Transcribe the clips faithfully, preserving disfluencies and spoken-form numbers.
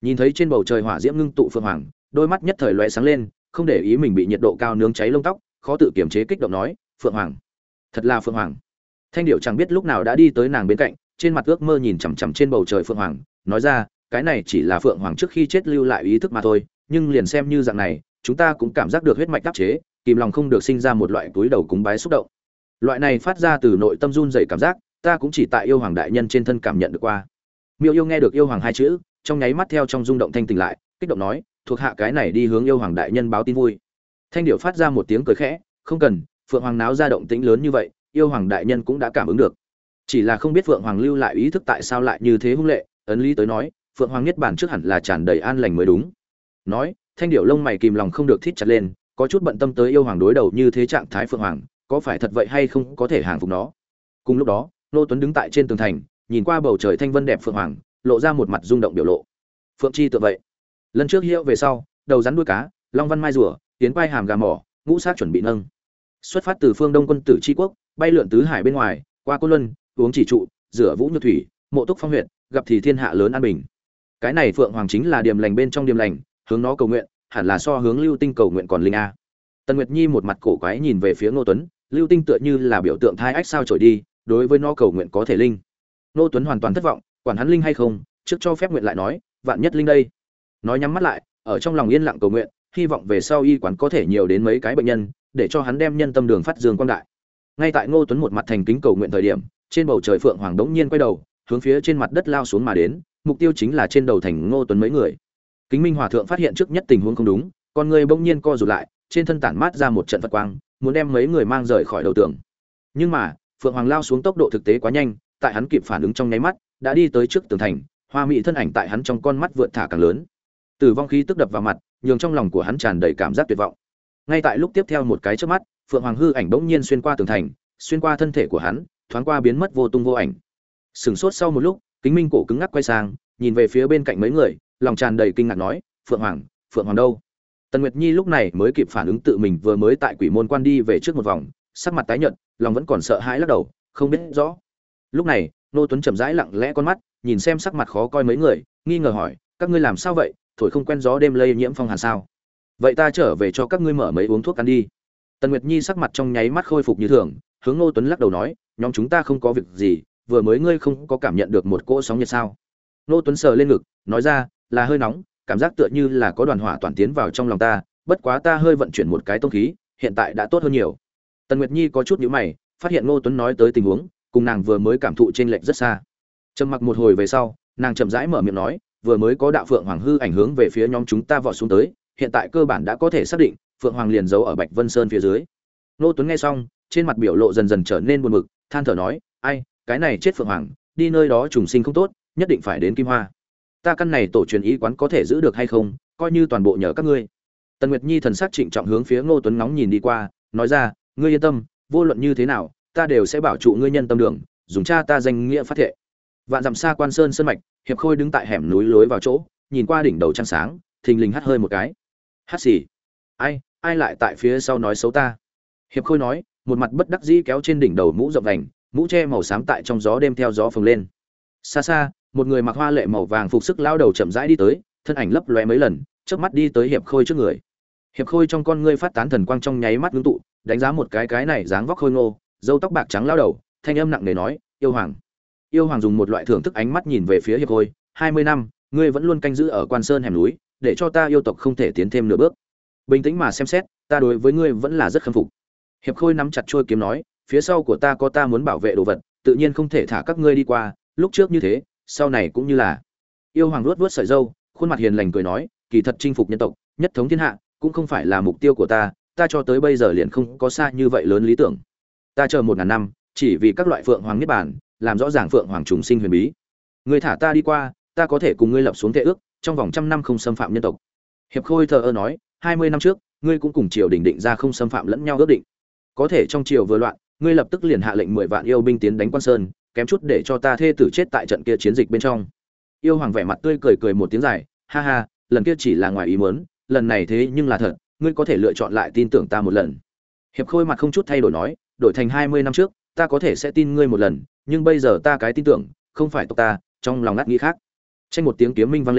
Nhìn thấy trên bầu trời hỏa diễm ngưng tụ phượng hoàng, đôi mắt nhất thời lóe sáng lên, không để ý mình bị nhiệt độ cao nướng cháy lông tóc, khó tự kiềm chế kích động nói, "Phượng hoàng, thật là phượng hoàng." Thanh điệu chẳng biết lúc nào đã đi tới nàng bên cạnh, trên mặt ước mơ nhìn chằm chằm trên bầu trời phượng hoàng, nói ra, "Cái này chỉ là phượng hoàng trước khi chết lưu lại ý thức mà thôi, nhưng liền xem như dạng này, chúng ta cũng cảm giác được huyết mạch đáp chế, kìm lòng không được sinh ra một loại túi đầu cúng bái xúc động. Loại này phát ra từ nội tâm run rẩy cảm giác, ta cũng chỉ tại yêu hoàng đại nhân trên thân cảm nhận được qua." Miêu Yêu nghe được yêu hoàng hai chữ, trong nháy mắt theo trong rung động thanh tỉnh lại, kích động nói, "Thuộc hạ cái này đi hướng yêu hoàng đại nhân báo tin vui." Thanh điệu phát ra một tiếng cười khẽ, "Không cần, phượng hoàng náo ra động tĩnh lớn như vậy, yêu hoàng đại nhân cũng đã cảm ứng được. Chỉ là không biết phượng hoàng lưu lại ý thức tại sao lại như thế hung lệ, ấn lý tới nói, phượng hoàng nhất bản trước hẳn là tràn đầy an lành mới đúng." Nói, Thanh điệu lông mày kìm lòng không được thít chặt lên, có chút bận tâm tới yêu hoàng đối đầu như thế trạng thái phượng hoàng, có phải thật vậy hay không có thể hàng phục nó. Cùng lúc đó, Nô Tuấn đứng tại trên tường thành, nhìn qua bầu trời thanh vân đẹp phượng hoàng, lộ ra một mặt rung động biểu lộ. Phượng chi tượng vậy, lần trước hiệu về sau, đầu rắn đuôi cá, long văn mai rùa, tiến quai hàm gà mỏ, ngũ sát chuẩn bị nâng. Xuất phát từ phương Đông quân tử chi quốc, bay lượn tứ hải bên ngoài, qua Côn Luân, uống chỉ trụ, rửa vũ nhược thủy, mộ túc phong huyện, gặp thì thiên hạ lớn an bình. Cái này phượng hoàng chính là điềm lành bên trong điềm lành, hướng nó cầu nguyện, hẳn là so hướng Lưu Tinh cầu nguyện còn linh a. Tần Nguyệt Nhi một mặt cổ quái nhìn về phía Ngô Tuấn, Lưu Tinh tựa như là biểu tượng thai ách sao trổi đi, đối với nó cầu nguyện có thể linh. Ngô Tuấn hoàn toàn thất vọng, quản hắn linh hay không, trước cho phép nguyện lại nói, vạn nhất linh đây. Nói nhắm mắt lại, ở trong lòng yên lặng cầu nguyện, hy vọng về sau y quán có thể nhiều đến mấy cái bệnh nhân, để cho hắn đem nhân tâm đường phát dương quang đại. Ngay tại Ngô Tuấn một mặt thành kính cầu nguyện thời điểm, trên bầu trời phượng hoàng đống nhiên quay đầu, hướng phía trên mặt đất lao xuống mà đến, mục tiêu chính là trên đầu thành Ngô Tuấn mấy người. Kính Minh Hòa thượng phát hiện trước nhất tình huống không đúng, con người bỗng nhiên co rụt lại, trên thân tản mát ra một trận Phật quang, muốn đem mấy người mang rời khỏi đầu tường. Nhưng mà, phượng hoàng lao xuống tốc độ thực tế quá nhanh, tại hắn kịp phản ứng trong nháy mắt, đã đi tới trước tường thành, hoa mỹ thân ảnh tại hắn trong con mắt vượt thả càng lớn. Tử vong khí tức đập vào mặt, nhường trong lòng của hắn tràn đầy cảm giác tuyệt vọng. Ngay tại lúc tiếp theo một cái chớp mắt, phượng hoàng hư ảnh bỗng nhiên xuyên qua tường thành, xuyên qua thân thể của hắn, thoáng qua biến mất vô tung vô ảnh. Sừng sốt sau một lúc, Kính Minh cổ cứng ngắc quay sang, nhìn về phía bên cạnh mấy người, lòng tràn đầy kinh ngạc nói, "Phượng hoàng, phượng hoàng đâu?" Tần Nguyệt Nhi lúc này mới kịp phản ứng tự mình vừa mới tại Quỷ Môn Quan đi về trước một vòng, sắc mặt tái nhợt, lòng vẫn còn sợ hãi lắc đầu, không biết rõ. Lúc này, Nô Tuấn chậm rãi lặng lẽ con mắt, nhìn xem sắc mặt khó coi mấy người, nghi ngờ hỏi, "Các ngươi làm sao vậy, thổi không quen gió đêm lây nhiễm phong hàn sao? Vậy ta trở về cho các ngươi mở mấy uống thuốc ăn đi." Tần Nguyệt Nhi sắc mặt trong nháy mắt khôi phục như thường, hướng Nô Tuấn lắc đầu nói, "Nhóm chúng ta không có việc gì, vừa mới ngươi không có cảm nhận được một cỗ sóng nhiệt sao?" Nô Tuấn sờ lên ngực, nói ra, "Là hơi nóng, cảm giác tựa như là có đoàn hỏa toàn tiến vào trong lòng ta, bất quá ta hơi vận chuyển một cái tông khí, hiện tại đã tốt hơn nhiều." Tần Nguyệt Nhi có chút nhíu mày, phát hiện Ngô Tuấn nói tới tình huống, cùng nàng vừa mới cảm thụ trên lệch rất xa. Trầm mặc một hồi về sau, nàng chậm rãi mở miệng nói, "Vừa mới có đạo phượng hoàng hư ảnh hướng về phía nhóm chúng ta vọt xuống tới, hiện tại cơ bản đã có thể xác định, phượng hoàng liền giấu ở Bạch Vân Sơn phía dưới." Ngô Tuấn nghe xong, trên mặt biểu lộ dần dần trở nên buồn bực, than thở nói, "Ai, cái này chết phượng hoàng, đi nơi đó trùng sinh không tốt, nhất định phải đến Kim Hoa. Ta căn này tổ truyền ý quán có thể giữ được hay không, coi như toàn bộ nhờ các ngươi." Tần Nguyệt Nhi thần sắc trịnh trọng hướng phía Ngô Tuấn nóng nhìn đi qua, nói ra, "Ngươi yên tâm, vô luận như thế nào, ta đều sẽ bảo trụ ngươi nhân tâm đường, dùng cha ta danh nghĩa phát thệ." Vạn dặm xa Quan Sơn sơn mạch, Hiệp Khôi đứng tại hẻm núi lối vào chỗ, nhìn qua đỉnh đầu trăng sáng, thình lình hắt hơi một cái. "Hắt xì? Ai, ai lại tại phía sau nói xấu ta?" Hiệp Khôi nói, một mặt bất đắc dĩ kéo trên đỉnh đầu mũ rộng vành, mũ che màu xám tại trong gió đêm theo gió phồng lên. Xa xa, một người mặc hoa lệ màu vàng phục sức lao đầu chậm rãi đi tới, thân ảnh lấp lóe mấy lần, chớp mắt đi tới Hiệp Khôi trước người. Hiệp Khôi trong con ngươi phát tán thần quang trong nháy mắt ngưng tụ, đánh giá một cái cái này dáng vóc khôi ngô, râu tóc bạc trắng lao đầu, thanh âm nặng nề nói, "Yêu hoàng." Yêu hoàng dùng một loại thưởng thức ánh mắt nhìn về phía Hiệp Khôi, hai mươi năm, ngươi vẫn luôn canh giữ ở Quan Sơn hẻm núi, để cho ta yêu tộc không thể tiến thêm nửa bước. Bình tĩnh mà xem xét, ta đối với ngươi vẫn là rất khâm phục." Hiệp Khôi nắm chặt chuôi kiếm nói, "Phía sau của ta có ta muốn bảo vệ đồ vật, tự nhiên không thể thả các ngươi đi qua, lúc trước như thế, sau này cũng như là." Yêu hoàng luốt luốt sợi râu, khuôn mặt hiền lành cười nói, "Kỳ thật chinh phục nhân tộc, nhất thống thiên hạ, cũng không phải là mục tiêu của ta, ta cho tới bây giờ liền không có xa như vậy lớn lý tưởng. Ta chờ một ngàn năm, chỉ vì các loại phượng hoàng niết bàn, làm rõ ràng phượng hoàng trùng sinh huyền bí. Ngươi thả ta đi qua, ta có thể cùng ngươi lập xuống thệ ước, trong vòng trăm năm không xâm phạm nhân tộc." Hiệp Khôi thờ ơ nói, hai mươi năm trước, ngươi cũng cùng triều đình định ra không xâm phạm lẫn nhau ước định. Có thể trong triều vừa loạn, ngươi lập tức liền hạ lệnh mười vạn yêu binh tiến đánh Quan Sơn, kém chút để cho ta thê tử chết tại trận kia chiến dịch bên trong. Yêu hoàng vẻ mặt tươi cười cười một tiếng dài, "Ha ha, lần kia chỉ là ngoài ý muốn, lần này thế nhưng là thật, ngươi có thể lựa chọn lại tin tưởng ta một lần." Hiệp Khôi mặt không chút thay đổi nói, "Đổi thành hai mươi năm trước, ta có thể sẽ tin ngươi một lần, nhưng bây giờ ta cái tin tưởng, không phải tộc ta." Trong lòng ngắt nghĩ khác. Tranh một tiếng kiếm minh vang lên,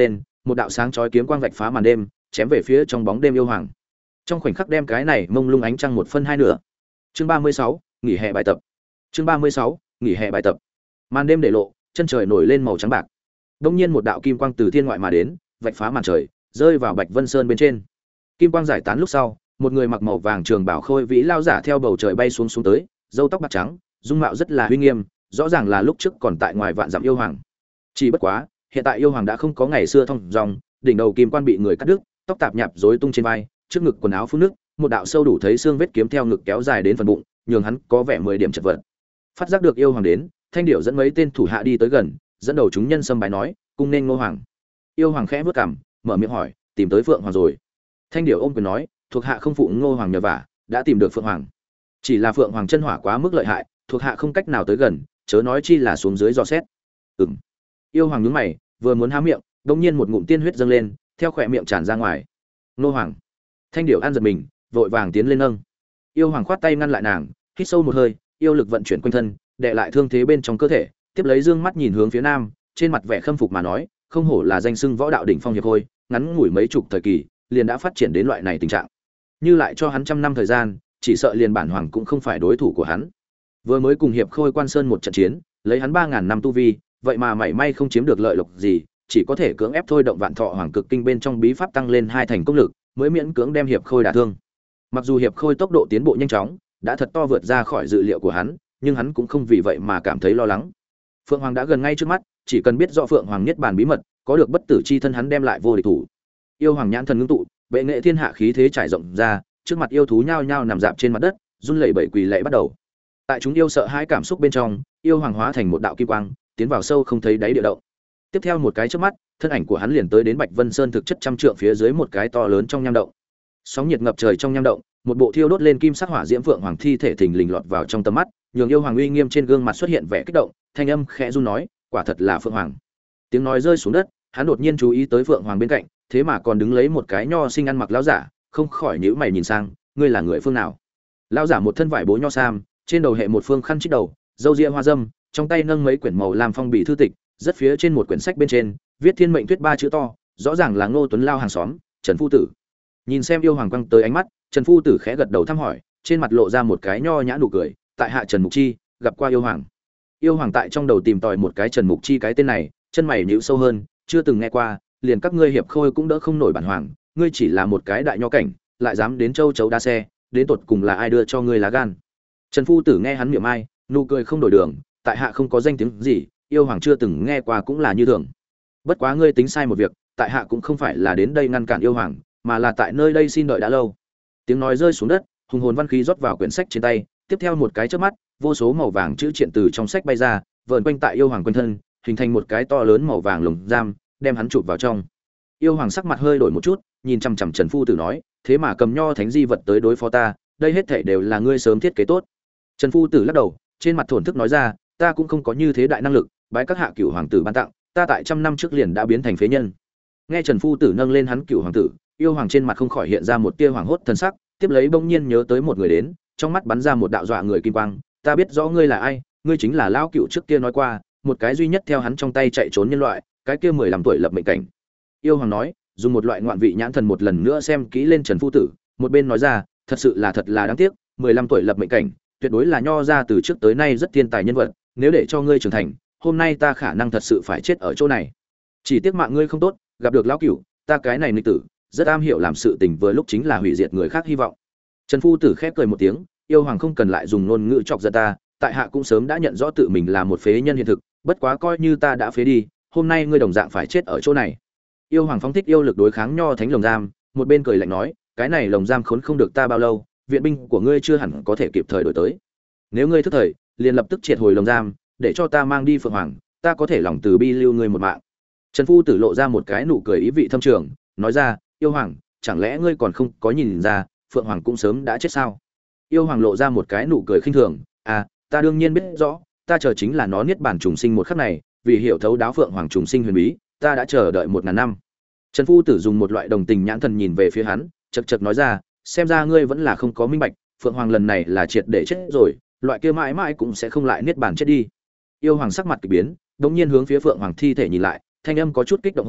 một đạo sáng chói kiếm quang vạch phá màn đêm, chém về phía trong bóng đêm yêu hoàng. Trong khoảnh khắc đem cái này mông lung ánh trăng một phân hai nửa. Chương ba mươi sáu, nghỉ hè bài tập. Chương ba mươi sáu, nghỉ hè bài tập. Màn đêm để lộ, chân trời nổi lên màu trắng bạc. Đông nhiên một đạo kim quang từ thiên ngoại mà đến, vạch phá màn trời, rơi vào Bạch Vân Sơn bên trên. Kim quang giải tán lúc sau, một người mặc màu vàng trường bảo khôi vĩ lao giả theo bầu trời bay xuống xuống tới, râu tóc bạc trắng, dung mạo rất là uy nghiêm, rõ ràng là lúc trước còn tại ngoài vạn dặm yêu hoàng. Chỉ bất quá, hiện tại yêu hoàng đã không có ngày xưa thông dong, đỉnh đầu kim quan bị người cắt đứt, tóc tạp nhạp rối tung trên vai, trước ngực quần áo phun nước, một đạo sâu đủ thấy xương vết kiếm theo ngực kéo dài đến phần bụng, nhường hắn có vẻ mười điểm chật vật. Phát giác được yêu hoàng đến, Thanh Điểu dẫn mấy tên thủ hạ đi tới gần, dẫn đầu chúng nhân sâm bài nói, cung nên Ngô hoàng. Yêu hoàng khẽ bước cằm, mở miệng hỏi, tìm tới Phượng hoàng rồi? Thanh Điểu ôm quyền nói, thuộc hạ không phụ Ngô hoàng nhờ vả, đã tìm được Phượng hoàng. Chỉ là Phượng hoàng chân hỏa quá mức lợi hại, thuộc hạ không cách nào tới gần, chớ nói chi là xuống dưới dò xét. Ừm. Yêu hoàng nhướng mày, vừa muốn há miệng, đột nhiên một ngụm tiên huyết dâng lên, theo khóe miệng tràn ra ngoài. Ngô hoàng. Thanh Điểu ăn giật mình, vội vàng tiến lên nâng. Yêu hoàng khoát tay ngăn lại nàng, hít sâu một hơi, yêu lực vận chuyển quanh thân, đè lại thương thế bên trong cơ thể, tiếp lấy dương mắt nhìn hướng phía nam, trên mặt vẻ khâm phục mà nói, không hổ là danh xưng võ đạo đỉnh phong hiệp khôi, ngắn ngủi mấy chục thời kỳ, liền đã phát triển đến loại này tình trạng. Như lại cho hắn trăm năm thời gian, chỉ sợ liền bản hoàng cũng không phải đối thủ của hắn. Vừa mới cùng hiệp khôi Quan Sơn một trận chiến, lấy hắn ba ngàn năm tu vi, vậy mà mảy may không chiếm được lợi lộc gì, chỉ có thể cưỡng ép thôi động Vạn Thọ Hoàng Cực Kinh bên trong bí pháp tăng lên hai thành công lực, mới miễn cưỡng đem hiệp khôi đả thương. Mặc dù hiệp khôi tốc độ tiến bộ nhanh chóng, đã thật to vượt ra khỏi dự liệu của hắn, nhưng hắn cũng không vì vậy mà cảm thấy lo lắng. Phượng Hoàng đã gần ngay trước mắt, chỉ cần biết rõ Phượng Hoàng niết bàn bí mật, có được bất tử chi thân hắn đem lại vô địch thủ. Yêu Hoàng nhãn thần ngưng tụ, bệ nghệ thiên hạ khí thế trải rộng ra, trước mặt yêu thú nhao nhao nằm dạp trên mặt đất, run lẩy bẩy quỳ lạy bắt đầu. Tại chúng yêu sợ hãi cảm xúc bên trong, yêu hoàng hóa thành một đạo kim quang, tiến vào sâu không thấy đáy địa động. Tiếp theo một cái chớp mắt, thân ảnh của hắn liền tới đến Bạch Vân Sơn thực chất trăm trượng phía dưới một cái to lớn trong nham động. Sóng nhiệt ngập trời trong nham động, một bộ thiêu đốt lên kim sắc hỏa diễm phượng hoàng thi thể thình lình lọt vào trong tầm mắt, nhường yêu hoàng uy nghiêm trên gương mặt xuất hiện vẻ kích động, thanh âm khẽ run nói, quả thật là phượng hoàng. Tiếng nói rơi xuống đất, hắn đột nhiên chú ý tới phượng hoàng bên cạnh, thế mà còn đứng lấy một cái nho sinh ăn mặc lão giả, không khỏi nhíu mày nhìn sang, ngươi là người phương nào? Lão giả một thân vải bố nho sam, trên đầu hệ một phương khăn trích đầu, râu ria hoa dâm, trong tay nâng mấy quyển màu lam phong bì thư tịch, rất phía trên một quyển sách bên trên, viết Thiên Mệnh Thuyết ba chữ to, rõ ràng là Ngô Tuấn Lao hàng xóm, Trần phu tử. Nhìn xem yêu hoàng quăng tới ánh mắt, Trần phu tử khẽ gật đầu thăm hỏi, trên mặt lộ ra một cái nho nhã nụ cười, tại hạ Trần Mục Chi, gặp qua yêu hoàng. Yêu hoàng tại trong đầu tìm tòi một cái Trần Mục Chi cái tên này, chân mày nhíu sâu hơn, chưa từng nghe qua, liền các ngươi hiệp khôi cũng đỡ không nổi bản hoàng, ngươi chỉ là một cái đại nho cảnh, lại dám đến châu chấu đa xe, đến tột cùng là ai đưa cho ngươi lá gan? Trần phu tử nghe hắn miệng ai, nụ cười không đổi đường, tại hạ không có danh tiếng gì, yêu hoàng chưa từng nghe qua cũng là như thường. Bất quá ngươi tính sai một việc, tại hạ cũng không phải là đến đây ngăn cản yêu hoàng, mà là tại nơi đây xin đợi đã lâu. Tiếng nói rơi xuống đất, hùng hồn văn khí rót vào quyển sách trên tay, tiếp theo một cái chớp mắt, vô số màu vàng chữ triện từ trong sách bay ra, vờn quanh tại yêu hoàng quanh thân, hình thành một cái to lớn màu vàng lồng giam, đem hắn chụp vào trong. Yêu hoàng sắc mặt hơi đổi một chút, nhìn chằm chằm Trần phu tử nói, thế mà cầm nho thánh di vật tới đối phó ta, đây hết thảy đều là ngươi sớm thiết kế tốt. Trần phu tử lắc đầu, trên mặt thổn thức nói ra, ta cũng không có như thế đại năng lực, bái các hạ cửu hoàng tử ban tặng, ta tại trăm năm trước liền đã biến thành phế nhân. Nghe Trần phu tử nâng lên hắn cửu hoàng tử, yêu hoàng trên mặt không khỏi hiện ra một tia hoàng hốt thần sắc, tiếp lấy bỗng nhiên nhớ tới một người đến, trong mắt bắn ra một đạo dọa người kim quang, ta biết rõ ngươi là ai, ngươi chính là lão cửu trước kia nói qua, một cái duy nhất theo hắn trong tay chạy trốn nhân loại, cái kia mười lăm tuổi lập mệnh cảnh. Yêu hoàng nói, dùng một loại ngoạn vị nhãn thần một lần nữa xem kỹ lên Trần phu tử, một bên nói ra, thật sự là thật là đáng tiếc, mười lăm tuổi lập mệnh cảnh, tuyệt đối là nho ra từ trước tới nay rất thiên tài nhân vật, nếu để cho ngươi trưởng thành, hôm nay ta khả năng thật sự phải chết ở chỗ này. Chỉ tiếc mạng ngươi không tốt, gặp được lão cửu, ta cái này nghịch tử, rất am hiểu làm sự tình vừa lúc chính là hủy diệt người khác hy vọng. Trần phu tử khép cười một tiếng, yêu hoàng không cần lại dùng ngôn ngữ chọc giận ta, tại hạ cũng sớm đã nhận rõ tự mình là một phế nhân hiện thực, bất quá coi như ta đã phế đi, hôm nay ngươi đồng dạng phải chết ở chỗ này. Yêu hoàng phóng thích yêu lực đối kháng nho thánh lồng giam, một bên cười lạnh nói, cái này lồng giam khốn không được ta bao lâu, viện binh của ngươi chưa hẳn có thể kịp thời đổi tới. Nếu ngươi thức thời, liền lập tức triệt hồi lồng giam, để cho ta mang đi Phượng Hoàng, ta có thể lòng từ bi lưu ngươi một mạng. Trần phu tử lộ ra một cái nụ cười ý vị thâm trường, nói ra, yêu hoàng, chẳng lẽ ngươi còn không có nhìn ra, Phượng Hoàng cũng sớm đã chết sao? Yêu hoàng lộ ra một cái nụ cười khinh thường, à, ta đương nhiên biết rõ, ta chờ chính là nó niết bàn trùng sinh một khắc này, vì hiểu thấu đáo Phượng Hoàng trùng sinh huyền bí, ta đã chờ đợi một ngàn năm. Trần phu tử dùng một loại đồng tình nhãn thần nhìn về phía hắn, chậc chậc nói ra, xem ra ngươi vẫn là không có minh bạch, Phượng Hoàng lần này là triệt để chết rồi, loại kia mãi mãi cũng sẽ không lại niết bàn chết đi. Yêu hoàng sắc mặt kỳ biến, đột nhiên hướng phía Phượng Hoàng thi thể nhìn lại, thanh âm có chút kích động hô,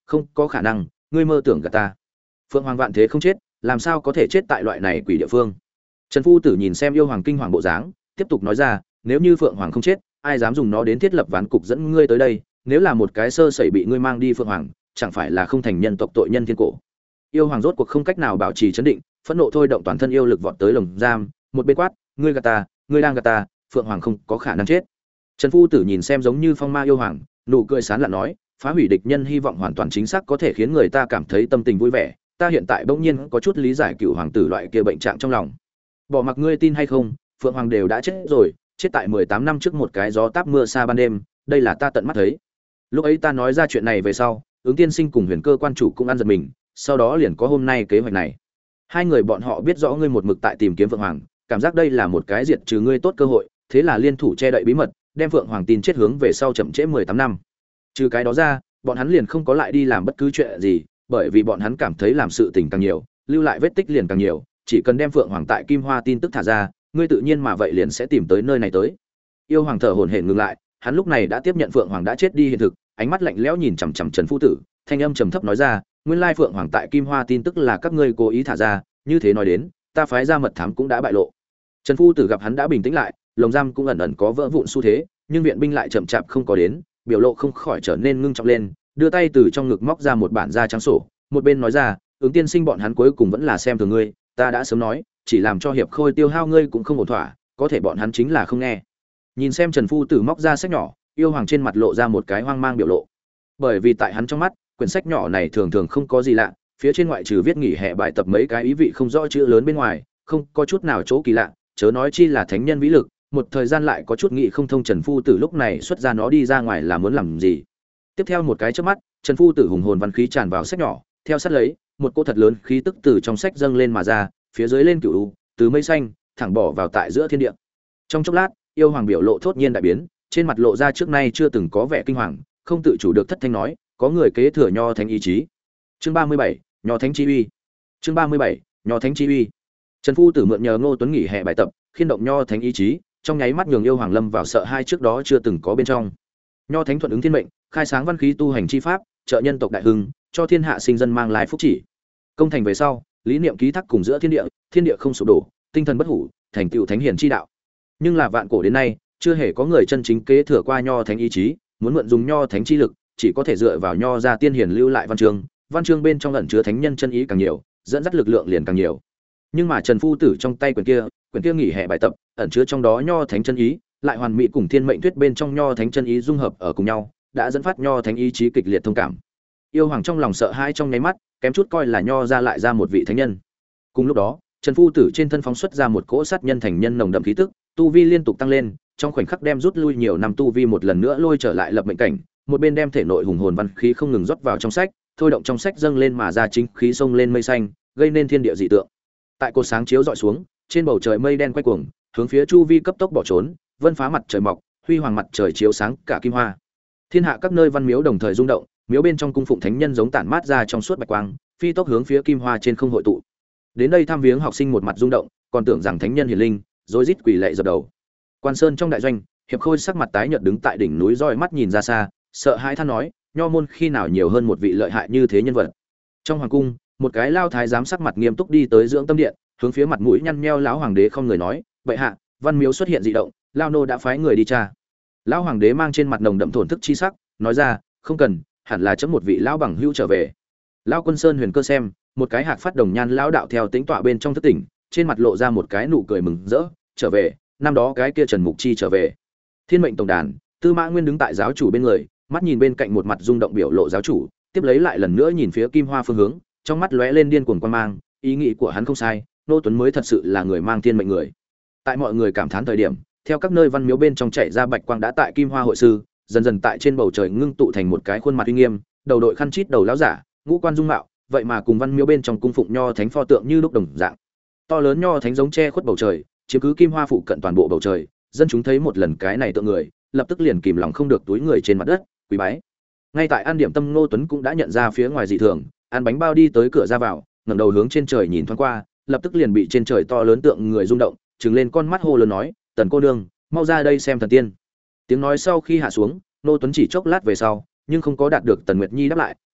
không có khả năng, ngươi mơ tưởng gạt ta. Phượng Hoàng vạn thế không chết, làm sao có thể chết tại loại này quỷ địa phương? Trần Phu Tử nhìn xem yêu hoàng kinh hoàng bộ dáng, tiếp tục nói ra, nếu như Phượng Hoàng không chết, ai dám dùng nó đến thiết lập ván cục dẫn ngươi tới đây, nếu là một cái sơ sẩy bị ngươi mang đi Phượng Hoàng, chẳng phải là không thành nhân tộc tội nhân thiên cổ. Yêu hoàng rốt cuộc không cách nào bảo trì trấn định, phẫn nộ thôi động toàn thân yêu lực vọt tới lồng giam, một bên quát, ngươi gạt ta, ngươi đang gạt ta, Phượng Hoàng không có khả năng chết. Trần Phu Tử nhìn xem giống như phong ma yêu hoàng, nụ cười sán lạ nói, phá hủy địch nhân hy vọng hoàn toàn chính xác có thể khiến người ta cảm thấy tâm tình vui vẻ, ta hiện tại bỗng nhiên có chút lý giải cựu hoàng tử loại kia bệnh trạng trong lòng. Bỏ mặc ngươi tin hay không, Phượng Hoàng đều đã chết rồi, chết tại mười tám năm trước một cái gió táp mưa xa ban đêm, đây là ta tận mắt thấy. Lúc ấy ta nói ra chuyện này về sau, Ứng Tiên Sinh cùng Huyền Cơ quan chủ cũng ăn giật mình, sau đó liền có hôm nay kế hoạch này. Hai người bọn họ biết rõ ngươi một mực tại tìm kiếm Phượng Hoàng, cảm giác đây là một cái diệt trừ ngươi tốt cơ hội, thế là liên thủ che đậy bí mật, đem Phượng Hoàng tin chết hướng về sau chậm trễ mười tám năm. Trừ cái đó ra, bọn hắn liền không có lại đi làm bất cứ chuyện gì, bởi vì bọn hắn cảm thấy làm sự tình càng nhiều, lưu lại vết tích liền càng nhiều, chỉ cần đem Phượng Hoàng tại Kim Hoa tin tức thả ra, ngươi tự nhiên mà vậy liền sẽ tìm tới nơi này tới. Yêu hoàng thở hổn hển ngừng lại, hắn lúc này đã tiếp nhận Phượng Hoàng đã chết đi hiện thực, ánh mắt lạnh lẽo nhìn chằm chằm Trần Phu Tử, thanh âm trầm thấp nói ra, nguyên lai Phượng Hoàng tại Kim Hoa tin tức là các ngươi cố ý thả ra, như thế nói đến, ta phái ra mật thám cũng đã bại lộ. Trần Phu Tử gặp hắn đã bình tĩnh lại, lồng giam cũng ẩn ẩn có vỡ vụn xu thế, nhưng viện binh lại chậm chạp không có đến, biểu lộ không khỏi trở nên ngưng trọng lên, đưa tay từ trong ngực móc ra một bản da trắng sổ, một bên nói ra, Ứng Tiên Sinh bọn hắn cuối cùng vẫn là xem thường ngươi, ta đã sớm nói, chỉ làm cho hiệp khôi tiêu hao ngươi cũng không ổn thỏa, có thể bọn hắn chính là không nghe. Nhìn xem Trần Phu Tử móc ra sách nhỏ, yêu hoàng trên mặt lộ ra một cái hoang mang biểu lộ. Bởi vì tại hắn trong mắt, quyển sách nhỏ này thường thường không có gì lạ, phía trên ngoại trừ viết nghỉ hè bài tập mấy cái ý vị không rõ chữ lớn bên ngoài, không có chút nào chỗ kỳ lạ, chớ nói chi là thánh nhân vĩ lực, một thời gian lại có chút nghị không thông. Trần Phu Tử lúc này xuất ra nó đi ra ngoài là muốn làm gì? Tiếp theo một cái chớp mắt, Trần Phu Tử hùng hồn văn khí tràn vào sách nhỏ, theo sát lấy, một cỗ thật lớn khí tức từ trong sách dâng lên mà ra, phía dưới lên cửu u, từ mây xanh thẳng bỏ vào tại giữa thiên địa. Trong chốc lát, yêu hoàng biểu lộ thốt nhiên đại biến, trên mặt lộ ra trước nay chưa từng có vẻ kinh hoàng, không tự chủ được thất thanh nói, có người kế thừa nho thánh ý chí. Chương ba mươi bảy, nho thánh chi uy. Chương ba mươi bảy, nho thánh chi uy. Trần Phu Tử mượn nhờ Ngô Tuấn nghỉ hè bài tập, khiên động nho thánh ý chí, trong nháy mắt nhường yêu hoàng lâm vào sợ hai trước đó chưa từng có bên trong. Nho thánh thuận ứng thiên mệnh, khai sáng văn khí tu hành chi pháp, trợ nhân tộc đại hưng, cho thiên hạ sinh dân mang lại phúc chỉ. Công thành về sau, lý niệm ký thác cùng giữa thiên địa, thiên địa không sụp đổ, tinh thần bất hủ, thành tựu thánh hiền chi đạo. Nhưng là vạn cổ đến nay, chưa hề có người chân chính kế thừa qua nho thánh ý chí, muốn mượn dùng nho thánh chi lực, chỉ có thể dựa vào nho gia tiên hiền lưu lại văn chương, văn chương bên trong ẩn chứa thánh nhân chân ý càng nhiều, dẫn dắt lực lượng liền càng nhiều. Nhưng mà Trần Phu Tử trong tay quyển kia, quyển kia nghỉ hè bài tập, ẩn chứa trong đó nho thánh chân ý, lại hoàn mỹ cùng thiên mệnh thuyết bên trong nho thánh chân ý dung hợp ở cùng nhau, đã dẫn phát nho thánh ý chí kịch liệt thông cảm. Yêu hoàng trong lòng sợ hãi trong nháy mắt, kém chút coi là nho ra lại ra một vị thánh nhân. Cùng lúc đó, Trần Phu Tử trên thân phóng xuất ra một cỗ sát nhân thành nhân nồng đậm khí tức, tu vi liên tục tăng lên, trong khoảnh khắc đem rút lui nhiều năm tu vi một lần nữa lôi trở lại lập mệnh cảnh, một bên đem thể nội hùng hồn văn khí không ngừng rót vào trong sách, thôi động trong sách dâng lên mà ra chính khí xông lên mây xanh, gây nên thiên địa dị tượng. Tại cột sáng chiếu dọi xuống, trên bầu trời mây đen quay cuồng, hướng phía chu vi cấp tốc bỏ trốn, vân phá mặt trời mọc, huy hoàng mặt trời chiếu sáng cả kim hoa. Thiên hạ các nơi văn miếu đồng thời rung động, miếu bên trong cung phụng thánh nhân giống tản mát ra trong suốt bạch quang, phi tốc hướng phía kim hoa trên không hội tụ. Đến đây thăm viếng học sinh một mặt rung động, còn tưởng rằng thánh nhân hiển linh, rối rít quỳ lạy dập đầu. Quan Sơn trong đại doanh, Hiệp Khôi sắc mặt tái nhợt đứng tại đỉnh núi roi mắt nhìn ra xa, sợ hãi than nói, nho môn khi nào nhiều hơn một vị lợi hại như thế nhân vật. Trong hoàng cung, một cái lao thái giám sắc mặt nghiêm túc đi tới dưỡng tâm điện, hướng phía mặt mũi nhăn nheo lão hoàng đế không người nói, bệ hạ, văn miếu xuất hiện dị động, lao nô đã phái người đi tra. Lão hoàng đế mang trên mặt nồng đậm thổn thức chi sắc, nói ra, không cần, hẳn là chấm một vị lão bằng hữu trở về. Lão Quân Sơn Huyền Cơ xem, một cái hạc phát đồng nhan lão đạo theo tính tọa bên trong thức tỉnh, trên mặt lộ ra một cái nụ cười mừng rỡ, trở về, năm đó cái kia Trần Mục Chi trở về. Thiên mệnh tổng đàn, Tư Mã Nguyên đứng tại giáo chủ bên người, mắt nhìn bên cạnh một mặt rung động biểu lộ giáo chủ, tiếp lấy lại lần nữa nhìn phía Kim Hoa phương hướng, trong mắt lóe lên điên cuồng quan mang, ý nghĩ của hắn không sai, Nô Tuấn mới thật sự là người mang thiên mệnh người. Tại mọi người cảm thán thời điểm, theo các nơi văn miếu bên trong chạy ra bạch quang đã tại Kim Hoa hội sư, dần dần tại trên bầu trời ngưng tụ thành một cái khuôn mặt uy nghiêm, đầu đội khăn chít đầu lão giả, ngũ quan dung mạo, vậy mà cùng văn miếu bên trong cung phụng nho thánh pho tượng như lúc đồng dạng. To lớn nho thánh giống che khuất bầu trời, chiếm cứ Kim Hoa phụ cận toàn bộ bầu trời, dân chúng thấy một lần cái này tượng người, lập tức liền kìm lòng không được túi người trên mặt đất, quỳ bái. Ngay tại An Điểm Tâm Ngô Tuấn cũng đã nhận ra phía ngoài dị thường, ăn bánh bao đi tới cửa ra vào, ngẩng đầu hướng trên trời nhìn thoáng qua, lập tức liền bị trên trời to lớn tượng người rung động, trừng lên con mắt hô lớn nói, "Tần cô nương, mau ra đây xem thần tiên." Tiếng nói sau khi hạ xuống, Ngô Tuấn chỉ chốc lát về sau, nhưng không có đạt được Tần Nguyệt Nhi đáp lại,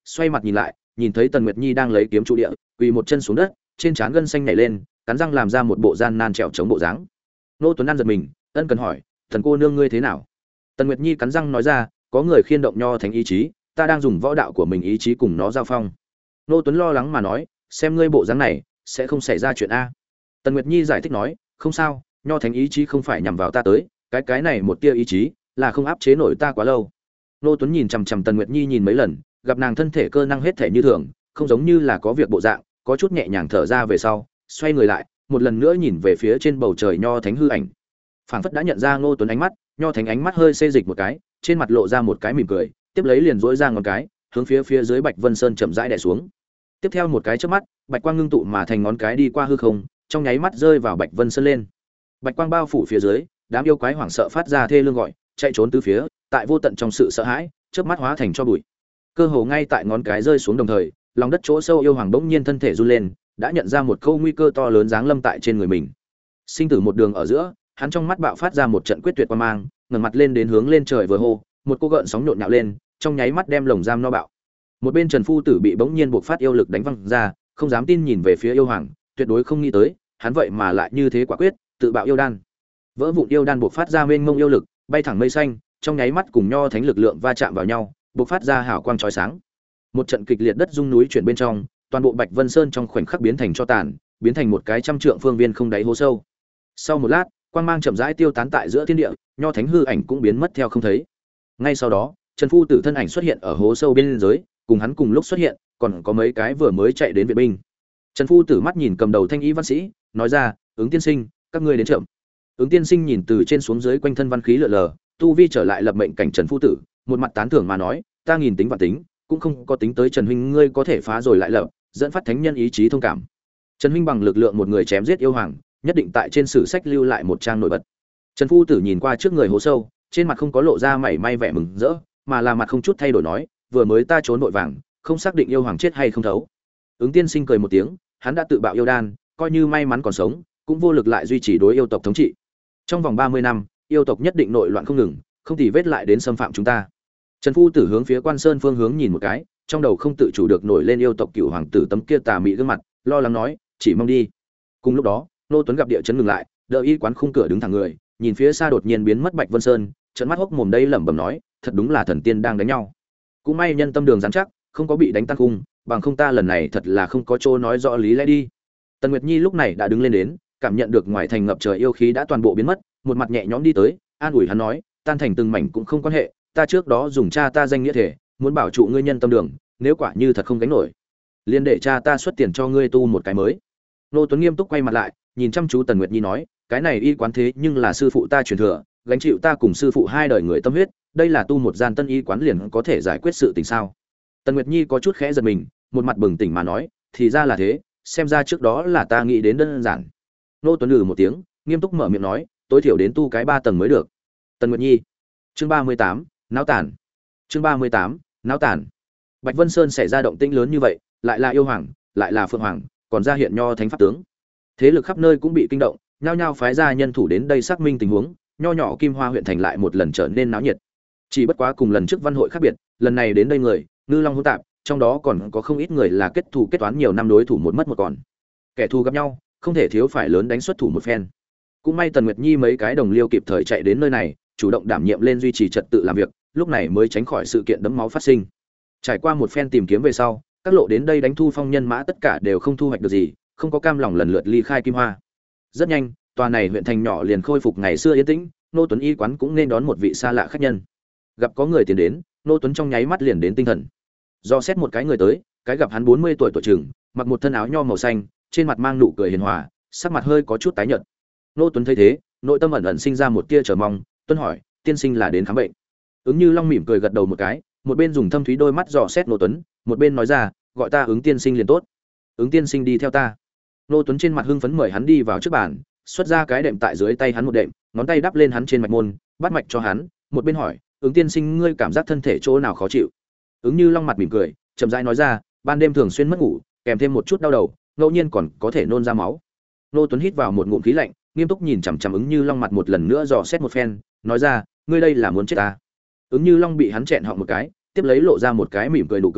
xoay mặt nhìn lại, nhìn thấy Tần Nguyệt Nhi đang lấy kiếm trụ địa, quỳ một chân xuống đất, trên trán gân xanh nảy lên, cắn răng làm ra một bộ gian nan trèo chống bộ dáng. Nô Tuấn An giật mình, ân cần hỏi, "Thần cô nương ngươi thế nào?" Tần Nguyệt Nhi cắn răng nói ra, "Có người khiên động nho thánh ý chí, ta đang dùng võ đạo của mình ý chí cùng nó giao phong." Nô Tuấn lo lắng mà nói, "Xem ngươi bộ dáng này, sẽ không xảy ra chuyện a." Tần Nguyệt Nhi giải thích nói, "Không sao, nho thánh ý chí không phải nhằm vào ta tới, cái cái này một tia ý chí là không áp chế nổi ta quá lâu." Nô Tuấn nhìn chằm chằm Tần Nguyệt Nhi nhìn mấy lần, gặp nàng thân thể cơ năng hết thể như thường, không giống như là có việc bộ dạng, có chút nhẹ nhàng thở ra về sau, xoay người lại, một lần nữa nhìn về phía trên bầu trời nho thánh hư ảnh. Phảng phất đã nhận ra Nô Tuấn ánh mắt, nho thánh ánh mắt hơi xê dịch một cái, trên mặt lộ ra một cái mỉm cười, tiếp lấy liền duỗi ra ngón cái, hướng phía phía dưới Bạch Vân Sơn chậm rãi đè xuống. Tiếp theo một cái chớp mắt, bạch quang ngưng tụ mà thành ngón cái đi qua hư không, trong nháy mắt rơi vào Bạch Vân Sơn lên. Bạch quang bao phủ phía dưới, đám yêu quái hoảng sợ phát ra thê lương gọi, chạy trốn tứ phía, tại vô tận trong sự sợ hãi, chớp mắt hóa thành cho bụi. Cơ hồ ngay tại ngón cái rơi xuống đồng thời, lòng đất chỗ sâu yêu hoàng bỗng nhiên thân thể run lên, đã nhận ra một câu nguy cơ to lớn giáng lâm tại trên người mình. Sinh tử một đường ở giữa, hắn trong mắt bạo phát ra một trận quyết tuyệt quan mang, ngẩng mặt lên đến hướng lên trời vừa hô, một cô gợn sóng nhộn nhạo lên, trong nháy mắt đem lồng giam no bạo. Một bên Trần Phu Tử bị bỗng nhiên buộc phát yêu lực đánh văng ra, không dám tin nhìn về phía yêu hoàng, tuyệt đối không nghĩ tới, hắn vậy mà lại như thế quả quyết, tự bạo yêu đan. Vỡ vụn yêu đan buộc phát ra mênh mông yêu lực, bay thẳng mây xanh, trong nháy mắt cùng nho thánh lực lượng va chạm vào nhau, buộc phát ra hào quang chói sáng. Một trận kịch liệt đất rung núi chuyển bên trong, toàn bộ Bạch Vân Sơn trong khoảnh khắc biến thành tro tàn, biến thành một cái trăm trượng phương viên không đáy hố sâu. Sau một lát, quang mang chậm rãi tiêu tán tại giữa thiên địa, nho thánh hư ảnh cũng biến mất theo không thấy. Ngay sau đó, Trần Phu Tử thân ảnh xuất hiện ở hố sâu bên dưới, cùng hắn cùng lúc xuất hiện, còn có mấy cái vừa mới chạy đến viện binh. Trần Phu Tử mắt nhìn cầm đầu thanh y văn sĩ, nói ra, "Ứng tiên sinh, các ngươi đến chậm." Ứng tiên sinh nhìn từ trên xuống dưới quanh thân văn khí lờ lờ, tu vi trở lại lập mệnh cảnh Trần Phu Tử, một mặt tán thưởng mà nói, "Ta nghìn tính vạn tính, cũng không có tính tới Trần huynh ngươi có thể phá rồi lại lập, dẫn phát thánh nhân ý chí thông cảm. Trần huynh bằng lực lượng một người chém giết yêu hoàng, nhất định tại trên sử sách lưu lại một trang nổi bật." Trần Phu Tử nhìn qua trước người hố sâu, trên mặt không có lộ ra mảy may vẻ mừng rỡ, mà là mặt không chút thay đổi nói, "Vừa mới ta trốn vội vàng, không xác định yêu hoàng chết hay không thấu." Ứng tiên sinh cười một tiếng, hắn đã tự bạo yêu đan, coi như may mắn còn sống, cũng vô lực lại duy trì đối yêu tộc thống trị. Trong vòng ba mươi năm, yêu tộc nhất định nội loạn không ngừng, không thì vết lại đến xâm phạm chúng ta. Trần Phu Tử hướng phía Quan Sơn phương hướng nhìn một cái, trong đầu không tự chủ được nổi lên yêu tộc cựu hoàng tử tấm kia tà mị gương mặt, lo lắng nói, "Chỉ mong đi." Cùng lúc đó, Nô Tuấn gặp địa chấn ngừng lại, đỡ y quán khung cửa đứng thẳng người, nhìn phía xa đột nhiên biến mất Bạch Vân Sơn, trợn mắt hốc mồm đây lẩm bẩm nói, "Thật đúng là thần tiên đang đánh nhau." Cũng may nhân tâm đường rắn chắc, không có bị đánh tan cung, bằng không ta lần này thật là không có chỗ nói rõ lý lẽ đi. Tần Nguyệt Nhi lúc này đã đứng lên đến, cảm nhận được ngoài thành ngập trời yêu khí đã toàn bộ biến mất, một mặt nhẹ nhõm đi tới, an ủi hắn nói, "Tan thành từng mảnh cũng không quan hệ, ta trước đó dùng cha ta danh nghĩa thể, muốn bảo trụ ngươi nhân tâm đường, nếu quả như thật không gánh nổi, liền để cha ta xuất tiền cho ngươi tu một cái mới." Nô Tuấn nghiêm túc quay mặt lại, nhìn chăm chú Tần Nguyệt Nhi nói, "Cái này y quán thế nhưng là sư phụ ta truyền thừa, gánh chịu ta cùng sư phụ hai đời người tâm huyết, đây là tu một gian tân y quán liền có thể giải quyết sự tình sao?" Tần Nguyệt Nhi có chút khẽ giật mình, một mặt bừng tỉnh mà nói, "Thì ra là thế, xem ra trước đó là ta nghĩ đến đơn giản." Nô Tuấn lừ một tiếng, nghiêm túc mở miệng nói, "Tối thiểu đến tu cái ba tầng mới được." Tần Nguyệt Nhi. Chương ba mươi tám, náo tản. Chương ba mươi tám, náo tản. Bạch Vân Sơn xảy ra động tĩnh lớn như vậy, lại là yêu hoàng, lại là phượng hoàng, còn ra hiện nho thánh pháp tướng. Thế lực khắp nơi cũng bị kinh động, nhao nhao phái ra nhân thủ đến đây xác minh tình huống, nho nhỏ Kim Hoa huyện thành lại một lần trở nên náo nhiệt. Chỉ bất quá cùng lần trước văn hội khác biệt, lần này đến đây người, ngư long hỗn tạp, trong đó còn có không ít người là kết thù kết toán nhiều năm đối thủ một mất một còn. Kẻ thù gặp nhau, không thể thiếu phải lớn đánh xuất thủ một phen. Cũng may Tần Nguyệt Nhi mấy cái đồng liêu kịp thời chạy đến nơi này, chủ động đảm nhiệm lên duy trì trật tự làm việc, lúc này mới tránh khỏi sự kiện đẫm máu phát sinh. Trải qua một phen tìm kiếm về sau, các lộ đến đây đánh thu phong nhân mã tất cả đều không thu hoạch được gì, không có cam lòng lần lượt ly khai Kim Hoa. Rất nhanh, tòa này huyện thành nhỏ liền khôi phục ngày xưa yên tĩnh, Nô Tuấn y quán cũng nên đón một vị xa lạ khách nhân. Gặp có người tiến đến, Nô Tuấn trong nháy mắt liền đến tinh thần. Do xét một cái người tới, cái gặp hắn bốn mươi tuổi tuổi chừng, mặc một thân áo nho màu xanh, trên mặt mang nụ cười hiền hòa, sắc mặt hơi có chút tái nhợt. Nô Tuấn thấy thế, nội tâm ẩn ẩn sinh ra một tia chờ mong, tuân hỏi, "Tiên sinh là đến khám bệnh?" Ứng Như Long mỉm cười gật đầu một cái, một bên dùng thâm thúy đôi mắt dò xét Nô Tuấn, một bên nói ra, "Gọi ta Ứng tiên sinh liền tốt." "Ứng tiên sinh đi theo ta." Nô Tuấn trên mặt hưng phấn mời hắn đi vào trước bàn, xuất ra cái đệm tại dưới tay hắn một đệm, ngón tay đắp lên hắn trên mạch môn, bắt mạch cho hắn, một bên hỏi, "Ứng tiên sinh ngươi cảm giác thân thể chỗ nào khó chịu?" Ứng Như Long mặt mỉm cười, chậm rãi nói ra, "Ban đêm thường xuyên mất ngủ, kèm thêm một chút đau đầu, ngẫu nhiên còn có thể nôn ra máu." Nô Tuấn hít vào một ngụm khí lạnh, nghiêm túc nhìn chằm chằm Ứng Như Long mặt một lần nữa dò xét một phen, nói ra, "Ngươi đây là muốn chết ta?" Ứng Như Long bị hắn chẹn họng một cái, tiếp lấy lộ ra một cái mỉm cười nụ cười,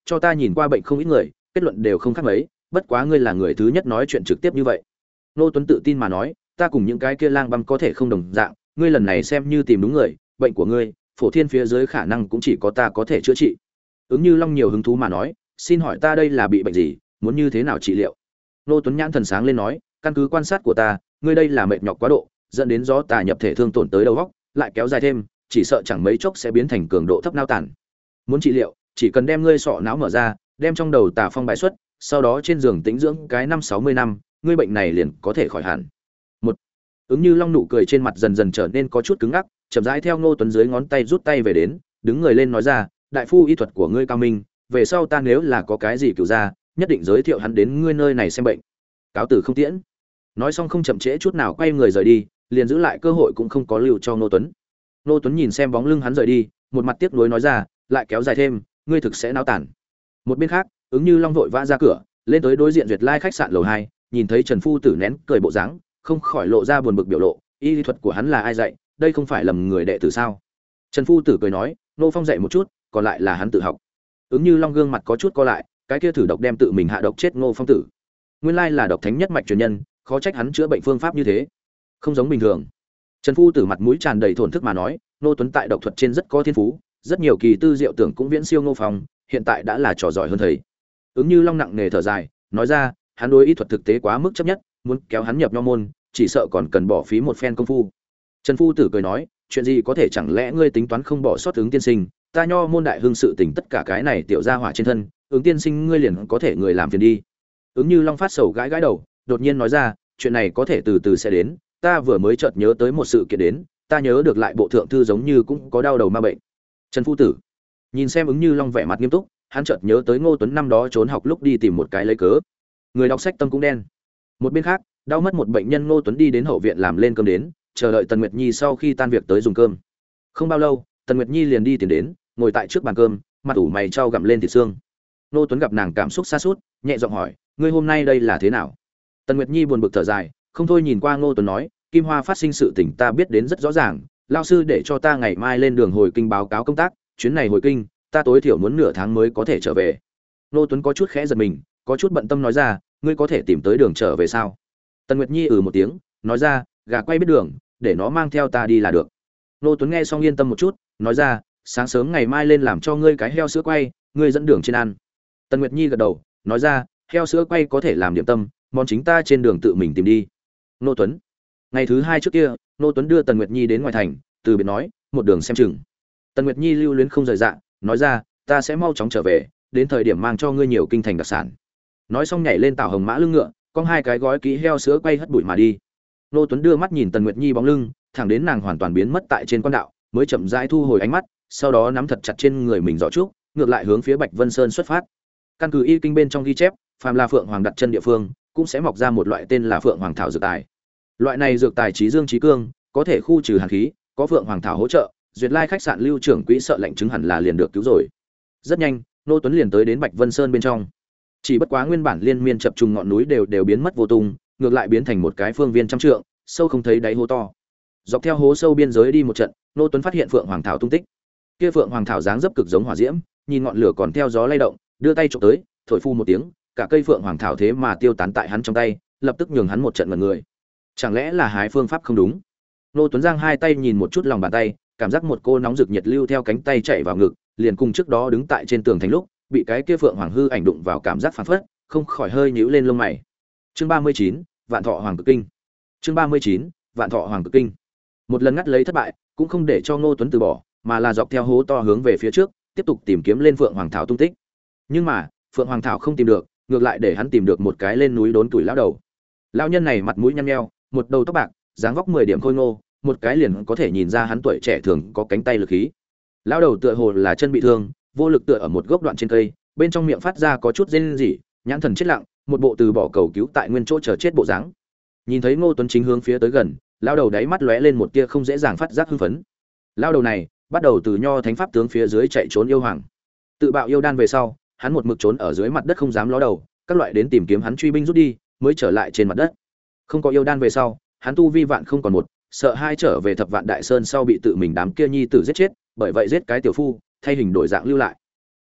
cho ta nhìn qua bệnh không ít người, kết luận đều không khác mấy, bất quá ngươi là người thứ nhất nói chuyện trực tiếp như vậy. Nô Tuấn tự tin mà nói, ta cùng những cái kia lang băm có thể không đồng dạng, ngươi lần này xem như tìm đúng người, bệnh của ngươi, phổ thiên phía dưới khả năng cũng chỉ có ta có thể chữa trị. Ứng Như Long nhiều hứng thú mà nói, xin hỏi ta đây là bị bệnh gì, muốn như thế nào trị liệu? Nô Tuấn nhãn thần sáng lên nói, căn cứ quan sát của ta, ngươi đây là mệt nhọc quá độ, dẫn đến gió tà nhập thể thương tổn tới đầu óc, lại kéo dài thêm, chỉ sợ chẳng mấy chốc sẽ biến thành cường độ thấp não tàn. Muốn trị liệu, chỉ cần đem ngươi sọ não mở ra, đem trong đầu tà phong bài xuất, sau đó trên giường tĩnh dưỡng cái năm sáu mươi năm, ngươi bệnh này liền có thể khỏi hẳn. Một Ứng Như Long nụ cười trên mặt dần dần trở nên có chút cứng ngắc, chậm rãi theo Ngô Tuấn dưới ngón tay rút tay về đến, đứng người lên nói ra, đại phu y thuật của ngươi cao minh, về sau ta nếu là có cái gì cửu ra, nhất định giới thiệu hắn đến ngươi nơi này xem bệnh. Cáo tử không tiễn. Nói xong không chậm trễ chút nào quay người rời đi, liền giữ lại cơ hội cũng không có lưu cho Ngô Tuấn. Ngô Tuấn nhìn xem bóng lưng hắn rời đi, một mặt tiếc nuối nói ra, lại kéo dài thêm, ngươi thực sẽ náo tản. Một bên khác, Ứng Như Long vội vã ra cửa, lên tới đối diện Duyệt Lai khách sạn lầu hai, nhìn thấy Trần phu tử nén cười bộ dáng, không khỏi lộ ra buồn bực biểu lộ, y lý thuật của hắn là ai dạy, đây không phải lầm người đệ tử sao? Trần phu tử cười nói, Nô Phong dạy một chút, còn lại là hắn tự học. Ứng Như Long gương mặt có chút co lại, cái kia thử độc đem tự mình hạ độc chết Ngô Phong tử. Nguyên lai là độc thánh nhất mạch truyền nhân, khó trách hắn chữa bệnh phương pháp như thế, không giống bình thường. Trần phu tử mặt mũi tràn đầy thổn thức mà nói, Nô Tuấn tại độc thuật trên rất có thiên phú, rất nhiều kỳ tư diệu tưởng cũng viễn siêu Ngô Phong, hiện tại đã là trò giỏi hơn thầy. Ứng Như Long nặng nề thở dài, nói ra, hắn đối y thuật thực tế quá mức chấp nhất, muốn kéo hắn nhập nho môn, chỉ sợ còn cần bỏ phí một phen công phu. Trần phu tử cười nói, chuyện gì có thể chẳng lẽ ngươi tính toán không bỏ sót Ứng tiên sinh, ta nho môn đại hưng sự tình tất cả cái này tiểu gia hỏa trên thân, Ứng tiên sinh ngươi liền có thể người làm phiền đi. Ứng Như Long phát sầu gãi gãi đầu, đột nhiên nói ra, chuyện này có thể từ từ sẽ đến, ta vừa mới chợt nhớ tới một sự kiện đến, ta nhớ được lại bộ thượng thư giống như cũng có đau đầu ma bệnh. Trần phu tử nhìn xem Ứng Như Long vẻ mặt nghiêm túc, hắn chợt nhớ tới Ngô Tuấn năm đó trốn học lúc đi tìm một cái lấy cớ. Người đọc sách tâm cũng đen. Một bên khác, đau mất một bệnh nhân Ngô Tuấn đi đến hậu viện làm lên cơm đến, chờ đợi Tần Nguyệt Nhi sau khi tan việc tới dùng cơm. Không bao lâu, Tần Nguyệt Nhi liền đi tiến đến, ngồi tại trước bàn cơm, mặt ủ mày trao gặm lên thịt xương. Ngô Tuấn gặp nàng cảm xúc sa sút, nhẹ giọng hỏi, ngươi hôm nay đây là thế nào? Tần Nguyệt Nhi buồn bực thở dài, không thôi nhìn qua Ngô Tuấn nói, Kim Hoa phát sinh sự tình ta biết đến rất rõ ràng, lão sư để cho ta ngày mai lên đường hồi kinh báo cáo công tác, chuyến này hồi kinh, ta tối thiểu muốn nửa tháng mới có thể trở về. Ngô Tuấn có chút khẽ giật mình, có chút bận tâm nói ra, ngươi có thể tìm tới đường trở về sao? Tần Nguyệt Nhi ừ một tiếng, nói ra, gà quay biết đường, để nó mang theo ta đi là được. Ngô Tuấn nghe xong yên tâm một chút, nói ra, sáng sớm ngày mai lên làm cho ngươi cái heo sữa quay, ngươi dẫn đường trên ăn. Tần Nguyệt Nhi gật đầu, nói ra, heo sữa quay có thể làm điểm tâm, món chính ta trên đường tự mình tìm đi. Ngô Tuấn. Ngày thứ hai trước kia, Ngô Tuấn đưa Tần Nguyệt Nhi đến ngoài thành, từ biệt nói, một đường xem chừng. Tần Nguyệt Nhi lưu luyến không rời dạ, nói ra, ta sẽ mau chóng trở về, đến thời điểm mang cho ngươi nhiều kinh thành đặc sản. Nói xong nhảy lên tàu hồng mã lưng ngựa, cong hai cái gói kỹ heo sữa quay hất bụi mà đi. Ngô Tuấn đưa mắt nhìn Tần Nguyệt Nhi bóng lưng, thẳng đến nàng hoàn toàn biến mất tại trên quan đạo, mới chậm rãi thu hồi ánh mắt, sau đó nắm thật chặt trên người mình giỏ trúc, ngược lại hướng phía Bạch Vân Sơn xuất phát. Căn cứ y kinh bên trong ghi chép, phàm là phượng hoàng đặt chân địa phương, cũng sẽ mọc ra một loại tên là phượng hoàng thảo dược tài. Loại này dược tài trí dương trí cương, có thể khu trừ hàn khí, có phượng hoàng thảo hỗ trợ, Duyệt Lai khách sạn lưu trưởng quỹ sợ lệnh chứng hẳn là liền được cứu rồi. Rất nhanh, Ngô Tuấn liền tới đến Bạch Vân Sơn bên trong. Chỉ bất quá nguyên bản liên miên chập trùng ngọn núi đều đều biến mất vô tung, ngược lại biến thành một cái phương viên trăm trượng, sâu không thấy đáy hố to. Dọc theo hố sâu biên giới đi một trận, Ngô Tuấn phát hiện phượng hoàng thảo tung tích. Kia phượng hoàng thảo dáng dấp cực giống hỏa diễm, nhìn ngọn lửa còn theo gió lay động, đưa tay chụp tới, thổi phu một tiếng, cả cây phượng hoàng thảo thế mà tiêu tán tại hắn trong tay, lập tức nhường hắn một trận ngẩn người. Chẳng lẽ là hái phương pháp không đúng? Ngô Tuấn giang hai tay nhìn một chút lòng bàn tay, cảm giác một cô nóng rực nhiệt lưu theo cánh tay chạy vào ngực, liền cùng trước đó đứng tại trên tường thành lúc, bị cái kia phượng hoàng hư ảnh đụng vào cảm giác phản phất, không khỏi hơi nhíu lên lông mày. Chương ba mươi chín, Vạn Thọ Hoàng Cực Kinh. Chương ba mươi chín, Vạn Thọ Hoàng Cực Kinh. Một lần ngắt lấy thất bại, cũng không để cho Ngô Tuấn từ bỏ, mà là dọc theo hố to hướng về phía trước, tiếp tục tìm kiếm lên phượng hoàng thảo tung tích. Nhưng mà, phượng hoàng thảo không tìm được, ngược lại để hắn tìm được một cái lên núi đốn tuổi lão đầu. Lão nhân này mặt mũi nhăn nheo, một đầu tóc bạc, dáng vóc mười điểm khôi ngô, một cái liền có thể nhìn ra hắn tuổi trẻ thường có cánh tay lực khí. Lão đầu tựa hồ là chân bị thương, vô lực tựa ở một gốc đoạn trên cây, bên trong miệng phát ra có chút rên rỉ, nhãn thần chết lặng, một bộ từ bỏ cầu cứu tại nguyên chỗ chờ chết bộ dáng. Nhìn thấy Ngô Tuấn chính hướng phía tới gần, lão đầu đáy mắt lóe lên một tia không dễ dàng phát giác hưng phấn. Lão đầu này bắt đầu từ nho thánh pháp tướng phía dưới chạy trốn yêu hoàng, tự bạo yêu đan về sau, hắn một mực trốn ở dưới mặt đất không dám ló đầu, các loại đến tìm kiếm hắn truy binh rút đi, mới trở lại trên mặt đất. Không có yêu đan về sau, hắn tu vi vạn không còn một, sợ hai trở về Thập Vạn Đại Sơn sau bị tự mình đám kia nhi tử giết chết, bởi vậy giết cái tiểu phu, thay hình đổi dạng lưu lại.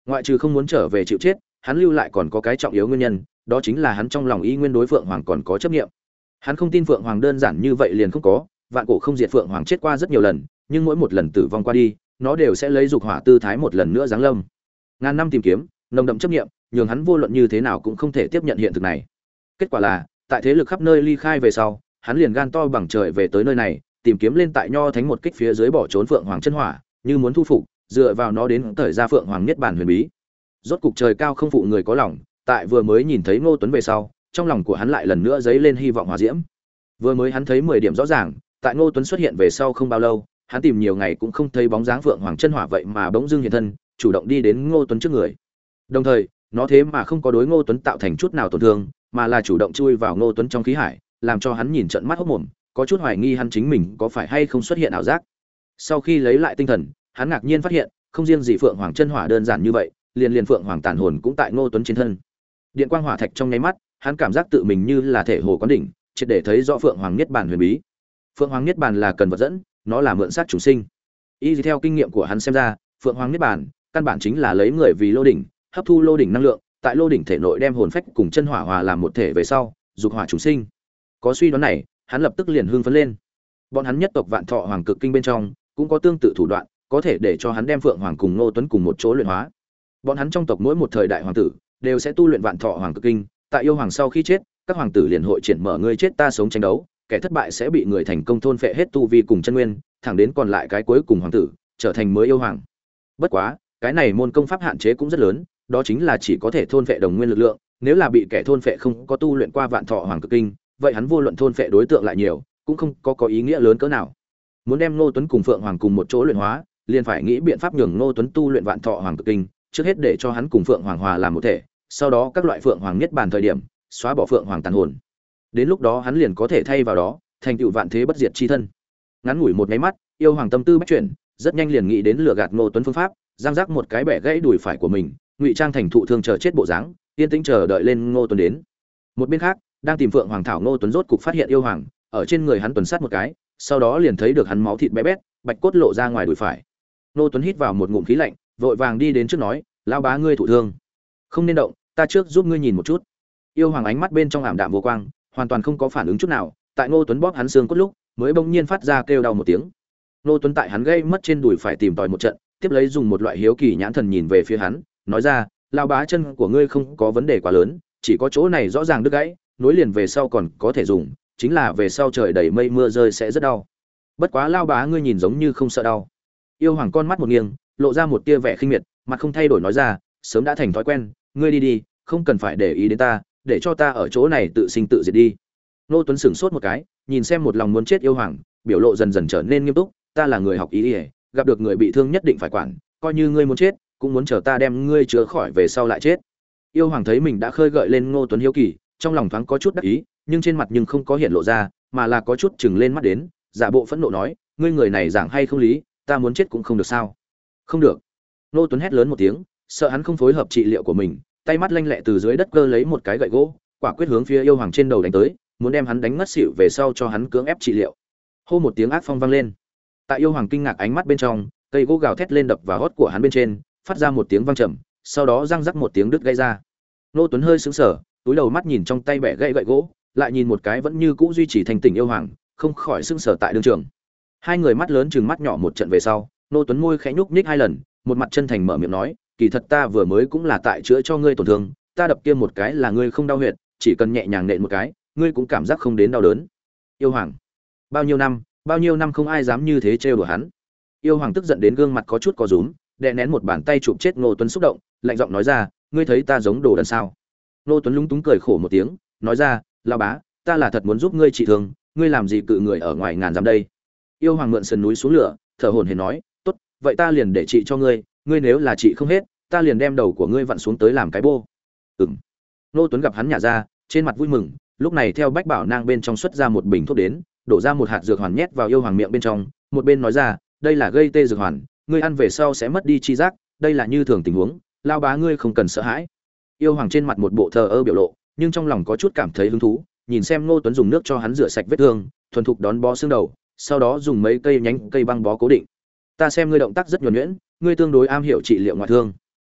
Ngoại trừ không muốn trở về chịu chết, hắn lưu lại còn có cái trọng yếu nguyên nhân, đó chính là hắn trong lòng y nguyên đối Phượng Hoàng còn có chấp niệm. Hắn không tin Phượng Hoàng đơn giản như vậy liền không có, vạn cổ không diệt Phượng Hoàng chết qua rất nhiều lần, nhưng mỗi một lần tử vong qua đi, nó đều sẽ lấy dục hỏa tư thái một lần nữa giáng lâm. Ngàn năm tìm kiếm, nồng đậm chấp niệm, nhường hắn vô luận như thế nào cũng không thể tiếp nhận hiện thực này. Kết quả là, tại thế lực khắp nơi ly khai về sau, hắn liền gan to bằng trời về tới nơi này, tìm kiếm lên tại Nho Thánh một kích phía dưới bỏ trốn Phượng Hoàng chân hỏa, như muốn thu phục, dựa vào nó đến thời ra Phượng Hoàng niết bàn huyền bí. Rốt cục trời cao không phụ người có lòng, tại vừa mới nhìn thấy Ngô Tuấn về sau, trong lòng của hắn lại lần nữa dấy lên hy vọng hòa diễm. Vừa mới hắn thấy mười điểm rõ ràng, tại Ngô Tuấn xuất hiện về sau không bao lâu, hắn tìm nhiều ngày cũng không thấy bóng dáng Phượng Hoàng chân hỏa vậy mà bỗng dưng hiện thân, chủ động đi đến Ngô Tuấn trước người. Đồng thời, nó thế mà không có đối Ngô Tuấn tạo thành chút nào tổn thương, mà là chủ động chui vào Ngô Tuấn trong khí hải, làm cho hắn nhìn trợn mắt hốt mồm, có chút hoài nghi hắn chính mình có phải hay không xuất hiện ảo giác. Sau khi lấy lại tinh thần, hắn ngạc nhiên phát hiện, không riêng gì Phượng Hoàng chân hỏa đơn giản như vậy, liền liền Phượng Hoàng tàn hồn cũng tại Ngô Tuấn trên thân. Điện quang hỏa thạch trong nháy mắt, hắn cảm giác tự mình như là thể hồ quán đỉnh, triệt để thấy rõ Phượng Hoàng niết bàn huyền bí. Phượng Hoàng niết bàn là cần vật dẫn, nó là mượn sát chủ sinh. Y theo kinh nghiệm của hắn xem ra, Phượng Hoàng niết bàn căn bản chính là lấy người vì lô đỉnh, hấp thu lô đỉnh năng lượng, tại lô đỉnh thể nội đem hồn phách cùng chân hỏa hòa làm một thể về sau, dục hỏa chủ sinh. Có suy đoán này, hắn lập tức liền hưng phấn lên. Bọn hắn nhất tộc Vạn Thọ Hoàng Cực Kinh bên trong cũng có tương tự thủ đoạn, có thể để cho hắn đem Phượng Hoàng cùng Ngô Tuấn cùng một chỗ luyện hóa. Bọn hắn trong tộc mỗi một thời đại hoàng tử đều sẽ tu luyện Vạn Thọ Hoàng Cực Kinh, tại yêu hoàng sau khi chết, các hoàng tử liền hội triển mở người chết ta sống tranh đấu, kẻ thất bại sẽ bị người thành công thôn phệ hết tu vi cùng chân nguyên, thẳng đến còn lại cái cuối cùng hoàng tử trở thành mới yêu hoàng. Bất quá, cái này môn công pháp hạn chế cũng rất lớn, đó chính là chỉ có thể thôn phệ đồng nguyên lực lượng, nếu là bị kẻ thôn phệ không có tu luyện qua Vạn Thọ Hoàng Cực Kinh, vậy hắn vô luận thôn phệ đối tượng lại nhiều, cũng không có có ý nghĩa lớn cỡ nào. Muốn đem Ngô Tuấn cùng Phượng Hoàng cùng một chỗ luyện hóa, liền phải nghĩ biện pháp nhường Ngô Tuấn tu luyện Vạn Thọ Hoàng Cực Kinh, trước hết để cho hắn cùng Phượng Hoàng hòa làm một thể, sau đó các loại Phượng Hoàng niết bàn thời điểm, xóa bỏ Phượng Hoàng tàn hồn. Đến lúc đó hắn liền có thể thay vào đó, thành tựu vạn thế bất diệt chi thân. Ngắn ngủi một cái mắt, yêu hoàng tâm tư bách chuyển, rất nhanh liền nghĩ đến lừa gạt Ngô Tuấn phương pháp, giang rắc một cái bẻ gãy đùi phải của mình, ngụy trang thành thụ thương chờ chết bộ dáng, yên tĩnh chờ đợi lên Ngô Tuấn đến. Một bên khác, đang tìm Phượng Hoàng thảo Ngô Tuấn rốt cục phát hiện yêu hoàng, ở trên người hắn tuần sát một cái, sau đó liền thấy được hắn máu thịt bé bét, bạch cốt lộ ra ngoài đùi phải. Ngô Tuấn hít vào một ngụm khí lạnh, vội vàng đi đến trước nói, lão bá ngươi thụ thương, không nên động, ta trước giúp ngươi nhìn một chút. Yêu hoàng ánh mắt bên trong ảm đạm vô quang, hoàn toàn không có phản ứng chút nào, tại Ngô Tuấn bóp hắn xương cốt lúc, mới bỗng nhiên phát ra kêu đau một tiếng. Ngô Tuấn tại hắn gây mất trên đùi phải tìm tòi một trận, tiếp lấy dùng một loại hiếu kỳ nhãn thần nhìn về phía hắn, nói ra, lão bá chân của ngươi không có vấn đề quá lớn, chỉ có chỗ này rõ ràng đứt gãy, nối liền về sau còn có thể dùng, chính là về sau trời đầy mây mưa rơi sẽ rất đau. Bất quá lão bá ngươi nhìn giống như không sợ đau. Yêu hoàng con mắt một nghiêng, lộ ra một tia vẻ khinh miệt, mặt không thay đổi nói ra, sớm đã thành thói quen, ngươi đi đi, không cần phải để ý đến ta, để cho ta ở chỗ này tự sinh tự diệt đi. Ngô Tuấn sững sốt một cái, nhìn xem một lòng muốn chết yêu hoàng, biểu lộ dần dần trở nên nghiêm túc, ta là người học ý y, gặp được người bị thương nhất định phải quản, coi như ngươi muốn chết, cũng muốn chờ ta đem ngươi chữa khỏi về sau lại chết. Yêu hoàng thấy mình đã khơi gợi lên Ngô Tuấn hiếu kỳ, trong lòng thoáng có chút đắc ý, nhưng trên mặt nhưng không có hiện lộ ra, mà là có chút chừng lên mắt đến, giả bộ phẫn nộ nói, ngươi người này giảng hay không lý, ta muốn chết cũng không được sao? Không được. Ngô Tuấn hét lớn một tiếng, sợ hắn không phối hợp trị liệu của mình, tay mắt lanh lẹ từ dưới đất cơ lấy một cái gậy gỗ, quả quyết hướng phía yêu hoàng trên đầu đánh tới, muốn đem hắn đánh ngất xỉu về sau cho hắn cưỡng ép trị liệu. Hô một tiếng ác phong vang lên. Tại yêu hoàng kinh ngạc ánh mắt bên trong, cây gỗ gào thét lên đập vào hót của hắn bên trên, phát ra một tiếng vang trầm, sau đó răng rắc một tiếng đứt gãy ra. Ngô Tuấn hơi sững sờ, túi đầu mắt nhìn trong tay bẻ gãy gậy gỗ, lại nhìn một cái vẫn như cũ duy trì thành tỉnh yêu hoàng, không khỏi sững sờ tại đường trường. Hai người mắt lớn chừng mắt nhỏ một trận về sau, Ngô Tuấn môi khẽ nhúc nhích hai lần, một mặt chân thành mở miệng nói, kỳ thật ta vừa mới cũng là tại chữa cho ngươi tổn thương, ta đập kia một cái là ngươi không đau huyệt, chỉ cần nhẹ nhàng nện một cái, ngươi cũng cảm giác không đến đau đớn. Yêu hoàng, bao nhiêu năm, bao nhiêu năm không ai dám như thế trêu đùa hắn. Yêu hoàng tức giận đến gương mặt có chút co rúm, đè nén một bàn tay chụp chết Ngô Tuấn xúc động, lạnh giọng nói ra, ngươi thấy ta giống đồ đần sao? Ngô Tuấn lúng túng cười khổ một tiếng, nói ra, lão bá, ta là thật muốn giúp ngươi trị thương, ngươi làm gì cự người ở ngoài ngàn dặm đây? Yêu hoàng mượn sườn núi xuống lửa, thở hổn hển nói, tốt, vậy ta liền để trị cho ngươi, ngươi nếu là trị không hết, ta liền đem đầu của ngươi vặn xuống tới làm cái bô. Ừm. Ngô Tuấn gặp hắn nhả ra, trên mặt vui mừng, lúc này theo bách bảo nang bên trong xuất ra một bình thuốc đến, đổ ra một hạt dược hoàn nhét vào yêu hoàng miệng bên trong, một bên nói ra, đây là gây tê dược hoàn, ngươi ăn về sau sẽ mất đi chi giác, đây là như thường tình huống, lao bá ngươi không cần sợ hãi. Yêu hoàng trên mặt một bộ thờ ơ biểu lộ, nhưng trong lòng có chút cảm thấy hứng thú, nhìn xem Ngô Tuấn dùng nước cho hắn rửa sạch vết thương, thuần thục đón bó xương đầu, sau đó dùng mấy cây nhánh cây băng bó cố định. Ta xem ngươi động tác rất nhuần nhuyễn, ngươi tương đối am hiểu trị liệu ngoại thương.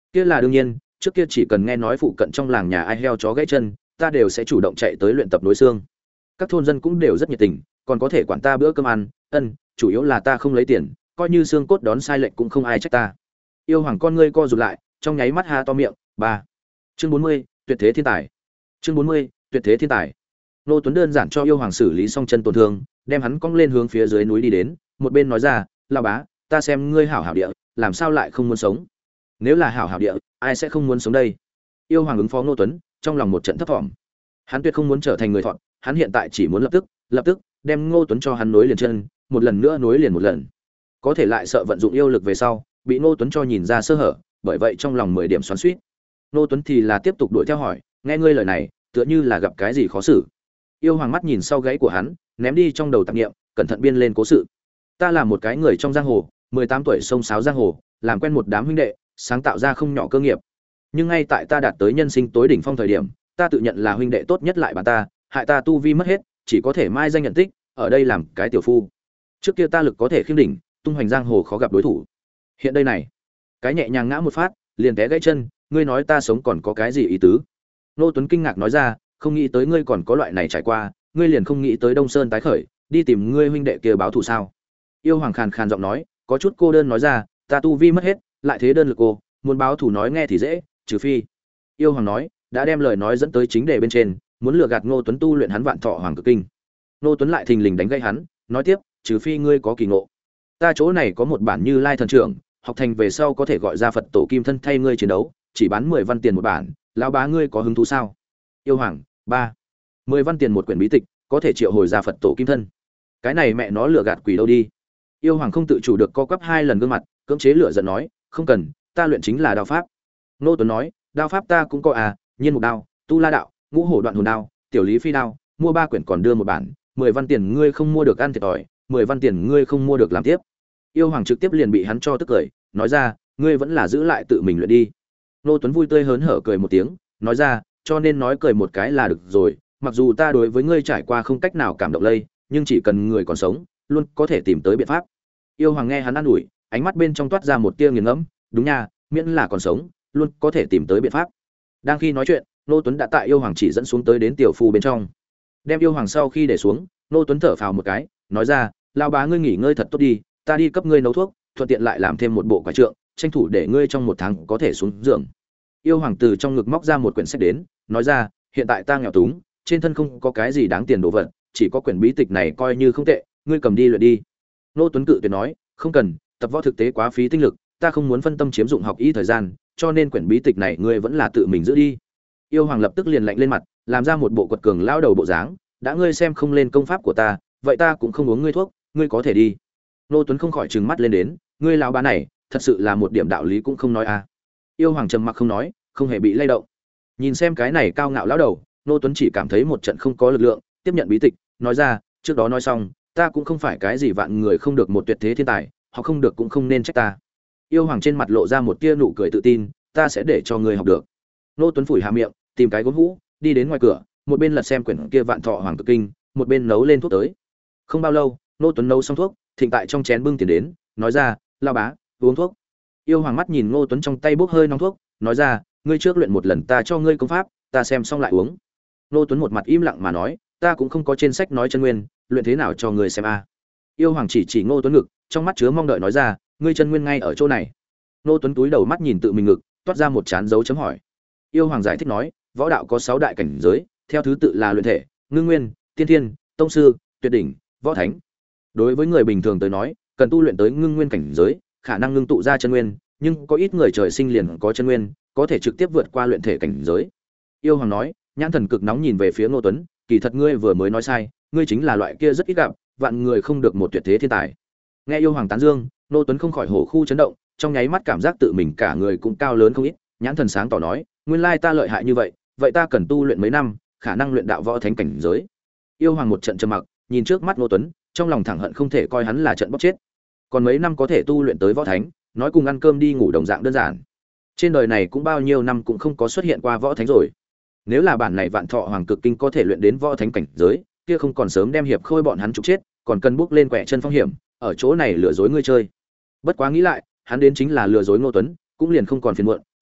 Kia là đương nhiên, trước kia chỉ cần nghe nói phụ cận trong làng nhà ai heo chó gãy chân, ta đều sẽ chủ động chạy tới luyện tập nối xương. Các thôn dân cũng đều rất nhiệt tình, còn có thể quản ta bữa cơm ăn, ân, chủ yếu là ta không lấy tiền, coi như xương cốt đón sai lệnh cũng không ai trách ta. Yêu Hoàng con ngươi co rụt lại, trong nháy mắt ha to miệng, ba. Chương bốn mươi, tuyệt thế thiên tài. Chương bốn mươi, tuyệt thế thiên tài. Nô Tuấn đơn giản cho Yêu Hoàng xử lý xong chân tổn thương, đem hắn cong lên hướng phía dưới núi đi đến, một bên nói ra, "Lão bá, ta xem ngươi hảo hảo địa, làm sao lại không muốn sống? Nếu là hảo hảo địa, ai sẽ không muốn sống đây?" Yêu Hoàng ứng phó Nô Tuấn, trong lòng một trận thấp thỏm. Hắn tuyệt không muốn trở thành người thọn, hắn hiện tại chỉ muốn lập tức, lập tức đem Ngô Tuấn cho hắn nối liền chân, một lần nữa nối liền một lần. Có thể lại sợ vận dụng yêu lực về sau, bị Ngô Tuấn cho nhìn ra sơ hở, bởi vậy trong lòng mười điểm xoắn xuýt. Ngô Tuấn thì là tiếp tục đuổi theo hỏi, nghe ngươi lời này, tựa như là gặp cái gì khó xử. Yêu Hoàng mắt nhìn sau gáy của hắn, ném đi trong đầu tạp niệm, cẩn thận biên lên cố sự. Ta là một cái người trong giang hồ, mười tám tuổi sông sáo giang hồ, làm quen một đám huynh đệ, sáng tạo ra không nhỏ cơ nghiệp. Nhưng ngay tại ta đạt tới nhân sinh tối đỉnh phong thời điểm, ta tự nhận là huynh đệ tốt nhất lại bản ta, hại ta tu vi mất hết, chỉ có thể mai danh nhận tích, ở đây làm cái tiểu phu. Trước kia ta lực có thể khiêm đỉnh, tung hoành giang hồ khó gặp đối thủ. Hiện đây này, cái nhẹ nhàng ngã một phát, liền té gãy chân, ngươi nói ta sống còn có cái gì ý tứ? Nô Tuấn kinh ngạc nói ra, không nghĩ tới ngươi còn có loại này trải qua, ngươi liền không nghĩ tới Đông Sơn tái khởi, đi tìm ngươi huynh đệ kia báo thù sao? Yêu Hoàng khàn khàn giọng nói, có chút cô đơn nói ra, ta tu vi mất hết, lại thế đơn lực cô, muốn báo thù nói nghe thì dễ, trừ phi. Yêu Hoàng nói, đã đem lời nói dẫn tới chính đề bên trên, muốn lừa gạt Ngô Tuấn tu luyện hắn Vạn Thọ Hoàng Cực Kinh. Ngô Tuấn lại thình lình đánh gãy hắn, nói tiếp, trừ phi ngươi có kỳ ngộ. Ta chỗ này có một bản Như Lai thần trưởng, học thành về sau có thể gọi ra Phật tổ kim thân thay ngươi chiến đấu, chỉ bán mười văn tiền một bản, lão bá ngươi có hứng thú sao? Yêu Hoàng, ba. mười văn tiền một quyển bí tịch, có thể triệu hồi ra Phật tổ kim thân. Cái này mẹ nó lừa gạt quỷ đâu đi. Yêu Hoàng không tự chủ được co quắp hai lần gương mặt, cưỡng chế lửa giận nói, không cần, ta luyện chính là đao pháp. Ngô Tuấn nói, đao pháp ta cũng có à, nhiên mục đao, tu la đạo, ngũ hổ đoạn hồn đao, tiểu lý phi đao, mua ba quyển còn đưa một bản, mười văn tiền ngươi không mua được ăn thiệt thòi, mười văn tiền ngươi không mua được làm tiếp. Yêu Hoàng trực tiếp liền bị hắn cho tức cười, nói ra, ngươi vẫn là giữ lại tự mình luyện đi. Ngô Tuấn vui tươi hớn hở cười một tiếng, nói ra, cho nên nói cười một cái là được rồi, mặc dù ta đối với ngươi trải qua không cách nào cảm động lây, nhưng chỉ cần người còn sống, luôn có thể tìm tới biện pháp. Yêu Hoàng nghe hắn an ủi, ánh mắt bên trong toát ra một tia nghiền ngẫm, đúng nha, miễn là còn sống, luôn có thể tìm tới biện pháp. Đang khi nói chuyện, Nô Tuấn đã tại Yêu Hoàng chỉ dẫn xuống tới đến tiểu phu bên trong. Đem Yêu Hoàng sau khi để xuống, Nô Tuấn thở phào một cái, nói ra, lão bá ngươi nghỉ ngơi thật tốt đi, ta đi cấp ngươi nấu thuốc, thuận tiện lại làm thêm một bộ quả trượng, tranh thủ để ngươi trong một tháng có thể xuống giường. Yêu Hoàng từ trong ngực móc ra một quyển sách đến, nói ra, hiện tại ta nghèo túng, trên thân không có cái gì đáng tiền đồ vật, chỉ có quyển bí tịch này coi như không tệ, ngươi cầm đi luyện đi. Nô Tuấn cự tuyệt nói, không cần, tập võ thực tế quá phí tinh lực, ta không muốn phân tâm chiếm dụng học y thời gian, cho nên quyển bí tịch này ngươi vẫn là tự mình giữ đi. Yêu Hoàng lập tức liền lạnh lên mặt, làm ra một bộ quật cường lao đầu bộ dáng, đã ngươi xem không lên công pháp của ta, vậy ta cũng không uống ngươi thuốc, ngươi có thể đi. Nô Tuấn không khỏi trừng mắt lên đến, ngươi lão bá này, thật sự là một điểm đạo lý cũng không nói à. Yêu Hoàng trầm mặc không nói, không hề bị lay động. Nhìn xem cái này cao ngạo lão đầu, Nô Tuấn chỉ cảm thấy một trận không có lực lượng, tiếp nhận bí tịch, nói ra, trước đó nói xong, ta cũng không phải cái gì vạn người không được một tuyệt thế thiên tài, họ không được cũng không nên trách ta. Yêu Hoàng trên mặt lộ ra một tia nụ cười tự tin, ta sẽ để cho ngươi học được. Nô Tuấn phủi hạ miệng, tìm cái gốm hũ, đi đến ngoài cửa, một bên lật xem quyển kia Vạn Thọ Hoàng Cực Kinh, một bên nấu lên thuốc tới. Không bao lâu, Nô Tuấn nấu xong thuốc, thịnh tại trong chén bưng tiền đến, nói ra, lão bá, uống thuốc. Yêu Hoàng mắt nhìn Nô Tuấn trong tay bốc hơi nóng thuốc, nói ra, ngươi trước luyện một lần ta cho ngươi công pháp, ta xem xong lại uống. Nô Tuấn một mặt im lặng mà nói, ta cũng không có trên sách nói chân nguyên, luyện thế nào cho ngươi xem a. Yêu Hoàng chỉ chỉ Ngô Tuấn ngực, trong mắt chứa mong đợi nói ra, ngươi chân nguyên ngay ở chỗ này. Ngô Tuấn túi đầu mắt nhìn tự mình ngực, toát ra một chán dấu chấm hỏi. Yêu Hoàng giải thích nói, võ đạo có sáu đại cảnh giới, theo thứ tự là luyện thể, ngưng nguyên, tiên thiên, tông sư, tuyệt đỉnh, võ thánh. Đối với người bình thường tới nói, cần tu luyện tới ngưng nguyên cảnh giới, khả năng ngưng tụ ra chân nguyên, nhưng có ít người trời sinh liền có chân nguyên, có thể trực tiếp vượt qua luyện thể cảnh giới. Yêu Hoàng nói, nhãn thần cực nóng nhìn về phía Ngô Tuấn, kỳ thật ngươi vừa mới nói sai, ngươi chính là loại kia rất ít gặp, vạn người không được một tuyệt thế thiên tài. Nghe Yêu Hoàng tán dương, Ngô Tuấn không khỏi hổ khu chấn động, trong nháy mắt cảm giác tự mình cả người cũng cao lớn không ít, nhãn thần sáng tỏ nói, nguyên lai ta lợi hại như vậy, vậy ta cần tu luyện mấy năm, khả năng luyện đạo võ thánh cảnh giới. Yêu Hoàng một trận trầm mặc, nhìn trước mắt Ngô Tuấn, trong lòng thẳng hận không thể coi hắn là trận bóc chết. Còn mấy năm có thể tu luyện tới võ thánh, nói cùng ăn cơm đi ngủ đồng dạng đơn giản. Trên đời này cũng bao nhiêu năm cũng không có xuất hiện qua võ thánh rồi. Nếu là bản này Vạn Thọ Hoàng Cực Kinh có thể luyện đến võ thánh cảnh giới, kia không còn sớm đem hiệp khôi bọn hắn trục chết, còn cần bước lên quẻ chân phong hiểm, ở chỗ này lừa dối ngươi chơi. Bất quá nghĩ lại, hắn đến chính là lừa dối Ngô Tuấn, cũng liền không còn phiền muộn,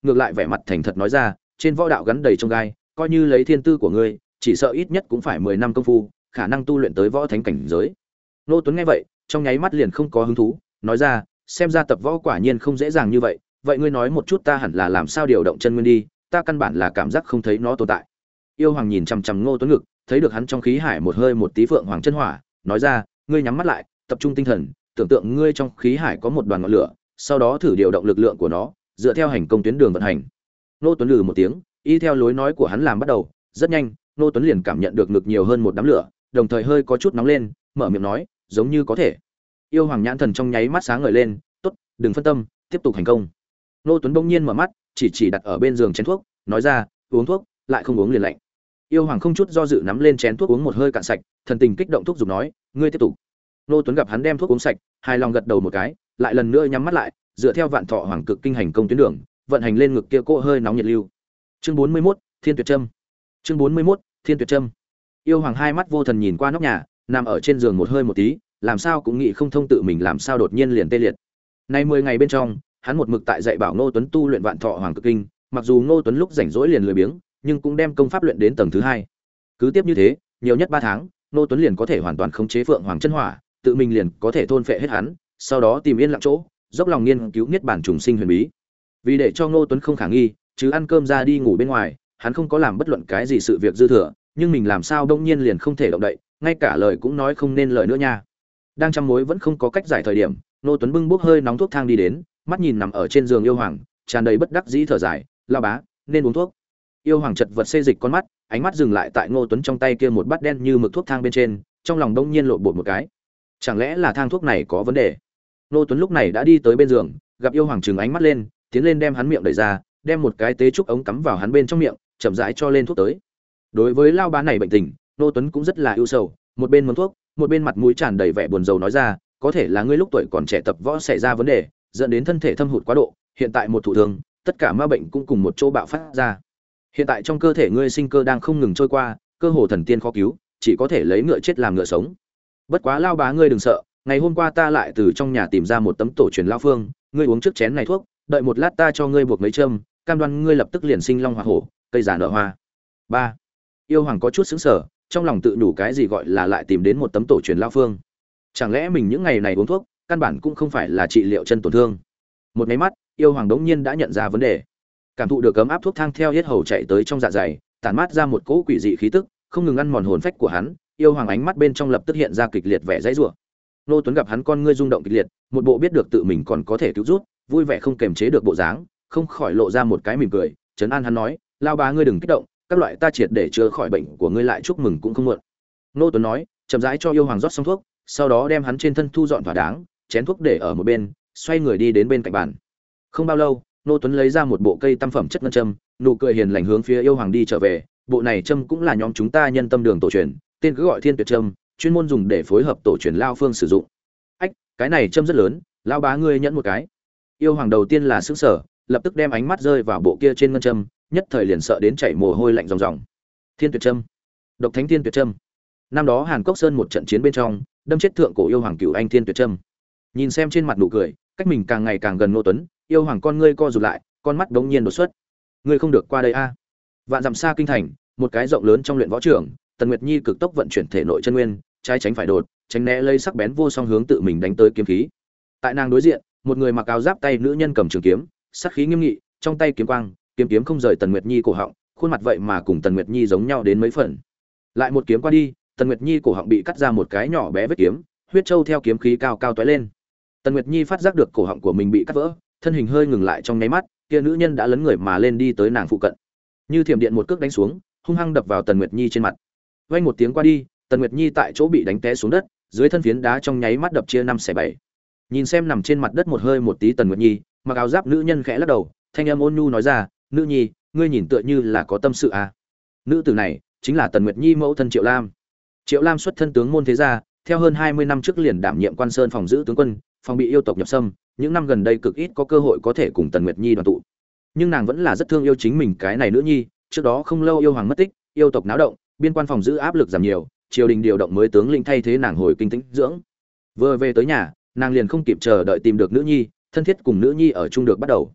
ngược lại vẻ mặt thành thật nói ra, trên võ đạo gắn đầy trong gai, coi như lấy thiên tư của ngươi, chỉ sợ ít nhất cũng phải mười năm công phu, khả năng tu luyện tới võ thánh cảnh giới. Ngô Tuấn nghe vậy, trong nháy mắt liền không có hứng thú, nói ra, xem ra tập võ quả nhiên không dễ dàng như vậy, vậy ngươi nói một chút ta hẳn là làm sao điều động chân nguyên đi, ta căn bản là cảm giác không thấy nó tồn tại. Yêu Hoàng nhìn chằm chằm Ngô Tuấn ngực, thấy được hắn trong khí hải một hơi một tí phượng hoàng chân hỏa, nói ra, ngươi nhắm mắt lại, tập trung tinh thần, tưởng tượng ngươi trong khí hải có một đoàn ngọn lửa, sau đó thử điều động lực lượng của nó, dựa theo hành công tuyến đường vận hành. Ngô Tuấn lừ một tiếng, y theo lối nói của hắn làm bắt đầu, rất nhanh, Ngô Tuấn liền cảm nhận được ngực nhiều hơn một đám lửa, đồng thời hơi có chút nóng lên, mở miệng nói, giống như có thể. Yêu Hoàng nhãn thần trong nháy mắt sáng ngời lên, tốt, đừng phân tâm, tiếp tục hành công. Ngô Tuấn bỗng nhiên mở mắt, chỉ chỉ đặt ở bên giường chén thuốc, nói ra, uống thuốc, lại không uống liền lạnh. Yêu Hoàng không chút do dự nắm lên chén thuốc uống một hơi cạn sạch, thần tình kích động thúc giục nói, ngươi tiếp tục. Ngô Tuấn gặp hắn đem thuốc uống sạch, hài lòng gật đầu một cái, lại lần nữa nhắm mắt lại, dựa theo Vạn Thọ Hoàng cực kinh hành công tuyến đường, vận hành lên ngực kia cỗ hơi nóng nhiệt lưu. Chương bốn mươi mốt, Thiên Tuyệt Trâm. Chương bốn mươi mốt, Thiên Tuyệt Trâm. Yêu Hoàng hai mắt vô thần nhìn qua nóc nhà, nằm ở trên giường một hơi một tí, làm sao cũng nghĩ không thông tự mình làm sao đột nhiên liền tê liệt. Nay mười ngày bên trong, hắn một mực tại dạy bảo Ngô Tuấn tu luyện Vạn Thọ Hoàng cực kinh, mặc dù Ngô Tuấn lúc rảnh rỗi liền lười biếng, nhưng cũng đem công pháp luyện đến tầng thứ hai. Cứ tiếp như thế, nhiều nhất ba tháng, Ngô Tuấn liền có thể hoàn toàn khống chế Phượng Hoàng chân hỏa, tự mình liền có thể thôn phệ hết hắn, sau đó tìm yên lặng chỗ, dốc lòng nghiên cứu niết bản trùng sinh huyền bí. Vì để cho Ngô Tuấn không khả nghi, chứ ăn cơm ra đi ngủ bên ngoài, hắn không có làm bất luận cái gì sự việc dư thừa, nhưng mình làm sao đông nhiên liền không thể động đậy, ngay cả lời cũng nói không nên lời nữa nha. Đang trăm mối vẫn không có cách giải thời điểm, Ngô Tuấn bưng bốc hơi nóng thuốc thang đi đến, mắt nhìn nằm ở trên giường Yêu Hoàng, tràn đầy bất đắc dĩ thở dài, "Lão bá, nên uống thuốc." Yêu Hoàng chật vật xê dịch con mắt, ánh mắt dừng lại tại Ngô Tuấn trong tay kia một bát đen như mực thuốc thang bên trên, trong lòng đông nhiên lộn bột một cái. Chẳng lẽ là thang thuốc này có vấn đề? Ngô Tuấn lúc này đã đi tới bên giường, gặp Yêu Hoàng trừng ánh mắt lên, tiến lên đem hắn miệng đẩy ra, đem một cái tế trúc ống cắm vào hắn bên trong miệng, chậm rãi cho lên thuốc tới. Đối với lao bá này bệnh tình, Ngô Tuấn cũng rất là ưu sầu, một bên muốn thuốc, một bên mặt mũi tràn đầy vẻ buồn rầu nói ra, có thể là ngươi lúc tuổi còn trẻ tập võ xảy ra vấn đề, dẫn đến thân thể thâm hụt quá độ, hiện tại một thụ thương, tất cả ma bệnh cũng cùng một chỗ bạo phát ra. Hiện tại trong cơ thể ngươi sinh cơ đang không ngừng trôi qua, cơ hồ thần tiên khó cứu, chỉ có thể lấy ngựa chết làm ngựa sống. Bất quá lao bá ngươi đừng sợ, ngày hôm qua ta lại từ trong nhà tìm ra một tấm tổ truyền lao phương, ngươi uống trước chén này thuốc, đợi một lát ta cho ngươi buộc mấy châm, cam đoan ngươi lập tức liền sinh long hỏa hổ, cây già nở hoa. Ba. Yêu Hoàng có chút sững sờ, trong lòng tự đủ cái gì gọi là lại tìm đến một tấm tổ truyền lao phương. Chẳng lẽ mình những ngày này uống thuốc, căn bản cũng không phải là trị liệu chân tổn thương. Một cái mắt, Yêu Hoàng đống nhiên đã nhận ra vấn đề. Cảm thụ được ấm áp thuốc thang theo yết hầu chạy tới trong dạ dày, tản mát ra một cỗ quỷ dị khí tức, không ngừng ăn mòn hồn phách của hắn. Yêu Hoàng ánh mắt bên trong lập tức hiện ra kịch liệt vẻ dãy rủa. Nô Tuấn gặp hắn con ngươi rung động kịch liệt, một bộ biết được tự mình còn có thể cứu rút, vui vẻ không kềm chế được bộ dáng, không khỏi lộ ra một cái mỉm cười, trấn an hắn nói, lao bá ngươi đừng kích động, các loại ta triệt để chữa khỏi bệnh của ngươi lại chúc mừng cũng không muộn. Nô Tuấn nói, chậm rãi cho Yêu Hoàng rót xong thuốc, sau đó đem hắn trên thân thu dọn thỏa đáng, chén thuốc để ở một bên, xoay người đi đến bên cạnh bàn. Không bao lâu, Nô Tuấn lấy ra một bộ cây tam phẩm chất ngân châm, nụ cười hiền lành hướng phía Yêu Hoàng đi trở về, bộ này châm cũng là nhóm chúng ta nhân tâm đường tổ truyền, tên cứ gọi Thiên Tuyệt Châm, chuyên môn dùng để phối hợp tổ truyền lao phương sử dụng. Ách, cái này châm rất lớn, lao bá ngươi nhẫn một cái. Yêu Hoàng đầu tiên là sững sờ, lập tức đem ánh mắt rơi vào bộ kia trên ngân châm, nhất thời liền sợ đến chảy mồ hôi lạnh ròng ròng. Thiên Tuyệt Châm, độc thánh Thiên Tuyệt Châm. Năm đó Hàn Cốc Sơn một trận chiến bên trong, đâm chết thượng cổ yêu hoàng cửu anh Thiên Tuyệt Châm. Nhìn xem trên mặt nụ cười, cách mình càng ngày càng gần Ngô Tuấn, Yêu Hoàng con ngươi co rụt lại, con mắt đống nhiên đột xuất. Ngươi không được qua đây a. Vạn dặm xa kinh thành, một cái rộng lớn trong luyện võ trường, Tần Nguyệt Nhi cực tốc vận chuyển thể nội chân nguyên, trái tránh phải đột, tránh né lây sắc bén vô song hướng tự mình đánh tới kiếm khí. Tại nàng đối diện, một người mặc áo giáp tay nữ nhân cầm trường kiếm, sát khí nghiêm nghị, trong tay kiếm quang, kiếm kiếm không rời Tần Nguyệt Nhi cổ họng, khuôn mặt vậy mà cùng Tần Nguyệt Nhi giống nhau đến mấy phần. Lại một kiếm qua đi, Tần Nguyệt Nhi cổ họng bị cắt ra một cái nhỏ bé vết kiếm, huyết châu theo kiếm khí cao cao tóe lên. Tần Nguyệt Nhi phát giác được cổ họng của mình bị cắt vỡ, thân hình hơi ngừng lại trong nháy mắt, kia nữ nhân đã lấn người mà lên đi tới nàng phụ cận. Như thiểm điện một cước đánh xuống, hung hăng đập vào Tần Nguyệt Nhi trên mặt. Vang một tiếng qua đi, Tần Nguyệt Nhi tại chỗ bị đánh té xuống đất, dưới thân phiến đá trong nháy mắt đập chia năm xẻ bảy. Nhìn xem nằm trên mặt đất một hơi một tí Tần Nguyệt Nhi, mặc áo giáp nữ nhân khẽ lắc đầu, thanh âm ôn nhu nói ra, "Nữ nhi, ngươi nhìn tựa như là có tâm sự à?" Nữ tử này chính là Tần Nguyệt Nhi mẫu thân Triệu Lam. Triệu Lam xuất thân tướng môn thế gia, theo hơn hai mươi năm trước liền đảm nhiệm quan sơn phòng giữ tướng quân, phòng bị yêu tộc nhập xâm, những năm gần đây cực ít có cơ hội có thể cùng Tần Nguyệt Nhi đoàn tụ. Nhưng nàng vẫn là rất thương yêu chính mình cái này nữ nhi, trước đó không lâu yêu hoàng mất tích, yêu tộc náo động, biên quan phòng giữ áp lực giảm nhiều, triều đình điều động mới tướng lĩnh thay thế nàng hồi kinh tĩnh dưỡng. Vừa về tới nhà, nàng liền không kịp chờ đợi tìm được nữ nhi, thân thiết cùng nữ nhi ở chung được bắt đầu.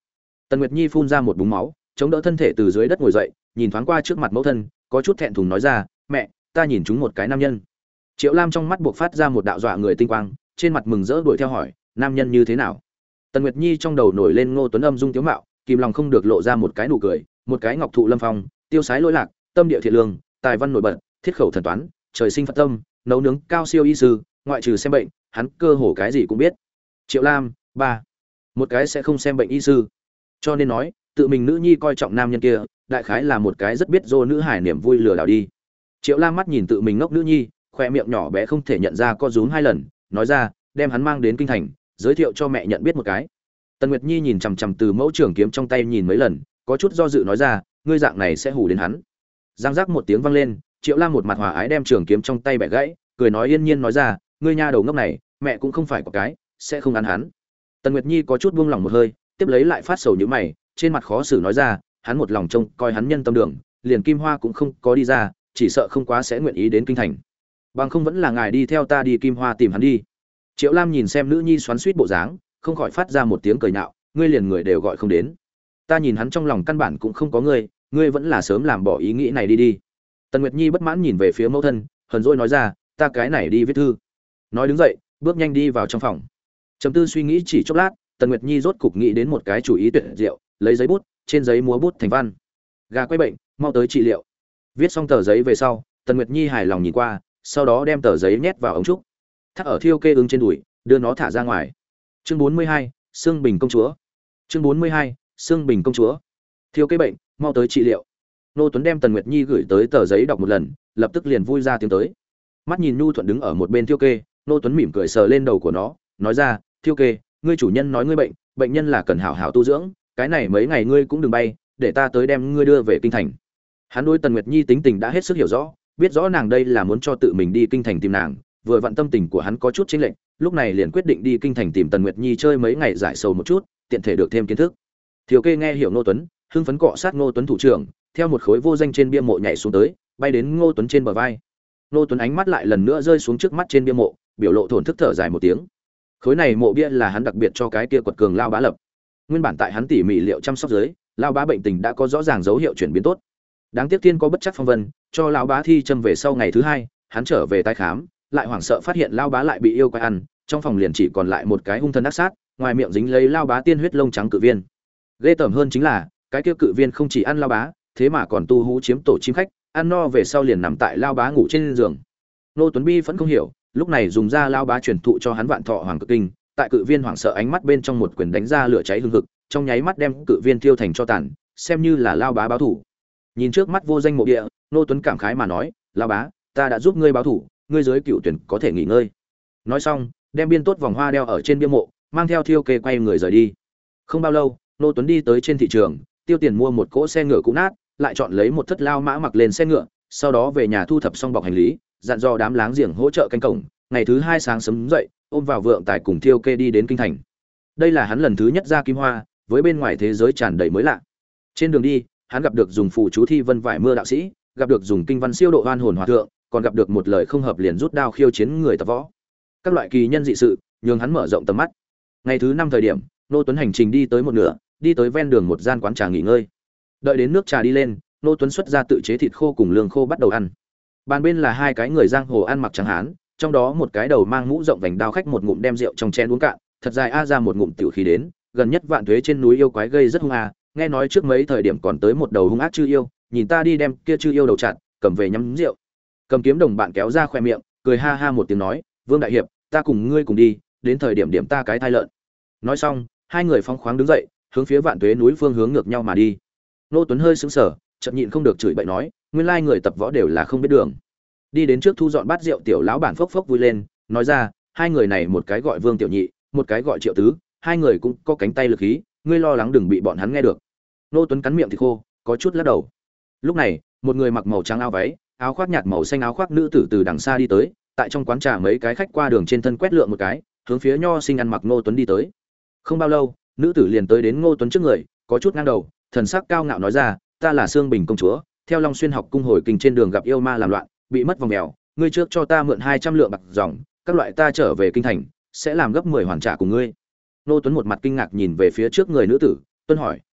Tần Nguyệt Nhi phun ra một búng máu, chống đỡ thân thể từ dưới đất ngồi dậy, nhìn thoáng qua trước mặt mẫu thân, có chút thẹn thùng nói ra, mẹ, ta nhìn chúng một cái nam nhân. Triệu Lam trong mắt buộc phát ra một đạo dọa người tinh quang, trên mặt mừng rỡ đuổi theo hỏi, nam nhân như thế nào? Tần Nguyệt Nhi trong đầu nổi lên Ngô Tuấn âm dung tiếu mạo, kìm lòng không được lộ ra một cái nụ cười, một cái ngọc thụ lâm phong, tiêu sái lỗi lạc, tâm địa thiện lương, tài văn nổi bật, thiết khẩu thần toán, trời sinh Phật tâm, nấu nướng cao siêu y sư, ngoại trừ xem bệnh, hắn cơ hồ cái gì cũng biết. Triệu Lam, ba, một cái sẽ không xem bệnh y sư. Cho nên nói, tự mình nữ nhi coi trọng nam nhân kia, đại khái là một cái rất biết dô nữ hải niềm vui lừa đảo đi. Triệu Lam mắt nhìn tự mình ngốc nữ nhi, khoe miệng nhỏ bé không thể nhận ra co rúm hai lần, nói ra, đem hắn mang đến kinh thành, giới thiệu cho mẹ nhận biết một cái. Tần Nguyệt Nhi nhìn chằm chằm từ mẫu trưởng kiếm trong tay nhìn mấy lần, có chút do dự nói ra, ngươi dạng này sẽ hù đến hắn. Giang giác một tiếng vang lên, Triệu Lam một mặt hòa ái đem trường kiếm trong tay bẻ gãy, cười nói yên nhiên nói ra, ngươi nha đầu ngốc này, mẹ cũng không phải có cái, sẽ không ăn hắn. Tần Nguyệt Nhi có chút buông lỏng một hơi, tiếp lấy lại phát sầu như mày, trên mặt khó xử nói ra, hắn một lòng trông coi hắn nhân tâm đường, liền Kim Hoa cũng không có đi ra, chỉ sợ không quá sẽ nguyện ý đến kinh thành. Bằng không vẫn là ngài đi theo ta đi Kim Hoa tìm hắn đi. Triệu Lam nhìn xem nữ nhi xoắn xuýt bộ dáng, không khỏi phát ra một tiếng cười nhạo, ngươi liền người đều gọi không đến. Ta nhìn hắn trong lòng căn bản cũng không có ngươi, ngươi vẫn là sớm làm bỏ ý nghĩ này đi đi. Tần Nguyệt Nhi bất mãn nhìn về phía mẫu thân, hờn dỗi nói ra, ta cái này đi viết thư. Nói đứng dậy, bước nhanh đi vào trong phòng. Trầm tư suy nghĩ chỉ chốc lát, Tần Nguyệt Nhi rốt cục nghĩ đến một cái chủ ý tuyệt diệu, lấy giấy bút, trên giấy múa bút thành văn. Gà quay bệnh, mau tới trị liệu. Viết xong tờ giấy về sau, Tần Nguyệt Nhi hài lòng nhìn qua, sau đó đem tờ giấy nhét vào ống trúc, thắt ở thiêu kê ứng trên đùi, đưa nó thả ra ngoài. Chương bốn mươi hai, Sương Bình công chúa. Chương bốn mươi hai, Sương Bình công chúa. Thiêu kê bệnh, mau tới trị liệu. Nô Tuấn đem Tần Nguyệt Nhi gửi tới tờ giấy đọc một lần, lập tức liền vui ra tiếng tới. Mắt nhìn Nhu Thuận đứng ở một bên thiêu kê, Nô Tuấn mỉm cười sờ lên đầu của nó, nói ra, thiêu kê, ngươi chủ nhân nói ngươi bệnh, bệnh nhân là cần hảo hảo tu dưỡng, cái này mấy ngày ngươi cũng đừng bay, để ta tới đem ngươi đưa về kinh thành. Hắn đối Tần Nguyệt Nhi tính tình đã hết sức hiểu rõ, biết rõ nàng đây là muốn cho tự mình đi kinh thành tìm nàng, vừa vặn tâm tình của hắn có chút chênh lệch, lúc này liền quyết định đi kinh thành tìm Tần Nguyệt Nhi chơi mấy ngày giải sầu một chút, tiện thể được thêm kiến thức. Thiều Kê nghe hiểu Ngô Tuấn, hưng phấn cọ sát Ngô Tuấn thủ trưởng, theo một khối vô danh trên bia mộ nhảy xuống tới, bay đến Ngô Tuấn trên bờ vai. Ngô Tuấn ánh mắt lại lần nữa rơi xuống trước mắt trên bia mộ, biểu lộ thổn thức thở dài một tiếng. Khối này mộ bia là hắn đặc biệt cho cái kia quật cường lao bá lập. Nguyên bản tại hắn tỉ mỉ liệu chăm sóc dưới, lao bá bệnh tình đã có rõ ràng dấu hiệu chuyển biến tốt. Đáng tiếc thiên có bất chắc phong vân, cho lão bá thi châm về sau ngày thứ hai, hắn trở về tái khám, lại hoảng sợ phát hiện lao bá lại bị yêu quái ăn, trong phòng liền chỉ còn lại một cái hung thần ác sát, ngoài miệng dính lấy lao bá tiên huyết lông trắng cự viên. Ghê tởm hơn chính là, cái kia cự viên không chỉ ăn lao bá, thế mà còn tu hú chiếm tổ chim khách, ăn no về sau liền nằm tại lao bá ngủ trên giường. Nô Tuấn Bi vẫn không hiểu, lúc này dùng ra lao bá truyền thụ cho hắn vạn thọ hoàng cực kinh, tại cự viên hoảng sợ ánh mắt bên trong một quyền đánh ra lửa cháy hừng hực, trong nháy mắt đem cự viên thiêu thành cho tàn, xem như là lao bá báo thủ. Nhìn trước mắt vô danh mộ địa, Nô Tuấn cảm khái mà nói, lao bá, ta đã giúp ngươi báo thủ, ngươi giới cựu tuyển có thể nghỉ ngơi. Nói xong, đem biên tốt vòng hoa đeo ở trên bia mộ, mang theo Thiêu Kê quay người rời đi. Không bao lâu, Nô Tuấn đi tới trên thị trường, tiêu tiền mua một cỗ xe ngựa cũ nát, lại chọn lấy một thất lao mã mặc lên xe ngựa, sau đó về nhà thu thập xong bọc hành lý, dặn dò đám láng giềng hỗ trợ canh cổng. Ngày thứ hai sáng sớm dậy, ôm vào vượng tài cùng Thiêu Kê đi đến kinh thành. Đây là hắn lần thứ nhất ra Kim Hoa, với bên ngoài thế giới tràn đầy mới lạ. Trên đường đi, hắn gặp được dùng phù chú thi vân vải mưa đạo sĩ, gặp được dùng kinh văn siêu độ oan hồn hòa thượng, còn gặp được một lời không hợp liền rút đao khiêu chiến người tập võ. Các loại kỳ nhân dị sự, nhường hắn mở rộng tầm mắt. Ngày thứ năm thời điểm, Nô Tuấn hành trình đi tới một nửa, đi tới ven đường một gian quán trà nghỉ ngơi. Đợi đến nước trà đi lên, Nô Tuấn xuất ra tự chế thịt khô cùng lương khô bắt đầu ăn. Bàn bên là hai cái người giang hồ ăn mặc trắng hán, trong đó một cái đầu mang mũ rộng vành đao khách một ngụm đem rượu trong chén uống cạn, thật dài a ra một ngụm tiểu khí đến, gần nhất vạn thuế trên núi yêu quái gây rất hung a, nghe nói trước mấy thời điểm còn tới một đầu hung ác chư yêu, nhìn ta đi đem kia chư yêu đầu chặt, cầm về nhắm rượu. Cầm kiếm đồng bạn kéo ra khoe miệng, cười ha ha một tiếng nói, Vương đại hiệp, ta cùng ngươi cùng đi, đến thời điểm điểm ta cái thai lợn. Nói xong, hai người phóng khoáng đứng dậy, hướng phía vạn tuế núi phương hướng ngược nhau mà đi. Nô Tuấn hơi sững sờ, chợt nhịn không được chửi bậy nói, nguyên lai người tập võ đều là không biết đường. Đi đến trước thu dọn bát rượu, tiểu lão bản phốc phốc vui lên, nói ra, hai người này một cái gọi Vương tiểu nhị, một cái gọi Triệu tứ, hai người cũng có cánh tay lực khí, ngươi lo lắng đừng bị bọn hắn nghe được. Nô Tuấn cắn miệng thì khô, có chút lắc đầu. Lúc này, một người mặc màu trắng áo váy, áo khoác nhạt màu xanh áo khoác nữ tử từ đằng xa đi tới, tại trong quán trà mấy cái khách qua đường trên thân quét lượng một cái, hướng phía nho sinh ăn mặc Ngô Tuấn đi tới. Không bao lâu, nữ tử liền tới đến Ngô Tuấn trước người, có chút ngang đầu, thần sắc cao ngạo nói ra, ta là Sương Bình công chúa, theo Long Xuyên học cung hồi kinh trên đường gặp yêu ma làm loạn, bị mất vòng mèo, ngươi trước cho ta mượn hai trăm lượng bạc dòng, các loại ta trở về kinh thành, sẽ làm gấp mười hoàn trả cùng ngươi. Ngô Tuấn một mặt kinh ngạc nhìn về phía trước người nữ tử, tuân hỏi,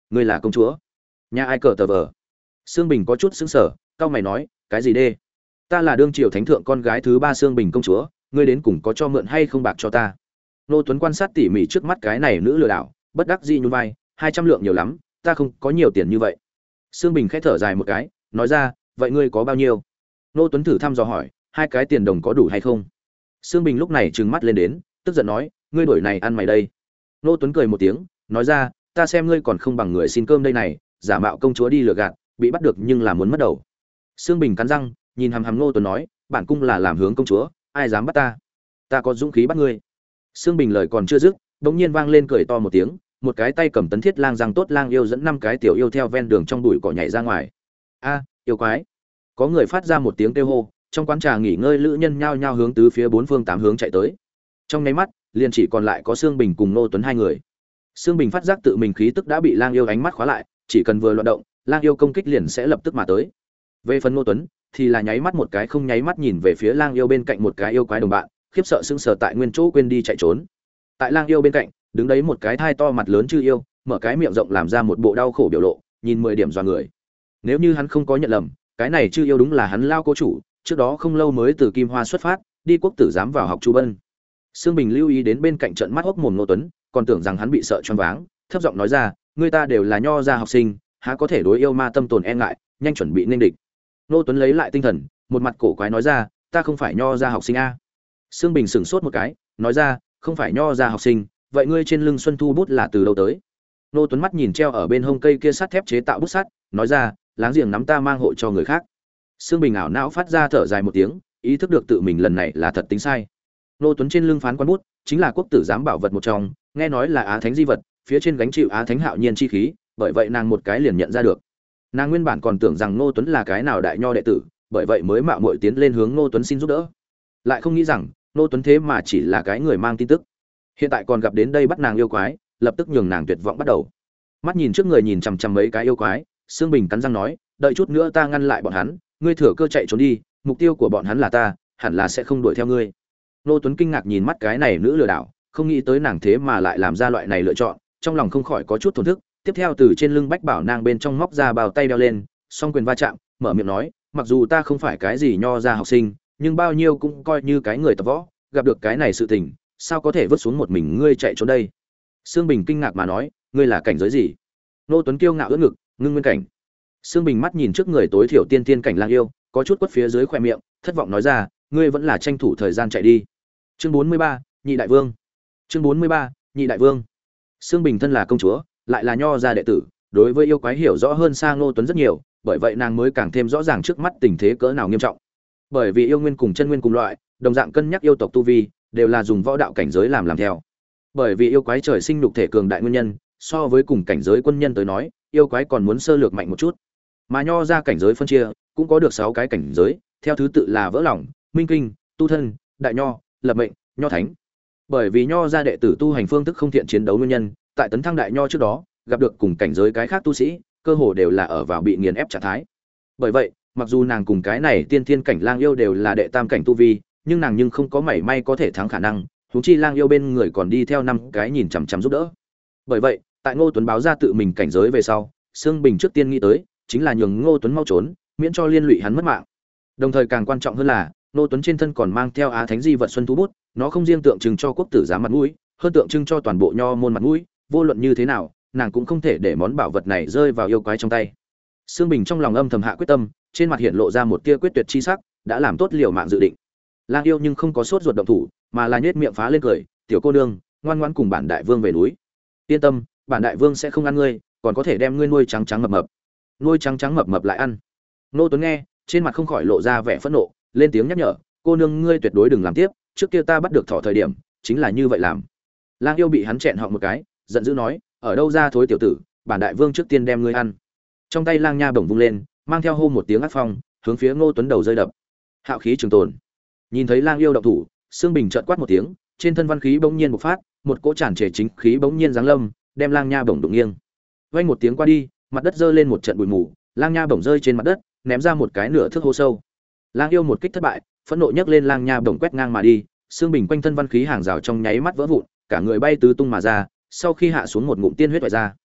ngươi là công chúa nhà ai cờ tờ vờ? Sương Bình có chút sững sờ, cau mày nói, cái gì đê? Ta là đương triều thánh thượng con gái thứ ba Sương Bình công chúa, ngươi đến cùng có cho mượn hay không bạc cho ta? Nô Tuấn quan sát tỉ mỉ trước mắt cái này nữ lừa đảo, bất đắc dĩ nhún vai, hai trăm lượng nhiều lắm, ta không có nhiều tiền như vậy. Sương Bình khẽ thở dài một cái, nói ra, vậy ngươi có bao nhiêu? Nô Tuấn thử thăm dò hỏi, hai cái tiền đồng có đủ hay không? Sương Bình lúc này trừng mắt lên đến, tức giận nói, ngươi đổi này ăn mày đây. Nô Tuấn cười một tiếng, nói ra, ta xem ngươi còn không bằng người xin cơm đây này, giả mạo công chúa đi lừa gạt, bị bắt được nhưng là muốn mất đầu. Sương Bình cắn răng, nhìn hằm hằm Nô Tuấn nói, bản cung là làm hướng công chúa, ai dám bắt ta? Ta có dũng khí bắt ngươi. Sương Bình lời còn chưa dứt, bỗng nhiên vang lên cười to một tiếng, một cái tay cầm tấn thiết lang răng tốt lang yêu dẫn năm cái tiểu yêu theo ven đường trong bụi cỏ nhảy ra ngoài. A, yêu quái! Có người phát ra một tiếng kêu hô, trong quán trà nghỉ ngơi lữ nhân nhao nhao hướng tứ phía bốn phương tám hướng chạy tới. Trong nháy mắt, liền chỉ còn lại có Sương Bình cùng Nô Tuấn hai người. Sương Bình phát giác tự mình khí tức đã bị lang yêu ánh mắt khóa lại, chỉ cần vừa loạn động, lang yêu công kích liền sẽ lập tức mà tới. Về phần Nô Tuấn, thì là nháy mắt một cái không nháy mắt nhìn về phía lang yêu bên cạnh một cái yêu quái đồng bạn, khiếp sợ sững sờ tại nguyên chỗ quên đi chạy trốn. Tại lang yêu bên cạnh, đứng đấy một cái thai to mặt lớn chư yêu, mở cái miệng rộng làm ra một bộ đau khổ biểu lộ, nhìn mười điểm dọa người. Nếu như hắn không có nhận lầm, cái này chư yêu đúng là hắn lao cố chủ, trước đó không lâu mới từ Kim Hoa xuất phát, đi quốc tử giám vào học Chu Bân. Sương Bình lưu ý đến bên cạnh trận mắt hốc mồm Nô Tuấn, còn tưởng rằng hắn bị sợ choáng váng, thấp giọng nói ra, người ta đều là nho gia học sinh, há có thể đối yêu ma tâm tồn e ngại, nhanh chuẩn bị nên địch. Nô Tuấn lấy lại tinh thần, một mặt cổ quái nói ra, ta không phải nho gia học sinh a. Sương Bình sững sốt một cái, nói ra, không phải nho gia học sinh, vậy ngươi trên lưng xuân thu bút là từ đâu tới? Nô Tuấn mắt nhìn treo ở bên hông cây kia sắt thép chế tạo bút sắt, nói ra, láng giềng nắm ta mang hộ cho người khác. Sương Bình ảo não phát ra thở dài một tiếng, ý thức được tự mình lần này là thật tính sai. Nô Tuấn trên lưng phán quan bút, chính là quốc tử giám bảo vật một trong, nghe nói là Á Thánh di vật, phía trên gánh chịu Á Thánh hạo nhiên chi khí, bởi vậy nàng một cái liền nhận ra được. Nàng nguyên bản còn tưởng rằng Nô Tuấn là cái nào đại nho đệ tử, bởi vậy mới mạo muội tiến lên hướng Nô Tuấn xin giúp đỡ. Lại không nghĩ rằng, Nô Tuấn thế mà chỉ là cái người mang tin tức. Hiện tại còn gặp đến đây bắt nàng yêu quái, lập tức nhường nàng tuyệt vọng bắt đầu. Mắt nhìn trước người nhìn chằm chằm mấy cái yêu quái, Sương Bình cắn răng nói, đợi chút nữa ta ngăn lại bọn hắn, ngươi thừa cơ chạy trốn đi, mục tiêu của bọn hắn là ta, hẳn là sẽ không đuổi theo ngươi. Nô Tuấn kinh ngạc nhìn mắt cái này nữ lừa đảo, không nghĩ tới nàng thế mà lại làm ra loại này lựa chọn, trong lòng không khỏi có chút thổn thức. Tiếp theo từ trên lưng bách bảo nàng bên trong móc ra bao tay đeo lên, song quyền va chạm, mở miệng nói, mặc dù ta không phải cái gì nho gia học sinh, nhưng bao nhiêu cũng coi như cái người tập võ, gặp được cái này sự tình, sao có thể vứt xuống một mình ngươi chạy trốn đây? Sương Bình kinh ngạc mà nói, ngươi là cảnh giới gì? Nô Tuấn kiêu ngạo ưỡn ngực, ngưng nguyên cảnh. Sương Bình mắt nhìn trước người tối thiểu tiên tiên cảnh lang yêu, có chút quất phía dưới khóe miệng, thất vọng nói ra, ngươi vẫn là tranh thủ thời gian chạy đi. Chương bốn mươi ba, Nhị đại vương. Chương bốn mươi ba, Nhị đại vương. Sương Bình thân là công chúa, lại là nho gia đệ tử, đối với yêu quái hiểu rõ hơn xa Ngô Tuấn rất nhiều, bởi vậy nàng mới càng thêm rõ ràng trước mắt tình thế cỡ nào nghiêm trọng. Bởi vì yêu nguyên cùng chân nguyên cùng loại, đồng dạng cân nhắc yêu tộc tu vi, đều là dùng võ đạo cảnh giới làm làm theo. Bởi vì yêu quái trời sinh nhục thể cường đại nguyên nhân, so với cùng cảnh giới quân nhân tới nói, yêu quái còn muốn sơ lược mạnh một chút. Mà nho ra cảnh giới phân chia, cũng có được sáu cái cảnh giới, theo thứ tự là vỡ lòng, minh kinh, tu thân, đại nho, lập mệnh, nho thánh. Bởi vì nho ra đệ tử tu hành phương thức không thiện chiến đấu nguyên nhân, tại tấn thăng đại nho trước đó, gặp được cùng cảnh giới cái khác tu sĩ, cơ hồ đều là ở vào bị nghiền ép trạng thái. Bởi vậy, mặc dù nàng cùng cái này tiên thiên cảnh lang yêu đều là đệ tam cảnh tu vi, nhưng nàng nhưng không có mảy may có thể thắng khả năng, huống chi lang yêu bên người còn đi theo năm cái nhìn chằm chằm giúp đỡ. Bởi vậy, tại Ngô Tuấn báo ra tự mình cảnh giới về sau, Sương Bình trước tiên nghĩ tới chính là nhường Ngô Tuấn mau trốn, miễn cho liên lụy hắn mất mạng. Đồng thời càng quan trọng hơn là, Ngô Tuấn trên thân còn mang theo Á Thánh di vật xuân thú bút, nó không riêng tượng trưng cho quốc tử giám mặt mũi, hơn tượng trưng cho toàn bộ nho môn mặt mũi, vô luận như thế nào, nàng cũng không thể để món bảo vật này rơi vào yêu quái trong tay. Sương Bình trong lòng âm thầm hạ quyết tâm, trên mặt hiện lộ ra một tia quyết tuyệt chi sắc, đã làm tốt liều mạng dự định. Lang yêu nhưng không có sốt ruột động thủ, mà là nhếch miệng phá lên cười, "Tiểu cô nương, ngoan ngoãn cùng bản đại vương về núi. Yên tâm, bản đại vương sẽ không ăn ngươi, còn có thể đem ngươi nuôi trắng trắng mập mập." Nuôi trắng trắng mập mập lại ăn. Nô Tuấn nghe, trên mặt không khỏi lộ ra vẻ phẫn nộ, lên tiếng nhắc nhở, "Cô nương ngươi tuyệt đối đừng làm tiếp, trước kia ta bắt được thỏ thời điểm, chính là như vậy làm." Lang yêu bị hắn chẹn họng một cái, giận dữ nói, "Ở đâu ra thối tiểu tử, bản đại vương trước tiên đem ngươi ăn." Trong tay lang nha bổng vung lên, mang theo hô một tiếng ác phong, hướng phía Ngô Tuấn đầu rơi đập. Hạo khí trường tồn. Nhìn thấy lang yêu động thủ, Sương Bình chợt quát một tiếng, trên thân văn khí bỗng nhiên bộc phát, một cỗ tràn trề chính khí bỗng nhiên giáng lâm, đem lang nha bổng đụng nghiêng. Vang một tiếng qua đi, mặt đất rơi lên một trận bụi mù, lang nha bổng rơi trên mặt đất, ném ra một cái nửa thước hố sâu. Lang yêu một kích thất bại, phẫn nộ nhấc lên lang nha bổng quét ngang mà đi, Sương Bình quanh thân văn khí hàng rào trong nháy mắt vỡ vụn, cả người bay tứ tung mà ra, sau khi hạ xuống một ngụm tiên huyết vẩy ra.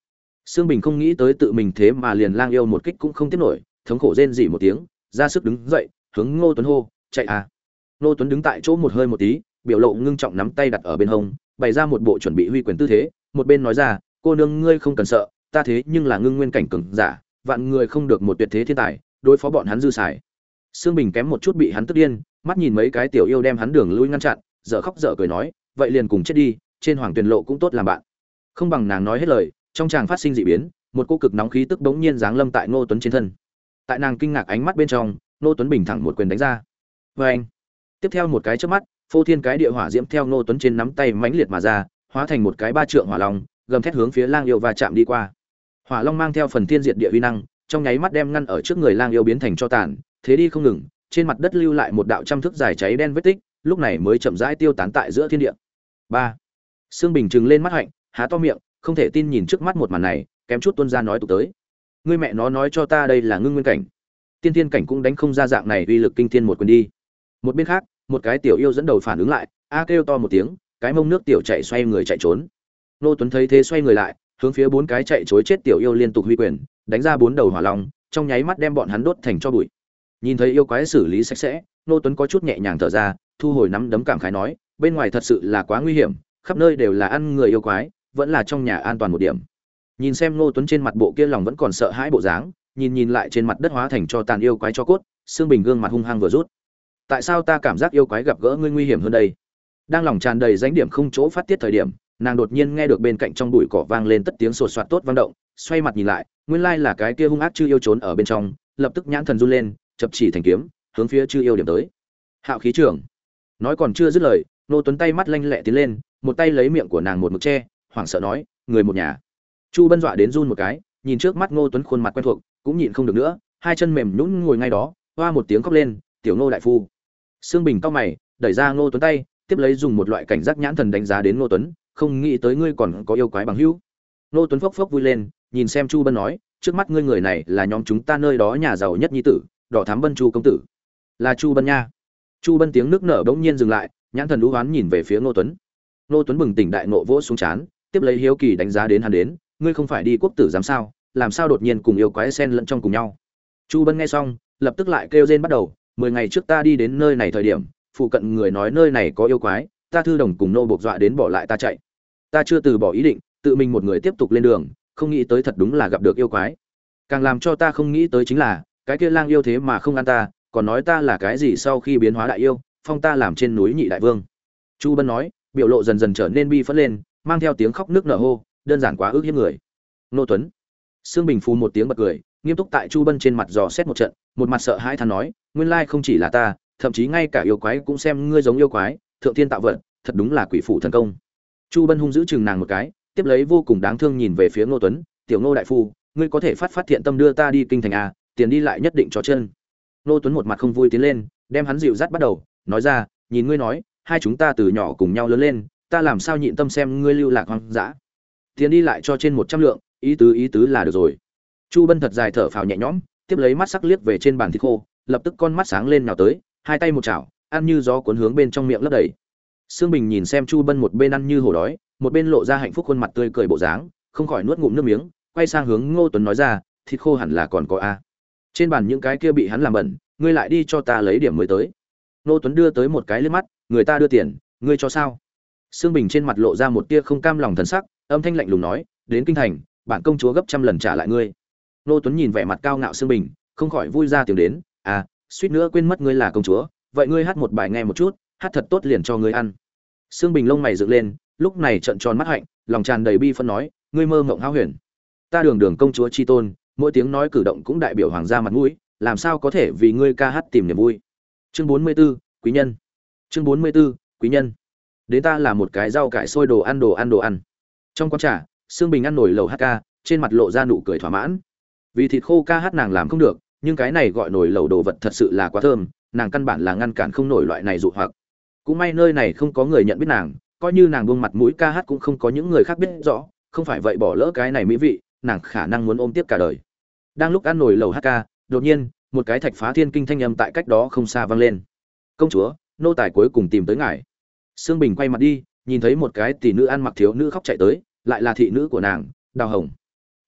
Sương Bình không nghĩ tới tự mình thế mà liền lang yêu một kích cũng không tiếp nổi, thống khổ rên rỉ một tiếng, ra sức đứng dậy, hướng Ngô Tuấn hô, "Chạy à!" Ngô Tuấn đứng tại chỗ một hơi một tí, biểu lộ ngưng trọng nắm tay đặt ở bên hông, bày ra một bộ chuẩn bị huy quyền tư thế, một bên nói ra, "Cô nương ngươi không cần sợ, ta thế nhưng là ngưng nguyên cảnh cường giả, vạn người không được một tuyệt thế thiên tài, đối phó bọn hắn dư xài." Sương Bình kém một chút bị hắn tức điên, mắt nhìn mấy cái tiểu yêu đem hắn đường lui ngăn chặn, dở khóc dở cười nói, "Vậy liền cùng chết đi, trên hoàng tuyền lộ cũng tốt làm bạn." Không bằng nàng nói hết lời, trong chàng phát sinh dị biến, một cô cực nóng khí tức bỗng nhiên giáng lâm tại Ngô Tuấn trên thân. Tại nàng kinh ngạc ánh mắt bên trong, Ngô Tuấn bình thẳng một quyền đánh ra. Và anh, tiếp theo một cái chớp mắt, phô thiên cái địa hỏa diễm theo Ngô Tuấn trên nắm tay mãnh liệt mà ra, hóa thành một cái ba trượng hỏa long, gầm thét hướng phía lang yêu và chạm đi qua. Hỏa long mang theo phần thiên diệt địa uy năng, trong nháy mắt đem ngăn ở trước người lang yêu biến thành cho tàn, thế đi không ngừng, trên mặt đất lưu lại một đạo trăm thước dài cháy đen vết tích, lúc này mới chậm rãi tiêu tán tại giữa thiên địa. Ba. Sương Bình trừng lên mắt hạnh, há to miệng, không thể tin nhìn trước mắt một màn này, kém chút tuôn ra nói tục tới. Ngươi mẹ nó nói cho ta đây là ngưng nguyên cảnh, tiên thiên cảnh cũng đánh không ra dạng này uy lực kinh thiên một quyền đi. Một bên khác, một cái tiểu yêu dẫn đầu phản ứng lại, a kêu to một tiếng, cái mông nước tiểu chạy xoay người chạy trốn. Nô Tuấn thấy thế xoay người lại, hướng phía bốn cái chạy trối chết tiểu yêu liên tục huy quyền, đánh ra bốn đầu hỏa long, trong nháy mắt đem bọn hắn đốt thành tro bụi. Nhìn thấy yêu quái xử lý sạch sẽ, Nô Tuấn có chút nhẹ nhàng thở ra, thu hồi nắm đấm cảm khái nói, bên ngoài thật sự là quá nguy hiểm, khắp nơi đều là ăn người yêu quái, vẫn là trong nhà an toàn một điểm. Nhìn xem Ngô Tuấn trên mặt bộ kia lòng vẫn còn sợ hãi bộ dáng, nhìn nhìn lại trên mặt đất hóa thành cho tàn yêu quái cho cốt, Sương Bình gương mặt hung hăng vừa rút. Tại sao ta cảm giác yêu quái gặp gỡ ngươi nguy hiểm hơn đây? Đang lòng tràn đầy dánh điểm không chỗ phát tiết thời điểm, nàng đột nhiên nghe được bên cạnh trong bụi cỏ vang lên tất tiếng sột soạt tốt vang động, xoay mặt nhìn lại, nguyên lai là cái kia hung ác chư yêu trốn ở bên trong, lập tức nhãn thần run lên, chập chỉ thành kiếm, hướng phía chư yêu điểm tới. Hạo khí trưởng. Nói còn chưa dứt lời, Ngô Tuấn tay mắt lanh lẹ tiến lên, một tay lấy miệng của nàng một mực che, hoảng sợ nói, người một nhà. Chu Bân dọa đến run một cái, nhìn trước mắt Ngô Tuấn khuôn mặt quen thuộc, cũng nhịn không được nữa, hai chân mềm nhũn ngồi ngay đó, hoa một tiếng khóc lên, "Tiểu Ngô đại phu." Sương Bình cau mày, đẩy ra Ngô Tuấn tay, tiếp lấy dùng một loại cảnh giác nhãn thần đánh giá đến Ngô Tuấn, không nghĩ tới ngươi còn có yêu quái bằng hữu. Ngô Tuấn phốc phốc vui lên, nhìn xem Chu Bân nói, trước mắt ngươi người này là nhóm chúng ta nơi đó nhà giàu nhất nhi tử, Đỏ Thám Bân Chu công tử. Là Chu Bân nha. Chu Bân tiếng nước nở bỗng nhiên dừng lại, nhãn thần u hoán nhìn về phía Ngô Tuấn. Ngô Tuấn bừng tỉnh đại ngộ vỗ xuống trán, tiếp lấy hiếu kỳ đánh giá đến hắn đến, ngươi không phải đi quốc tử giám sao, làm sao đột nhiên cùng yêu quái xen lẫn trong cùng nhau? Chu Bân nghe xong, lập tức lại kêu rên bắt đầu, mười ngày trước ta đi đến nơi này thời điểm, phụ cận người nói nơi này có yêu quái, ta thư đồng cùng nô buộc dọa đến bỏ lại ta chạy. Ta chưa từ bỏ ý định, tự mình một người tiếp tục lên đường, không nghĩ tới thật đúng là gặp được yêu quái. Càng làm cho ta không nghĩ tới chính là, cái kia lang yêu thế mà không ăn ta, còn nói ta là cái gì sau khi biến hóa đại yêu, phong ta làm trên núi nhị đại vương. Chu Bân nói, biểu lộ dần dần trở nên bi phẫn lên, mang theo tiếng khóc nước nở hô, đơn giản quá ức hiếp người. Nô Tuấn. Sương Bình phù một tiếng bật cười, nghiêm túc tại Chu Bân trên mặt dò xét một trận, một mặt sợ hãi than nói, nguyên lai không chỉ là ta, thậm chí ngay cả yêu quái cũng xem ngươi giống yêu quái, thượng thiên tạo vật, thật đúng là quỷ phủ thần công. Chu Bân hung dữ chừng nàng một cái, tiếp lấy vô cùng đáng thương nhìn về phía Ngô Tuấn, "Tiểu Ngô đại phu, ngươi có thể phát phát thiện tâm đưa ta đi kinh thành a, tiền đi lại nhất định cho chân." Ngô Tuấn một mặt không vui tiến lên, đem hắn dịu dắt bắt đầu, nói ra, "Nhìn ngươi nói, hai chúng ta từ nhỏ cùng nhau lớn lên, ta làm sao nhịn tâm xem ngươi lưu lạc hoang dã. Tiền đi lại cho trên một trăm lượng, ý tứ ý tứ là được rồi." Chu Bân thật dài thở phào nhẹ nhõm, tiếp lấy mắt sắc liếc về trên bàn thịt khô, lập tức con mắt sáng lên nhào tới, hai tay một chảo, ăn như gió cuốn hướng bên trong miệng lấp đầy. Sương Bình nhìn xem Chu Bân một bên ăn như hổ đói, một bên lộ ra hạnh phúc khuôn mặt tươi cười bộ dáng, không khỏi nuốt ngụm nước miếng, quay sang hướng Ngô Tuấn nói ra, "Thịt khô hẳn là còn có a. Trên bàn những cái kia bị hắn làm bẩn, ngươi lại đi cho ta lấy điểm mới tới." Ngô Tuấn đưa tới một cái liếc mắt, "Người ta đưa tiền, ngươi cho sao?" Sương Bình trên mặt lộ ra một tia không cam lòng thần sắc, âm thanh lạnh lùng nói, "Đến kinh thành, bản công chúa gấp trăm lần trả lại ngươi." Ngô Tuấn nhìn vẻ mặt cao ngạo Sương Bình, không khỏi vui ra tiếng đến, "À, suýt nữa quên mất ngươi là công chúa, vậy ngươi hát một bài nghe một chút, hát thật tốt liền cho ngươi ăn." Sương Bình lông mày dựng lên, lúc này trợn tròn mắt hạnh, lòng tràn đầy bi phân nói, "Ngươi mơ mộng hão huyền. Ta đường đường công chúa chi tôn, mỗi tiếng nói cử động cũng đại biểu hoàng gia mặt mũi, làm sao có thể vì ngươi ca hát tìm niềm vui." Chương bốn mươi 44, quý nhân. Chương bốn mươi 44, quý nhân. Đến ta là một cái rau cải sôi đồ ăn đồ ăn đồ ăn. Trong quán trà, Sương Bình ăn nổi lẩu hát ca, trên mặt lộ ra nụ cười thỏa mãn. Vì thịt khô ca hát nàng làm không được, nhưng cái này gọi nổi lẩu đồ vật thật sự là quá thơm, nàng căn bản là ngăn cản không nổi loại này dụ hoặc. Cũng may nơi này không có người nhận biết nàng, coi như nàng buông mặt mũi ca hát cũng không có những người khác biết rõ, không phải vậy bỏ lỡ cái này mỹ vị, nàng khả năng muốn ôm tiếp cả đời. Đang lúc ăn nổi lẩu hát ca, đột nhiên, một cái thạch phá thiên kinh thanh âm tại cách đó không xa vang lên. "Công chúa, nô tài cuối cùng tìm tới ngài." Sương Bình quay mặt đi, nhìn thấy một cái tỷ nữ ăn mặc thiếu nữ khóc chạy tới, lại là thị nữ của nàng, Đào Hồng.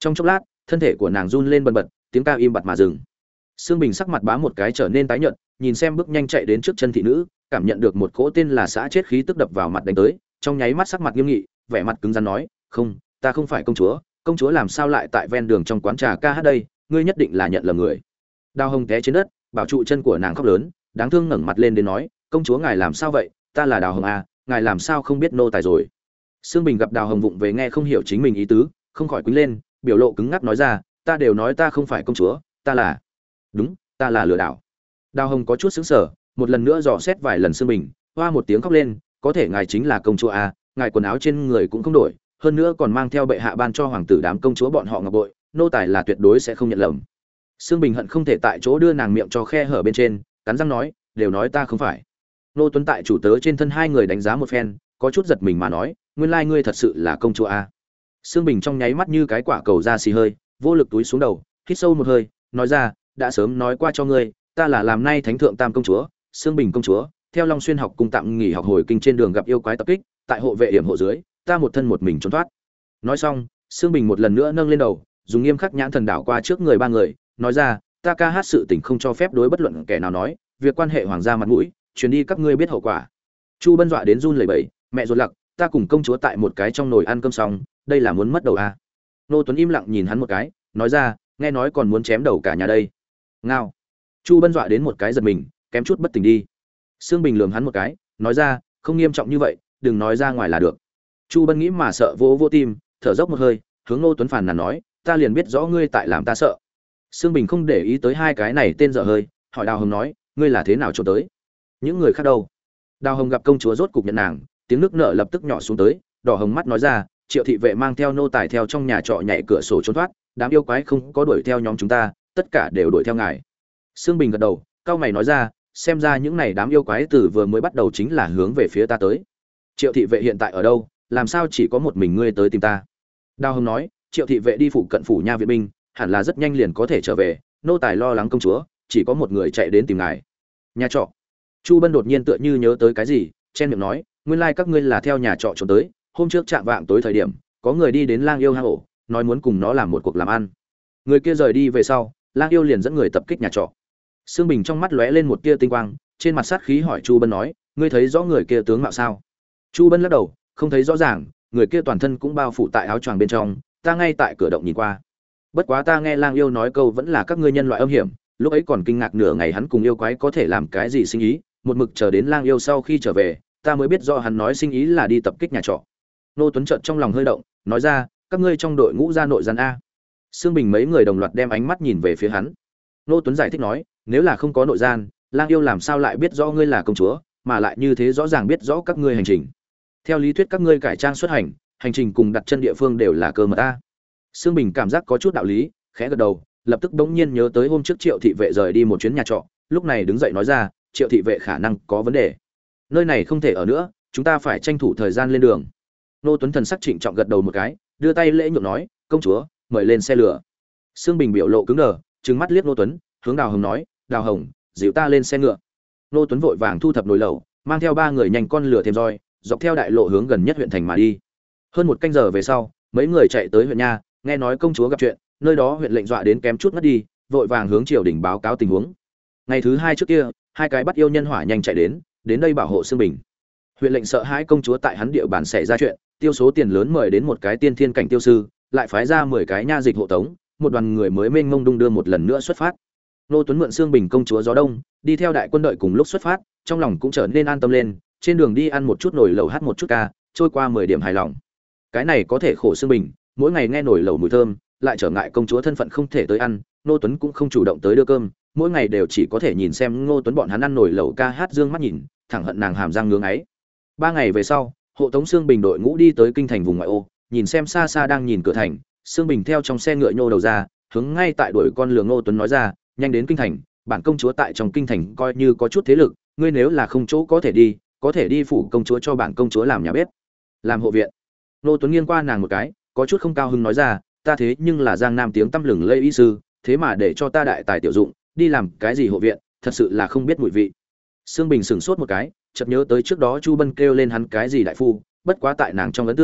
Trong chốc lát, thân thể của nàng run lên bần bật, tiếng ca im bặt mà dừng. Sương Bình sắc mặt bá một cái trở nên tái nhợt, nhìn xem bước nhanh chạy đến trước chân thị nữ, cảm nhận được một cỗ tên là xã chết khí tức đập vào mặt đánh tới, trong nháy mắt sắc mặt nghiêm nghị, vẻ mặt cứng rắn nói, "Không, ta không phải công chúa, công chúa làm sao lại tại ven đường trong quán trà ca hát đây, ngươi nhất định là nhận lầm người." Đào Hồng té trên đất, bảo trụ chân của nàng khóc lớn, đáng thương ngẩng mặt lên đến nói, "Công chúa ngài làm sao vậy, ta là Đào Hồng à, ngài làm sao không biết nô tài rồi." Sương Bình gặp Đào Hồng vụng về nghe không hiểu chính mình ý tứ, không khỏi quýnh lên, biểu lộ cứng ngắc nói ra, "Ta đều nói ta không phải công chúa, ta là đúng, ta là lừa đảo." Đào Hồng có chút sững sờ, một lần nữa dò xét vài lần Sương Bình, hoa một tiếng khóc lên, "Có thể ngài chính là công chúa à, ngài quần áo trên người cũng không đổi, hơn nữa còn mang theo bệ hạ ban cho hoàng tử đám công chúa bọn họ ngọc bội, nô tài là tuyệt đối sẽ không nhận lầm." Sương Bình hận không thể tại chỗ đưa nàng miệng cho khe hở bên trên, cắn răng nói, "Đều nói ta không phải." Nô Tuấn tại chủ tớ trên thân hai người đánh giá một phen, có chút giật mình mà nói, "Nguyên lai ngươi thật sự là công chúa à?" Sương Bình trong nháy mắt như cái quả cầu ra xì hơi, vô lực túi xuống đầu, hít sâu một hơi, nói ra, "Đã sớm nói qua cho ngươi, ta là làm nay thánh thượng tam công chúa, Sương Bình công chúa, theo Long Xuyên học cung tạm nghỉ học hồi kinh trên đường gặp yêu quái tập kích, tại hộ vệ hiểm hộ dưới, ta một thân một mình trốn thoát." Nói xong, Sương Bình một lần nữa nâng lên đầu, dùng nghiêm khắc nhãn thần đảo qua trước người ba người, nói ra, "Ta ca hát sự tình không cho phép đối bất luận kẻ nào nói, việc quan hệ hoàng gia mặt mũi, truyền đi các ngươi biết hậu quả." Chu Bân dọa đến run lẩy bẩy, "Mẹ ruột lặc, ta cùng công chúa tại một cái trong nồi ăn cơm xong, đây là muốn mất đầu à?" Nô Tuấn im lặng nhìn hắn một cái, nói ra, "Nghe nói còn muốn chém đầu cả nhà đây." Ngao. Chu Bân dọa đến một cái giật mình, kém chút bất tỉnh đi. Sương Bình lườm hắn một cái, nói ra, "Không nghiêm trọng như vậy, đừng nói ra ngoài là được." Chu Bân nghĩ mà sợ vỗ vỗ tim, thở dốc một hơi, hướng Nô Tuấn phàn nàn nói, "Ta liền biết rõ ngươi tại làm ta sợ." Sương Bình không để ý tới hai cái này tên dở hơi, hỏi Đào Hồng nói, "Ngươi là thế nào trốn tới? Những người khác đâu?" Đào Hồng gặp công chúa rốt cục nhận nàng, tiếng nước nở lập tức nhỏ xuống tới, đỏ hồng mắt nói ra, "Triệu thị vệ mang theo nô tài theo trong nhà trọ nhảy cửa sổ trốn thoát, đám yêu quái không có đuổi theo nhóm chúng ta, tất cả đều đuổi theo ngài." Sương Bình gật đầu, cao mày nói ra, "Xem ra những này đám yêu quái từ vừa mới bắt đầu chính là hướng về phía ta tới. Triệu thị vệ hiện tại ở đâu, làm sao chỉ có một mình ngươi tới tìm ta?" Đào Hồng nói, "Triệu thị vệ đi phụ cận phủ nha viện binh, hẳn là rất nhanh liền có thể trở về, nô tài lo lắng công chúa, chỉ có một người chạy đến tìm ngài." Nhà trọ. Chu Bân đột nhiên tựa như nhớ tới cái gì, chen miệng nói, "Nguyên lai các ngươi là theo nhà trọ trốn tới, hôm trước chạm vạng tối thời điểm, có người đi đến Lang Yêu hang ổ, nói muốn cùng nó làm một cuộc làm ăn. Người kia rời đi về sau, Lang Yêu liền dẫn người tập kích nhà trọ." Sương Bình trong mắt lóe lên một tia tinh quang, trên mặt sát khí hỏi Chu Bân nói, "Ngươi thấy rõ người kia tướng mạo sao?" Chu Bân lắc đầu, không thấy rõ ràng, người kia toàn thân cũng bao phủ tại áo choàng bên trong, ta ngay tại cửa động nhìn qua. Bất quá ta nghe Lang Yêu nói câu vẫn là các ngươi nhân loại âm hiểm, lúc ấy còn kinh ngạc nửa ngày hắn cùng yêu quái có thể làm cái gì sinh ý, một mực chờ đến Lang Yêu sau khi trở về, ta mới biết rõ hắn nói sinh ý là đi tập kích nhà trọ." Nô Tuấn trợn trong lòng hơi động, nói ra, "Các ngươi trong đội ngũ ra nội gian a?" Sương Bình mấy người đồng loạt đem ánh mắt nhìn về phía hắn. Nô Tuấn giải thích nói, "Nếu là không có nội gian, Lang Yêu làm sao lại biết rõ ngươi là công chúa, mà lại như thế rõ ràng biết rõ các ngươi hành trình. Theo lý thuyết các ngươi cải trang xuất hành, hành trình cùng đặt chân địa phương đều là cơ mật a." Sương Bình cảm giác có chút đạo lý, khẽ gật đầu, lập tức bỗng nhiên nhớ tới hôm trước Triệu thị vệ rời đi một chuyến nhà trọ, lúc này đứng dậy nói ra, "Triệu thị vệ khả năng có vấn đề. Nơi này không thể ở nữa, chúng ta phải tranh thủ thời gian lên đường." Nô Tuấn thần sắc trịnh trọng gật đầu một cái, đưa tay lễ nhượng nói, "Công chúa, mời lên xe lửa." Sương Bình biểu lộ cứng đờ, trừng mắt liếc Nô Tuấn, hướng Đào Hồng nói, "Đào Hồng, dịu ta lên xe ngựa." Nô Tuấn vội vàng thu thập nồi lẩu, mang theo ba người nhanh con lửa thêm roi, dọc theo đại lộ hướng gần nhất huyện thành mà đi. Hơn một canh giờ về sau, mấy người chạy tới huyện nha, nghe nói công chúa gặp chuyện, nơi đó huyện lệnh dọa đến kém chút ngất đi, vội vàng hướng triều đình báo cáo tình huống. Ngày thứ hai trước kia, hai cái bắt yêu nhân hỏa nhanh chạy đến, đến đây bảo hộ Sương Bình. Huyện lệnh sợ hãi công chúa tại hắn địa bàn xảy ra chuyện, tiêu số tiền lớn mời đến một cái tiên thiên cảnh tiêu sư, lại phái ra mười cái nha dịch hộ tống, một đoàn người mới mênh mông đung đưa một lần nữa xuất phát. Nô Tuấn mượn Sương Bình công chúa gió đông, đi theo đại quân đợi cùng lúc xuất phát, trong lòng cũng trở nên an tâm lên, trên đường đi ăn một chút nồi lẩu hát một chút ca, trôi qua mười điểm hài lòng. Cái này có thể khổ Sương Bình, mỗi ngày nghe nồi lẩu mùi thơm, lại trở ngại công chúa thân phận không thể tới ăn, Nô Tuấn cũng không chủ động tới đưa cơm, mỗi ngày đều chỉ có thể nhìn xem Ngô Tuấn bọn hắn ăn nồi lẩu ca hát dương mắt nhìn, thẳng hận nàng hàm răng ngưỡng ấy. Ba ngày về sau, hộ tống Sương Bình đội ngũ đi tới kinh thành vùng ngoại ô, nhìn xem xa xa đang nhìn cửa thành, Sương Bình theo trong xe ngựa nhô đầu ra, hướng ngay tại đuổi con lừa Ngô Tuấn nói ra, "Nhanh đến kinh thành, bản công chúa tại trong kinh thành coi như có chút thế lực, ngươi nếu là không chỗ có thể đi, có thể đi phủ công chúa cho bản công chúa làm nhà bếp, làm hộ viện." Ngô Tuấn nghiêng qua nàng một cái, có chút không cao hứng nói ra, "Ta thế nhưng là Giang Nam tiếng tăm lừng lây y sư, thế mà để cho ta đại tài tiểu dụng, đi làm cái gì hộ viện, thật sự là không biết mùi vị." Sương Bình sững sốt một cái, chợt nhớ tới trước đó Chu Bân kêu lên hắn cái gì đại phu, bất quá tại nàng trong ấn tượng,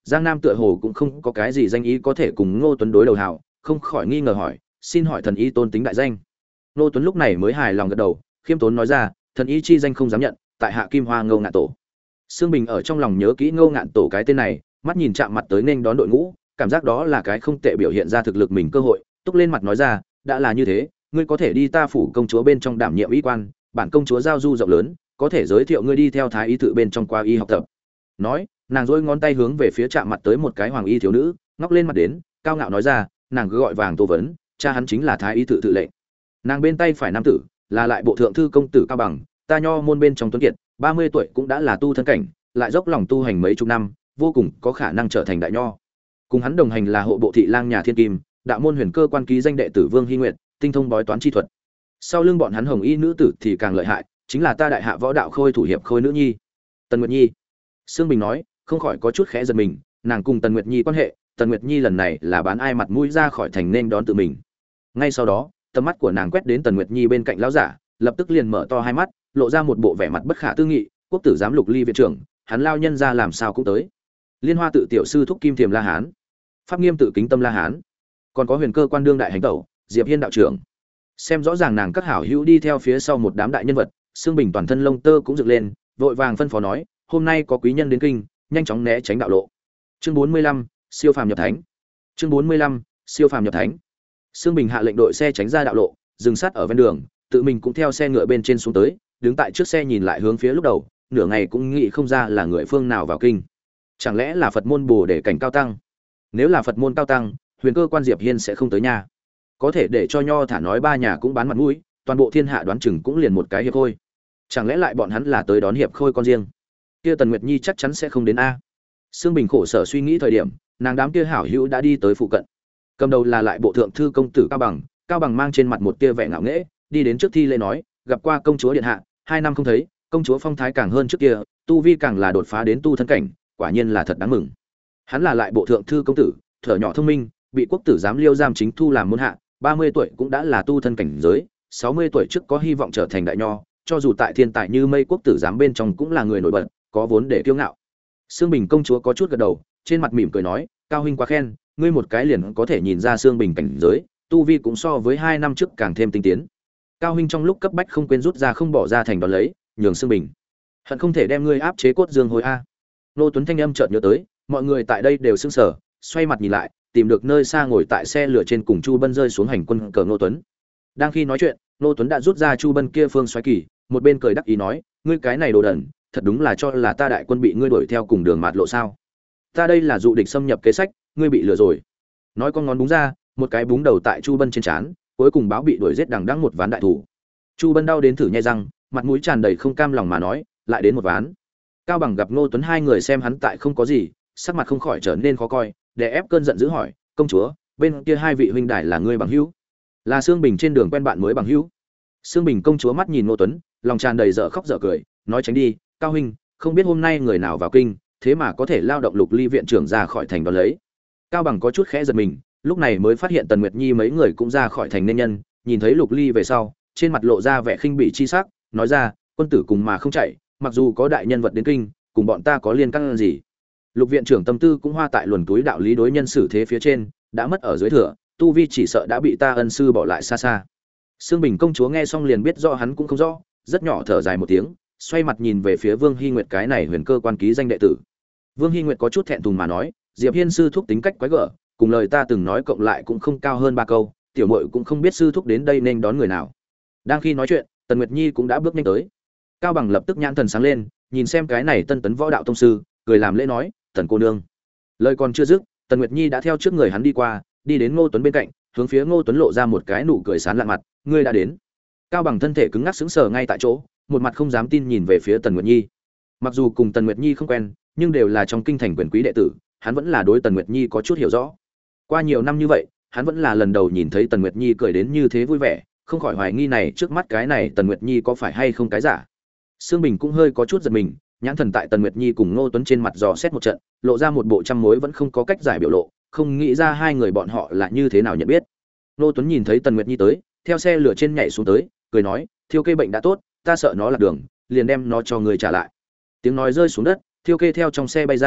Giang Nam tựa hồ cũng không có cái gì danh ý có thể cùng Ngô Tuấn đối đầu hảo, không khỏi nghi ngờ hỏi, xin hỏi thần y tôn tính đại danh. Ngô Tuấn lúc này mới hài lòng gật đầu, khiêm tốn nói ra, thần y chi danh không dám nhận, tại hạ Kim Hoa Ngô Ngạn Tổ. Sương Bình ở trong lòng nhớ kỹ Ngô Ngạn Tổ cái tên này, mắt nhìn chạm mặt tới nên đón đội ngũ, cảm giác đó là cái không tệ biểu hiện ra thực lực mình cơ hội, túc lên mặt nói ra, đã là như thế, ngươi có thể đi ta phủ công chúa bên trong đảm nhiệm y quan, bản công chúa giao du rộng lớn, có thể giới thiệu ngươi đi theo thái y tự bên trong qua y học tập. Nói, nàng dỗi ngón tay hướng về phía chạm mặt tới một cái hoàng y thiếu nữ, ngóc lên mặt đến, cao ngạo nói ra, nàng cứ gọi vàng Tô Vấn, cha hắn chính là thái y tự tự lệnh. Nàng bên tay phải nam tử, là lại bộ thượng thư công tử Cao Bằng, ta nho môn bên trong tuấn kiệt, ba mươi tuổi cũng đã là tu thân cảnh, lại dốc lòng tu hành mấy chục năm, vô cùng có khả năng trở thành đại nho. Cùng hắn đồng hành là hộ bộ thị lang nhà Thiên Kim, đạo môn huyền cơ quan ký danh đệ tử Vương Hy Nguyệt, tinh thông bói toán chi thuật. Sau lưng bọn hắn hồng y nữ tử thì càng lợi hại, chính là ta đại hạ võ đạo khôi thủ hiệp khôi nữ nhi, Tần Nguyệt Nhi. Sương Bình nói, không khỏi có chút khẽ giật mình, nàng cùng Tần Nguyệt Nhi quan hệ, Tần Nguyệt Nhi lần này là bán ai mặt mũi ra khỏi thành nên đón tự mình. Ngay sau đó, tầm mắt của nàng quét đến Tần Nguyệt Nhi bên cạnh lão giả, lập tức liền mở to hai mắt, lộ ra một bộ vẻ mặt bất khả tư nghị, quốc tử giám Lục Ly viện trưởng, hắn lao nhân ra làm sao cũng tới. Liên Hoa tự tiểu sư thúc Kim Thiềm La Hán, Pháp Nghiêm tự Kính Tâm La Hán, còn có huyền cơ quan đương đại hành tẩu, Diệp Hiên đạo trưởng. Xem rõ ràng nàng các hảo hữu đi theo phía sau một đám đại nhân vật, Sương Bình toàn thân lông tơ cũng dựng lên, vội vàng phân phó nói, hôm nay có quý nhân đến kinh, nhanh chóng né tránh đạo lộ. Chương bốn mươi lăm, siêu phàm nhập thánh. Chương bốn mươi lăm, siêu phàm nhập thánh. Sương Bình hạ lệnh đội xe tránh ra đạo lộ, dừng sát ở ven đường, tự mình cũng theo xe ngựa bên trên xuống tới, đứng tại trước xe nhìn lại hướng phía lúc đầu, nửa ngày cũng nghĩ không ra là người phương nào vào kinh. Chẳng lẽ là Phật môn Bồ Đề cảnh cao tăng? Nếu là Phật môn cao tăng, huyền cơ quan Diệp Hiên sẽ không tới nhà. Có thể để cho nho thả nói ba nhà cũng bán mặt mũi, toàn bộ thiên hạ đoán chừng cũng liền một cái hiệp khôi. Chẳng lẽ lại bọn hắn là tới đón hiệp khôi con riêng? Kia Tần Nguyệt Nhi chắc chắn sẽ không đến a. Sương Bình khổ sở suy nghĩ thời điểm, nàng đám kia hảo hữu đã đi tới phụ cận. Cầm đầu là lại bộ thượng thư công tử Cao Bằng, Cao Bằng mang trên mặt một tia vẻ ngạo nghễ, đi đến trước thi lễ nói, gặp qua công chúa điện hạ, hai năm không thấy, công chúa phong thái càng hơn trước kia, tu vi càng là đột phá đến tu thân cảnh, quả nhiên là thật đáng mừng. Hắn là lại bộ thượng thư công tử, thở nhỏ thông minh, bị quốc tử giám Liêu giam chính thu làm môn hạ, ba mươi tuổi cũng đã là tu thân cảnh giới, sáu mươi tuổi trước có hy vọng trở thành đại nho, cho dù tại thiên tài như mây quốc tử giám bên trong cũng là người nổi bật, có vốn để kiêu ngạo. Sương Bình công chúa có chút gật đầu, trên mặt mỉm cười nói, Cao huynh quá khen, ngươi một cái liền có thể nhìn ra Sương Bình cảnh giới, tu vi cũng so với hai năm trước càng thêm tinh tiến. Cao huynh trong lúc cấp bách không quên rút ra không bỏ ra thành đón lấy, nhường Sương Bình. Hận không thể đem ngươi áp chế cốt dương hồi a. Nô Tuấn thanh âm chợt nhớ tới, mọi người tại đây đều sững sờ, xoay mặt nhìn lại, tìm được nơi xa ngồi tại xe lửa trên cùng Chu Bân rơi xuống hành quân cờ Nô Tuấn. Đang khi nói chuyện, Nô Tuấn đã rút ra Chu Bân kia phương xoáy kỳ, một bên cười đắc ý nói, ngươi cái này đồ đần, thật đúng là cho là ta đại quân bị ngươi đuổi theo cùng đường mạt lộ sao? Ta đây là dụ địch xâm nhập kế sách, ngươi bị lừa rồi. Nói con ngón búng ra, một cái búng đầu tại Chu Bân trên trán, cuối cùng báo bị đuổi giết đằng đẵng một ván đại thủ. Chu Bân đau đến thử nhai răng, mặt mũi tràn đầy không cam lòng mà nói, lại đến một ván. Cao Bằng gặp Ngô Tuấn hai người xem hắn tại không có gì, sắc mặt không khỏi trở nên khó coi, để ép cơn giận dữ hỏi, công chúa, bên kia hai vị huynh đài là ngươi bằng hữu? Là Sương Bình trên đường quen bạn mới bằng hữu. Sương Bình công chúa mắt nhìn Ngô Tuấn, lòng tràn đầy dở khóc dở cười, nói tránh đi, Cao huynh, không biết hôm nay người nào vào kinh, thế mà có thể lao động Lục Ly viện trưởng ra khỏi thành đón lấy. Cao Bằng có chút khẽ giật mình, lúc này mới phát hiện Tần Nguyệt Nhi mấy người cũng ra khỏi thành nên nhân, nhìn thấy Lục Ly về sau, trên mặt lộ ra vẻ khinh bỉ chi sắc, nói ra, quân tử cùng mà không chạy, mặc dù có đại nhân vật đến kinh, cùng bọn ta có liên can gì? Lục viện trưởng tâm tư cũng hoa tại luồn túi đạo lý đối nhân xử thế phía trên, đã mất ở dưới thừa, tu vi chỉ sợ đã bị ta ân sư bỏ lại xa xa. Sương Bình công chúa nghe xong liền biết rõ hắn cũng không rõ, rất nhỏ thở dài một tiếng, xoay mặt nhìn về phía Vương Hy Nguyệt cái này huyền cơ quan ký danh đệ tử. Vương Hy Nguyệt có chút thẹn thùng mà nói, Diệp Hiên sư thúc tính cách quái gở, cùng lời ta từng nói cộng lại cũng không cao hơn ba câu, tiểu muội cũng không biết sư thúc đến đây nên đón người nào. Đang khi nói chuyện, Tần Nguyệt Nhi cũng đã bước nhanh tới. Cao Bằng lập tức nhãn thần sáng lên, nhìn xem cái này tân tấn võ đạo tông sư, cười làm lễ nói, "Tần cô nương." Lời còn chưa dứt, Tần Nguyệt Nhi đã theo trước người hắn đi qua, đi đến Ngô Tuấn bên cạnh, hướng phía Ngô Tuấn lộ ra một cái nụ cười sán lạn mặt, "Ngươi đã đến." Cao Bằng thân thể cứng ngắc sững sờ ngay tại chỗ, một mặt không dám tin nhìn về phía Tần Nguyệt Nhi. Mặc dù cùng Tần Nguyệt Nhi không quen, nhưng đều là trong kinh thành quyền quý đệ tử, hắn vẫn là đối Tần Nguyệt Nhi có chút hiểu rõ. Qua nhiều năm như vậy, hắn vẫn là lần đầu nhìn thấy Tần Nguyệt Nhi cười đến như thế vui vẻ, không khỏi hoài nghi này trước mắt cái này Tần Nguyệt Nhi có phải hay không cái giả. Sương Bình cũng hơi có chút giật mình, nhãn thần tại Tần Nguyệt Nhi cùng Ngô Tuấn trên mặt dò xét một trận, lộ ra một bộ trăm mối vẫn không có cách giải biểu lộ, không nghĩ ra hai người bọn họ là như thế nào nhận biết. Ngô Tuấn nhìn thấy Tần Nguyệt Nhi tới, theo xe lửa trên nhảy xuống tới, cười nói, "Thiêu kê bệnh đã tốt, ta sợ nó lạc đường, liền đem nó cho người trả lại." Tiếng nói rơi xuống đất, Thiêu kê theo trong xe bay ra,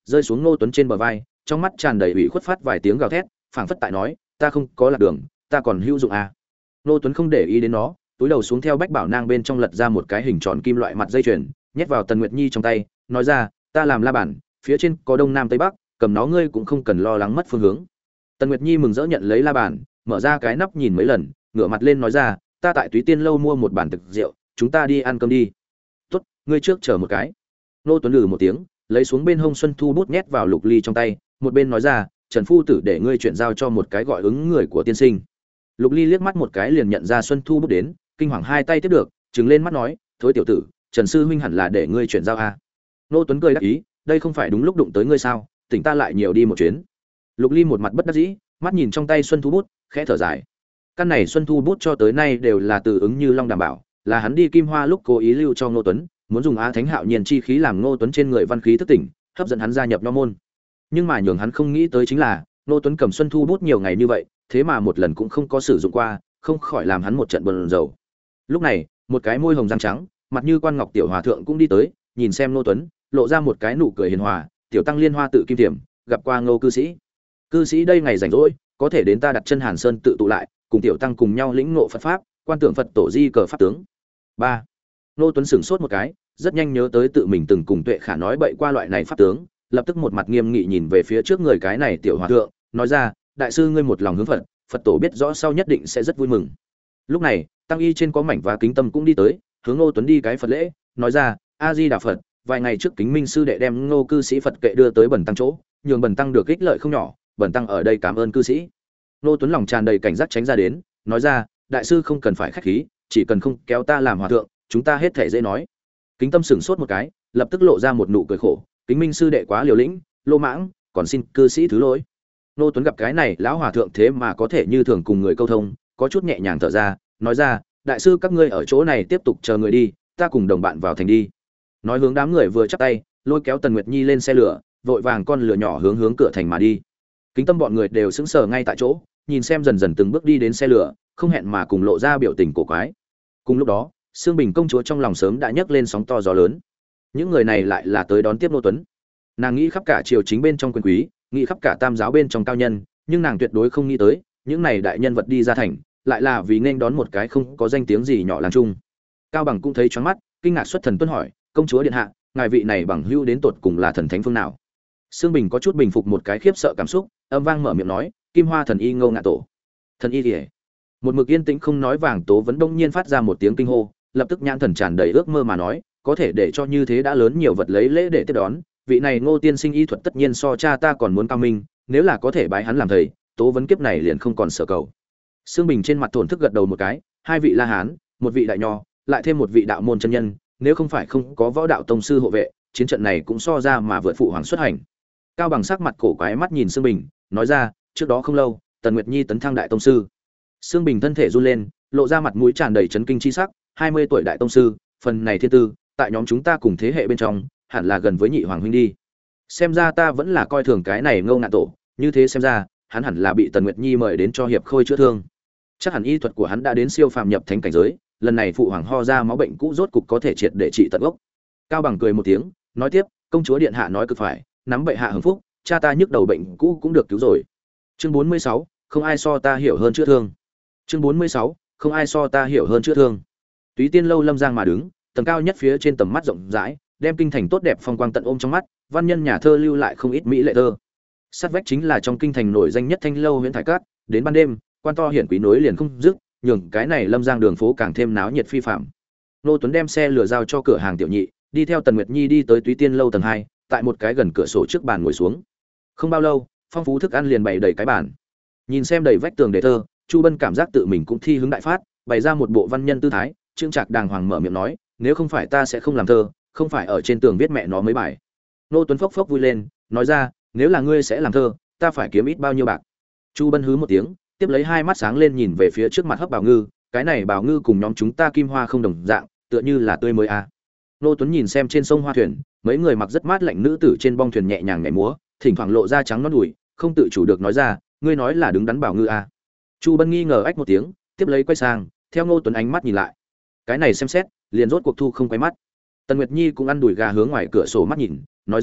rơi xuống Ngô Tuấn trên bờ vai, trong mắt tràn đầy ủy khuất phát vài tiếng gào thét, phảng phất tại nói, ta không có lạc đường, ta còn hữu dụng à. Ngô Tuấn không để ý đến nó, túi đầu xuống theo bách bảo nang bên trong lật ra một cái hình tròn kim loại mặt dây chuyền, nhét vào Tần Nguyệt Nhi trong tay, nói ra, ta làm la bàn, phía trên có đông nam tây bắc, cầm nó ngươi cũng không cần lo lắng mất phương hướng. Tần Nguyệt Nhi mừng rỡ nhận lấy la bàn, mở ra cái nắp nhìn mấy lần, ngửa mặt lên nói ra, ta tại Túy Tiên lâu mua một bản thực rượu, chúng ta đi ăn cơm đi. Tốt, ngươi trước chờ một cái. Nô Tuấn lừ một tiếng, lấy xuống bên hông xuân thu bút nhét vào Lục Ly trong tay, một bên nói ra, Trần phu tử để ngươi chuyển giao cho một cái gọi ứng người của tiên sinh. Lục Ly liếc mắt một cái liền nhận ra xuân thu bút đến, kinh hoàng hai tay tiếp được, trừng lên mắt nói, thối tiểu tử, Trần sư huynh hẳn là để ngươi chuyển giao a. Nô Tuấn cười đắc ý, đây không phải đúng lúc đụng tới ngươi sao, tỉnh ta lại nhiều đi một chuyến. Lục Ly một mặt bất đắc dĩ, mắt nhìn trong tay xuân thu bút, khẽ thở dài. Căn này xuân thu bút cho tới nay đều là từ ứng như long đảm bảo, là hắn đi Kim Hoa lúc cố ý lưu cho Ngô Tuấn, muốn dùng Á Thánh Hạo Nhiên chi khí làm Ngô Tuấn trên người văn khí thức tỉnh, hấp dẫn hắn gia nhập nho môn. Nhưng mà nhường hắn không nghĩ tới chính là, Ngô Tuấn cầm xuân thu bút nhiều ngày như vậy, thế mà một lần cũng không có sử dụng qua, không khỏi làm hắn một trận buồn rầu. Lúc này, một cái môi hồng răng trắng, mặt như quan ngọc tiểu hòa thượng cũng đi tới, nhìn xem Ngô Tuấn, lộ ra một cái nụ cười hiền hòa, "Tiểu tăng Liên Hoa tự kim tiềm, gặp qua Ngô cư sĩ. Cư sĩ đây ngày rảnh rỗi, có thể đến ta đặt chân Hàn Sơn tự tụ lại, cùng tiểu tăng cùng nhau lĩnh ngộ Phật pháp, quan tưởng Phật tổ di cờ pháp tướng." ba. Ngô Tuấn sửng sốt một cái, rất nhanh nhớ tới tự mình từng cùng Tuệ Khả nói bậy qua loại này pháp tướng, lập tức một mặt nghiêm nghị nhìn về phía trước người cái này tiểu hòa thượng, nói ra, đại sư ngươi một lòng hướng Phật, Phật tổ biết rõ sau nhất định sẽ rất vui mừng. Lúc này, tăng y trên có mảnh và kính tâm cũng đi tới, hướng Ngô Tuấn đi cái Phật lễ, nói ra, A Di Đà Phật, vài ngày trước Kính Minh sư đệ đem Ngô cư sĩ Phật kệ đưa tới bần tăng chỗ, nhường bần tăng được ích lợi không nhỏ, bần tăng ở đây cảm ơn cư sĩ. Ngô Tuấn lòng tràn đầy cảnh giác tránh ra đến, nói ra, đại sư không cần phải khách khí, chỉ cần không kéo ta làm hòa thượng, chúng ta hết thể dễ nói. Kính tâm sửng sốt một cái, lập tức lộ ra một nụ cười khổ, Kính Minh sư đệ quá liều lĩnh, lô mãng, còn xin cư sĩ thứ lỗi. Ngô Tuấn gặp cái này lão hòa thượng thế mà có thể như thường cùng người câu thông, có chút nhẹ nhàng thở ra, nói ra, đại sư các ngươi ở chỗ này tiếp tục chờ người đi, ta cùng đồng bạn vào thành đi. Nói hướng đám người vừa chắp tay, lôi kéo Tần Nguyệt Nhi lên xe lửa, vội vàng con lửa nhỏ hướng hướng cửa thành mà đi. Kính tâm bọn người đều sững sờ ngay tại chỗ, nhìn xem dần dần từng bước đi đến xe lửa, không hẹn mà cùng lộ ra biểu tình cổ quái. Cùng lúc đó, Sương Bình công chúa trong lòng sớm đã nhấc lên sóng to gió lớn. Những người này lại là tới đón tiếp Ngô Tuấn. Nàng nghĩ khắp cả triều chính bên trong quyền quý, nghĩ khắp cả tam giáo bên trong cao nhân, nhưng nàng tuyệt đối không nghĩ tới, những này đại nhân vật đi ra thành, lại là vì nên đón một cái không có danh tiếng gì nhỏ làng trung. Cao Bằng cũng thấy choáng mắt, kinh ngạc xuất thần tuân hỏi, công chúa điện hạ, ngài vị này bằng hữu đến tột cùng là thần thánh phương nào? Sương Bình có chút bình phục một cái khiếp sợ cảm xúc, âm vang mở miệng nói, Kim Hoa thần y Ngô Ngạn Tổ. Thần y liễu. Một mực yên tĩnh không nói Vàng Tố vẫn đông nhiên phát ra một tiếng kinh hô, lập tức nhãn thần tràn đầy ước mơ mà nói, có thể để cho như thế đã lớn nhiều vật lấy lễ để tiếp đón, vị này Ngô tiên sinh y thuật tất nhiên so cha ta còn muốn cao minh, nếu là có thể bái hắn làm thầy, Tố vấn kiếp này liền không còn sở cầu. Sương Bình trên mặt thổn thức gật đầu một cái, hai vị La Hán, một vị đại nho, lại thêm một vị đạo môn chân nhân, nếu không phải không có võ đạo tông sư hộ vệ, chiến trận này cũng so ra mà vượt phụ hoàng xuất hành. Cao Bằng sắc mặt cổ quái mắt nhìn Sương Bình, nói ra, trước đó không lâu, Tần Nguyệt Nhi tấn thăng đại tông sư. Sương Bình thân thể run lên, lộ ra mặt mũi tràn đầy chấn kinh chi sắc, hai mươi tuổi đại tông sư, phần này thiên tư, tại nhóm chúng ta cùng thế hệ bên trong, hẳn là gần với nhị hoàng huynh đi. Xem ra ta vẫn là coi thường cái này Ngô Ngạn Tổ, như thế xem ra, hắn hẳn là bị Tần Nguyệt Nhi mời đến cho hiệp khôi chữa thương. Chắc hẳn y thuật của hắn đã đến siêu phàm nhập thánh cảnh giới, lần này phụ hoàng ho ra máu bệnh cũ rốt cục có thể triệt để trị tận gốc. Cao Bằng cười một tiếng, nói tiếp, công chúa điện hạ nói cực phải, nắm bệ hạ hưng phúc, cha ta nhức đầu bệnh cũ cũng được cứu rồi. Chương bốn mươi sáu, không ai so ta hiểu hơn chữa thương. Chương bốn mươi sáu, không ai so ta hiểu hơn chữa thương. Túy Tiên lâu Lâm Giang mà đứng, tầng cao nhất phía trên tầm mắt rộng rãi, đem kinh thành tốt đẹp phong quang tận ôm trong mắt, văn nhân nhà thơ lưu lại không ít mỹ lệ thơ. Sát vách chính là trong kinh thành nổi danh nhất Thanh lâu Huyền Thải Cát, đến ban đêm, quan to hiển quý nối liền không dứt, nhường cái này Lâm Giang đường phố càng thêm náo nhiệt phi phàm. Nô Tuấn đem xe lửa giao cho cửa hàng tiểu nhị, đi theo Tần Nguyệt Nhi đi tới Túy Tiên lâu tầng hai, tại một cái gần cửa sổ trước bàn ngồi xuống. Không bao lâu, phong phú thức ăn liền bày đầy cái bàn. Nhìn xem đầy vách tường đề thơ, Chu Bân cảm giác tự mình cũng thi hứng đại phát, bày ra một bộ văn nhân tư thái, trương trạc đàng hoàng mở miệng nói, nếu không phải ta sẽ không làm thơ, không phải ở trên tường viết mẹ nó mấy bài. Nô Tuấn phốc phốc vui lên, nói ra, nếu là ngươi sẽ làm thơ, ta phải kiếm ít bao nhiêu bạc. Chu Bân hứ một tiếng, tiếp lấy hai mắt sáng lên nhìn về phía trước mặt Hấp Bảo Ngư, cái này Bảo Ngư cùng nhóm chúng ta Kim Hoa không đồng dạng, tựa như là tươi mới à. Nô Tuấn nhìn xem trên sông Hoa thuyền, mấy người mặc rất mát lạnh nữ tử trên bong thuyền nhẹ nhàng nhảy múa, thỉnh thoảng lộ ra trắng nõn đùi, không tự chủ được nói ra, ngươi nói là đứng đắn Bảo Ngư à. Chu Bân nghi ngờ ách một tiếng, tiếp lấy quay sang, theo Ngô Tuấn ánh mắt nhìn lại. Cái này xem xét, liền rốt cuộc thu không quay mắt. Tần Nguyệt Nhi cũng ăn đùi gà hướng ngoài cửa sổ mắt nhìn, nói ra,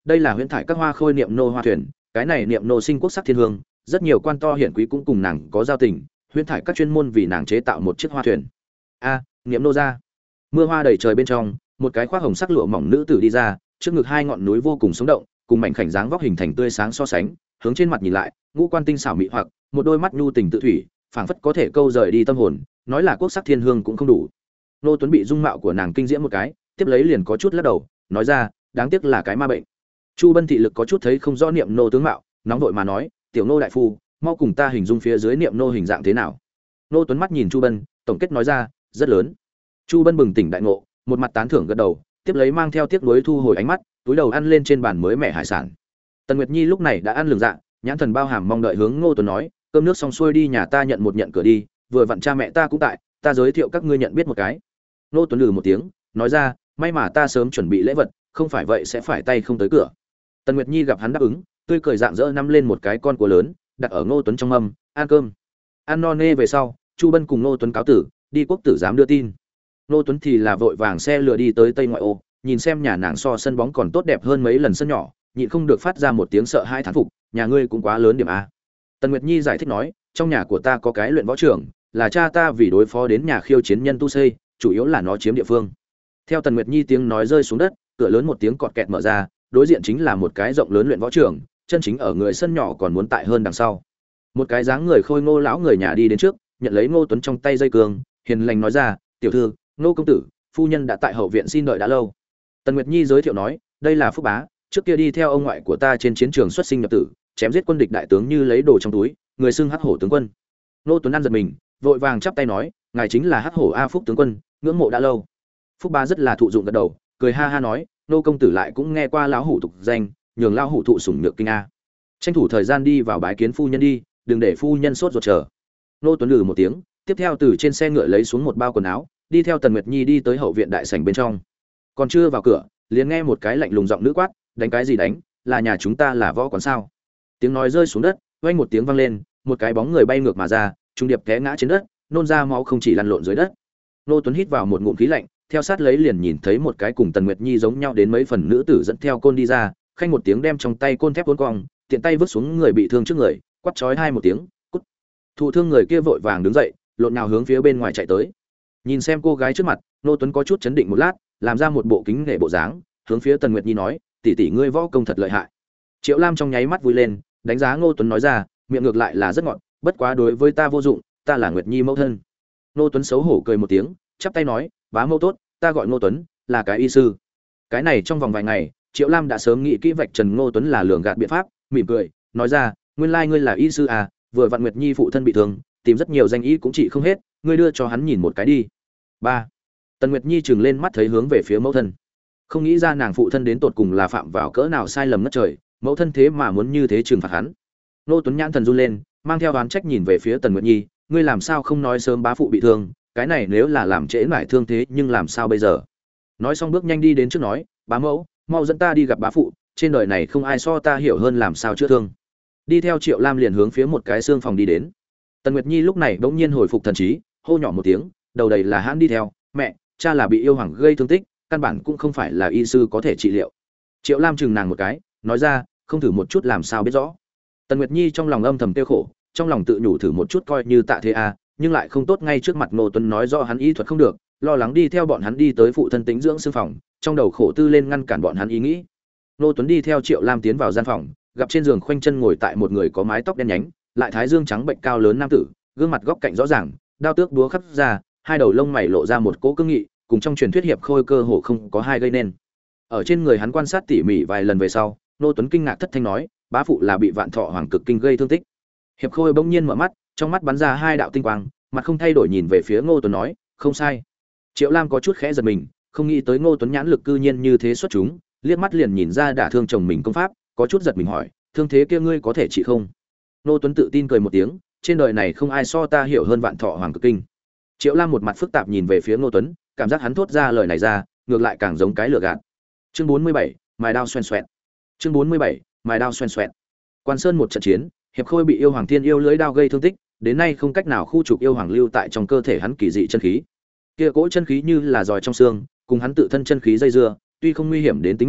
đây là huyễn thải các hoa khôi niệm nô hoa thuyền, cái này niệm nô sinh quốc sắc thiên hương, rất nhiều quan to hiển quý cũng cùng nàng có giao tình, huyễn thải các chuyên môn vì nàng chế tạo một chiếc hoa thuyền. A, niệm nô ra. Mưa hoa đầy trời bên trong, một cái khoác hồng sắc lụa mỏng nữ tử đi ra, trước ngực hai ngọn núi vô cùng sống động, cùng mảnh khảnh dáng vóc hình thành tươi sáng so sánh, hướng trên mặt nhìn lại, ngũ quan tinh xảo mỹ hoặc, một đôi mắt nhu tình tự thủy, phảng phất có thể câu rời đi tâm hồn, nói là quốc sắc thiên hương cũng không đủ. Nô Tuấn bị dung mạo của nàng kinh diễm một cái, tiếp lấy liền có chút lắc đầu, nói ra, đáng tiếc là cái ma bệnh. Chu Bân thị lực có chút thấy không rõ niệm nô tướng mạo, nóng vội mà nói, tiểu nô đại phu, mau cùng ta hình dung phía dưới niệm nô hình dạng thế nào. Nô Tuấn mắt nhìn Chu Bân, tổng kết nói ra, rất lớn. Chu Bân bừng tỉnh đại ngộ, một mặt tán thưởng gật đầu, tiếp lấy mang theo tiếc nuối thu hồi ánh mắt, túi đầu ăn lên trên bàn mới mẻ hải sản. Tần Nguyệt Nhi lúc này đã ăn lường dạ, nhãn thần bao hàm mong đợi hướng Ngô Tuấn nói, cơm nước xong xuôi đi nhà ta nhận một nhận cửa đi, vừa vặn cha mẹ ta cũng tại, ta giới thiệu các ngươi nhận biết một cái. Ngô Tuấn lừ một tiếng, nói ra, may mà ta sớm chuẩn bị lễ vật, không phải vậy sẽ phải tay không tới cửa. Tần Nguyệt Nhi gặp hắn đáp ứng, tươi cười rạng rỡ nắm lên một cái con cua lớn, đặt ở Ngô Tuấn trong mâm, ăn cơm. Ăn no nê về sau, Chu Bân cùng Ngô Tuấn cáo tử, đi quốc tử giám đưa tin. Ngô Tuấn thì là vội vàng xe lừa đi tới Tây Ngoại ô, nhìn xem nhà nàng so sân bóng còn tốt đẹp hơn mấy lần sân nhỏ, nhịn không được phát ra một tiếng sợ hai thán phục, nhà ngươi cũng quá lớn điểm a. Tần Nguyệt Nhi giải thích nói, trong nhà của ta có cái luyện võ trường, là cha ta vì đối phó đến nhà khiêu chiến nhân tu xây, chủ yếu là nó chiếm địa phương. Theo Tần Nguyệt Nhi tiếng nói rơi xuống đất, cửa lớn một tiếng cọt kẹt mở ra, đối diện chính là một cái rộng lớn luyện võ trường, chân chính ở người sân nhỏ còn muốn tại hơn đằng sau. Một cái dáng người khôi ngô lão người nhà đi đến trước, nhận lấy Ngô Tuấn trong tay dây cương, hiền lành nói ra, tiểu thư, Ngô công tử, phu nhân đã tại hậu viện xin đợi đã lâu. Tần Nguyệt Nhi giới thiệu nói, đây là Phúc Bá, trước kia đi theo ông ngoại của ta trên chiến trường xuất sinh nhập tử, chém giết quân địch đại tướng như lấy đồ trong túi, người xưng Hắc Hổ tướng quân. Ngô Tuấn ăn giật mình, vội vàng chắp tay nói, ngài chính là Hắc Hổ A Phúc tướng quân, ngưỡng mộ đã lâu. Phúc Bá rất là thụ dụng gật đầu, cười ha ha nói, nô công tử lại cũng nghe qua lão hủ tục danh, nhường lão hủ thụ sủng nhược kinh a. Tranh thủ thời gian đi vào bái kiến phu nhân đi, đừng để phu nhân sốt ruột chờ. Nô Tuấn lừ một tiếng, tiếp theo từ trên xe ngựa lấy xuống một bao quần áo, đi theo Tần Nguyệt Nhi đi tới hậu viện đại sảnh bên trong. Còn chưa vào cửa, liền nghe một cái lạnh lùng giọng nữ quát, đánh cái gì đánh, là nhà chúng ta là võ quán sao? Tiếng nói rơi xuống đất, vang một tiếng vang lên, một cái bóng người bay ngược mà ra, trung điệp té ngã trên đất, nôn ra máu không chỉ lăn lộn dưới đất. Nô Tuấn hít vào một ngụm khí lạnh, theo sát lấy liền nhìn thấy một cái cùng Tần Nguyệt Nhi giống nhau đến mấy phần nữ tử dẫn theo côn đi ra, khanh một tiếng đem trong tay côn thép cuốn cong, tiện tay vứt xuống người bị thương trước người, quát chói hai một tiếng, cút. Thụ thương người kia vội vàng đứng dậy, lộn nhào hướng phía bên ngoài chạy tới. Nhìn xem cô gái trước mặt, Nô Tuấn có chút chấn định một lát, làm ra một bộ kính nể bộ dáng, hướng phía Tần Nguyệt Nhi nói, tỷ tỷ ngươi võ công thật lợi hại. Triệu Lam trong nháy mắt vui lên, đánh giá Ngô Tuấn nói ra, miệng ngược lại là rất ngọt, bất quá đối với ta vô dụng, ta là Nguyệt Nhi mẫu thân. Ngô Tuấn xấu hổ cười một tiếng, chắp tay nói, bá mẫu tốt, ta gọi Ngô Tuấn, là cái y sư. Cái này trong vòng vài ngày, Triệu Lam đã sớm nghĩ kỹ vạch trần Ngô Tuấn là lường gạt biện pháp, mỉm cười, nói ra, nguyên lai ngươi là y sư à, vừa vặn Nguyệt Nhi phụ thân bị thương, tìm rất nhiều danh y cũng trị không hết, ngươi đưa cho hắn nhìn một cái đi. Ba. Tần Nguyệt Nhi trừng lên mắt thấy hướng về phía mẫu thân. Không nghĩ ra nàng phụ thân đến tột cùng là phạm vào cỡ nào sai lầm ngất trời, mẫu thân thế mà muốn như thế trừng phạt hắn. Ngô Tuấn nhãn thần run lên, mang theo oán trách nhìn về phía Tần Nguyệt Nhi, ngươi làm sao không nói sớm bá phụ bị thương, cái này nếu là làm trễ nải thương thế nhưng làm sao bây giờ? Nói xong bước nhanh đi đến trước nói, bá mẫu, mau dẫn ta đi gặp bá phụ, trên đời này không ai so ta hiểu hơn làm sao chữa thương. Đi theo Triệu Lam liền hướng phía một cái xương phòng đi đến. Tần Nguyệt Nhi lúc này bỗng nhiên hồi phục thần trí, hô nhỏ một tiếng, đầu đầy là hãn đi theo, mẹ, cha là bị yêu hoàng gây thương tích, căn bản cũng không phải là y sư có thể trị liệu. Triệu Lam chừng nàng một cái, nói ra, không thử một chút làm sao biết rõ. Tần Nguyệt Nhi trong lòng âm thầm tiêu khổ, trong lòng tự nhủ thử một chút coi như tạ thế a, nhưng lại không tốt ngay trước mặt Ngô Tuấn nói rõ hắn y thuật không được, lo lắng đi theo bọn hắn đi tới phụ thân tính dưỡng xương phòng, trong đầu khổ tư lên ngăn cản bọn hắn ý nghĩ. Ngô Tuấn đi theo Triệu Lam tiến vào gian phòng, gặp trên giường khoanh chân ngồi tại một người có mái tóc đen nhánh, lại thái dương trắng bệnh cao lớn nam tử, gương mặt góc cạnh rõ ràng, đao tước búa khắc ra, hai đầu lông mày lộ ra một cỗ cương nghị, cùng trong truyền thuyết hiệp khôi cơ hồ không có hai gây nên. Ở trên người hắn quan sát tỉ mỉ vài lần về sau, Ngô Tuấn kinh ngạc thất thanh nói, bá phụ là bị Vạn Thọ Hoàng cực kinh gây thương tích. Hiệp khôi bỗng nhiên mở mắt, trong mắt bắn ra hai đạo tinh quang, mặt không thay đổi nhìn về phía Ngô Tuấn nói, không sai. Triệu Lam có chút khẽ giật mình, không nghĩ tới Ngô Tuấn nhãn lực cư nhiên như thế xuất chúng, liếc mắt liền nhìn ra đả thương chồng mình công pháp, có chút giật mình hỏi, thương thế kia ngươi có thể trị không? Ngô Tuấn tự tin cười một tiếng, trên đời này không ai so ta hiểu hơn Vạn Thọ Hoàng cực kinh. Triệu Lam một mặt phức tạp nhìn về phía Ngô Tuấn, cảm giác hắn thốt ra lời này ra, ngược lại càng giống cái lừa gạt. Chương bốn mươi bảy, mài đao xoèn xoẹt. Chương bốn mươi bảy, mài đao xoèn xoẹt. Quan Sơn một trận chiến, hiệp khôi bị yêu hoàng thiên yêu lưỡi đao gây thương tích, đến nay không cách nào khu trục yêu hoàng lưu tại trong cơ thể hắn kỳ dị chân khí. Kia cỗ chân khí như là giòi trong xương, cùng hắn tự thân chân khí dây dưa, tuy không nguy hiểm đến tính mạng,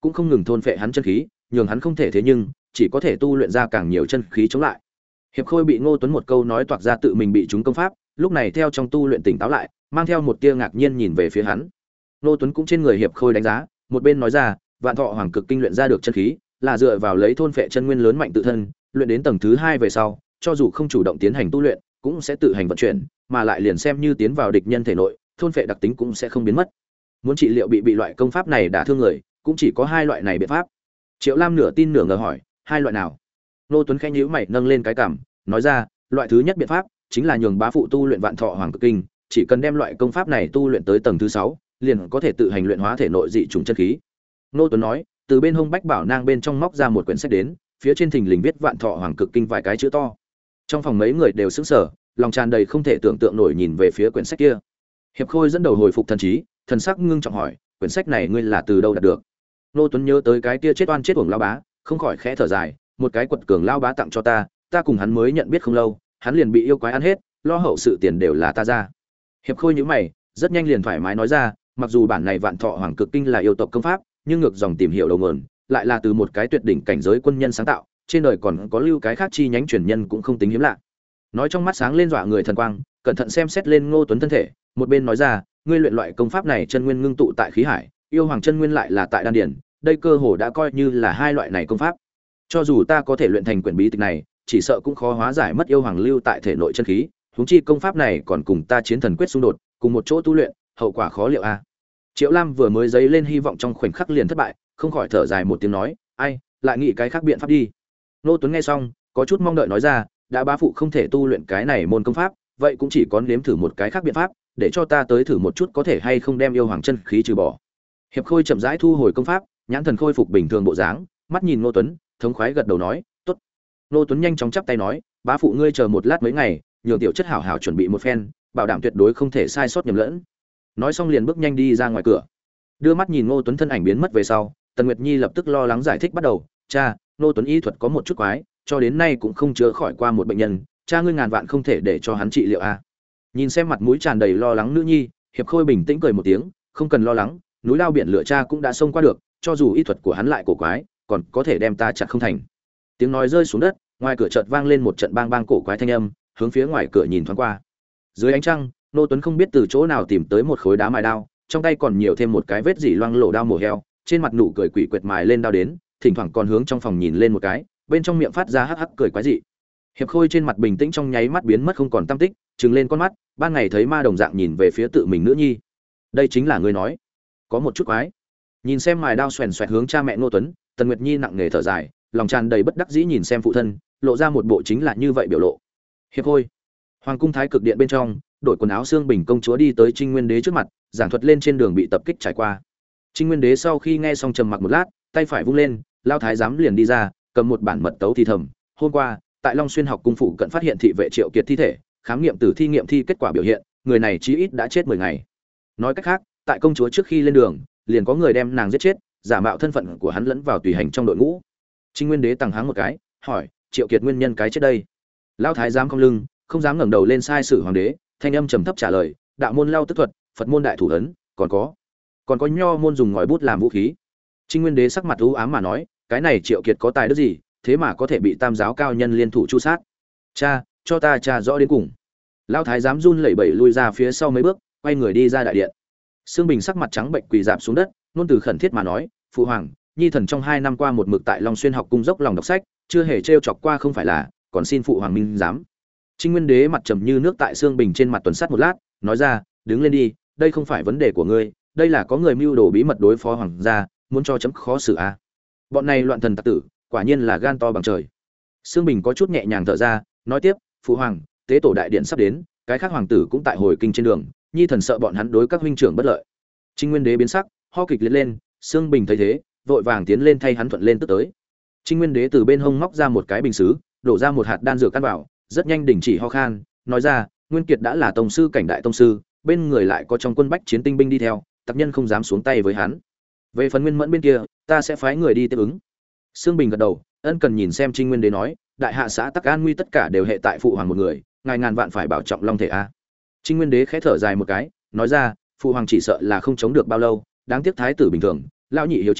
cũng không ngừng thôn phệ hắn chân khí, nhường hắn không thể thế nhưng chỉ có thể tu luyện ra càng nhiều chân khí chống lại. Hiệp Khôi bị Ngô Tuấn một câu nói toạc ra tự mình bị trúng công pháp, lúc này theo trong tu luyện tỉnh táo lại, mang theo một tia ngạc nhiên nhìn về phía hắn. Ngô Tuấn cũng trên người Hiệp Khôi đánh giá, một bên nói ra, Vạn Thọ Hoàng Cực Kinh luyện ra được chân khí, là dựa vào lấy thôn phệ chân nguyên lớn mạnh tự thân, luyện đến tầng thứ hai về sau, cho dù không chủ động tiến hành tu luyện, cũng sẽ tự hành vận chuyển, mà lại liền xem như tiến vào địch nhân thể nội, thôn phệ đặc tính cũng sẽ không biến mất. Muốn trị liệu bị bị loại công pháp này đả thương người, cũng chỉ có hai loại này biện pháp. Triệu Lam nửa tin nửa ngờ hỏi, hai loại nào? Ngô Tuấn khẽ nhíu mày nâng lên cái cằm, nói ra, loại thứ nhất biện pháp chính là nhường bá phụ tu luyện Vạn Thọ Hoàng Cực Kinh, chỉ cần đem loại công pháp này tu luyện tới tầng thứ sáu, liền có thể tự hành luyện hóa thể nội dị chủng chân khí. Ngô Tuấn nói, từ bên hông bách bảo nang bên trong móc ra một quyển sách đến, phía trên thình lình viết Vạn Thọ Hoàng Cực Kinh vài cái chữ to. Trong phòng mấy người đều sững sờ, lòng tràn đầy không thể tưởng tượng nổi nhìn về phía quyển sách kia. Hiệp Khôi dẫn đầu hồi phục thần trí, thần sắc ngưng trọng hỏi, quyển sách này ngươi là từ đâu đạt được? Ngô Tuấn nhớ tới cái kia chết oan chết uổng lão bá, không khỏi khẽ thở dài, một cái quật cường lão bá tặng cho ta, ta cùng hắn mới nhận biết không lâu, hắn liền bị yêu quái ăn hết, lo hậu sự tiền đều là ta ra. Hiệp Khôi nhíu mày, rất nhanh liền thoải mái nói ra, mặc dù bản này Vạn Thọ Hoàng Cực Kinh là yêu tộc công pháp, nhưng ngược dòng tìm hiểu đầu nguồn, lại là từ một cái tuyệt đỉnh cảnh giới quân nhân sáng tạo, trên đời còn có lưu cái khác chi nhánh truyền nhân cũng không tính hiếm lạ. Nói trong mắt sáng lên dọa người thần quang, cẩn thận xem xét lên Ngô Tuấn thân thể, một bên nói ra, ngươi luyện loại công pháp này chân nguyên ngưng tụ tại khí hải, yêu hoàng chân nguyên lại là tại đan điền, đây cơ hồ đã coi như là hai loại này công pháp. Cho dù ta có thể luyện thành quyển bí tịch này, chỉ sợ cũng khó hóa giải mất yêu hoàng lưu tại thể nội chân khí, huống chi công pháp này còn cùng ta chiến thần quyết xung đột, cùng một chỗ tu luyện, hậu quả khó liệu a. Triệu Lam vừa mới dấy lên hy vọng trong khoảnh khắc liền thất bại, không khỏi thở dài một tiếng nói, ai, lại nghĩ cái khác biện pháp đi. Ngô Tuấn nghe xong, có chút mong đợi nói ra, đã bá phụ không thể tu luyện cái này môn công pháp, vậy cũng chỉ có nếm thử một cái khác biện pháp, để cho ta tới thử một chút có thể hay không đem yêu hoàng chân khí trừ bỏ. Hiệp Khôi chậm rãi thu hồi công pháp, nhãn thần khôi phục bình thường bộ dáng, mắt nhìn Ngô Tuấn, thống khoái gật đầu nói, tốt. Ngô Tuấn nhanh chóng chắp tay nói, bá phụ ngươi chờ một lát mấy ngày, nhường tiểu chất hảo hảo chuẩn bị một phen, bảo đảm tuyệt đối không thể sai sót nhầm lẫn. Nói xong liền bước nhanh đi ra ngoài cửa. Đưa mắt nhìn Ngô Tuấn thân ảnh biến mất về sau, Tần Nguyệt Nhi lập tức lo lắng giải thích bắt đầu, cha, Ngô Tuấn y thuật có một chút quái, cho đến nay cũng không chữa khỏi qua một bệnh nhân, cha ngươi ngàn vạn không thể để cho hắn trị liệu a. Nhìn xem mặt mũi tràn đầy lo lắng nữ nhi, Hiệp Khôi bình tĩnh cười một tiếng, không cần lo lắng, núi lao biển lửa cha cũng đã xông qua được, cho dù y thuật của hắn lại cổ quái, còn có thể đem ta chặt không thành. Tiếng nói rơi xuống đất, ngoài cửa chợt vang lên một trận bang bang cổ quái thanh âm, hướng phía ngoài cửa nhìn thoáng qua. Dưới ánh trăng, Ngô Tuấn không biết từ chỗ nào tìm tới một khối đá mài đao, trong tay còn nhiều thêm một cái vết dỉ loang lổ dao mổ heo, trên mặt nụ cười quỷ quyệt mài lên đao đến, thỉnh thoảng còn hướng trong phòng nhìn lên một cái, bên trong miệng phát ra hắc hắc cười quái dị. Hiệp Khôi trên mặt bình tĩnh trong nháy mắt biến mất không còn tăm tích, trừng lên con mắt, ban ngày thấy ma đồng dạng nhìn về phía tự mình nữ nhi. Đây chính là ngươi nói, có một chút quái. Nhìn xem mài đao xoèn xoẹt hướng cha mẹ Ngô Tuấn, Tần Nguyệt Nhi nặng nề thở dài, lòng tràn đầy bất đắc dĩ nhìn xem phụ thân, lộ ra một bộ chính là như vậy biểu lộ. Hiệp Khôi, Hoàng cung Thái Cực Điện bên trong, đổi quần áo xương bình công chúa đi tới Trinh Nguyên Đế trước mặt, giảng thuật lên trên đường bị tập kích trải qua. Trinh Nguyên Đế sau khi nghe xong trầm mặc một lát, tay phải vung lên, lao thái giám liền đi ra, cầm một bản mật tấu thì thầm, hôm qua, tại Long Xuyên học cung phụ cận phát hiện thị vệ Triệu Kiệt thi thể, khám nghiệm tử thi nghiệm thi kết quả biểu hiện, người này chí ít đã chết mười ngày. Nói cách khác, tại công chúa trước khi lên đường, liền có người đem nàng giết chết, giả mạo thân phận của hắn lẫn vào tùy hành trong đội ngũ. Trinh Nguyên Đế tăng háng một cái, hỏi, Triệu Kiệt nguyên nhân cái chết đây? Lão thái giám không lưng, không dám ngẩng đầu lên sai sử hoàng đế, thanh âm trầm thấp trả lời, đạo môn lao tức thuật, Phật môn đại thủ ấn, còn có, còn có nho môn dùng ngòi bút làm vũ khí. Trinh Nguyên Đế sắc mặt u ám mà nói, cái này Triệu Kiệt có tài đức gì, thế mà có thể bị tam giáo cao nhân liên thủ chu sát? Cha, cho ta tra rõ đến cùng. Lão thái giám run lẩy bẩy lui ra phía sau mấy bước, quay người đi ra đại điện. Sương Bình sắc mặt trắng bệnh quỳ rạp xuống đất, nôn từ khẩn thiết mà nói, phụ hoàng, nhi thần trong hai năm qua một mực tại Long Xuyên học cung dốc lòng đọc sách, chưa hề trêu chọc qua không phải là, còn xin phụ hoàng minh giám. Trinh Nguyên Đế mặt trầm như nước tại Sương Bình trên mặt tuần sát một lát, nói ra, đứng lên đi, đây không phải vấn đề của ngươi, đây là có người mưu đồ bí mật đối phó hoàng gia, muốn cho chấm khó xử à? Bọn này loạn thần tặc tử, quả nhiên là gan to bằng trời. Sương Bình có chút nhẹ nhàng thở ra, nói tiếp, phụ hoàng, tế tổ đại điện sắp đến, cái khác hoàng tử cũng tại hồi kinh trên đường, nhi thần sợ bọn hắn đối các huynh trưởng bất lợi. Trinh Nguyên Đế biến sắc, ho kịch liệt lên, Sương Bình thấy thế, vội vàng tiến lên thay hắn thuận lên tức tới. Trinh Nguyên Đế từ bên hông móc ra một cái bình sứ, đổ ra một hạt đan dược căn vào, rất nhanh đình chỉ ho khan, nói ra, Nguyên Kiệt đã là tông sư cảnh đại tông sư, bên người lại có trong quân bách chiến tinh binh đi theo, tặc nhân không dám xuống tay với hắn. Về phần Nguyên Mẫn bên kia, ta sẽ phái người đi tiếp ứng. Sương Bình gật đầu, ân cần nhìn xem Trinh Nguyên Đế nói, đại hạ xã tắc an nguy tất cả đều hệ tại phụ hoàng một người, ngài ngàn vạn phải bảo trọng long thể a. Trinh Nguyên Đế khẽ thở dài một cái, nói ra, phụ hoàng chỉ sợ là không chống được bao lâu, đáng tiếc thái tử bình thường, lão nhị hiếu chiến,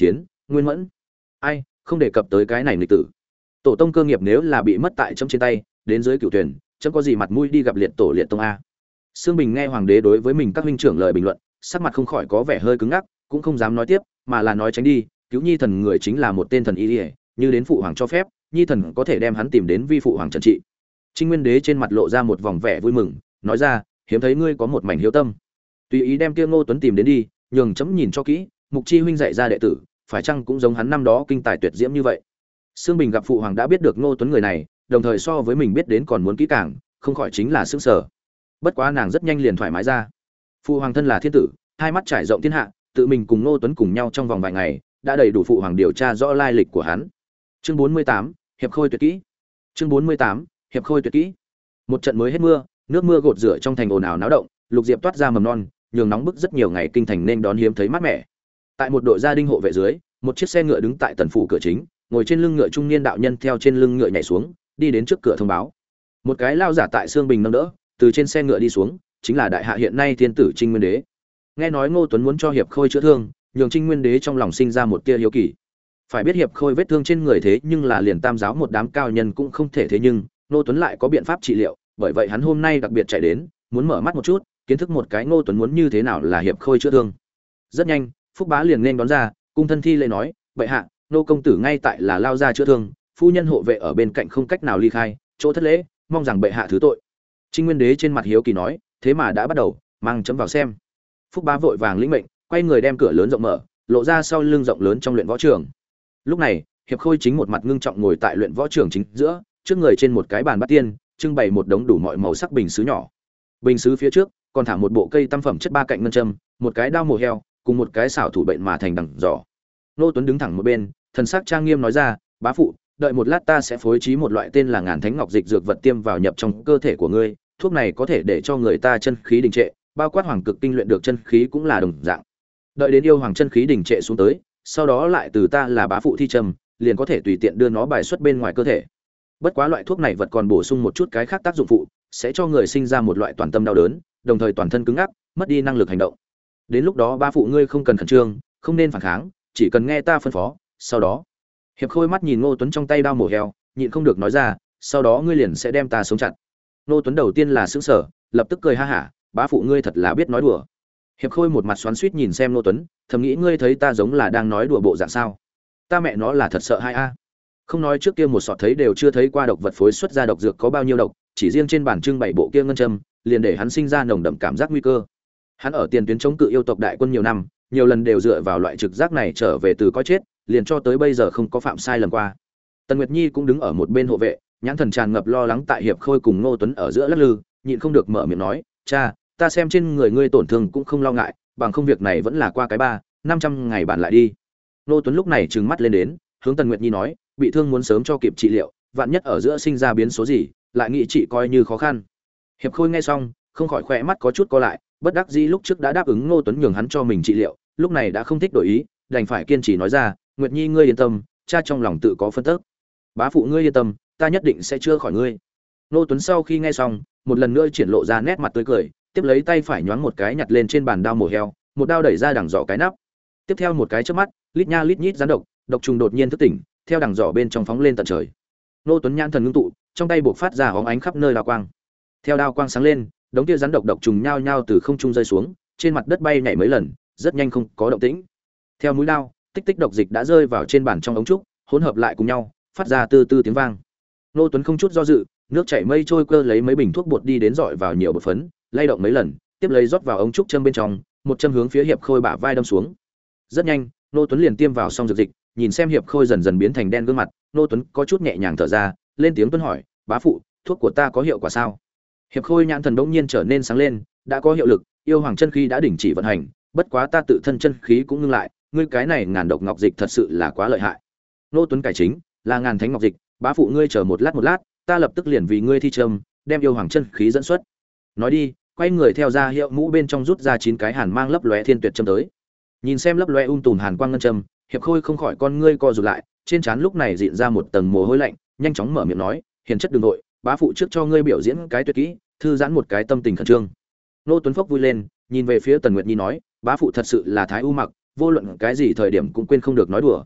Nguyên Mẫn. Ai, không đề cập tới cái này nghịch tử. Tổ tông cơ nghiệp nếu là bị mất tại chấm trên tay, đến dưới cửu tuyển, chấm có gì mặt mũi đi gặp liệt tổ liệt tông a. Sương Bình nghe hoàng đế đối với mình các huynh trưởng lời bình luận, sắc mặt không khỏi có vẻ hơi cứng ngắc, cũng không dám nói tiếp, mà là nói tránh đi, cứu nhi thần người chính là một tên thần y, như đến phụ hoàng cho phép, nhi thần có thể đem hắn tìm đến vi phụ hoàng trần trị. Trinh Nguyên Đế trên mặt lộ ra một vòng vẻ vui mừng, nói ra, hiếm thấy ngươi có một mảnh hiếu tâm, tùy ý đem kia Ngô Tuấn tìm đến đi, nhường chấm nhìn cho kỹ, Mục Chi huynh dạy ra đệ tử, phải chăng cũng giống hắn năm đó kinh tài tuyệt diễm như vậy. Sương Bình gặp phụ hoàng đã biết được Ngô Tuấn người này, đồng thời so với mình biết đến còn muốn kỹ càng, không khỏi chính là sững sờ. Bất quá nàng rất nhanh liền thoải mái ra. Phụ hoàng thân là thiên tử, hai mắt trải rộng thiên hạ, tự mình cùng Ngô Tuấn cùng nhau trong vòng vài ngày, đã đầy đủ phụ hoàng điều tra rõ lai lịch của hắn. Chương bốn mươi tám, hiệp khôi tuyệt kỹ. Chương bốn mươi tám, hiệp khôi tuyệt kỹ. Một trận mới hết mưa, nước mưa gột rửa trong thành ồn ào náo động, lục diệp toát ra mầm non, nhường nóng bức rất nhiều ngày kinh thành nên đón hiếm thấy mát mẻ. Tại một đội gia đình hộ vệ dưới, một chiếc xe ngựa đứng tại tần phủ cửa chính, ngồi trên lưng ngựa trung niên đạo nhân theo trên lưng ngựa nhảy xuống, đi đến trước cửa thông báo. Một cái lao giả tại xương bình nâng đỡ, từ trên xe ngựa đi xuống, chính là đại hạ hiện nay thiên tử Trinh Nguyên Đế. Nghe nói Ngô Tuấn muốn cho hiệp khôi chữa thương, nhường Trinh Nguyên Đế trong lòng sinh ra một tia hiếu kỳ. Phải biết hiệp khôi vết thương trên người thế nhưng là liền tam giáo một đám cao nhân cũng không thể thế, nhưng Ngô Tuấn lại có biện pháp trị liệu, bởi vậy hắn hôm nay đặc biệt chạy đến, muốn mở mắt một chút, kiến thức một cái Ngô Tuấn muốn như thế nào là hiệp khôi chữa thương. Rất nhanh, Phúc Bá liền nên đón ra, cung thân thi lễ nói, "Bệ hạ, nô công tử ngay tại là lao ra chữa thương, phu nhân hộ vệ ở bên cạnh không cách nào ly khai, chỗ thất lễ, mong rằng bệ hạ thứ tội." Trinh Nguyên Đế trên mặt hiếu kỳ nói, "Thế mà đã bắt đầu, mang chấm vào xem." Phúc Bá vội vàng lĩnh mệnh, quay người đem cửa lớn rộng mở, lộ ra sau lưng rộng lớn trong luyện võ trường. Lúc này, hiệp khôi chính một mặt ngưng trọng ngồi tại luyện võ trường chính giữa, trước người trên một cái bàn bát tiên, trưng bày một đống đủ mọi màu sắc bình sứ nhỏ. Bình sứ phía trước còn thả một bộ cây tam phẩm chất ba cạnh ngân châm, một cái đao mổ heo, cùng một cái xảo thủ bệnh mà thành đằng giỏ. Nô Tuấn đứng thẳng một bên, thần sắc trang nghiêm nói ra, "Bá phụ, đợi một lát ta sẽ phối trí một loại tên là Ngàn Thánh Ngọc Dịch dược vật tiêm vào nhập trong cơ thể của ngươi, thuốc này có thể để cho người ta chân khí đình trệ, bao quát hoàng cực kinh luyện được chân khí cũng là đồng dạng. Đợi đến yêu hoàng chân khí đình trệ xuống tới, sau đó lại từ ta là bá phụ thi trầm, liền có thể tùy tiện đưa nó bài xuất bên ngoài cơ thể. Bất quá loại thuốc này vật còn bổ sung một chút cái khác tác dụng phụ, sẽ cho người sinh ra một loại toàn tâm đau đớn, đồng thời toàn thân cứng ngắc, mất đi năng lực hành động. Đến lúc đó bá phụ ngươi không cần khẩn trương, không nên phản kháng, chỉ cần nghe ta phân phó, sau đó." Hiệp Khôi mắt nhìn Ngô Tuấn trong tay đao mổ heo, nhịn không được nói ra, "Sau đó ngươi liền sẽ đem ta sống chặt." Ngô Tuấn đầu tiên là sững sờ, lập tức cười ha hả, "Bá phụ ngươi thật là biết nói đùa." Hiệp Khôi một mặt xoắn xuýt nhìn xem Ngô Tuấn, thầm nghĩ ngươi thấy ta giống là đang nói đùa bộ dạng sao? Ta mẹ nó là thật sợ hai a. Không nói trước kia một sọt thấy đều chưa thấy qua độc vật phối xuất ra độc dược có bao nhiêu độc, chỉ riêng trên bàn trưng bày bộ kia ngân châm, liền để hắn sinh ra nồng đậm cảm giác nguy cơ. Hắn ở tiền tuyến chống cự yêu tộc đại quân nhiều năm, nhiều lần đều dựa vào loại trực giác này trở về từ coi chết, liền cho tới bây giờ không có phạm sai lầm qua. Tần Nguyệt Nhi cũng đứng ở một bên hộ vệ, nhãn thần tràn ngập lo lắng tại Hiệp Khôi cùng Ngô Tuấn ở giữa lắc lư, nhịn không được mở miệng nói, "Cha, ta xem trên người ngươi tổn thương cũng không lo ngại, bằng không việc này vẫn là qua cái ba, năm trăm ngày bản lại đi." Ngô Tuấn lúc này trừng mắt lên đến, hướng Tần Nguyệt Nhi nói, "Bị thương muốn sớm cho kịp trị liệu, vạn nhất ở giữa sinh ra biến số gì, lại nghĩ trị coi như khó khăn." Hiệp Khôi nghe xong, không khỏi khỏe mắt có chút co lại, bất đắc dĩ lúc trước đã đáp ứng Ngô Tuấn nhường hắn cho mình trị liệu, lúc này đã không thích đổi ý, đành phải kiên trì nói ra, "Nguyệt Nhi ngươi yên tâm, cha trong lòng tự có phân tức. Bá phụ ngươi yên tâm, ta nhất định sẽ chữa khỏi ngươi." Ngô Tuấn sau khi nghe xong, một lần nữa triển lộ ra nét mặt tươi cười, tiếp lấy tay phải nhoáng một cái nhặt lên trên bàn đao mổ heo, một đao đẩy ra đằng giỏ cái nắp. Tiếp theo một cái chớp mắt, lít nha lít nhít rắn độc, độc trùng đột nhiên thức tỉnh, theo đằng giỏ bên trong phóng lên tận trời. Ngô Tuấn nhãn thần ngưng tụ, trong tay bộc phát ra hóng ánh khắp nơi đao quang. Theo đao quang sáng lên, đống kia rắn độc độc trùng nhao nhao từ không trung rơi xuống, trên mặt đất bay nhảy mấy lần, rất nhanh không có động tĩnh. Theo mũi đao, tích tích độc dịch đã rơi vào trên bàn trong ống trúc, hỗn hợp lại cùng nhau, phát ra từ từ tiếng vang. Ngô Tuấn không chút do dự, nước chảy mây trôi cơ lấy mấy bình thuốc bột đi đến dọi vào nhiều bột phấn, lay động mấy lần, tiếp lấy rót vào ống trúc châm bên trong, một châm hướng phía Hiệp Khôi bả vai đâm xuống. Rất nhanh, Ngô Tuấn liền tiêm vào xong dược dịch, nhìn xem Hiệp Khôi dần dần biến thành đen gương mặt, Ngô Tuấn có chút nhẹ nhàng thở ra, lên tiếng tuân hỏi, "Bá phụ, thuốc của ta có hiệu quả sao?" Hiệp Khôi nhãn thần bỗng nhiên trở nên sáng lên, "Đã có hiệu lực, yêu hoàng chân khí đã đình chỉ vận hành, bất quá ta tự thân chân khí cũng ngưng lại, ngươi cái này ngàn độc ngọc dịch thật sự là quá lợi hại." Ngô Tuấn cải chính, "Là ngàn thánh ngọc dịch, bá phụ ngươi chờ một lát một lát, ta lập tức liền vì ngươi thi châm, đem yêu hoàng chân khí dẫn xuất." Nói đi, quay người theo ra hiệu mũ bên trong rút ra chín cái hàn mang lấp lóe thiên tuyệt châm tới. Nhìn xem lấp lóe um tùm hàn quang ngân châm, Hiệp Khôi không khỏi con ngươi co rụt lại, trên trán lúc này dịn ra một tầng mồ hôi lạnh, nhanh chóng mở miệng nói, "Hiền chất đừng nội, bá phụ trước cho ngươi biểu diễn cái tuyệt kỹ, thư giãn một cái tâm tình khẩn trương." Ngô Tuấn Phốc vui lên, nhìn về phía Tần Nguyệt Nhi nói, "Bá phụ thật sự là thái u mặc, vô luận cái gì thời điểm cũng quên không được nói đùa."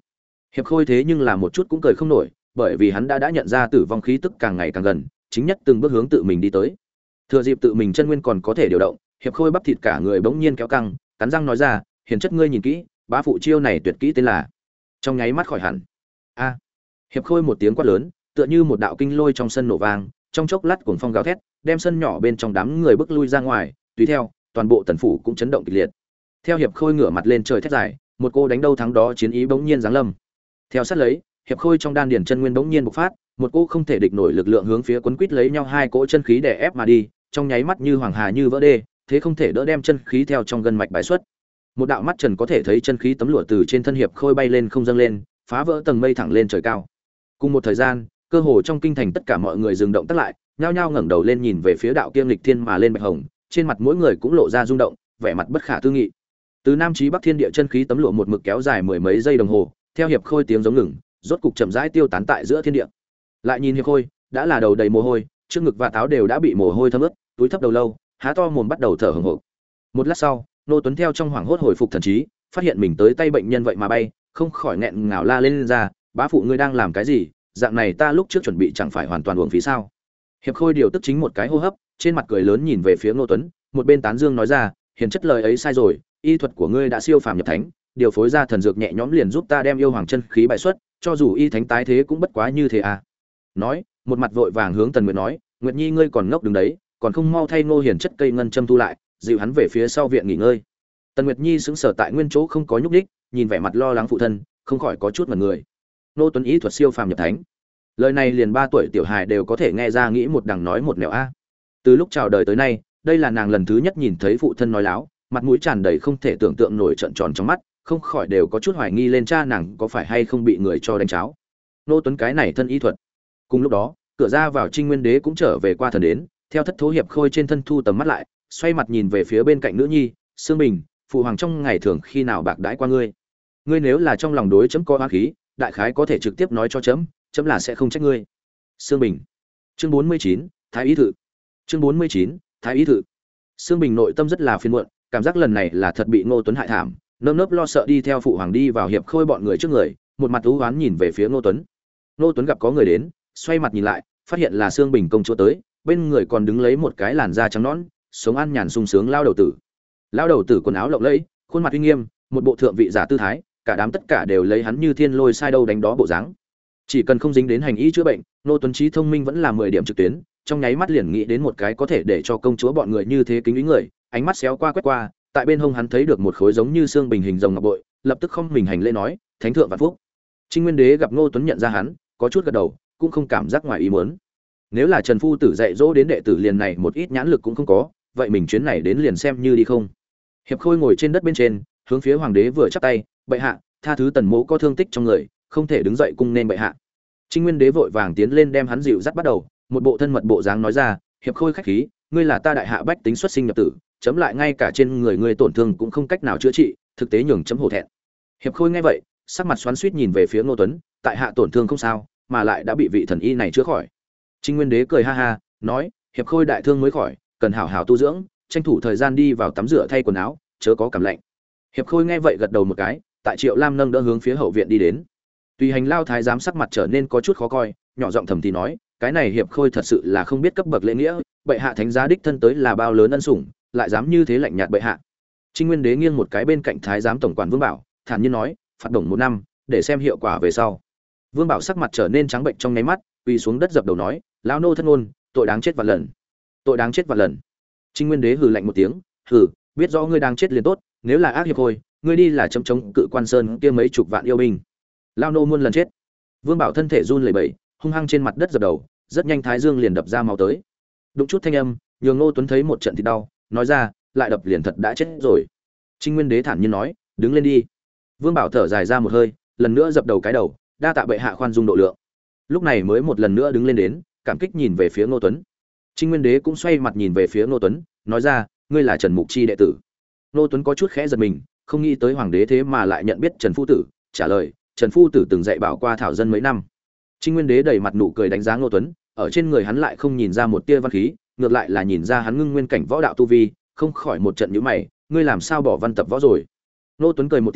Hiệp Khôi thế nhưng là một chút cũng cười không nổi, bởi vì hắn đã đã nhận ra tử vong khí tức càng ngày càng gần, chính nhất từng bước hướng tự mình đi tới. Thừa dịp tự mình chân nguyên còn có thể điều động, Hiệp Khôi bắp thịt cả người bỗng nhiên kéo căng, cắn răng nói ra, "Hiền chất ngươi nhìn kỹ, bá phụ chiêu này tuyệt kỹ tên là." Trong nháy mắt khỏi hẳn. A! Hiệp Khôi một tiếng quát lớn, tựa như một đạo kinh lôi trong sân nổ vang, trong chốc lát cuồng phong gào thét, đem sân nhỏ bên trong đám người bước lui ra ngoài, tùy theo, toàn bộ tần phủ cũng chấn động kịch liệt. Theo Hiệp Khôi ngửa mặt lên trời thét dài, một cô đánh đâu thắng đó chiến ý bỗng nhiên giáng lâm. Theo sát lấy, Hiệp Khôi trong đan điền chân nguyên bỗng nhiên bộc phát, một cô không thể địch nổi lực lượng hướng phía quấn quít lấy nhau hai cỗ chân khí đè ép mà đi, trong nháy mắt như hoàng hà như vỡ đê, thế không thể đỡ đem chân khí theo trong gân mạch bài xuất. Một đạo mắt trần có thể thấy chân khí tấm lụa từ trên thân Hiệp Khôi bay lên không dâng lên, phá vỡ tầng mây thẳng lên trời cao. Cùng một thời gian, cơ hồ trong kinh thành tất cả mọi người dừng động tác lại, nhao nhao ngẩng đầu lên nhìn về phía đạo kiêm lịch thiên mà lên bạch hồng, trên mặt mỗi người cũng lộ ra rung động, vẻ mặt bất khả tư nghị. Từ nam chí bắc thiên địa chân khí tấm lụa một mực kéo dài mười mấy giây đồng hồ, theo Hiệp Khôi tiếng giống ngừng, rốt cục chậm rãi tiêu tán tại giữa thiên địa. Lại nhìn Hiệp Khôi, đã là đầu đầy mồ hôi, trước ngực và táo đều đã bị mồ hôi thấm ướt, túi thấp đầu lâu, há to mồm bắt đầu thở hổn hộc. Một lát sau, Nô Tuấn theo trong hoảng hốt hồi phục thần trí, phát hiện mình tới tay bệnh nhân vậy mà bay, không khỏi nghẹn ngào la lên, lên ra, "Bá phụ ngươi đang làm cái gì? Dạng này ta lúc trước chuẩn bị chẳng phải hoàn toàn uổng phí sao?" Hiệp Khôi điều tức chính một cái hô hấp, trên mặt cười lớn nhìn về phía Nô Tuấn, một bên tán dương nói ra, "Hiền chất lời ấy sai rồi, y thuật của ngươi đã siêu phàm nhập thánh, điều phối ra thần dược nhẹ nhõm liền giúp ta đem yêu hoàng chân khí bại xuất, cho dù y thánh tái thế cũng bất quá như thế à." Nói, một mặt vội vàng hướng Tần Nguyệt nói, "Nguyệt Nhi ngươi còn ngốc đứng đấy, còn không mau thay Ngô Hiền chất cây ngân châm thu lại, dịu hắn về phía sau viện nghỉ ngơi." Tần Nguyệt Nhi sững sờ tại nguyên chỗ không có nhúc nhích, nhìn vẻ mặt lo lắng phụ thân, không khỏi có chút ngẩn người. Nô Tuấn ý thuật siêu phàm nhập thánh. Lời này liền ba tuổi tiểu hài đều có thể nghe ra, nghĩ một đằng nói một nẻo a. Từ lúc chào đời tới nay, đây là nàng lần thứ nhất nhìn thấy phụ thân nói láo, mặt mũi tràn đầy không thể tưởng tượng nổi trợn tròn trong mắt, không khỏi đều có chút hoài nghi lên cha nàng có phải hay không bị người cho đánh cháo. Nô Tuấn cái này thân ý thuật. Cùng lúc đó, cửa ra vào Trinh Nguyên Đế cũng trở về qua thần đến, theo Thất Thố Hiệp Khôi trên thân thu tầm mắt lại, xoay mặt nhìn về phía bên cạnh nữ nhi, Sương Bình, phụ hoàng trong ngày thường khi nào bạc đãi qua ngươi? Ngươi nếu là trong lòng đối chấm có oán khí, đại khái có thể trực tiếp nói cho chấm, chấm là sẽ không trách ngươi. Sương Bình. Chương bốn mươi chín, Thái ý thự. Chương bốn mươi chín, Thái ý thự. Sương Bình nội tâm rất là phiền muộn, cảm giác lần này là thật bị Ngô Tuấn hại thảm, nơm nớp lo sợ đi theo phụ hoàng đi vào Hiệp Khôi bọn người trước người, một mặt u oán nhìn về phía Ngô Tuấn. Ngô Tuấn gặp có người đến, xoay mặt nhìn lại, phát hiện là Sương Bình công chúa tới, bên người còn đứng lấy một cái làn da trắng nõn, sống an nhàn sung sướng lao đầu tử. Lao đầu tử quần áo lộng lẫy, khuôn mặt uy nghiêm, một bộ thượng vị giả tư thái, cả đám tất cả đều lấy hắn như thiên lôi sai đâu đánh đó bộ dáng. Chỉ cần không dính đến hành y chữa bệnh, Ngô Tuấn trí thông minh vẫn là mười điểm trực tuyến, trong nháy mắt liền nghĩ đến một cái có thể để cho công chúa bọn người như thế kính ý người, ánh mắt xéo qua quét qua, tại bên hông hắn thấy được một khối giống như xương bình hình rồng ngọc bội, lập tức không mình hành lễ nói, "Thánh thượng vạn phúc." Trinh Nguyên Đế gặp Ngô Tuấn nhận ra hắn, có chút gật đầu, cũng không cảm giác ngoài ý muốn. Nếu là Trần phu tử dạy dỗ đến đệ tử liền này một ít nhãn lực cũng không có, vậy mình chuyến này đến liền xem như đi không. Hiệp Khôi ngồi trên đất bên trên, hướng phía hoàng đế vừa chắp tay, "Bệ hạ, tha thứ Tần mỗ có thương tích trong người, không thể đứng dậy cung nên bệ hạ." Trinh Nguyên Đế vội vàng tiến lên đem hắn dịu dắt bắt đầu, một bộ thân mật bộ dáng nói ra, "Hiệp Khôi khách khí, ngươi là ta đại hạ bách tính xuất sinh nhập tử, chấm lại ngay cả trên người ngươi tổn thương cũng không cách nào chữa trị, thực tế nhường chấm hổ thẹn." Hiệp Khôi nghe vậy, sắc mặt xoắn xuýt nhìn về phía Ngô Tuấn, "Tại hạ tổn thương không sao, mà lại đã bị vị thần y này chữa khỏi." Trinh Nguyên Đế cười ha ha, nói, "Hiệp Khôi đại thương mới khỏi, cần hảo hảo tu dưỡng, tranh thủ thời gian đi vào tắm rửa thay quần áo, chớ có cảm lạnh." Hiệp Khôi nghe vậy gật đầu một cái, tại Triệu Lam nâng đỡ hướng phía hậu viện đi đến. Tùy hành lao thái giám sắc mặt trở nên có chút khó coi, nhỏ giọng thầm thì nói, "Cái này Hiệp Khôi thật sự là không biết cấp bậc lễ nghĩa, bệ hạ thánh giá đích thân tới là bao lớn ân sủng, lại dám như thế lạnh nhạt bệ hạ." Trinh Nguyên Đế nghiêng một cái bên cạnh thái giám tổng quản Vương Bảo, thản nhiên nói, "Phạt đồng một năm, để xem hiệu quả về sau." Vương Bảo sắc mặt trở nên trắng bệnh trong nháy mắt, quỳ xuống đất dập đầu nói, "Lão nô thân ngôn, tội đáng chết vạn lần, tội đáng chết vạn lần." Trinh Nguyên Đế hừ lạnh một tiếng, "Hừ, biết rõ ngươi đang chết liền tốt, nếu là ác hiệp Khôi, ngươi đi là chấm chống cự Quan Sơn kia mấy chục vạn yêu binh. Lão nô muôn lần chết." Vương Bảo thân thể run lẩy bẩy, hung hăng trên mặt đất dập đầu, rất nhanh thái dương liền đập ra máu tới. Đụng chút thanh âm, nhường Ngô Tuấn thấy một trận thì đau, nói ra, "Lại đập liền thật đã chết rồi." Trinh Nguyên Đế thản nhiên nói, "Đứng lên đi." Vương Bảo thở dài ra một hơi, lần nữa dập đầu cái đầu, đa tạ bệ hạ khoan dung độ lượng. Lúc này mới một lần nữa đứng lên đến, cảm kích nhìn về phía Ngô Tuấn. Trinh Nguyên Đế cũng xoay mặt nhìn về phía Ngô Tuấn, nói ra, "Ngươi là Trần Mục Chi đệ tử." Ngô Tuấn có chút khẽ giật mình, không nghĩ tới hoàng đế thế mà lại nhận biết Trần phu tử, trả lời, "Trần phu tử từng dạy bảo qua thảo dân mấy năm." Trinh Nguyên Đế đầy mặt nụ cười đánh giá Ngô Tuấn, ở trên người hắn lại không nhìn ra một tia văn khí, ngược lại là nhìn ra hắn ngưng nguyên cảnh võ đạo tu vi, không khỏi một trận nhíu mày, "Ngươi làm sao bỏ văn tập võ rồi?" Ngô Tuấn cười một tiếng,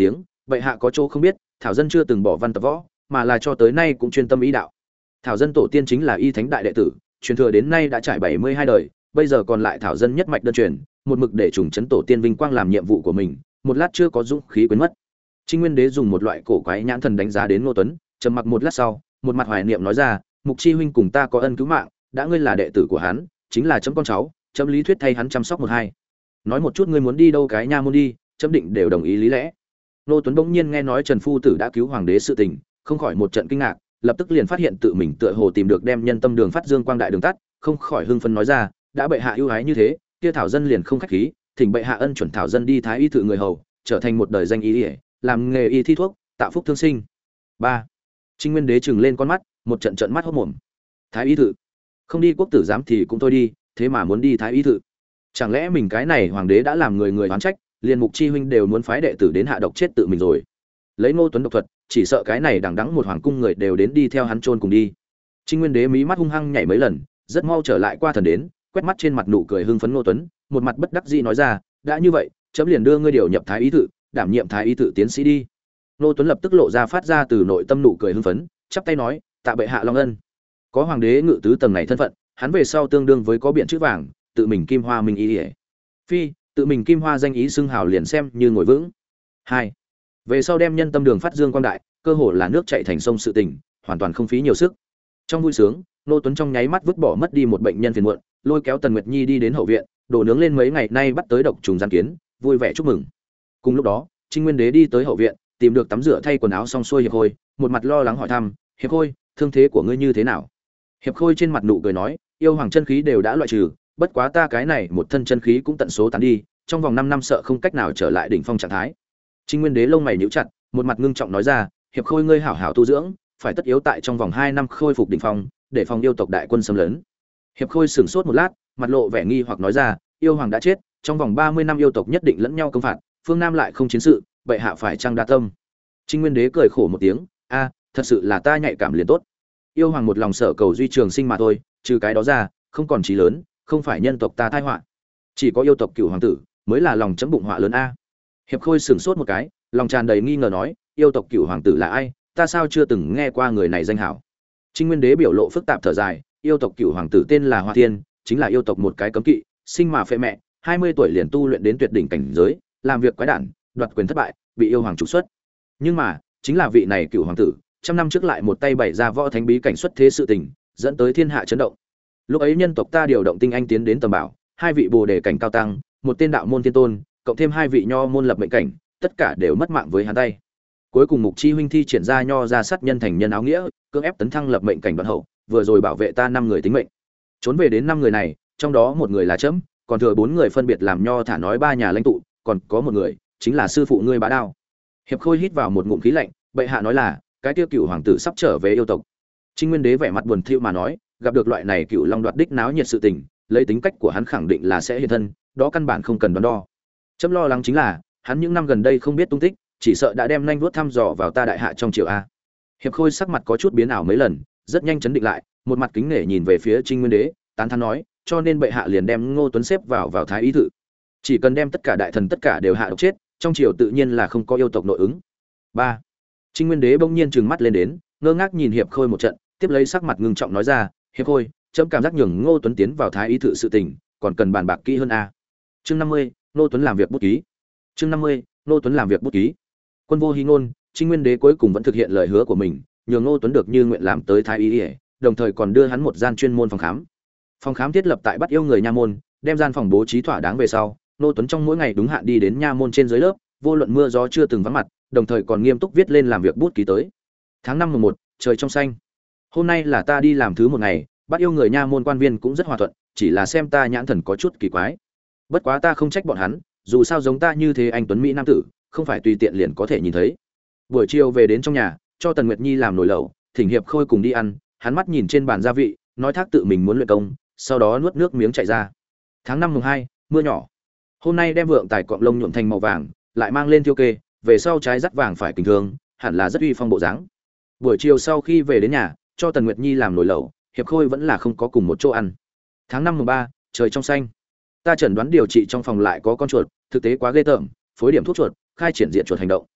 bệ hạ có chỗ không biết, thảo dân chưa từng bỏ văn tập võ, mà là cho tới nay cũng chuyên tâm ý đạo. Thảo dân tổ tiên chính là y thánh đại đệ tử, truyền thừa đến nay đã trải bảy mươi hai đời, bây giờ còn lại thảo dân nhất mạch đơn truyền, một mực để trùng trấn tổ tiên vinh quang làm nhiệm vụ của mình, một lát chưa có dũng khí quên mất. Trinh Nguyên Đế dùng một loại cổ quái nhãn thần đánh giá đến Ngô Tuấn, trầm mặc một lát sau, một mặt hoài niệm nói ra, Mục Chi huynh cùng ta có ân cứu mạng, đã ngươi là đệ tử của hắn, chính là chấm con cháu, chấm lý thuyết thay hắn chăm sóc một hai. Nói một chút ngươi muốn đi đâu cái nha môn đi, chấm định đều đồng ý lý lẽ. Ngô Tuấn bỗng nhiên nghe nói Trần phu tử đã cứu hoàng đế sự tình, không khỏi một trận kinh ngạc, lập tức liền phát hiện tự mình tựa hồ tìm được đem nhân tâm đường phát dương quang đại đường tắt, không khỏi hưng phấn nói ra, đã bệ hạ ưu ái như thế, kia thảo dân liền không khách khí, thỉnh bệ hạ ân chuẩn thảo dân đi thái y thự người hầu, trở thành một đời danh y, làm nghề y thi thuốc, tạo phúc thương sinh. ba. Trinh Nguyên Đế trừng lên con mắt, một trận trận mắt hốt mồm. Thái y thự? Không đi quốc tử giám thì cũng thôi đi, thế mà muốn đi thái y thự. Chẳng lẽ mình cái này hoàng đế đã làm người người oán trách, liền Mục Chi huynh đều muốn phái đệ tử đến hạ độc chết tự mình rồi. Lấy Ngô Tuấn độc thuật, chỉ sợ cái này đằng đẵng một hoàng cung người đều đến đi theo hắn chôn cùng đi. Trinh Nguyên Đế mí mắt hung hăng nhảy mấy lần, rất mau trở lại qua thần đến, quét mắt trên mặt nụ cười hưng phấn Ngô Tuấn, một mặt bất đắc dĩ nói ra, đã như vậy, chấm liền đưa ngươi điều nhập thái y thự, đảm nhiệm thái y thự tiến sĩ đi. Ngô Tuấn lập tức lộ ra phát ra từ nội tâm nụ cười hưng phấn, chắp tay nói, tạ bệ hạ long ân. Có hoàng đế ngự tứ tầng này thân phận, hắn về sau tương đương với có biện chữ vàng, tự mình kim hoa minh ý. Phi, tự mình kim hoa danh ý xưng hào liền xem như ngồi vững. Hai, về sau đem nhân tâm đường phát dương quang đại, cơ hồ là nước chảy thành sông sự tình, hoàn toàn không phí nhiều sức. Trong vui sướng, Ngô Tuấn trong nháy mắt vứt bỏ mất đi một bệnh nhân phiền muộn, lôi kéo Tần Nguyệt Nhi đi đến hậu viện, đổ nướng lên mấy ngày nay bắt tới độc trùng gian kiến, vui vẻ chúc mừng. Cùng lúc đó, Trinh Nguyên Đế đi tới hậu viện, tìm được tắm rửa thay quần áo xong xuôi Hiệp Khôi, một mặt lo lắng hỏi thăm, "Hiệp Khôi, thương thế của ngươi như thế nào?" Hiệp Khôi trên mặt nụ cười nói, "Yêu hoàng chân khí đều đã loại trừ, bất quá ta cái này một thân chân khí cũng tận số tán đi, trong vòng năm năm sợ không cách nào trở lại đỉnh phong trạng thái." Trinh Nguyên Đế lông mày nhíu chặt, một mặt ngưng trọng nói ra, "Hiệp Khôi ngươi hảo hảo tu dưỡng, phải tất yếu tại trong vòng hai năm khôi phục đỉnh phong, để phòng yêu tộc đại quân xâm lấn." Hiệp Khôi sửng sốt một lát, mặt lộ vẻ nghi hoặc nói ra, "Yêu hoàng đã chết, trong vòng ba mươi năm yêu tộc nhất định lẫn nhau công phạt, phương Nam lại không chiến sự, vậy hạ phải chăng đa tâm?" Trinh Nguyên Đế cười khổ một tiếng, "A, thật sự là ta nhạy cảm liền tốt. Yêu hoàng một lòng sở cầu duy trường sinh mà thôi, trừ cái đó ra, không còn chí lớn, không phải nhân tộc ta tai họa. Chỉ có yêu tộc cửu hoàng tử mới là lòng chấm bụng họa lớn a." Hiệp Khôi sửng sốt một cái, lòng tràn đầy nghi ngờ nói, "Yêu tộc cửu hoàng tử là ai? Ta sao chưa từng nghe qua người này danh hảo?" Trinh Nguyên Đế biểu lộ phức tạp thở dài, "Yêu tộc cửu hoàng tử tên là Hoa Thiên, chính là yêu tộc một cái cấm kỵ, sinh mà phệ mẹ, hai mươi tuổi liền tu luyện đến tuyệt đỉnh cảnh giới, làm việc quái đản, đoạt quyền thất bại, bị yêu hoàng trục xuất. Nhưng mà, chính là vị này cửu hoàng tử, trăm năm trước lại một tay bày ra võ thánh bí cảnh xuất thế sự tình, dẫn tới thiên hạ chấn động. Lúc ấy nhân tộc ta điều động tinh anh tiến đến tầm bảo, hai vị bồ đề cảnh cao tăng, một tên đạo môn thiên tôn, cộng thêm hai vị nho môn lập mệnh cảnh, tất cả đều mất mạng với hắn tay. Cuối cùng Mục Chi huynh thi triển ra nho ra sát nhân thành nhân áo nghĩa, cưỡng ép tấn thăng lập mệnh cảnh đoạn hậu, vừa rồi bảo vệ ta năm người tính mệnh. Trốn về đến năm người này, trong đó một người là chấm, còn thừa bốn người phân biệt làm nho thả nói ba nhà lãnh tụ, còn có một người chính là sư phụ ngươi Bá Đao." Hiệp Khôi hít vào một ngụm khí lạnh, "Bệ hạ nói là, cái tiêu cựu hoàng tử sắp trở về yêu tộc." Trinh Nguyên Đế vẻ mặt buồn thiu mà nói, "Gặp được loại này cựu long đoạt đích náo nhiệt sự tình, lấy tính cách của hắn khẳng định là sẽ hiện thân, đó căn bản không cần đoán đo. Chấm lo lắng chính là, hắn những năm gần đây không biết tung tích, chỉ sợ đã đem nhanh vuốt thăm dò vào ta đại hạ trong triều a." Hiệp Khôi sắc mặt có chút biến ảo mấy lần, rất nhanh chấn định lại, một mặt kính nể nhìn về phía Trinh Nguyên Đế, tán thán nói, "Cho nên bệ hạ liền đem Ngô Tuấn xếp vào vào thái y thự. Chỉ cần đem tất cả đại thần tất cả đều hạ độc chết, trong triều tự nhiên là không có yêu tộc nội ứng." ba. Trinh Nguyên Đế bỗng nhiên trừng mắt lên đến, ngơ ngác nhìn Hiệp Khôi một trận, tiếp lấy sắc mặt ngưng trọng nói ra, "Hiệp Khôi, chấm cảm giác nhường Ngô Tuấn tiến vào thái y thự sự tình, còn cần bàn bạc kỹ hơn a." Chương năm mươi, Ngô Tuấn làm việc bút ký. Chương năm mươi, Ngô Tuấn làm việc bút ký. Quân vô hí ngôn, Trinh Nguyên Đế cuối cùng vẫn thực hiện lời hứa của mình, nhường Ngô Tuấn được như nguyện làm tới thái y, đồng thời còn đưa hắn một gian chuyên môn phòng khám. Phòng khám thiết lập tại Bắt Yêu người nha môn, đem gian phòng bố trí thỏa đáng về sau, Ngô Tuấn trong mỗi ngày đúng hạn đi đến nha môn trên dưới lớp, vô luận mưa gió chưa từng vắng mặt, đồng thời còn nghiêm túc viết lên làm việc bút ký tới. Tháng năm mùng một, trời trong xanh. Hôm nay là ta đi làm thứ một ngày, Bắt Yêu người nha môn quan viên cũng rất hòa thuận, chỉ là xem ta nhãn thần có chút kỳ quái. Bất quá ta không trách bọn hắn, dù sao giống ta như thế anh tuấn mỹ nam tử, không phải tùy tiện liền có thể nhìn thấy. Buổi chiều về đến trong nhà, cho Tần Nguyệt Nhi làm nồi lẩu, thỉnh Hiệp Khôi cùng đi ăn, hắn mắt nhìn trên bàn gia vị, nói thác tự mình muốn luyện công, sau đó nuốt nước miếng chạy ra. Tháng năm mùng hai, mưa nhỏ. Hôm nay đem vượng tài cọng lông nhuộm thành màu vàng, lại mang lên thiêu kê, về sau trái dắt vàng phải kính thường, hẳn là rất uy phong bộ dáng. Buổi chiều sau khi về đến nhà, cho Tần Nguyệt Nhi làm nồi lẩu, Hiệp Khôi vẫn là không có cùng một chỗ ăn. Tháng năm mùng ba, trời trong xanh. Ta chẩn đoán điều trị trong phòng lại có con chuột, thực tế quá ghê tởm, phối điểm thuốc chuột, khai triển diện chuột hành động.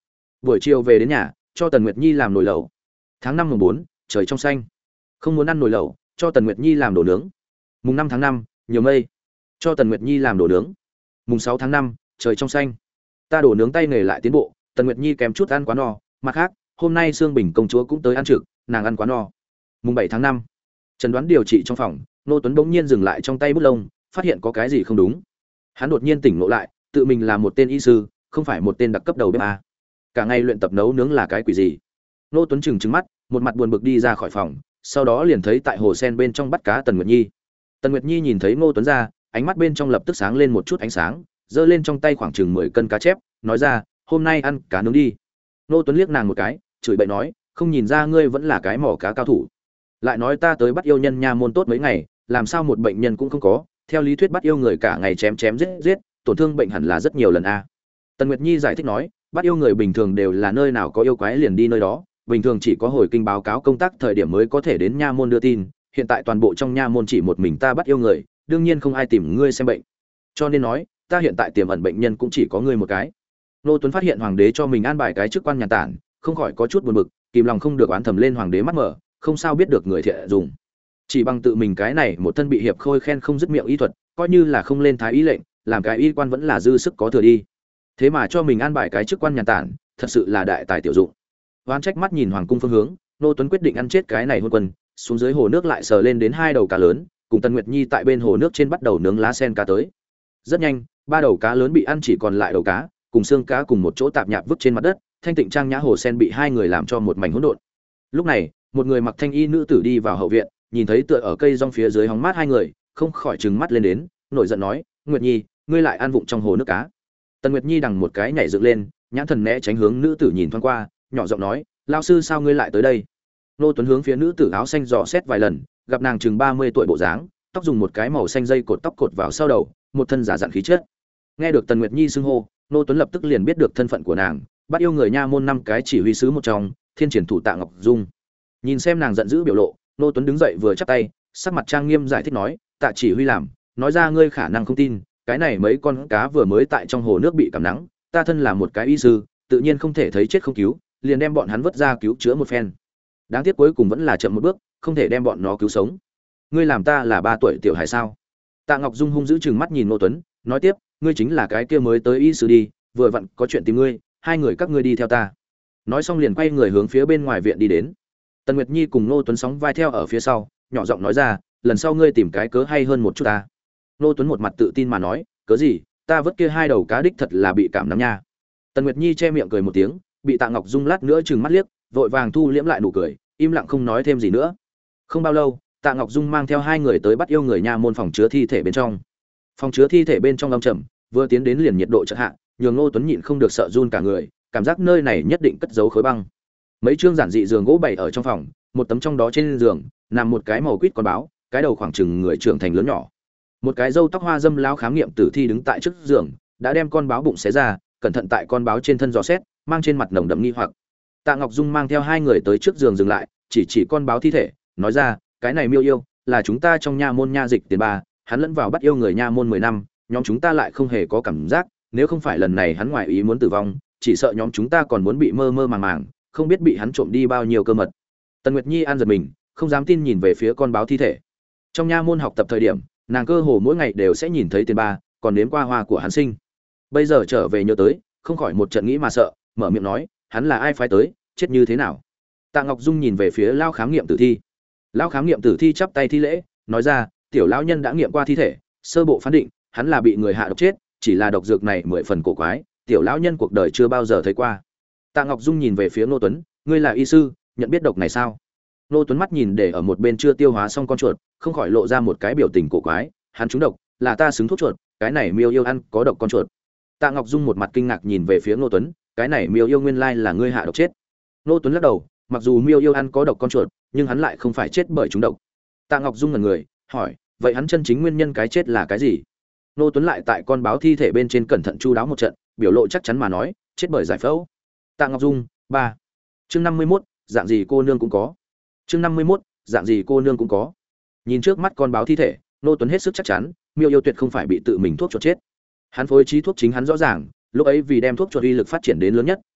Buổi chiều về đến nhà, cho Tần Nguyệt Nhi làm nồi lẩu. Tháng năm mùng bốn, trời trong xanh. Không muốn ăn nồi lẩu, cho Tần Nguyệt Nhi làm đồ nướng. Mùng năm tháng năm, nhiều mây, cho Tần Nguyệt Nhi làm đồ nướng. Mùng sáu tháng năm, trời trong xanh. Ta đổ nướng tay nghề lại tiến bộ, Tần Nguyệt Nhi kém chút ăn quá no, mặt khác, hôm nay Sương Bình công chúa cũng tới ăn trực, nàng ăn quá no. Mùng bảy tháng năm, chẩn đoán điều trị trong phòng, Nô Tuấn bỗng nhiên dừng lại trong tay bút lông, phát hiện có cái gì không đúng. Hắn đột nhiên tỉnh ngộ lại, tự mình là một tên y sư, không phải một tên đặc cấp đầu bếp a. Cả ngày luyện tập nấu nướng là cái quỷ gì? Nô Tuấn trừng trừng mắt, một mặt buồn bực đi ra khỏi phòng, sau đó liền thấy tại hồ sen bên trong bắt cá Tần Nguyệt Nhi. Tần Nguyệt Nhi nhìn thấy Ngô Tuấn ra, ánh mắt bên trong lập tức sáng lên một chút ánh sáng, giơ lên trong tay khoảng chừng mười cân cá chép, nói ra, "Hôm nay ăn cá nướng đi." Ngô Tuấn liếc nàng một cái, chửi bậy nói, "Không nhìn ra ngươi vẫn là cái mỏ cá cao thủ. Lại nói ta tới bắt yêu nhân nha môn tốt mấy ngày, làm sao một bệnh nhân cũng không có, theo lý thuyết bắt yêu người cả ngày chém chém giết giết, tổn thương bệnh hẳn là rất nhiều lần a." Tần Nguyệt Nhi giải thích nói, bắt yêu người bình thường đều là nơi nào có yêu quái liền đi nơi đó, bình thường chỉ có hồi kinh báo cáo công tác thời điểm mới có thể đến nha môn đưa tin, hiện tại toàn bộ trong nha môn chỉ một mình ta bắt yêu người, đương nhiên không ai tìm ngươi xem bệnh. Cho nên nói, ta hiện tại tiềm ẩn bệnh nhân cũng chỉ có ngươi một cái. Nô Tuấn phát hiện hoàng đế cho mình an bài cái chức quan nhàn tản, không khỏi có chút buồn bực, kìm lòng không được oán thầm lên hoàng đế mắt mở, không sao biết được người thiện dùng. Chỉ bằng tự mình cái này một thân bị hiệp khôi khen không dứt miệng y thuật, coi như là không lên thái y lệnh, làm cái y quan vẫn là dư sức có thừa đi. Thế mà cho mình an bài cái chức quan nhàn tản, thật sự là đại tài tiểu dụng. Oán trách mắt nhìn hoàng cung phương hướng, Nô Tuấn quyết định ăn chết cái này hôn quân, xuống dưới hồ nước lại sờ lên đến hai đầu cá lớn, cùng Tần Nguyệt Nhi tại bên hồ nước trên bắt đầu nướng lá sen cá tới. Rất nhanh, ba đầu cá lớn bị ăn chỉ còn lại đầu cá, cùng xương cá cùng một chỗ tạp nhạp vứt trên mặt đất, thanh tịnh trang nhã hồ sen bị hai người làm cho một mảnh hỗn độn. Lúc này, một người mặc thanh y nữ tử đi vào hậu viện, nhìn thấy tựa ở cây rong phía dưới hóng mát hai người, không khỏi trừng mắt lên đến, nổi giận nói, "Nguyệt Nhi, ngươi lại ăn vụng trong hồ nước cá." Tần Nguyệt Nhi đằng một cái nhảy dựng lên, nhãn thần né tránh hướng nữ tử nhìn thoáng qua, nhỏ giọng nói, "Lão sư sao ngươi lại tới đây?" Nô Tuấn hướng phía nữ tử áo xanh dò xét vài lần, gặp nàng chừng ba mươi tuổi bộ dáng, tóc dùng một cái màu xanh dây cột tóc cột vào sau đầu, một thân giả dặn khí chất. Nghe được Tần Nguyệt Nhi xưng hô, Nô Tuấn lập tức liền biết được thân phận của nàng, bắt yêu người nha môn năm cái chỉ huy sứ một trong, Thiên Triển thủ Tạ Ngọc Dung. Nhìn xem nàng giận dữ biểu lộ, Nô Tuấn đứng dậy vừa chắp tay, sắc mặt trang nghiêm giải thích nói, "Tạ chỉ huy làm, nói ra ngươi khả năng không tin, cái này mấy con cá vừa mới tại trong hồ nước bị cảm nắng, ta thân là một cái y sư, tự nhiên không thể thấy chết không cứu, liền đem bọn hắn vớt ra cứu chữa một phen. Đáng tiếc cuối cùng vẫn là chậm một bước, không thể đem bọn nó cứu sống. Ngươi làm ta là ba tuổi tiểu hải sao?" Tạ Ngọc Dung hung dữ trừng mắt nhìn Ngô Tuấn, nói tiếp, "Ngươi chính là cái kia mới tới y sư đi, vừa vặn có chuyện tìm ngươi, hai người các ngươi đi theo ta." Nói xong liền quay người hướng phía bên ngoài viện đi đến. Tần Nguyệt Nhi cùng Ngô Tuấn sóng vai theo ở phía sau, nhỏ giọng nói ra, "Lần sau ngươi tìm cái cớ hay hơn một chút ta." Ngô Tuấn một mặt tự tin mà nói, "Cớ gì? Ta vớt kia hai đầu cá đích thật là bị cảm nắng nha." Tần Nguyệt Nhi che miệng cười một tiếng, bị Tạ Ngọc Dung lát nữa trừng mắt liếc, vội vàng thu liễm lại nụ cười, im lặng không nói thêm gì nữa. Không bao lâu, Tạ Ngọc Dung mang theo hai người tới bắt yêu người nha môn phòng chứa thi thể bên trong. Phòng chứa thi thể bên trong âm trầm, vừa tiến đến liền nhiệt độ chợt hạ, nhường Ngô Tuấn nhịn không được sợ run cả người, cảm giác nơi này nhất định cất giấu khối băng. Mấy trương giản dị giường gỗ bày ở trong phòng, một tấm trong đó trên giường nằm một cái màu quýt con báo, cái đầu khoảng chừng người trưởng thành lớn nhỏ. Một cái râu tóc hoa dâm lão khám nghiệm tử thi đứng tại trước giường, đã đem con báo bụng xé ra, cẩn thận tại con báo trên thân dò xét, mang trên mặt nồng đậm nghi hoặc. Tạ Ngọc Dung mang theo hai người tới trước giường dừng lại, chỉ chỉ con báo thi thể, nói ra, "Cái này Miêu Yêu, là chúng ta trong nha môn nha dịch tiền ba, hắn lẫn vào bắt yêu người nha môn mười năm, nhóm chúng ta lại không hề có cảm giác, nếu không phải lần này hắn ngoại ý muốn tử vong, chỉ sợ nhóm chúng ta còn muốn bị mơ mơ màng màng, không biết bị hắn trộm đi bao nhiêu cơ mật." Tần Nguyệt Nhi an giật mình, không dám tin nhìn về phía con báo thi thể. Trong nha môn học tập thời điểm, nàng cơ hồ mỗi ngày đều sẽ nhìn thấy tiền ba, còn nếm qua hoa của hắn sinh. Bây giờ trở về nhớ tới, không khỏi một trận nghĩ mà sợ, mở miệng nói, "Hắn là ai phái tới, chết như thế nào?" Tạ Ngọc Dung nhìn về phía lao khám nghiệm tử thi. Lao khám nghiệm tử thi chắp tay thi lễ, nói ra, "Tiểu lão nhân đã nghiệm qua thi thể, sơ bộ phán định, hắn là bị người hạ độc chết, chỉ là độc dược này mười phần cổ quái, tiểu lão nhân cuộc đời chưa bao giờ thấy qua." Tạ Ngọc Dung nhìn về phía Ngô Tuấn, "Ngươi là y sư, nhận biết độc này sao?" Ngô Tuấn mắt nhìn để ở một bên chưa tiêu hóa xong con chuột, không khỏi lộ ra một cái biểu tình cổ quái, "Hắn trúng độc, là ta xứng thuốc chuột, cái này Miêu Yêu ăn có độc con chuột." Tạ Ngọc Dung một mặt kinh ngạc nhìn về phía Ngô Tuấn, "Cái này Miêu Yêu nguyên lai là ngươi hạ độc chết?" Ngô Tuấn lắc đầu, mặc dù Miêu Yêu ăn có độc con chuột, nhưng hắn lại không phải chết bởi trúng độc. Tạ Ngọc Dung ngẩn người, hỏi, "Vậy hắn chân chính nguyên nhân cái chết là cái gì?" Ngô Tuấn lại tại con báo thi thể bên trên cẩn thận chu đáo một trận, biểu lộ chắc chắn mà nói, "Chết bởi giải phẫu." Tạ Ngọc Dung, ba. Chương năm mươi mốt, dạng gì cô nương cũng có. Chương năm mươi mốt, dạng gì cô nương cũng có. Nhìn trước mắt con báo thi thể, Ngô Tuấn hết sức chắc chắn, Miêu Yêu tuyệt không phải bị tự mình thuốc chuột chết. Hắn phối trí thuốc chính hắn rõ ràng, lúc ấy vì đem thuốc chuột uy lực phát triển đến lớn nhất,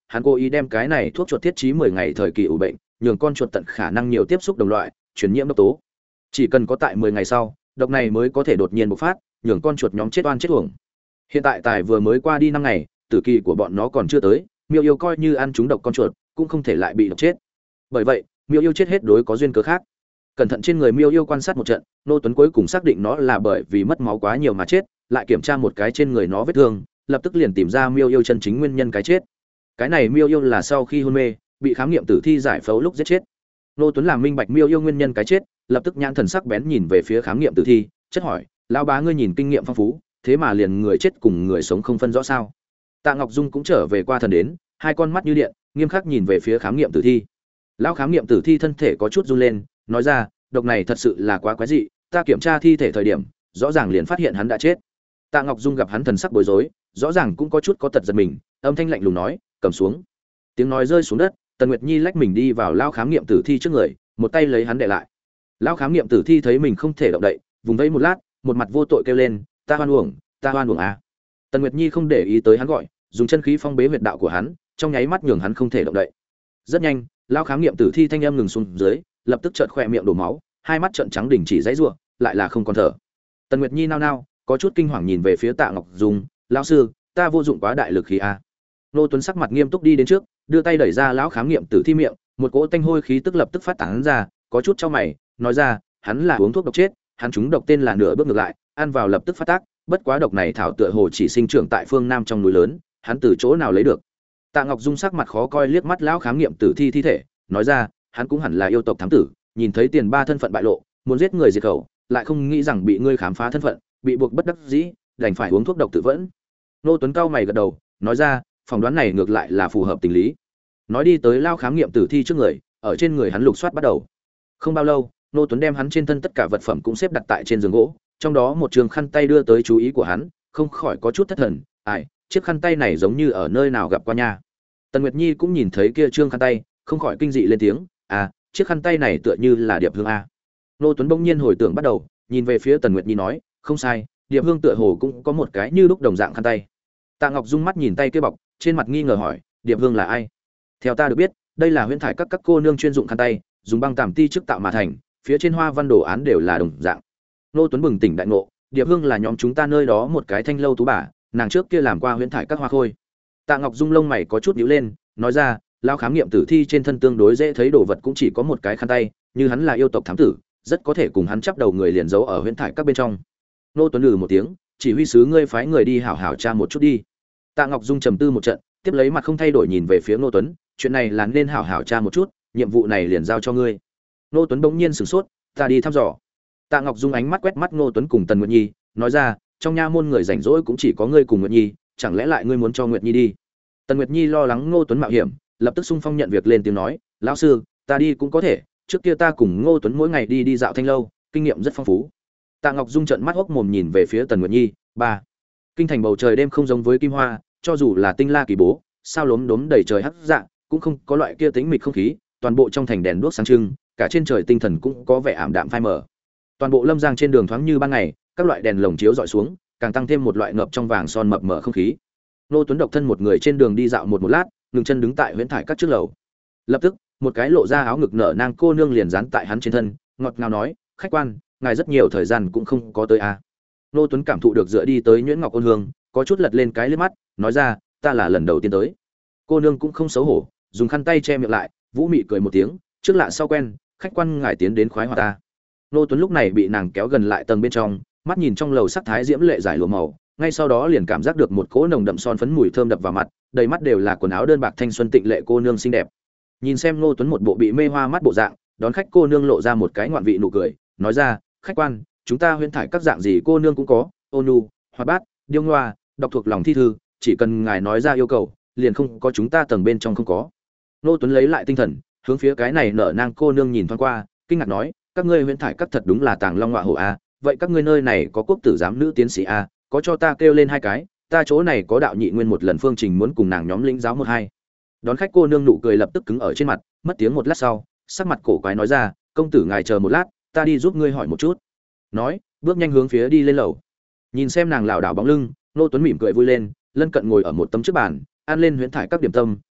hắn cố ý đem cái này thuốc chuột thiết trí mười ngày thời kỳ ủ bệnh, nhường con chuột tận khả năng nhiều tiếp xúc đồng loại, truyền nhiễm độc tố. Chỉ cần có tại mười ngày sau, độc này mới có thể đột nhiên bộc phát, nhường con chuột nhóm chết oan chết uổng. Hiện tại tài vừa mới qua đi năm ngày, tử kỳ của bọn nó còn chưa tới, Miêu Yêu coi như ăn trúng độc con chuột, cũng không thể lại bị độc chết. Bởi vậy, Miêu Yêu chết hết đối có duyên cớ khác. Cẩn thận trên người Miêu Yêu quan sát một trận, Nô Tuấn cuối cùng xác định nó là bởi vì mất máu quá nhiều mà chết, lại kiểm tra một cái trên người nó vết thương, lập tức liền tìm ra Miêu Yêu chân chính nguyên nhân cái chết. Cái này Miêu Yêu là sau khi hôn mê, bị khám nghiệm tử thi giải phẫu lúc giết chết. Nô Tuấn làm minh bạch Miêu Yêu nguyên nhân cái chết, lập tức nhãn thần sắc bén nhìn về phía khám nghiệm tử thi, chất hỏi: "Lão bá ngươi nhìn kinh nghiệm phong phú, thế mà liền người chết cùng người sống không phân rõ sao?" Tạ Ngọc Dung cũng trở về qua thần đến, hai con mắt như điện, nghiêm khắc nhìn về phía khám nghiệm tử thi. Lão khám nghiệm tử thi thân thể có chút run lên, nói ra: "Độc này thật sự là quá quái dị, ta kiểm tra thi thể thời điểm, rõ ràng liền phát hiện hắn đã chết." Tạ Ngọc Dung gặp hắn thần sắc bối rối, rõ ràng cũng có chút có tật giật mình, âm thanh lạnh lùng nói: "Cầm xuống." Tiếng nói rơi xuống đất, Tần Nguyệt Nhi lách mình đi vào lão khám nghiệm tử thi trước người, một tay lấy hắn để lại. Lão khám nghiệm tử thi thấy mình không thể động đậy, vùng vẫy một lát, một mặt vô tội kêu lên: "Ta hoan uổng, ta hoan uổng à." Tần Nguyệt Nhi không để ý tới hắn gọi, dùng chân khí phong bế huyệt đạo của hắn, trong nháy mắt nhường hắn không thể động đậy. Rất nhanh, lão khám nghiệm tử thi thanh âm ngừng xuống dưới, lập tức chợt khỏe miệng đổ máu, hai mắt trợn trắng đình chỉ dãy rủa, lại là không còn thở. Tần Nguyệt Nhi nao nao, có chút kinh hoàng nhìn về phía Tạ Ngọc Dung, "Lão sư, ta vô dụng quá đại lực khí a." Nô Tuấn sắc mặt nghiêm túc đi đến trước, đưa tay đẩy ra lão khám nghiệm tử thi miệng, một cỗ tanh hôi khí tức lập tức phát tán ra, có chút chau mày, nói ra: "Hắn là uống thuốc độc chết, hắn trúng độc tên là nửa bước ngược lại, ăn vào lập tức phát tác, bất quá độc này thảo tựa hồ chỉ sinh trưởng tại phương Nam trong núi lớn, hắn từ chỗ nào lấy được?" Tạ Ngọc Dung sắc mặt khó coi liếc mắt lão khám nghiệm tử thi thi thể, nói ra: "Hắn cũng hẳn là yêu tộc thám tử, nhìn thấy tiền ba thân phận bại lộ, muốn giết người diệt khẩu, lại không nghĩ rằng bị ngươi khám phá thân phận, bị buộc bất đắc dĩ, đành phải uống thuốc độc tự vẫn." Nô Tuấn cao mày gật đầu, nói ra: "Phỏng đoán này ngược lại là phù hợp tình lý." Nói đi tới lao khám nghiệm tử thi trước người, ở trên người hắn lục soát bắt đầu. Không bao lâu, Nô Tuấn đem hắn trên thân tất cả vật phẩm cũng xếp đặt tại trên giường gỗ, trong đó một trường khăn tay đưa tới chú ý của hắn, không khỏi có chút thất thần, "Ai, chiếc khăn tay này giống như ở nơi nào gặp qua nha." Tần Nguyệt Nhi cũng nhìn thấy kia trương khăn tay, không khỏi kinh dị lên tiếng, "À, chiếc khăn tay này tựa như là Điệp Hương a." Nô Tuấn bỗng nhiên hồi tưởng bắt đầu, nhìn về phía Tần Nguyệt Nhi nói, "Không sai, Điệp Hương tựa hồ cũng có một cái như lúc đồng dạng khăn tay." Tạ Ngọc Dung mắt nhìn tay kia bọc, trên mặt nghi ngờ hỏi, "Điệp Hương là ai?" Theo ta được biết, đây là huyễn thải các các cô nương chuyên dụng khăn tay, dùng băng tằm ti chức tạo mà thành, phía trên hoa văn đồ án đều là đồng dạng. Nô Tuấn bừng tỉnh đại ngộ, Điệp Hương là nhóm chúng ta nơi đó một cái thanh lâu tú bà, nàng trước kia làm qua huyễn thải các hoa khôi. Tạ Ngọc Dung lông mày có chút nhíu lên, nói ra, lao khám nghiệm tử thi trên thân tương đối dễ thấy đồ vật cũng chỉ có một cái khăn tay, như hắn là yêu tộc thám tử, rất có thể cùng hắn chắp đầu người liền giấu ở huyễn thải các bên trong. Nô Tuấn lừ một tiếng, chỉ huy sứ ngươi phái người đi hảo hảo tra một chút đi. Tạ Ngọc Dung trầm tư một trận, tiếp lấy mặt không thay đổi nhìn về phía Nô Tuấn, chuyện này là nên hảo hảo tra một chút, nhiệm vụ này liền giao cho ngươi. Nô Tuấn bỗng nhiên sửng sốt, ta đi thăm dò. Tạ Ngọc Dung ánh mắt quét mắt Nô Tuấn cùng Tần Nguyệt Nhi, nói ra, trong nha môn người rảnh rỗi cũng chỉ có ngươi cùng Nguyệt Nhi, chẳng lẽ lại ngươi muốn cho Nguyệt Nhi đi? Tần Nguyệt Nhi lo lắng Ngô Tuấn mạo hiểm, lập tức xung phong nhận việc lên tiếng nói, lão sư, ta đi cũng có thể, trước kia ta cùng Ngô Tuấn mỗi ngày đi đi dạo thanh lâu, kinh nghiệm rất phong phú. Tạ Ngọc Dung trợn mắt hốc mồm nhìn về phía Tần Nguyệt Nhi, ba. Kinh thành bầu trời đêm không giống với kim hoa, cho dù là tinh la kỳ bố, sao lốm đốm đầy trời hắc dạ, cũng không có loại kia tĩnh mịch không khí, toàn bộ trong thành đèn đuốc sáng trưng, cả trên trời tinh thần cũng có vẻ ảm đạm phai mờ. Toàn bộ Lâm Giang trên đường thoáng như ban ngày, các loại đèn lồng chiếu rọi xuống, càng tăng thêm một loại ngập trong vàng son mập mờ không khí. Nô Tuấn độc thân một người trên đường đi dạo một một lát, ngừng chân đứng tại huyễn thải các trước lầu. Lập tức, một cái lộ ra áo ngực nở nang cô nương liền dán tại hắn trên thân, ngọt ngào nói, khách quan, ngài rất nhiều thời gian cũng không có tới a. À. Nô Tuấn cảm thụ được dựa đi tới Nhuyễn Ngọc Ôn Hương, có chút lật lên cái liếc mắt, nói ra, ta là lần đầu tiên tới. Cô nương cũng không xấu hổ, dùng khăn tay che miệng lại, vũ mị cười một tiếng, trước lạ sau quen, khách quan ngài tiến đến khoái hoạt ta. Nô Tuấn lúc này bị nàng kéo gần lại tầng bên trong, mắt nhìn trong lầu sắc thái diễm lệ giải lụa màu, ngay sau đó liền cảm giác được một cỗ nồng đậm son phấn mùi thơm đập vào mặt, đầy mắt đều là quần áo đơn bạc thanh xuân tịnh lệ cô nương xinh đẹp. Nhìn xem Nô Tuấn một bộ bị mê hoa mắt bộ dạng, đón khách cô nương lộ ra một cái ngoạn vị nụ cười, nói ra, khách quan, chúng ta huyễn thải các dạng gì cô nương cũng có, ôn nhu, hoạt bát, điêu ngoa, đọc thuộc lòng thi thư, chỉ cần ngài nói ra yêu cầu, liền không có chúng ta tầng bên trong không có. Nô Tuấn lấy lại tinh thần, hướng phía cái này nở nang cô nương nhìn thoáng qua, kinh ngạc nói, các ngươi huyễn thải các thật đúng là tàng long ngọa hổ a, vậy các ngươi nơi này có quốc tử giám nữ tiến sĩ a, có cho ta kêu lên hai cái, ta chỗ này có đạo nhị nguyên một lần phương trình muốn cùng nàng nhóm lĩnh giáo một hai. Đón khách cô nương nụ cười lập tức cứng ở trên mặt, mất tiếng một lát sau, sắc mặt cổ quái nói ra, công tử ngài chờ một lát, ta đi giúp ngươi hỏi một chút. Nói, bước nhanh hướng phía đi lên lầu. Nhìn xem nàng lảo đảo bóng lưng, Nô Tuấn mỉm cười vui lên, lân cận ngồi ở một tấm trước bàn, ăn lên huyễn thải các điểm tâm,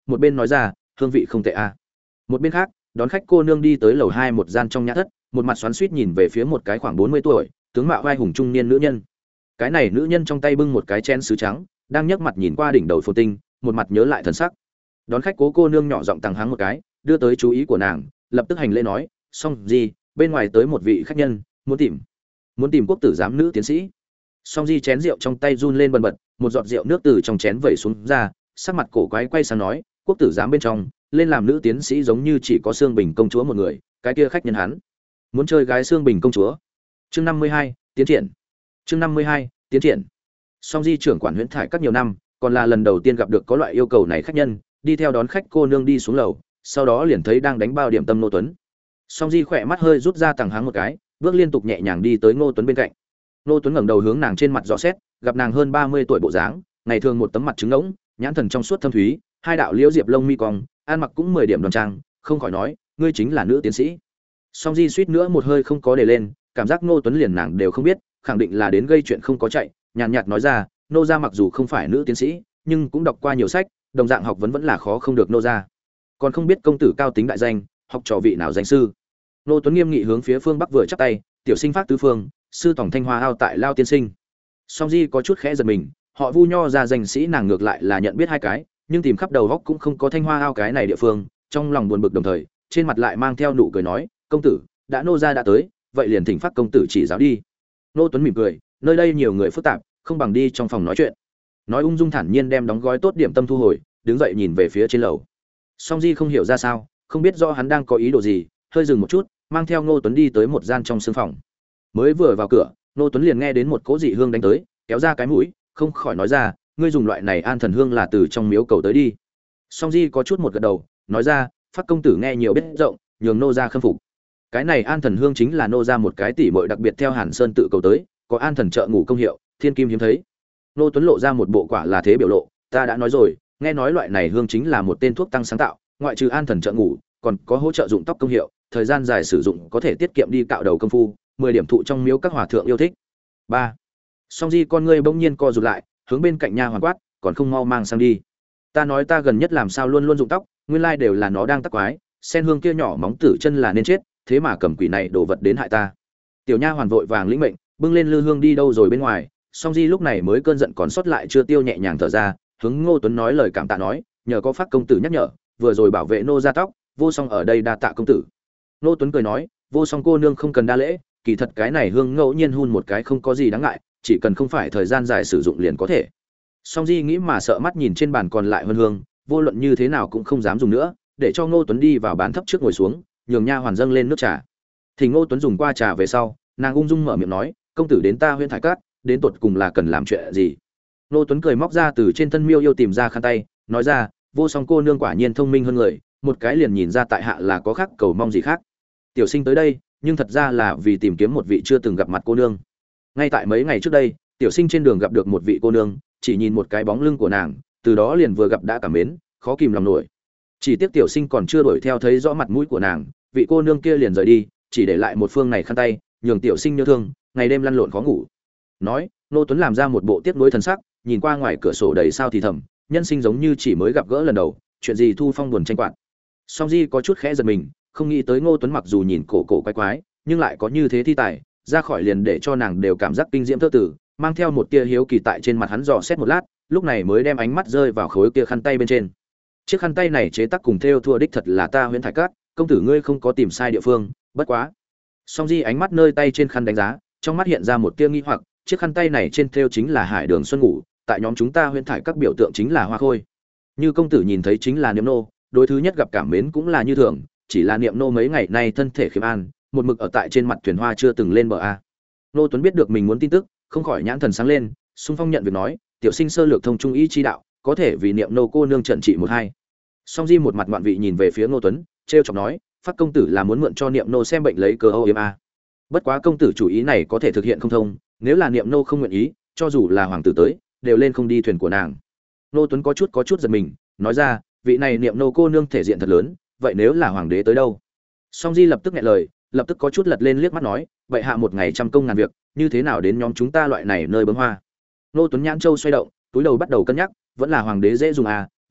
một bên nói ra, hương vị không tệ a. Một bên khác, đón khách cô nương đi tới lầu hai một gian trong nhã thất, một mặt xoắn xuýt nhìn về phía một cái khoảng bốn mươi tuổi, tướng mạo vai hùng trung niên nữ nhân. Cái này nữ nhân trong tay bưng một cái chén sứ trắng, đang nhấc mặt nhìn qua đỉnh đầu phồn tinh, một mặt nhớ lại thần sắc. Đón khách cố cô nương nhỏ giọng tăng hắng một cái, đưa tới chú ý của nàng, lập tức hành lễ nói, "Song Di, bên ngoài tới một vị khách nhân, muốn tìm, muốn tìm quốc tử giám nữ tiến sĩ." Song Di chén rượu trong tay run lên bần bật, một giọt rượu nước từ trong chén vẩy xuống ra, sắc mặt cổ quái quay sang nói, "Quốc tử giám bên trong, lên làm nữ tiến sĩ giống như chỉ có Sương Bình công chúa một người, cái kia khách nhân hắn muốn chơi gái Sương Bình công chúa." Chương năm mươi hai, tiến triển. Chương năm mươi hai, tiến triển. Song Di trưởng quản huyễn thải các nhiều năm, còn là lần đầu tiên gặp được có loại yêu cầu này khách nhân, đi theo đón khách cô nương đi xuống lầu, sau đó liền thấy đang đánh bao điểm tâm Ngô Tuấn. Song Di khỏe mắt hơi rút ra tầng háng một cái, bước liên tục nhẹ nhàng đi tới Ngô Tuấn bên cạnh. Ngô Tuấn ngẩng đầu hướng nàng trên mặt dò xét, gặp nàng hơn ba mươi tuổi bộ dáng, ngày thường một tấm mặt trứng ngỗng, nhãn thần trong suốt thâm thúy, hai đạo liễu diệp lông mi cong, ăn mặc cũng mười điểm đoan trang, không khỏi nói, ngươi chính là nữ tiến sĩ. Song Di suýt nữa một hơi không có để lên, cảm giác Ngô Tuấn liền nàng đều không biết, khẳng định là đến gây chuyện không có chạy, nhàn nhạt nói ra, nô gia mặc dù không phải nữ tiến sĩ, nhưng cũng đọc qua nhiều sách, đồng dạng học vấn vẫn là khó không được nô gia. Còn không biết công tử cao tính đại danh, học trò vị nào danh sư. Ngô Tuấn nghiêm nghị hướng phía phương bắc vừa chắp tay, tiểu sinh phát tứ phương, sư tổng thanh hoa ao tại lao tiên sinh. Song Di có chút khẽ giật mình, họ Vu Nho ra danh sĩ nàng ngược lại là nhận biết hai cái, nhưng tìm khắp đầu góc cũng không có thanh hoa ao cái này địa phương, trong lòng buồn bực đồng thời, trên mặt lại mang theo nụ cười nói, công tử, đã nô gia đã tới, vậy liền thỉnh phát công tử chỉ giáo đi. Ngô Tuấn mỉm cười, nơi đây nhiều người phức tạp, không bằng đi trong phòng nói chuyện. Nói ung dung thản nhiên đem đóng gói tốt điểm tâm thu hồi, đứng dậy nhìn về phía trên lầu. Song Di không hiểu ra sao, không biết rõ hắn đang có ý đồ gì, hơi dừng một chút, mang theo Ngô Tuấn đi tới một gian trong sương phòng. Mới vừa vào cửa, Ngô Tuấn liền nghe đến một cỗ dị hương đánh tới, kéo ra cái mũi, không khỏi nói ra, ngươi dùng loại này an thần hương là từ trong miếu cầu tới đi. Song Di có chút một gật đầu, nói ra, phát công tử nghe nhiều biết rộng, nhường nô gia khâm phục. Cái này an thần hương chính là nô gia một cái tỉ muội đặc biệt theo Hàn Sơn tự cầu tới, có an thần trợ ngủ công hiệu, thiên kim hiếm thấy. Ngô Tuấn lộ ra một bộ quả là thế biểu lộ, ta đã nói rồi, nghe nói loại này hương chính là một tên thuốc tăng sáng tạo, ngoại trừ an thần trợ ngủ, còn có hỗ trợ dụng tóc công hiệu, thời gian dài sử dụng có thể tiết kiệm đi cạo đầu công phu, mười điểm thụ trong miếu các hòa thượng yêu thích. ba. Song Di con ngươi bỗng nhiên co rụt lại, hướng bên cạnh nha hoàn quát, còn không mau mang sang đi. Ta nói ta gần nhất làm sao luôn luôn dụng tóc, nguyên lai đều là nó đang tắc quái, sen hương kia nhỏ móng tử chân là nên chết, thế mà cầm quỷ này đổ vật đến hại ta. Tiểu nha hoàn vội vàng lĩnh mệnh, bưng lên lư hương đi đâu rồi bên ngoài. Song Di lúc này mới cơn giận còn sót lại chưa tiêu, nhẹ nhàng thở ra, hướng Ngô Tuấn nói lời cảm tạ nói, nhờ có phát công tử nhắc nhở, vừa rồi bảo vệ nô gia tóc, vô song ở đây đa tạ công tử. Ngô Tuấn cười nói, vô song cô nương không cần đa lễ, kỳ thật cái này hương ngẫu nhiên hun một cái không có gì đáng ngại, chỉ cần không phải thời gian dài sử dụng liền có thể. Song Di nghĩ mà sợ mắt nhìn trên bàn còn lại hơn hương, vô luận như thế nào cũng không dám dùng nữa, để cho Ngô Tuấn đi vào bán thấp trước ngồi xuống, nhường nha hoàn dâng lên nước trà. Thì Ngô Tuấn dùng qua trà về sau, nàng ung dung mở miệng nói, công tử đến ta Huyễn Thải Cát, đến tột cùng là cần làm chuyện gì? Ngô Tuấn cười móc ra từ trên thân miêu yêu tìm ra khăn tay, nói ra, vô song cô nương quả nhiên thông minh hơn người, một cái liền nhìn ra tại hạ là có khác cầu mong gì khác. Tiểu sinh tới đây, nhưng thật ra là vì tìm kiếm một vị chưa từng gặp mặt cô nương. Ngay tại mấy ngày trước đây, tiểu sinh trên đường gặp được một vị cô nương, chỉ nhìn một cái bóng lưng của nàng, từ đó liền vừa gặp đã cảm mến, khó kìm lòng nổi. Chỉ tiếc tiểu sinh còn chưa đuổi theo thấy rõ mặt mũi của nàng, vị cô nương kia liền rời đi, chỉ để lại một phương này khăn tay, nhường tiểu sinh nhớ thương, ngày đêm lăn lộn khó ngủ. Nói, Ngô Tuấn làm ra một bộ tiếc nuối thần sắc, nhìn qua ngoài cửa sổ đầy sao thì thầm, nhân sinh giống như chỉ mới gặp gỡ lần đầu, chuyện gì thu phong buồn tranh quạt. Song Di có chút khẽ giật mình, không nghĩ tới Ngô Tuấn mặc dù nhìn cổ cổ quái quái, nhưng lại có như thế thi tài, ra khỏi liền để cho nàng đều cảm giác kinh diễm thơ tử, mang theo một tia hiếu kỳ tại trên mặt hắn dò xét một lát, lúc này mới đem ánh mắt rơi vào khối kia khăn tay bên trên. Chiếc khăn tay này chế tác cùng thêu thua đích thật là ta Huyễn Thải Cát, công tử ngươi không có tìm sai địa phương, bất quá. Song Di ánh mắt nơi tay trên khăn đánh giá, trong mắt hiện ra một tia nghi hoặc, chiếc khăn tay này trên thêu chính là Hải Đường Xuân Ngủ, tại nhóm chúng ta Huyễn Thải Các biểu tượng chính là hoa khôi. Như công tử nhìn thấy chính là Niệm nô, đối thứ nhất gặp cảm mến cũng là như thường, chỉ là Niệm nô mấy ngày nay thân thể khiêm an, một mực ở tại trên mặt thuyền hoa chưa từng lên bờ a. Ngô Tuấn biết được mình muốn tin tức, không khỏi nhãn thần sáng lên, xung phong nhận việc nói, tiểu sinh sơ lược thông trung ý chi đạo, có thể vì Niệm nô cô nương trận trị một hai. Song Di một mặt ngoạn vị nhìn về phía Ngô Tuấn, trêu chọc nói, phát công tử là muốn mượn cho Niệm nô xem bệnh lấy cớ âu yếm a. Bất quá công tử chủ ý này có thể thực hiện không thông, nếu là Niệm nô không nguyện ý, cho dù là hoàng tử tới, đều lên không đi thuyền của nàng. Ngô Tuấn có chút có chút giật mình, nói ra, vị này Niệm nô cô nương thể diện thật lớn, vậy nếu là hoàng đế tới đâu? Song Di lập tức nghẹn lời, lập tức có chút lật lên liếc mắt nói, vậy hạ một ngày trăm công ngàn việc, như thế nào đến nhóm chúng ta loại này nơi bướm hoa? Ngô Tuấn nhãn châu xoay động, túi đầu bắt đầu cân nhắc, vẫn là hoàng đế dễ dùng à,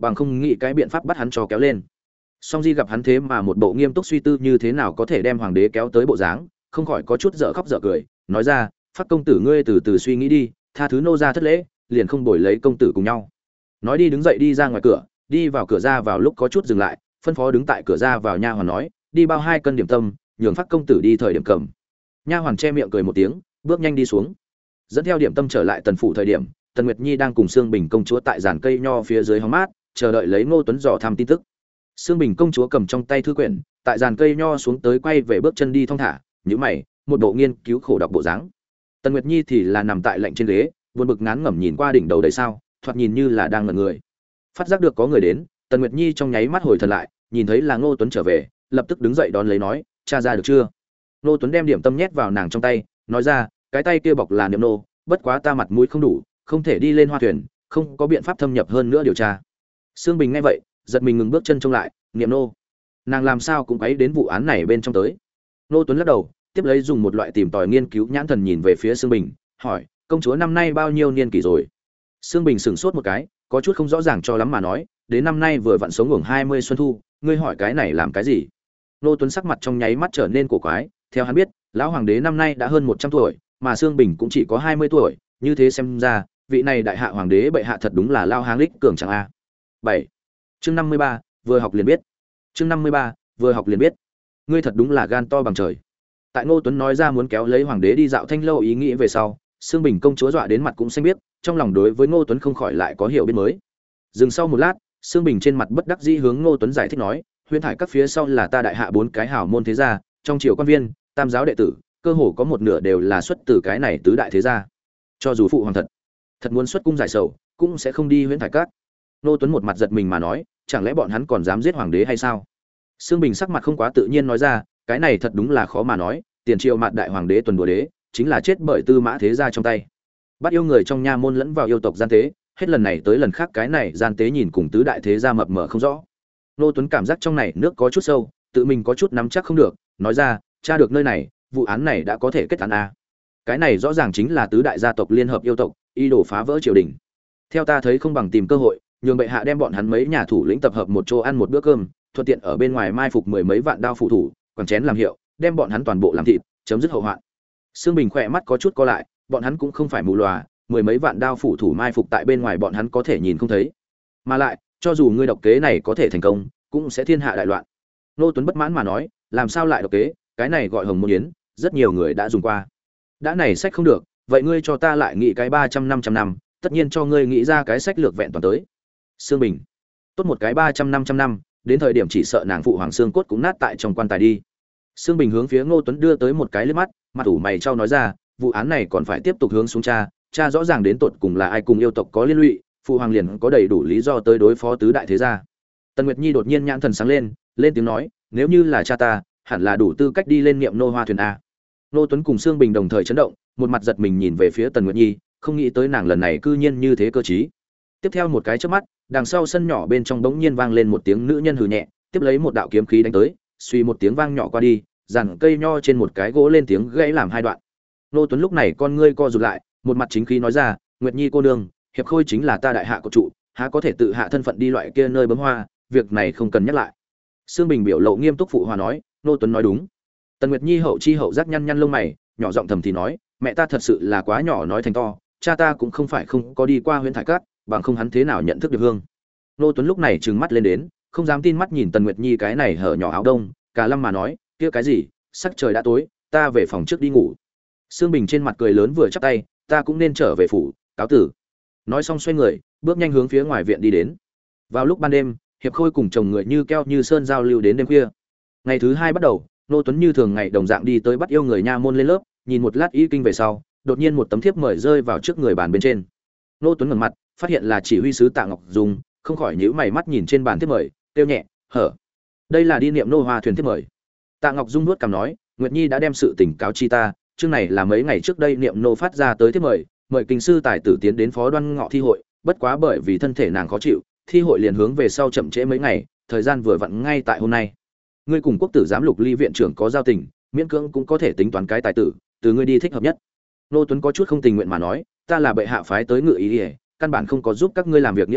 bằng không nghĩ cái biện pháp bắt hắn cho kéo lên. Song Di gặp hắn thế mà một bộ nghiêm túc suy tư như thế nào có thể đem hoàng đế kéo tới bộ dáng, không khỏi có chút dở khóc dở cười, nói ra, "Phát công tử ngươi từ từ suy nghĩ đi, tha thứ nô gia thất lễ, liền không bồi lấy công tử cùng nhau." Nói đi đứng dậy đi ra ngoài cửa, đi vào cửa ra vào lúc có chút dừng lại, phân phó đứng tại cửa ra vào nha hoàn nói, "Đi bao hai cân điểm tâm, nhường Phát công tử đi thời điểm cầm." Nha hoàn che miệng cười một tiếng, bước nhanh đi xuống. Dẫn theo điểm tâm trở lại tần phủ thời điểm, Tần Nguyệt Nhi đang cùng Sương Bình công chúa tại giàn cây nho phía dưới hóng mát, chờ đợi lấy Ngô Tuấn dò thăm tin tức. Sương Bình công chúa cầm trong tay thư quyển, tại giàn cây nho xuống tới quay về bước chân đi thong thả, nhíu mày, một bộ nghiên cứu khổ đọc bộ dáng. Tần Nguyệt Nhi thì là nằm tại lạnh trên ghế, buồn bực ngán ngẩm nhìn qua đỉnh đầu đầy sao, thoạt nhìn như là đang ngẩn người. Phát giác được có người đến, Tần Nguyệt Nhi trong nháy mắt hồi thần lại, nhìn thấy là Ngô Tuấn trở về, lập tức đứng dậy đón lấy nói, "Cha ra được chưa?" Ngô Tuấn đem điểm tâm nhét vào nàng trong tay, nói ra, "Cái tay kia bọc là niệm nô, bất quá ta mặt mũi không đủ, không thể đi lên hoa thuyền, không có biện pháp thâm nhập hơn nữa điều tra." Sương Bình nghe vậy, giật mình ngừng bước chân trông lại, "Niệm nô, nàng làm sao cũng quấy đến vụ án này bên trong tới?" Ngô Tuấn lắc đầu, tiếp lấy dùng một loại tìm tòi nghiên cứu nhãn thần nhìn về phía Sương Bình, hỏi, "Công chúa năm nay bao nhiêu niên kỷ rồi?" Sương Bình sững sốt một cái, có chút không rõ ràng cho lắm mà nói, "Đến năm nay vừa vặn sống ngưỡng hai mươi xuân thu, ngươi hỏi cái này làm cái gì?" Ngô Tuấn sắc mặt trong nháy mắt trở nên cổ quái, theo hắn biết, lão hoàng đế năm nay đã hơn một trăm tuổi, mà Sương Bình cũng chỉ có hai mươi tuổi, như thế xem ra, vị này đại hạ hoàng đế bệ hạ thật đúng là lao háng lích cường chẳng a. bảy. Chương năm mươi ba, vừa học liền biết. Chương năm mươi ba, vừa học liền biết. Ngươi thật đúng là gan to bằng trời. Tại Ngô Tuấn nói ra muốn kéo lấy hoàng đế đi dạo thanh lâu ý nghĩ về sau, Sương Bình công chúa dọa đến mặt cũng xanh biết, trong lòng đối với Ngô Tuấn không khỏi lại có hiểu biết mới. Dừng sau một lát, Sương Bình trên mặt bất đắc dĩ hướng Ngô Tuấn giải thích nói, "Huyễn thải các phía sau là ta đại hạ bốn cái hảo môn thế gia, trong triều quan viên, tam giáo đệ tử, cơ hồ có một nửa đều là xuất từ cái này tứ đại thế gia. Cho dù phụ hoàng thật, thật muốn xuất cung giải sầu, cũng sẽ không đi Huyễn thải các." Ngô Tuấn một mặt giật mình mà nói, "Chẳng lẽ bọn hắn còn dám giết hoàng đế hay sao?" Sương Bình sắc mặt không quá tự nhiên nói ra, "Cái này thật đúng là khó mà nói, tiền triều mạt đại hoàng đế tuần đùa đế, chính là chết bởi tư mã thế gia trong tay. Bắt yêu người trong nha môn lẫn vào yêu tộc gian tế, hết lần này tới lần khác cái này gian tế nhìn cùng tứ đại thế gia mập mờ không rõ." Ngô Tuấn cảm giác trong này nước có chút sâu, tự mình có chút nắm chắc không được, nói ra, "Tra được nơi này, vụ án này đã có thể kết án a." Cái này rõ ràng chính là tứ đại gia tộc liên hợp yêu tộc, ý đồ phá vỡ triều đình. Theo ta thấy không bằng tìm cơ hội, nhường bệ hạ đem bọn hắn mấy nhà thủ lĩnh tập hợp một chỗ ăn một bữa cơm, thuận tiện ở bên ngoài mai phục mười mấy vạn đao phụ thủ, quẳng chén làm hiệu, đem bọn hắn toàn bộ làm thịt, chấm dứt hậu hoạn. Sương Bình khỏe mắt có chút co lại, bọn hắn cũng không phải mù lòa, mười mấy vạn đao phủ thủ mai phục tại bên ngoài bọn hắn có thể nhìn không thấy. Mà lại, cho dù ngươi độc kế này có thể thành công, cũng sẽ thiên hạ đại loạn. Nô Tuấn bất mãn mà nói, làm sao lại độc kế, cái này gọi Hồng Môn Yến, rất nhiều người đã dùng qua. Đã này sách không được, vậy ngươi cho ta lại nghĩ cái ba trăm năm trăm năm, tất nhiên cho ngươi nghĩ ra cái sách lược vẹn toàn tới. Sương Bình, tốt một cái ba trăm năm trăm năm, đến thời điểm chỉ sợ nàng phụ hoàng xương cốt cũng nát tại trong quan tài đi. Sương Bình hướng phía Ngô Tuấn đưa tới một cái liếc mắt, mặt ủ mày trao nói ra, vụ án này còn phải tiếp tục hướng xuống tra, tra rõ ràng đến tột cùng là ai cùng yêu tộc có liên lụy, phụ hoàng liền có đầy đủ lý do tới đối phó tứ đại thế gia. Tần Nguyệt Nhi đột nhiên nhãn thần sáng lên, lên tiếng nói, nếu như là cha ta, hẳn là đủ tư cách đi lên niệm nô hoa thuyền a. Ngô Tuấn cùng Sương Bình đồng thời chấn động, một mặt giật mình nhìn về phía Tần Nguyệt Nhi, không nghĩ tới nàng lần này cư nhiên như thế cơ trí. Tiếp theo một cái chớp mắt, đằng sau sân nhỏ bên trong bỗng nhiên vang lên một tiếng nữ nhân hừ nhẹ, tiếp lấy một đạo kiếm khí đánh tới, suy một tiếng vang nhỏ qua đi, giàn cây nho trên một cái gỗ lên tiếng gãy làm hai đoạn. Ngô Tuấn lúc này con ngươi co rụt lại, một mặt chính khí nói ra, Nguyệt Nhi cô nương, hiệp khôi chính là ta đại hạ cột trụ, há có thể tự hạ thân phận đi loại kia nơi bấm hoa, việc này không cần nhắc lại. Sương Bình biểu lộ nghiêm túc phụ hòa nói, Ngô Tuấn nói đúng. Tần Nguyệt Nhi hậu chi hậu giác nhăn nhăn lông mày, nhỏ giọng thầm thì nói, mẹ ta thật sự là quá nhỏ nói thành to, cha ta cũng không phải không có đi qua huyện thải cát, bằng không hắn thế nào nhận thức được hương. Ngô Tuấn lúc này trừng mắt lên đến, không dám tin mắt nhìn Tần Nguyệt Nhi cái này hở nhỏ áo đông, cả lâm mà nói, kia cái gì, sắc trời đã tối, ta về phòng trước đi ngủ. Sương Bình trên mặt cười lớn vừa chắp tay, ta cũng nên trở về phủ, cáo tử. Nói xong xoay người, bước nhanh hướng phía ngoài viện đi đến. Vào lúc ban đêm, hiệp khôi cùng chồng người như keo như sơn giao lưu đến đêm khuya. Ngày thứ hai bắt đầu, Ngô Tuấn như thường ngày đồng dạng đi tới bắt yêu người nha môn lên lớp, nhìn một lát y kinh về sau, đột nhiên một tấm thiếp mời rơi vào trước người bàn bên trên. Ngô Tuấn ngẩng mặt, phát hiện là chỉ huy sứ Tạ Ngọc Dung, không khỏi nhíu mày mắt nhìn trên bàn thiếp mời, tiêu nhẹ, hở. Đây là đi niệm nô hoa thuyền thiếp mời. Tạ Ngọc Dung nuốt cằm nói, Nguyệt Nhi đã đem sự tình cáo chi ta, chương này là mấy ngày trước đây niệm nô phát ra tới thiếp mời, mời kinh sư tài tử tiến đến phó đoan ngọ thi hội, bất quá bởi vì thân thể nàng khó chịu, thi hội liền hướng về sau chậm trễ mấy ngày, thời gian vừa vặn ngay tại hôm nay. Ngươi cùng quốc tử giám lục ly viện trưởng có giao tình, miễn cưỡng cũng có thể tính toán cái tài tử, từ ngươi đi thích hợp nhất. Nô Tuấn có chút không tình nguyện mà nói, ta là bệ hạ phái tới ngự ý, ý căn bản không có giúp các ngươi làm việc nghĩa vụ,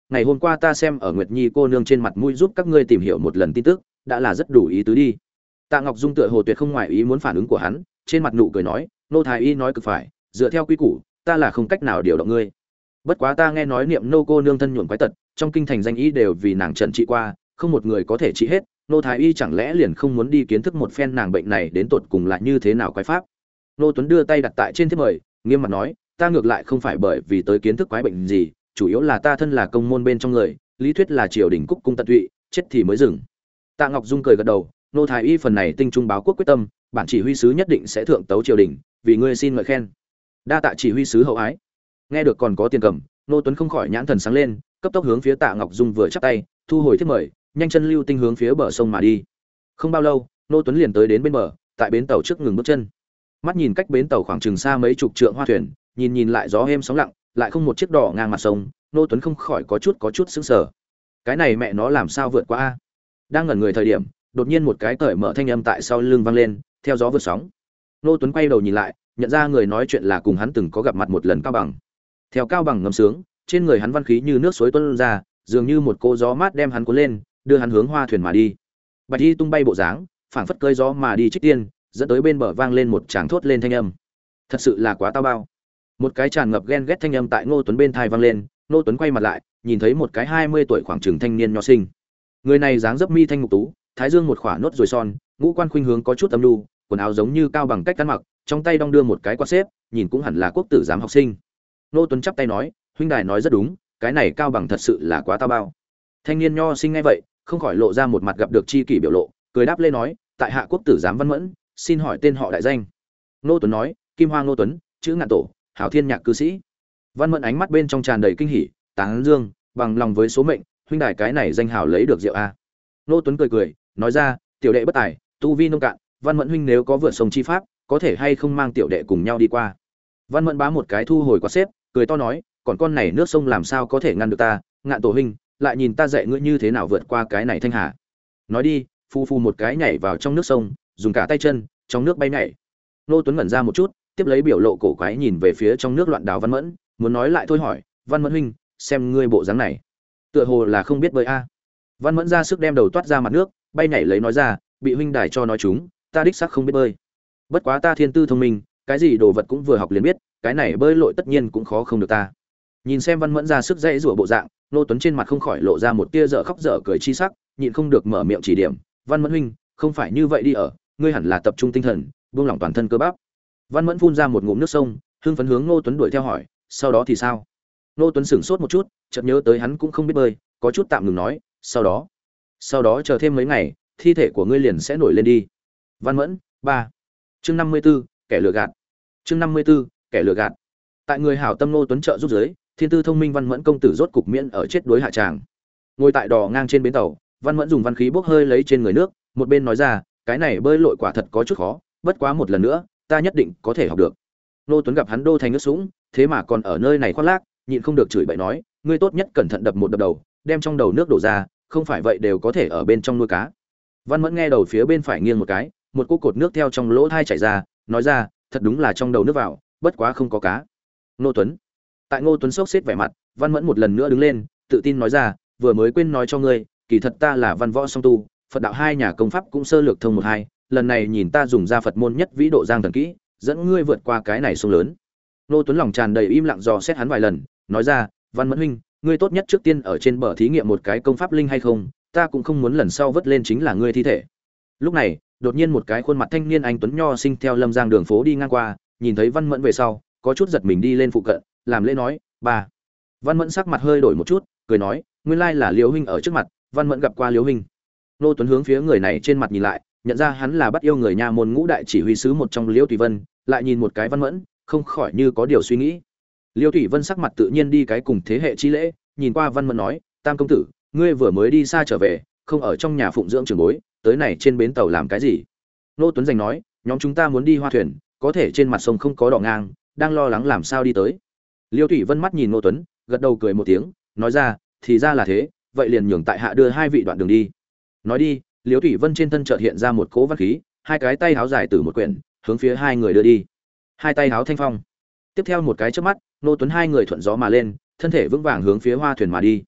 ngày hôm qua ta xem ở Nguyệt Nhi cô nương trên mặt mũi giúp các ngươi tìm hiểu một lần tin tức, đã là rất đủ ý tứ đi. Tạ Ngọc Dung tựa hồ tuyệt không ngoài ý muốn phản ứng của hắn, trên mặt nụ cười nói, nô thái y nói cực phải, dựa theo quy củ, ta là không cách nào điều động ngươi. Bất quá ta nghe nói niệm nô cô nương thân nhuộm quái tật, trong kinh thành danh y đều vì nàng trần trị qua, không một người có thể trị hết, nô thái y chẳng lẽ liền không muốn đi kiến thức một phen nàng bệnh này đến tột cùng là như thế nào quái pháp. Nô Tuấn đưa tay đặt tại trên thiếp mời, nghiêm mặt nói, ta ngược lại không phải bởi vì tới kiến thức quái bệnh gì, chủ yếu là ta thân là công môn bên trong người, lý thuyết là triều đình cúc cung tận tụy, chết thì mới dừng. Tạ Ngọc Dung cười gật đầu, nô thái y phần này tinh trung báo quốc quyết tâm, bản chỉ huy sứ nhất định sẽ thượng tấu triều đình, vì ngươi xin ngợi khen. Đa tạ chỉ huy sứ hậu ái. Nghe được còn có tiền cầm, nô Tuấn không khỏi nhãn thần sáng lên, cấp tốc hướng phía Tạ Ngọc Dung vừa chắp tay, thu hồi thiếp mời, nhanh chân lưu tinh hướng phía bờ sông mà đi. Không bao lâu, nô Tuấn liền tới đến bên bờ, tại bến tàu trước ngừng bước chân. Mắt nhìn cách bến tàu khoảng chừng xa mấy chục trượng hoa thuyền, nhìn nhìn lại gió êm sóng lặng, lại không một chiếc đỏ ngang mặt sông, nô Tuấn không khỏi có chút có chút sững sờ. Cái này mẹ nó làm sao vượt qua a? Đang ngẩn người thời điểm, đột nhiên một cái cởi mở thanh âm tại sau lưng vang lên, theo gió vượt sóng. Nô Tuấn quay đầu nhìn lại, nhận ra người nói chuyện là cùng hắn từng có gặp mặt một lần Cao Bằng. Theo Cao Bằng ngâm sướng, trên người hắn văn khí như nước suối tuôn ra, dường như một cô gió mát đem hắn cuốn lên, đưa hắn hướng hoa thuyền mà đi. Bạch y tung bay bộ dáng, phảng phất cơi gió mà đi trích tiên, dẫn tới bên bờ vang lên một tràng thốt lên thanh âm. Thật sự là quá tao bao. Một cái tràn ngập ghen ghét thanh âm tại Ngô Tuấn bên tai vang lên, Ngô Tuấn quay mặt lại, nhìn thấy một cái hai mươi tuổi khoảng chừng thanh niên nho sinh. Người này dáng dấp mi thanh mục tú, thái dương một khỏa nốt rồi son, ngũ quan khuynh hướng có chút âm nhu, quần áo giống như Cao Bằng cách ăn mặc, trong tay đong đưa một cái quạt xếp, nhìn cũng hẳn là quốc tử giám học sinh. Ngô Tuấn chắp tay nói, huynh đài nói rất đúng, cái này Cao Bằng thật sự là quá tao bao. Thanh niên nho sinh nghe vậy, không khỏi lộ ra một mặt gặp được chi kỷ biểu lộ, cười đáp lên nói, tại hạ quốc tử giám Văn Mẫn, xin hỏi tên họ đại danh. Ngô Tuấn nói, Kim Hoa Ngô Tuấn, chữ Ngạn Tổ, hảo thiên nhạc cư sĩ. Văn Mẫn ánh mắt bên trong tràn đầy kinh hỉ, tán dương, bằng lòng với số mệnh, huynh đài cái này danh hảo lấy được rượu a. Ngô Tuấn cười cười, nói ra, tiểu đệ bất tài, tu vi nông cạn, Văn Mẫn huynh nếu có vượt sông chi pháp, có thể hay không mang tiểu đệ cùng nhau đi qua. Văn Mẫn bá một cái thu hồi quạt xếp, cười to nói, còn con này nước sông làm sao có thể ngăn được ta, Ngạn Tổ huynh, lại nhìn ta dạy ngươi như thế nào vượt qua cái này thanh hà. Nói đi, phu phu một cái nhảy vào trong nước sông, dùng cả tay chân, trong nước bay nhảy. Ngô Tuấn ngẩn ra một chút, tiếp lấy biểu lộ cổ quái nhìn về phía trong nước loạn đào Văn Mẫn, muốn nói lại thôi hỏi, Văn Mẫn huynh, xem ngươi bộ dáng này, tựa hồ là không biết bơi a. Văn Mẫn ra sức đem đầu toát ra mặt nước, bay nhảy lấy nói ra, bị huynh đài cho nói chúng, ta đích xác không biết bơi. Bất quá ta thiên tư thông minh, cái gì đồ vật cũng vừa học liền biết, cái này bơi lội tất nhiên cũng khó không được ta. Nhìn xem Văn Mẫn ra sức dãy rủa bộ dạng, Ngô Tuấn trên mặt không khỏi lộ ra một tia dở khóc dở cười chi sắc, nhịn không được mở miệng chỉ điểm, Văn Mẫn huynh, không phải như vậy đi ở, ngươi hẳn là tập trung tinh thần, buông lỏng toàn thân cơ bắp. Văn Mẫn phun ra một ngụm nước sông, hưng phấn hướng Ngô Tuấn đuổi theo hỏi, sau đó thì sao? Ngô Tuấn sửng sốt một chút, chợt nhớ tới hắn cũng không biết bơi, có chút tạm ngừng nói, sau đó, sau đó chờ thêm mấy ngày, thi thể của ngươi liền sẽ nổi lên đi. Văn Mẫn, ba. Chương năm mươi 54, kẻ lừa gạt. Chương năm mươi 54, kẻ lừa gạt. Tại người hảo tâm Ngô Tuấn trợ giúp giới, thiên tư thông minh Văn Mẫn công tử rốt cục miễn ở chết đối hạ tràng. Ngồi tại đò ngang trên bến tàu, Văn Mẫn dùng văn khí bốc hơi lấy trên người nước, một bên nói ra, cái này bơi lội quả thật có chút khó, bất quá một lần nữa, ta nhất định có thể học được. Ngô Tuấn gặp hắn đô thành nước sũng, thế mà còn ở nơi này khoác lác, nhịn không được chửi bậy nói, ngươi tốt nhất cẩn thận đập một đập đầu, đem trong đầu nước đổ ra, không phải vậy đều có thể ở bên trong nuôi cá. Văn Mẫn nghe đầu phía bên phải nghiêng một cái, một cỗ cột nước theo trong lỗ thai chảy ra, nói ra, thật đúng là trong đầu nước vào, bất quá không có cá. Ngô Tuấn. Tại Ngô Tuấn sốc xếp vẻ mặt, Văn Mẫn một lần nữa đứng lên, tự tin nói ra, vừa mới quên nói cho ngươi, kỳ thật ta là văn võ song tu, Phật đạo hai nhà công pháp cũng sơ lược thông một hai, lần này nhìn ta dùng ra Phật môn nhất vĩ độ giang thần kỹ, dẫn ngươi vượt qua cái này sông lớn. Ngô Tuấn lòng tràn đầy im lặng dò xét hắn vài lần, nói ra, Văn Mẫn huynh, ngươi tốt nhất trước tiên ở trên bờ thí nghiệm một cái công pháp linh hay không, ta cũng không muốn lần sau vớt lên chính là ngươi thi thể. Lúc này, đột nhiên một cái khuôn mặt thanh niên anh tuấn nho sinh theo Lâm Giang đường phố đi ngang qua, nhìn thấy Văn Mẫn về sau, có chút giật mình đi lên phụ cận, làm lễ nói, "Bà." Văn Mẫn sắc mặt hơi đổi một chút, cười nói, "Nguyên lai là Liễu huynh ở trước mặt, Văn Mẫn gặp qua Liễu huynh." Nô Tuấn hướng phía người này trên mặt nhìn lại, nhận ra hắn là bắt yêu người nha môn ngũ đại chỉ huy sứ một trong Liễu Tùy Vân, lại nhìn một cái Văn Mẫn, không khỏi như có điều suy nghĩ. Liễu Tùy Vân sắc mặt tự nhiên đi cái cùng thế hệ chi lễ, nhìn qua Văn Mẫn nói, "Tam công tử, ngươi vừa mới đi xa trở về, không ở trong nhà phụng dưỡng trưởng bối, tới này trên bến tàu làm cái gì?" Nô Tuấn giành nói, "Nhóm chúng ta muốn đi hoa thuyền, có thể trên mặt sông không có đò ngang, đang lo lắng làm sao đi tới." Liêu Thủy Vân mắt nhìn Nô Tuấn, gật đầu cười một tiếng, nói ra, "Thì ra là thế, vậy liền nhường tại hạ đưa hai vị đoạn đường đi." Nói đi, Liêu Thủy Vân trên thân chợt hiện ra một cỗ văn khí, hai cái tay háo dài từ một quyển, hướng phía hai người đưa đi. Hai tay háo thanh phong. Tiếp theo một cái chớp mắt, Nô Tuấn hai người thuận gió mà lên, thân thể vững vàng hướng phía hoa thuyền mà đi.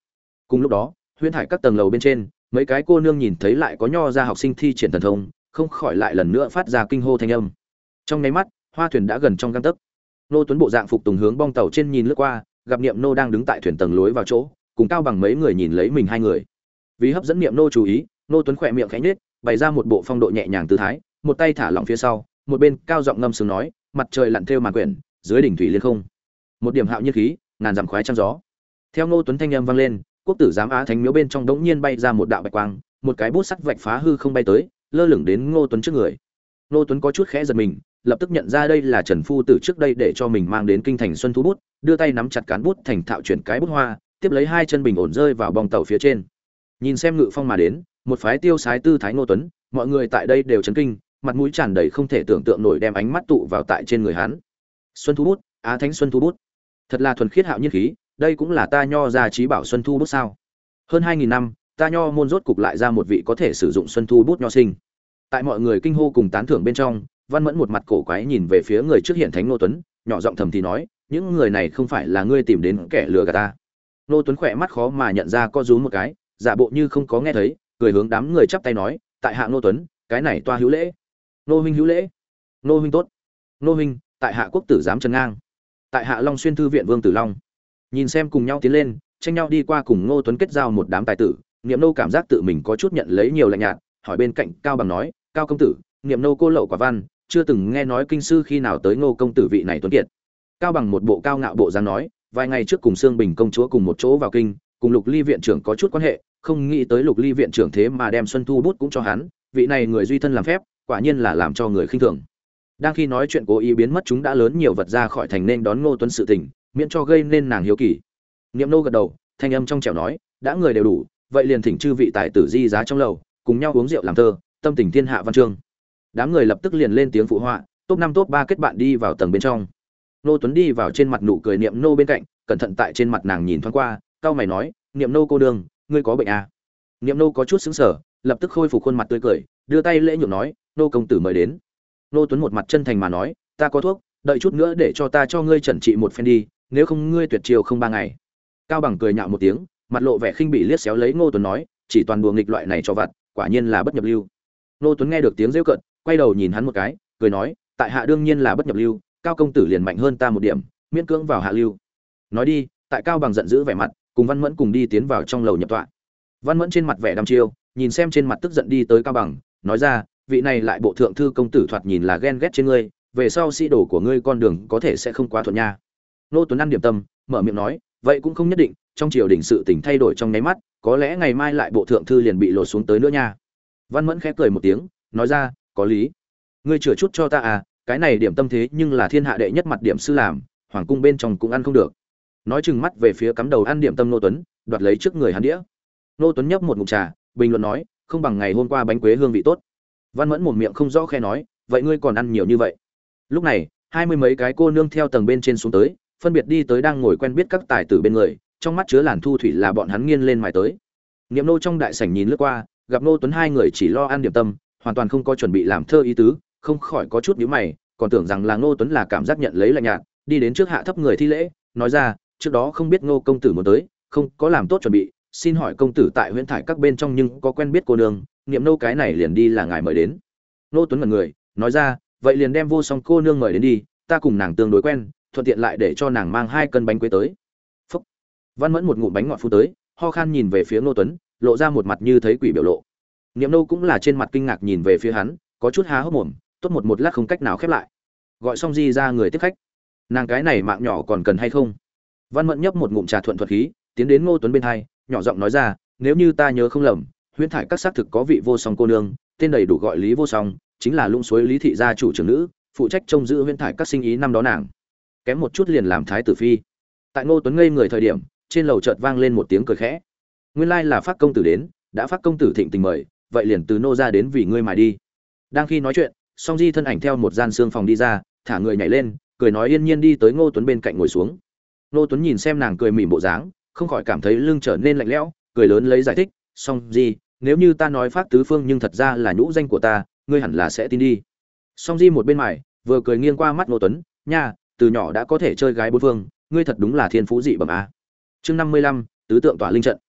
Cùng lúc đó, huyễn thải các tầng lầu bên trên, mấy cái cô nương nhìn thấy lại có nho ra học sinh thi triển thần thông, không khỏi lại lần nữa phát ra kinh hô thanh âm. Trong nháy mắt, hoa thuyền đã gần trong gang tấc. Nô Tuấn bộ dạng phục tùng hướng bong tàu trên nhìn lướt qua, gặp Niệm Nô đang đứng tại thuyền tầng lối vào chỗ, cùng Cao Bằng mấy người nhìn lấy mình hai người. Vì hấp dẫn Niệm Nô chú ý, Nô Tuấn khỏe miệng khẽ nhếch, bày ra một bộ phong độ nhẹ nhàng tư thái, một tay thả lỏng phía sau, một bên cao giọng ngâm sướng nói, mặt trời lặn thêu màn quyển, dưới đỉnh thủy liên không. Một điểm hạo nhiên khí, ngàn dặm khoái trăng gió. Theo Nô Tuấn thanh âm vang lên, quốc tử giám Á Thánh miếu bên trong đống nhiên bay ra một đạo bạch quang, một cái bút sắc vạch phá hư không bay tới, lơ lửng đến Ngô Tuấn trước người. Ngô Tuấn có chút khẽ giật mình, lập tức nhận ra đây là Trần phu tử trước đây để cho mình mang đến kinh thành xuân thu bút, đưa tay nắm chặt cán bút thành thạo chuyển cái bút hoa, tiếp lấy hai chân bình ổn rơi vào bong tàu phía trên. Nhìn xem ngự phong mà đến, một phái tiêu sái tư thái Ngô Tuấn, mọi người tại đây đều chấn kinh, mặt mũi tràn đầy không thể tưởng tượng nổi, đem ánh mắt tụ vào tại trên người hắn. Xuân thu bút, Á Thánh xuân thu bút, thật là thuần khiết hạo nhiên khí, đây cũng là ta nho ra trí bảo xuân thu bút sao? Hơn hai nghìn năm, ta nho môn rốt cục lại ra một vị có thể sử dụng xuân thu bút nho sinh. Tại mọi người kinh hô cùng tán thưởng bên trong, Văn Mẫn một mặt cổ quái nhìn về phía người trước hiện thánh Ngô Tuấn, nhỏ giọng thầm thì nói, những người này không phải là ngươi tìm đến kẻ lừa gạt ta. Ngô Tuấn khỏe mắt khó mà nhận ra co rúm một cái, giả bộ như không có nghe thấy, cười hướng đám người chắp tay nói, tại hạ Ngô Tuấn, cái này toa hữu lễ. Ngô huynh hữu lễ. Ngô huynh tốt. Ngô huynh, tại hạ quốc tử giám Trần Ngang. Tại hạ Long Xuyên thư viện Vương Tử Long. Nhìn xem cùng nhau tiến lên, tranh nhau đi qua cùng Ngô Tuấn kết giao một đám tài tử, Niệm Nô cảm giác tự mình có chút nhận lấy nhiều lạnh nhạt, hỏi bên cạnh Cao Bằng nói, Cao công tử, Niệm Nô cô lậu quả văn, chưa từng nghe nói kinh sư khi nào tới Ngô công tử vị này tuấn kiệt. Cao Bằng một bộ cao ngạo bộ dáng nói, vài ngày trước cùng Sương Bình công chúa cùng một chỗ vào kinh, cùng Lục Ly viện trưởng có chút quan hệ, không nghĩ tới Lục Ly viện trưởng thế mà đem xuân thu bút cũng cho hắn, vị này người duy thân làm phép, quả nhiên là làm cho người khinh thường. Đang khi nói chuyện cố ý biến mất chúng đã lớn nhiều vật ra khỏi thành nên đón Ngô Tuấn sự tình, miễn cho gây nên nàng hiếu kỳ. Niệm Nô gật đầu, thanh âm trong trẻo nói, đã người đều đủ, vậy liền thỉnh chư vị tài tử di giá trong lầu, cùng nhau uống rượu làm thơ, tâm tình thiên hạ văn chương. Đám người lập tức liền lên tiếng phụ họa, top năm top ba kết bạn đi vào tầng bên trong. Nô Tuấn đi vào trên mặt nụ cười Niệm Nô bên cạnh, cẩn thận tại trên mặt nàng nhìn thoáng qua, cau mày nói, Niệm Nô cô đương, ngươi có bệnh à? Niệm Nô có chút sững sờ, lập tức khôi phục khuôn mặt tươi cười, đưa tay lễ nhượng nói, nô công tử mời đến. Nô Tuấn một mặt chân thành mà nói, ta có thuốc, đợi chút nữa để cho ta cho ngươi chẩn trị một phen đi, nếu không ngươi tuyệt chiều không ba ngày. Cao Bằng cười nhạo một tiếng, mặt lộ vẻ khinh bỉ liếc xéo lấy Ngô Tuấn nói, chỉ toàn đùa nghịch loại này cho vặt, quả nhiên là bất nhập lưu. Ngô Tuấn nghe được tiếng rêu cợt, quay đầu nhìn hắn một cái, cười nói, tại hạ đương nhiên là bất nhập lưu, Cao công tử liền mạnh hơn ta một điểm, miễn cưỡng vào hạ lưu. Nói đi, tại Cao Bằng giận dữ vẻ mặt, cùng Văn Mẫn cùng đi tiến vào trong lầu nhập tọa. Văn Mẫn trên mặt vẻ đăm chiêu, nhìn xem trên mặt tức giận đi tới Cao Bằng, nói ra, vị này lại bộ thượng thư công tử thoạt nhìn là ghen ghét trên ngươi, về sau sĩ đồ của ngươi con đường có thể sẽ không quá thuận nha. Ngô Tuấn ăn điểm tâm, mở miệng nói, vậy cũng không nhất định, trong triều đình sự tình thay đổi trong nháy mắt, có lẽ ngày mai lại bộ thượng thư liền bị lột xuống tới nữa nha. Văn Mẫn khẽ cười một tiếng, nói ra, có lý. Ngươi chừa chút cho ta à, cái này điểm tâm thế nhưng là thiên hạ đệ nhất mặt điểm sư làm, hoàng cung bên trong cũng ăn không được. Nói chừng mắt về phía cắm đầu ăn điểm tâm Ngô Tuấn, đoạt lấy trước người hắn đĩa. Ngô Tuấn nhấp một ngụm trà, bình luận nói, không bằng ngày hôm qua bánh quế hương vị tốt. Văn Mẫn một miệng không rõ khe nói, vậy ngươi còn ăn nhiều như vậy? Lúc này, hai mươi mấy cái cô nương theo tầng bên trên xuống tới, phân biệt đi tới đang ngồi quen biết các tài tử bên người, trong mắt chứa làn thu thủy là bọn hắn nghiêng lên mài tới. Niệm Nô trong đại sảnh nhìn lướt qua, gặp Ngô Tuấn hai người chỉ lo ăn điểm tâm, hoàn toàn không có chuẩn bị làm thơ ý tứ, không khỏi có chút nhíu mày, còn tưởng rằng là Ngô Tuấn là cảm giác nhận lấy lạnh nhạt, đi đến trước hạ thấp người thi lễ, nói ra, trước đó không biết Ngô công tử muốn tới, không có làm tốt chuẩn bị, xin hỏi công tử tại Huyễn Thải các bên trong nhưng có quen biết cô nương, Niệm Nô cái này liền đi là ngài mời đến. Ngô Tuấn ngẩn người, nói ra, vậy liền đem Vô Song cô nương mời đến đi, ta cùng nàng tương đối quen, thuận tiện lại để cho nàng mang hai cân bánh quế tới. Phúc. Văn Mẫn một ngụm bánh ngọt phun tới, ho khan nhìn về phía Ngô Tuấn, lộ ra một mặt như thấy quỷ biểu lộ. Niệm Nô cũng là trên mặt kinh ngạc nhìn về phía hắn, có chút há hốc mồm, tốt một một lát không cách nào khép lại. Gọi xong Di ra người tiếp khách. Nàng cái này mạng nhỏ còn cần hay không? Văn Mẫn nhấp một ngụm trà thuận thuật khí, tiến đến Ngô Tuấn bên hai, nhỏ giọng nói ra, nếu như ta nhớ không lầm, Huyễn Thải các xác thực có vị Vô Song cô nương, tên đầy đủ gọi Lý Vô Song, chính là Lũng Suối Lý thị gia chủ trưởng nữ, phụ trách trông giữ Huyễn Thải các sinh ý năm đó nàng. Kém một chút liền làm thái tử phi. Tại Ngô Tuấn ngây người thời điểm, trên lầu chợt vang lên một tiếng cười khẽ. Nguyên lai là Phác công tử đến, đã Phác công tử thịnh tình mời, vậy liền từ nô ra đến vì ngươi mà đi. Đang khi nói chuyện, Song Di thân ảnh theo một gian xương phòng đi ra, thả người nhảy lên, cười nói yên nhiên đi tới Ngô Tuấn bên cạnh ngồi xuống. Ngô Tuấn nhìn xem nàng cười mỉm bộ dáng, không khỏi cảm thấy lưng trở nên lạnh lẽo, cười lớn lấy giải thích, "Song Di, nếu như ta nói Phác tứ phương nhưng thật ra là nhũ danh của ta, ngươi hẳn là sẽ tin đi." Song Di một bên mày, vừa cười nghiêng qua mắt Ngô Tuấn, "Nha, từ nhỏ đã có thể chơi gái bốn phương, ngươi thật đúng là thiên phú dị bẩm a." Chương năm mươi lăm, tứ tượng tỏa linh trận.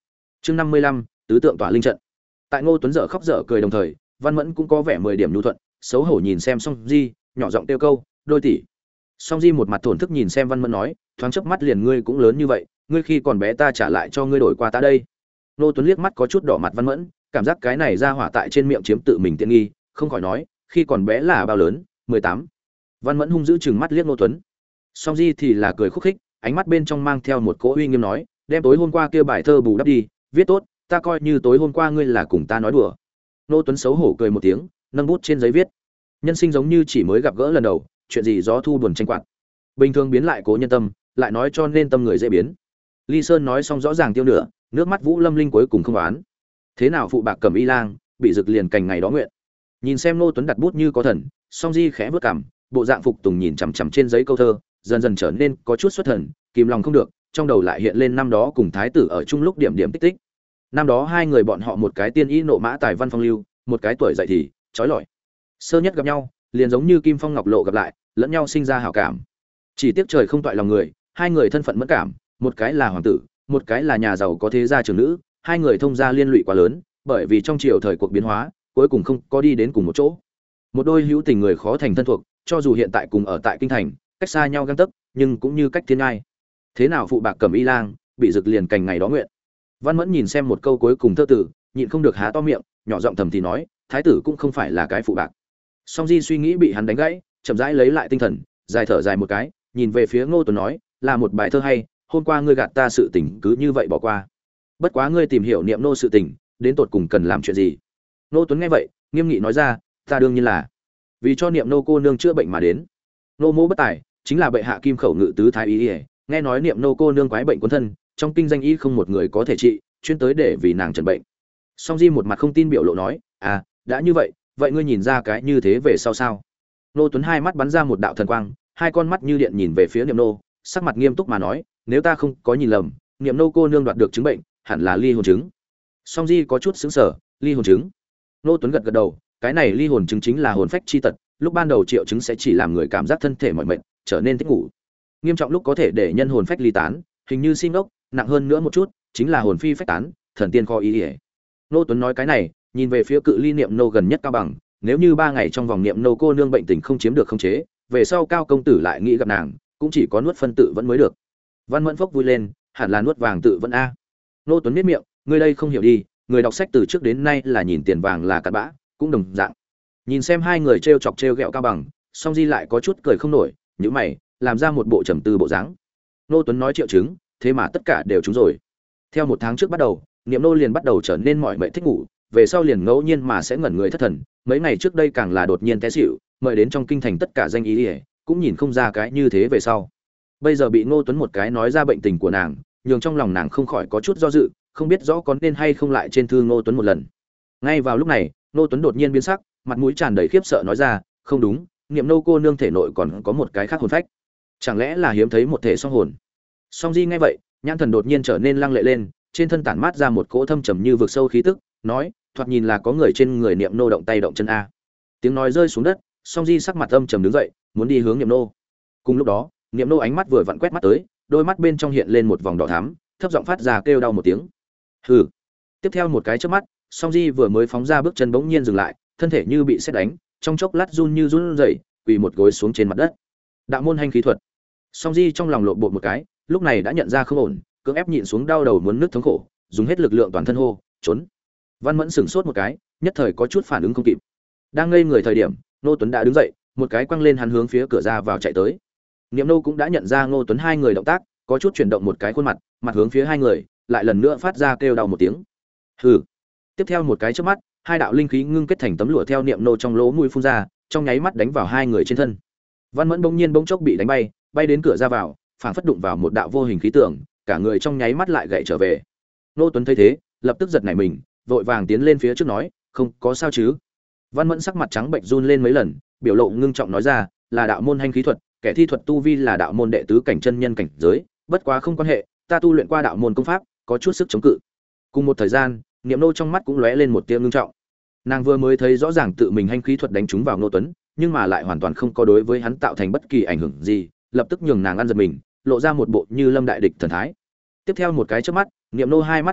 Chương năm mươi lăm, tứ tượng tỏa linh trận. Tại Ngô Tuấn dở khóc dở cười đồng thời, Văn Mẫn cũng có vẻ mười điểm nhu thuận, xấu hổ nhìn xem Song Di, nhỏ giọng kêu câu, "Đôi tỷ." Song Di một mặt thổn thức nhìn xem Văn Mẫn nói, thoáng chớp mắt liền ngươi cũng lớn như vậy, ngươi khi còn bé ta trả lại cho ngươi đổi qua ta đây. Ngô Tuấn liếc mắt có chút đỏ mặt Văn Mẫn, cảm giác cái này ra hỏa tại trên miệng chiếm tự mình tiện nghi, không khỏi nói, khi còn bé là bao lớn, mười tám. Văn Mẫn hung dữ chừng mắt liếc Ngô Tuấn. Song Di thì là cười khúc khích, ánh mắt bên trong mang theo một cỗ uy nghiêm nói, đem tối hôm qua kia bài thơ bù đắp đi, viết tốt, ta coi như tối hôm qua ngươi là cùng ta nói đùa. Ngô Tuấn xấu hổ cười một tiếng, nâng bút trên giấy viết, nhân sinh giống như chỉ mới gặp gỡ lần đầu, chuyện gì gió thu buồn tranh quạt, bình thường biến lại cố nhân tâm, lại nói cho nên tâm người dễ biến. Ly Sơn nói xong rõ ràng tiêu nửa, nước mắt Vũ Lâm Linh cuối cùng không oán. Thế nào phụ bạc cầm y lang, bị rực liền cành ngày đó nguyện. Nhìn xem Ngô Tuấn đặt bút như có thần, Song Di khẽ vớt cằm, bộ dạng phục tùng nhìn chằm chằm trên giấy câu thơ, dần dần trở nên có chút xuất thần, kìm lòng không được, trong đầu lại hiện lên năm đó cùng thái tử ở chung lúc điểm điểm tích tích. Năm đó hai người bọn họ một cái tiên y nộ mã tài văn phong lưu, một cái tuổi dậy thì trói lọi. Sơ nhất gặp nhau, liền giống như kim phong ngọc lộ gặp lại, lẫn nhau sinh ra hảo cảm. Chỉ tiếc trời không toại lòng người, hai người thân phận mẫn cảm, một cái là hoàng tử, một cái là nhà giàu có thế gia trưởng nữ, hai người thông gia liên lụy quá lớn, bởi vì trong triều thời cuộc biến hóa, cuối cùng không có đi đến cùng một chỗ. Một đôi hữu tình người khó thành thân thuộc, cho dù hiện tại cùng ở tại kinh thành, cách xa nhau gang tấc, nhưng cũng như cách thiên ngai. Thế nào phụ bạc cầm y lang, bị rực liền cành ngày đó nguyện. Văn Mẫn nhìn xem một câu cuối cùng thơ tử, nhịn không được há to miệng, nhỏ giọng thầm thì nói, thái tử cũng không phải là cái phụ bạc. Song Di suy nghĩ bị hắn đánh gãy, chậm rãi lấy lại tinh thần, dài thở dài một cái, nhìn về phía Ngô Tuấn nói, là một bài thơ hay, hôm qua ngươi gạt ta sự tình cứ như vậy bỏ qua. Bất quá ngươi tìm hiểu niệm nô sự tình, đến tột cùng cần làm chuyện gì? Ngô Tuấn nghe vậy, nghiêm nghị nói ra, ta đương nhiên là vì cho niệm nô cô nương chữa bệnh mà đến. Nô mỗ bất tài, chính là bệ hạ kim khẩu ngự tứ thái y, nghe nói niệm nô cô nương quái bệnh cuốn thân, trong kinh danh y không một người có thể trị, chuyên tới để vì nàng trần bệnh. Song Di một mặt không tin biểu lộ nói, à, đã như vậy, vậy ngươi nhìn ra cái như thế về sau sao? Nô Tuấn hai mắt bắn ra một đạo thần quang, hai con mắt như điện nhìn về phía niệm nô, sắc mặt nghiêm túc mà nói, nếu ta không có nhìn lầm, niệm nô cô nương đoạt được chứng bệnh, hẳn là ly hồn chứng. Song Di có chút sững sờ, ly hồn chứng? Nô Tuấn gật gật đầu, cái này ly hồn chứng chính là hồn phách chi tật, lúc ban đầu triệu chứng sẽ chỉ làm người cảm giác thân thể mỏi mệt, trở nên thích ngủ. Nghiêm trọng lúc có thể để nhân hồn phách ly tán, hình như si ngốc, nặng hơn nữa một chút, chính là hồn phi phách tán, thần tiên kho ý. Ý. Nô Tuấn nói cái này, nhìn về phía cự ly niệm nô gần nhất Cao Bằng, nếu như ba ngày trong vòng niệm nô cô nương bệnh tình không chiếm được khống chế, về sau Cao công tử lại nghĩ gặp nàng, cũng chỉ có nuốt phân tự vẫn mới được. Văn Mẫn phốc vui lên, hẳn là nuốt vàng tự vẫn a. Nô Tuấn biết miệng, ngươi đây không hiểu đi, người đọc sách từ trước đến nay là nhìn tiền vàng là cặn bã, cũng đồng dạng. Nhìn xem hai người trêu chọc trêu ghẹo Cao Bằng, Song Di lại có chút cười không nổi, nhíu mày, làm ra một bộ trầm tư bộ dáng. Nô Tuấn nói triệu chứng, thế mà tất cả đều trúng rồi. Theo một tháng trước bắt đầu, niệm nô liền bắt đầu trở nên mỏi mệt thích ngủ, về sau liền ngẫu nhiên mà sẽ ngẩn người thất thần, mấy ngày trước đây càng là đột nhiên té xỉu, mời đến trong kinh thành tất cả danh y, cũng nhìn không ra cái như thế về sau. Bây giờ bị Ngô Tuấn một cái nói ra bệnh tình của nàng, nhường trong lòng nàng không khỏi có chút do dự, không biết rõ có nên hay không lại trên thư Ngô Tuấn một lần. Ngay vào lúc này, Ngô Tuấn đột nhiên biến sắc, mặt mũi tràn đầy khiếp sợ nói ra, không đúng, niệm nô cô nương thể nội còn có một cái khác hồn phách, chẳng lẽ là hiếm thấy một thể song hồn? Song Di nghe vậy, nhãn thần đột nhiên trở nên lăng lệ lên, trên thân tản mát ra một cỗ thâm trầm như vực sâu khí tức, nói, thoạt nhìn là có người trên người niệm nô động tay động chân a. Tiếng nói rơi xuống đất, Song Di sắc mặt âm trầm đứng dậy, muốn đi hướng niệm nô. Cùng lúc đó, niệm nô ánh mắt vừa vặn quét mắt tới, đôi mắt bên trong hiện lên một vòng đỏ thắm, thấp giọng phát ra kêu đau một tiếng. Hừ. Tiếp theo một cái chớp mắt, Song Di vừa mới phóng ra bước chân bỗng nhiên dừng lại, thân thể như bị sét đánh, trong chốc lát run như run rẩy, quỳ một gối xuống trên mặt đất. Đạo môn hành khí thuật. Song Di trong lòng lộn bột một cái, lúc này đã nhận ra không ổn, cưỡng ép nhịn xuống đau đầu muốn nứt thống khổ, dùng hết lực lượng toàn thân hô, trốn. Văn Mẫn sững sốt một cái, nhất thời có chút phản ứng không kịp. Đang ngây người thời điểm, Ngô Tuấn đã đứng dậy, một cái quăng lên hắn hướng phía cửa ra vào chạy tới. Niệm nô cũng đã nhận ra Ngô Tuấn hai người động tác, có chút chuyển động một cái khuôn mặt, mặt hướng phía hai người, lại lần nữa phát ra kêu đau một tiếng. Hừ. Tiếp theo một cái chớp mắt, hai đạo linh khí ngưng kết thành tấm lụa theo niệm nô trong lỗ mũi phun ra, trong nháy mắt đánh vào hai người trên thân. Văn Mẫn bỗng nhiên bỗng chốc bị đánh bay, bay đến cửa ra vào, phảng phất đụng vào một đạo vô hình khí tượng, cả người trong nháy mắt lại gãy trở về. Ngô Tuấn thấy thế, lập tức giật nảy mình, vội vàng tiến lên phía trước nói, "Không, có sao chứ?" Văn Mẫn sắc mặt trắng bệch run lên mấy lần, biểu lộ ngưng trọng nói ra, "Là đạo môn hành khí thuật, kẻ thi thuật tu vi là đạo môn đệ tứ cảnh chân nhân cảnh giới, bất quá không quan hệ, ta tu luyện qua đạo môn công pháp, có chút sức chống cự." Cùng một thời gian, Niệm nô trong mắt cũng lóe lên một tia ngưng trọng. Nàng vừa mới thấy rõ ràng tự mình hành khí thuật đánh trúng vào Ngô Tuấn, nhưng mà lại hoàn toàn không có đối với hắn tạo thành bất kỳ ảnh hưởng gì, lập tức nhường nàng ăn giật mình, lộ ra một bộ như lâm đại địch thần thái. Tiếp theo một cái chớp mắt, Niệm nô hai mắt nhắm lại,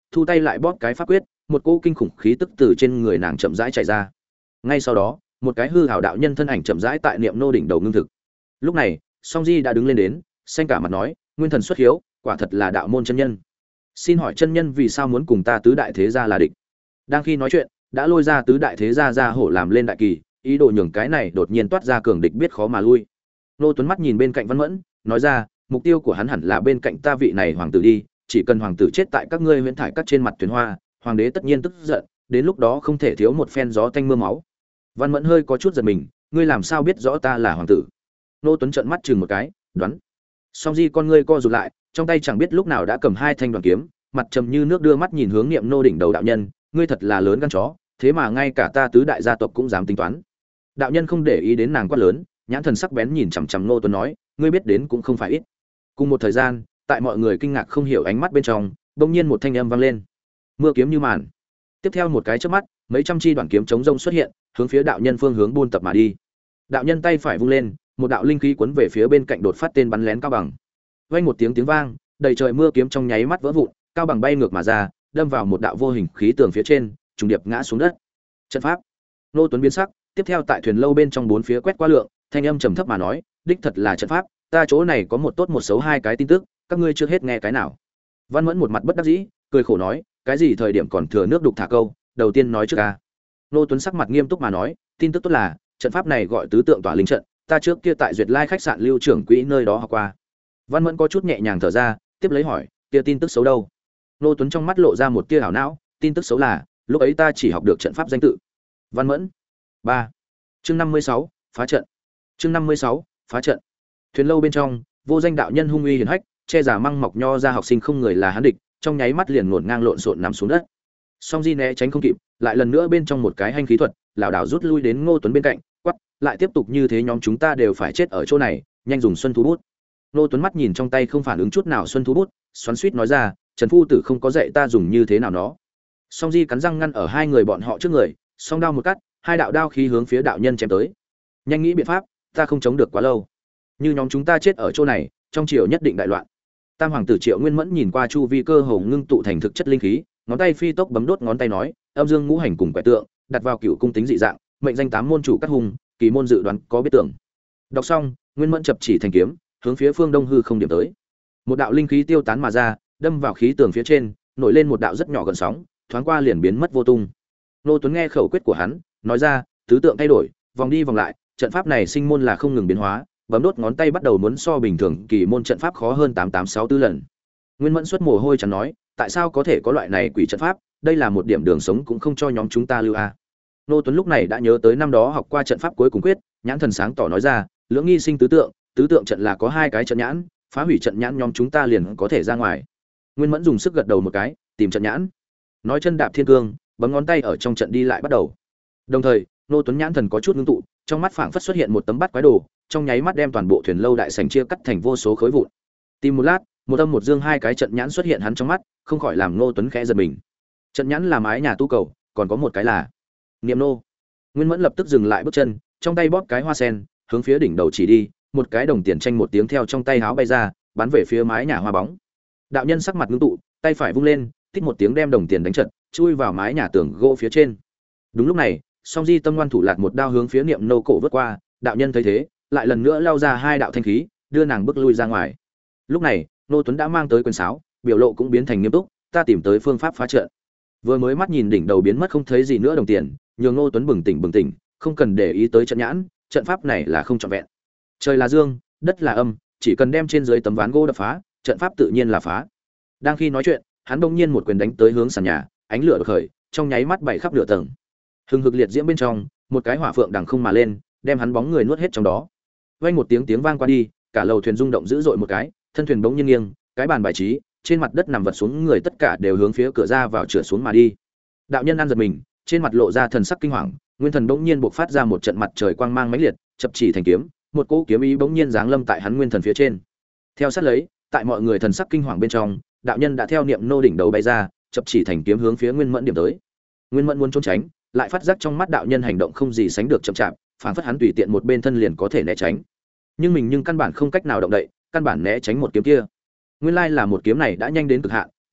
thu tay lại bóp cái pháp quyết, một cỗ kinh khủng khí tức từ trên người nàng chậm rãi chạy ra. Ngay sau đó, một cái hư hảo đạo nhân thân ảnh chậm rãi tại niệm nô đỉnh đầu ngưng thực. Lúc này, Song Di đã đứng lên đến, xanh cả mặt nói, nguyên thần xuất hiếu, quả thật là đạo môn chân nhân. Xin hỏi chân nhân vì sao muốn cùng ta tứ đại thế gia là địch? Đang khi nói chuyện, đã lôi ra tứ đại thế gia ra hổ làm lên đại kỳ, ý đồ nhường cái này đột nhiên toát ra cường địch biết khó mà lui. Nô Tuấn mắt nhìn bên cạnh Văn Mẫn, nói ra, mục tiêu của hắn hẳn là bên cạnh ta vị này hoàng tử đi, chỉ cần hoàng tử chết tại các ngươi huyễn thải cắt trên mặt thuyền hoa, hoàng đế tất nhiên tức giận, đến lúc đó không thể thiếu một phen gió tanh mưa máu. Văn Mẫn hơi có chút giật mình, ngươi làm sao biết rõ ta là hoàng tử? Nô Tuấn trợn mắt chừng một cái, đoán. Song Di con ngươi co rụt lại, trong tay chẳng biết lúc nào đã cầm hai thanh đoàn kiếm, mặt trầm như nước đưa mắt nhìn hướng Niệm Nô đỉnh đầu đạo nhân, ngươi thật là lớn gan chó, thế mà ngay cả ta tứ đại gia tộc cũng dám tính toán. Đạo nhân không để ý đến nàng quát lớn, nhãn thần sắc bén nhìn chằm chằm Nô Tuấn nói, ngươi biết đến cũng không phải ít. Cùng một thời gian, tại mọi người kinh ngạc không hiểu ánh mắt bên trong, bỗng nhiên một thanh âm vang lên. Mưa kiếm như màn. Tiếp theo một cái chớp mắt, mấy trăm chi đoạn kiếm chống rông xuất hiện, hướng phía đạo nhân phương hướng buôn tập mà đi. Đạo nhân tay phải vung lên, một đạo linh khí cuốn về phía bên cạnh đột phát tên bắn lén Cao Bằng. Vang một tiếng tiếng vang, đầy trời mưa kiếm trong nháy mắt vỡ vụn, Cao Bằng bay ngược mà ra, đâm vào một đạo vô hình khí tường phía trên, trùng điệp ngã xuống đất. Trận pháp. Nô Tuấn biến sắc, tiếp theo tại thuyền lâu bên trong bốn phía quét qua lượng, thanh âm trầm thấp mà nói, đích thật là trận pháp, ta chỗ này có một tốt một xấu hai cái tin tức, các ngươi chưa hết nghe cái nào. Văn Mẫn một mặt bất đắc dĩ, cười khổ nói, cái gì thời điểm còn thừa nước đục thả câu, đầu tiên nói trước a. Nô Tuấn sắc mặt nghiêm túc mà nói, tin tức tốt là, trận pháp này gọi tứ tượng tỏa linh trận, ta trước kia tại Duyệt Lai khách sạn lưu trưởng quỹ nơi đó học qua. Văn Mẫn có chút nhẹ nhàng thở ra, tiếp lấy hỏi, kia tin tức xấu đâu? Nô Tuấn trong mắt lộ ra một tia ảo não, tin tức xấu là, lúc ấy ta chỉ học được trận pháp danh tự. Văn Mẫn. ba. Chương năm mươi sáu, phá trận. Chương năm mươi sáu, phá trận. Thuyền lâu bên trong, vô danh đạo nhân hung uy hiển hách, che giả măng mọc nho ra học sinh không người là hắn địch, trong nháy mắt liền ngổn ngang lộn xộn nằm xuống đất. Song Di né tránh không kịp, lại lần nữa bên trong một cái hành khí thuật, lão đảo rút lui đến Ngô Tuấn bên cạnh, quắc, lại tiếp tục như thế nhóm chúng ta đều phải chết ở chỗ này, nhanh dùng xuân thú bút. Ngô Tuấn mắt nhìn trong tay không phản ứng chút nào xuân thú bút, xoắn xuýt nói ra, Trần phu tử không có dạy ta dùng như thế nào nó. Song Di cắn răng ngăn ở hai người bọn họ trước người, song đao một cắt, hai đạo đao khí hướng phía đạo nhân chém tới. Nhanh nghĩ biện pháp, ta không chống được quá lâu. Như nhóm chúng ta chết ở chỗ này, trong triều nhất định đại loạn. Tam hoàng tử Triệu Nguyên Mẫn nhìn qua chu vi cơ hồ ngưng tụ thành thực chất linh khí, ngón tay phi tốc bấm đốt ngón tay nói, âm dương ngũ hành cùng quẻ tượng, đặt vào cựu cung tính dị dạng, mệnh danh tám môn chủ các hùng, kỳ môn dự đoán có biết tưởng. Đọc xong, Nguyên Mẫn chập chỉ thành kiếm, hướng phía phương đông hư không điểm tới. Một đạo linh khí tiêu tán mà ra, đâm vào khí tường phía trên, nổi lên một đạo rất nhỏ gần sóng, thoáng qua liền biến mất vô tung. Nô Tuấn nghe khẩu quyết của hắn, nói ra, tứ tượng thay đổi, vòng đi vòng lại, trận pháp này sinh môn là không ngừng biến hóa, bấm đốt ngón tay bắt đầu muốn so bình thường kỳ môn trận pháp khó hơn tám tám sáu tư lần. Nguyên Mẫn xuất mồ hôi chẳng nói, tại sao có thể có loại này quỷ trận pháp, đây là một điểm đường sống cũng không cho nhóm chúng ta lưu a. Nô Tuấn lúc này đã nhớ tới năm đó học qua trận pháp cuối cùng quyết, nhãn thần sáng tỏ nói ra, lưỡng nghi sinh tứ tượng, tứ tượng trận là có hai cái trận nhãn, phá hủy trận nhãn nhóm chúng ta liền có thể ra ngoài. Nguyên Mẫn dùng sức gật đầu một cái, tìm trận nhãn. Nói chân đạp thiên cương, bấm ngón tay ở trong trận đi lại bắt đầu. Đồng thời, Nô Tuấn nhãn thần có chút ngưng tụ, trong mắt phảng phất xuất hiện một tấm bát quái đồ, trong nháy mắt đem toàn bộ thuyền lâu đại sảnh chia cắt thành vô số khối vụn. Tìm một lát, một âm một dương hai cái trận nhãn xuất hiện hắn trong mắt, không khỏi làm Nô Tuấn khẽ giật mình. Trận nhãn là mái nhà tu cầu, còn có một cái là Niệm Nô. Nguyên Mẫn lập tức dừng lại bước chân, trong tay bóp cái hoa sen, hướng phía đỉnh đầu chỉ đi, một cái đồng tiền tranh một tiếng theo trong tay háo bay ra, bắn về phía mái nhà hoa bóng. Đạo nhân sắc mặt ngưng tụ, tay phải vung lên, tít một tiếng đem đồng tiền đánh trận, chui vào mái nhà tường gỗ phía trên. Đúng lúc này, Song Di tâm ngoan thủ lạt một đao hướng phía Niệm Nô cổ vớt qua, đạo nhân thấy thế, lại lần nữa lao ra hai đạo thanh khí, đưa nàng bước lui ra ngoài. Lúc này, Nô Tuấn đã mang tới quyền sáo, biểu lộ cũng biến thành nghiêm túc, ta tìm tới phương pháp phá trận. Vừa mới mắt nhìn đỉnh đầu biến mất không thấy gì nữa đồng tiền, nhường Nô Tuấn bừng tỉnh bừng tỉnh, không cần để ý tới trận nhãn, trận pháp này là không trọn vẹn. Trời là dương, đất là âm, chỉ cần đem trên dưới tấm ván gỗ đập phá, trận pháp tự nhiên là phá. Đang khi nói chuyện, hắn bỗng nhiên một quyền đánh tới hướng sàn nhà, ánh lửa đột khởi, trong nháy mắt bảy khắp nửa tầng. Hừng hực liệt diễm bên trong, một cái hỏa phượng đằng không mà lên, đem hắn bóng người nuốt hết trong đó. Vang một tiếng tiếng vang qua đi, cả lầu thuyền rung động dữ dội một cái, thân thuyền bỗng nhiên nghiêng, cái bàn bài trí, trên mặt đất nằm vật xuống người tất cả đều hướng phía cửa ra vào trượt xuống mà đi. Đạo nhân ăn giật mình, trên mặt lộ ra thần sắc kinh hoàng, nguyên thần bỗng nhiên bộc phát ra một trận mặt trời quang mang mãnh liệt, chập chỉ thành kiếm, một cỗ kiếm ý bỗng nhiên giáng lâm tại hắn nguyên thần phía trên. Theo sát lấy, tại mọi người thần sắc kinh hoàng bên trong, đạo nhân đã theo niệm nô đỉnh đầu bay ra, chập chỉ thành kiếm hướng phía Nguyên Mẫn điểm tới. Nguyên Mẫn muốn trốn tránh, lại phát giác trong mắt đạo nhân hành động không gì sánh được chậm chạp, phảng phất hắn tùy tiện một bên thân liền có thể né tránh. Nhưng mình nhưng căn bản không cách nào động đậy, căn bản né tránh một kiếm kia. Nguyên lai là một kiếm này đã nhanh đến cực hạn,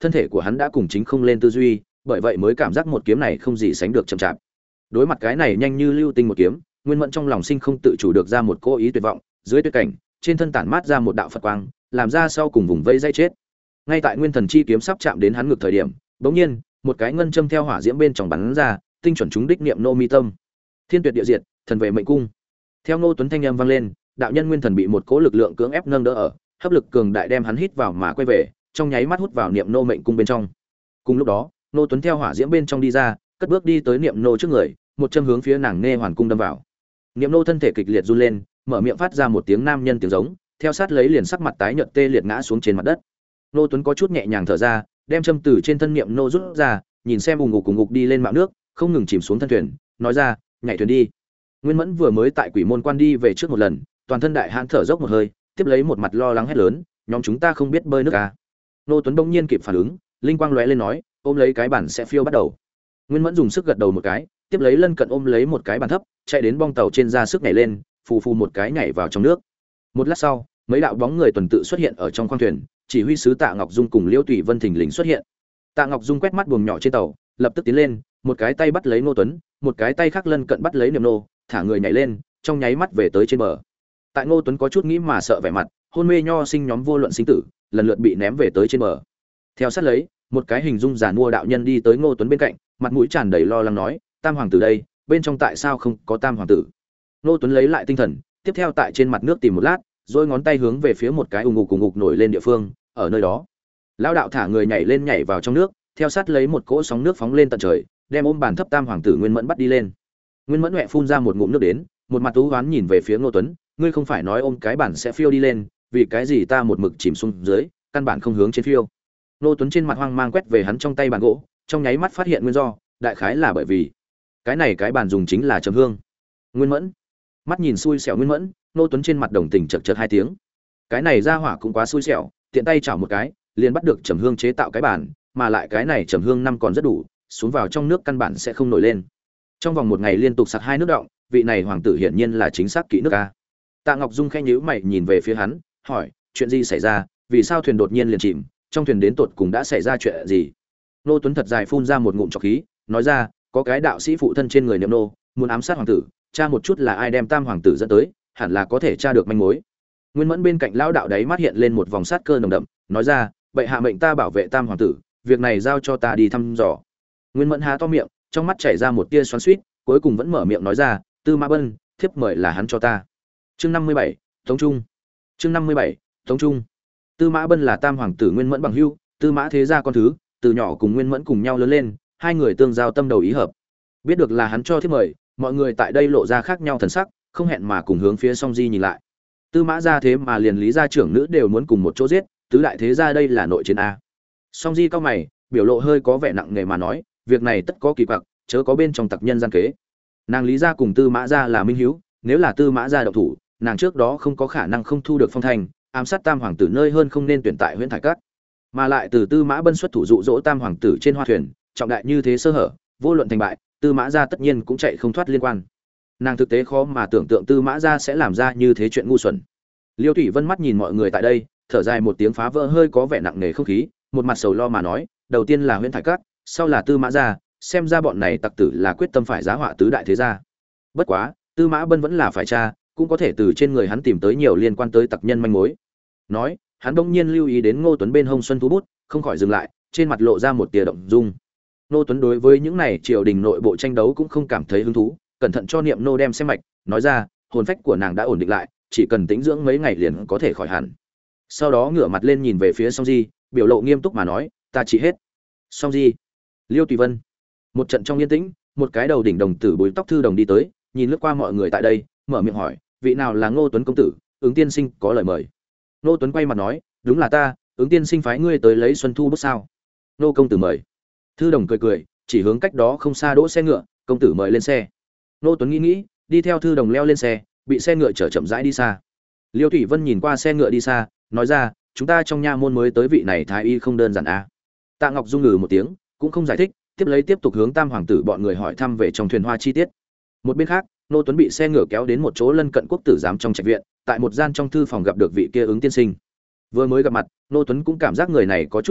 thân thể của hắn đã cùng chính không lên tư duy, bởi vậy mới cảm giác một kiếm này không gì sánh được chậm chạp. Đối mặt cái này nhanh như lưu tinh một kiếm, Nguyên Mẫn trong lòng sinh không tự chủ được ra một cố ý tuyệt vọng, dưới tuyệt cảnh, trên thân tản mát ra một đạo Phật quang, làm ra sau cùng vùng vây dây chết. Ngay tại Nguyên Thần chi kiếm sắp chạm đến hắn ngực thời điểm, bỗng nhiên, một cái ngân châm theo hỏa diễm bên trong bắn ra, tinh chuẩn trúng đích niệm nô mi tâm. Thiên tuyệt địa diệt, thần về mệnh cung. Theo Ngô Tuấn thanh âm vang lên, đạo nhân Nguyên Thần bị một cỗ lực lượng cưỡng ép nâng đỡ ở, hấp lực cường đại đem hắn hít vào mà quay về, trong nháy mắt hút vào niệm nô mệnh cung bên trong. Cùng lúc đó, Ngô Tuấn theo hỏa diễm bên trong đi ra, cất bước đi tới niệm nô trước người, một châm hướng phía nàng nghe hoàn cung đâm vào. Niệm nô thân thể kịch liệt run lên, mở miệng phát ra một tiếng nam nhân tiếng giống, theo sát lấy liền sắc mặt tái nhợt tê liệt ngã xuống trên mặt đất. Ngô Tuấn có chút nhẹ nhàng thở ra, đem châm từ trên thân niệm nô rút ra, nhìn xem ù ngục cùng ngục đi lên mạo nước, không ngừng chìm xuống thân thuyền, nói ra, nhảy thuyền đi. Nguyên Mẫn vừa mới tại Quỷ Môn Quan đi về trước một lần, toàn thân đại hãn thở dốc một hơi, tiếp lấy một mặt lo lắng hét lớn, nhóm chúng ta không biết bơi nước à? Ngô Tuấn bỗng nhiên kịp phản ứng, linh quang lóe lên nói, ôm lấy cái bản sẽ phiêu bắt đầu. Nguyên Mẫn dùng sức gật đầu một cái, tiếp lấy lân cận ôm lấy một cái bàn thấp, chạy đến bong tàu trên ra sức nhảy lên, phù phù một cái nhảy vào trong nước. Một lát sau, mấy đạo bóng người tuần tự xuất hiện ở trong khoang thuyền, chỉ huy sứ Tạ Ngọc Dung cùng Liêu Tùy Vân thình lình xuất hiện. Tạ Ngọc Dung quét mắt buồng nhỏ trên tàu, lập tức tiến lên, một cái tay bắt lấy Ngô Tuấn, một cái tay khác lân cận bắt lấy Niệm Nô, thả người nhảy lên, trong nháy mắt về tới trên bờ. Tại Ngô Tuấn có chút nghĩ mà sợ vẻ mặt, hôn mê nho sinh nhóm vô luận sinh tử, lần lượt bị ném về tới trên bờ. Theo sát lấy, một cái hình dung giàn mua đạo nhân đi tới Ngô Tuấn bên cạnh, mặt mũi tràn đầy lo lắng nói, Tam hoàng tử đây, bên trong tại sao không có Tam hoàng tử? Ngô Tuấn lấy lại tinh thần, tiếp theo tại trên mặt nước tìm một lát, rồi ngón tay hướng về phía một cái ùng ục ùng ục nổi lên địa phương, ở nơi đó, lão đạo thả người nhảy lên nhảy vào trong nước, theo sát lấy một cỗ sóng nước phóng lên tận trời, đem ôm bàn thấp Tam hoàng tử Nguyên Mẫn bắt đi lên. Nguyên Mẫn huệ phun ra một ngụm nước đến, một mặt u hoán nhìn về phía Ngô Tuấn, ngươi không phải nói ôm cái bản sẽ phiêu đi lên, vì cái gì ta một mực chìm xuống dưới, căn bản không hướng trên phiêu. Ngô Tuấn trên mặt hoang mang quét về hắn trong tay bàn gỗ, trong nháy mắt phát hiện nguyên do, đại khái là bởi vì cái này cái bàn dùng chính là trầm hương. Nguyên Mẫn mắt nhìn xui xẻo Nguyên Mẫn, Ngô Tuấn trên mặt đồng tình chật chật hai tiếng. Cái này ra hỏa cũng quá xui xẻo, tiện tay chảo một cái, liền bắt được trầm hương chế tạo cái bàn, mà lại cái này trầm hương năm còn rất đủ, xuống vào trong nước căn bản sẽ không nổi lên. Trong vòng một ngày liên tục sặc hai nước động, vị này hoàng tử hiển nhiên là chính xác kỹ nước a. Tạ Ngọc Dung khẽ nhíu mày nhìn về phía hắn, hỏi, chuyện gì xảy ra, vì sao thuyền đột nhiên liền chìm, trong thuyền đến tột cùng đã xảy ra chuyện gì? Nô Tuấn thật dài phun ra một ngụm trọc khí, nói ra, có cái đạo sĩ phụ thân trên người Niệm Nô, muốn ám sát hoàng tử, tra một chút là ai đem Tam hoàng tử dẫn tới, hẳn là có thể tra được manh mối. Nguyên Mẫn bên cạnh lão đạo đấy mắt hiện lên một vòng sát cơ nồng đậm, nói ra, bệ hạ mệnh ta bảo vệ Tam hoàng tử, việc này giao cho ta đi thăm dò. Nguyên Mẫn há to miệng, trong mắt chảy ra một tia xoắn xuýt, cuối cùng vẫn mở miệng nói ra, Tư Mã Bân, thiếp mời là hắn cho ta. Chương năm mươi bảy, Tống Trung. Chương năm mươi bảy, Tống Trung. Tư Mã Bân là Tam hoàng tử Nguyên Mẫn bằng hữu, Tư Mã thế gia con thứ, từ nhỏ cùng Nguyên Mẫn cùng nhau lớn lên, hai người tương giao tâm đầu ý hợp. Biết được là hắn cho thiếp mời, mọi người tại đây lộ ra khác nhau thần sắc, không hẹn mà cùng hướng phía Song Di nhìn lại. Tư Mã gia thế mà liền Lý gia trưởng nữ đều muốn cùng một chỗ giết, tứ đại thế gia đây là nội chiến a. Song Di cao mày, biểu lộ hơi có vẻ nặng nề mà nói, việc này tất có kỳ quặc, chớ có bên trong tặc nhân gian kế. Nàng Lý gia cùng Tư Mã gia là minh hữu, nếu là Tư Mã gia động thủ, nàng trước đó không có khả năng không thu được phong thành, ám sát Tam hoàng tử nơi hơn không nên tuyển tại huyện Thải Cát. Mà lại từ Tư Mã Bân xuất thủ dụ dỗ Tam hoàng tử trên hoa thuyền, trọng đại như thế sơ hở, vô luận thành bại, Tư Mã gia tất nhiên cũng chạy không thoát liên quan. Nàng thực tế khó mà tưởng tượng Tư Mã gia sẽ làm ra như thế chuyện ngu xuẩn. Liêu Thủy Vân mắt nhìn mọi người tại đây, thở dài một tiếng phá vỡ hơi có vẻ nặng nề không khí, một mặt sầu lo mà nói, đầu tiên là huyện Thải Cát, sau là Tư Mã gia, xem ra bọn này tặc tử là quyết tâm phải giá họa tứ đại thế gia. Bất quá, Tư Mã Bân vẫn là phải tra, cũng có thể từ trên người hắn tìm tới nhiều liên quan tới tặc nhân manh mối. Nói, hắn bỗng nhiên lưu ý đến Ngô Tuấn bên hông xuân thú bút, không khỏi dừng lại, trên mặt lộ ra một tia động dung. Ngô Tuấn đối với những này triều đình nội bộ tranh đấu cũng không cảm thấy hứng thú, cẩn thận cho Niệm Nô đem xem mạch, nói ra, hồn phách của nàng đã ổn định lại, chỉ cần tĩnh dưỡng mấy ngày liền có thể khỏi hẳn. Sau đó ngửa mặt lên nhìn về phía Song Di, biểu lộ nghiêm túc mà nói, ta chỉ hết. Song Di, Liêu Tùy Vân. Một trận trong yên tĩnh, một cái đầu đỉnh đồng tử búi tóc thư đồng đi tới, nhìn lướt qua mọi người tại đây, mở miệng hỏi, vị nào là Ngô Tuấn công tử, Ứng tiên sinh có lời mời. Ngô Tuấn quay mặt nói, đúng là ta, Ứng tiên sinh phái ngươi tới lấy xuân thu bút sao? Nô công tử mời. Thư đồng cười cười, chỉ hướng cách đó không xa đỗ xe ngựa, công tử mời lên xe. Ngô Tuấn nghĩ nghĩ, đi theo thư đồng leo lên xe, bị xe ngựa chở chậm rãi đi xa. Liêu Thủy Vân nhìn qua xe ngựa đi xa, nói ra, chúng ta trong nha môn mới tới vị này thái y không đơn giản à? Tạ Ngọc Dung ngừ một tiếng, cũng không giải thích, tiếp lấy tiếp tục hướng Tam hoàng tử bọn người hỏi thăm về trong thuyền hoa chi tiết. Một bên khác, Ngô Tuấn bị xe ngựa kéo đến một chỗ lân cận quốc tử giám trong trạch viện, tại một gian trong thư phòng gặp được vị kia Ứng tiên sinh. Vừa mới gặp mặt, Ngô Tuấn cũng cảm giác người này có chút quen mắt,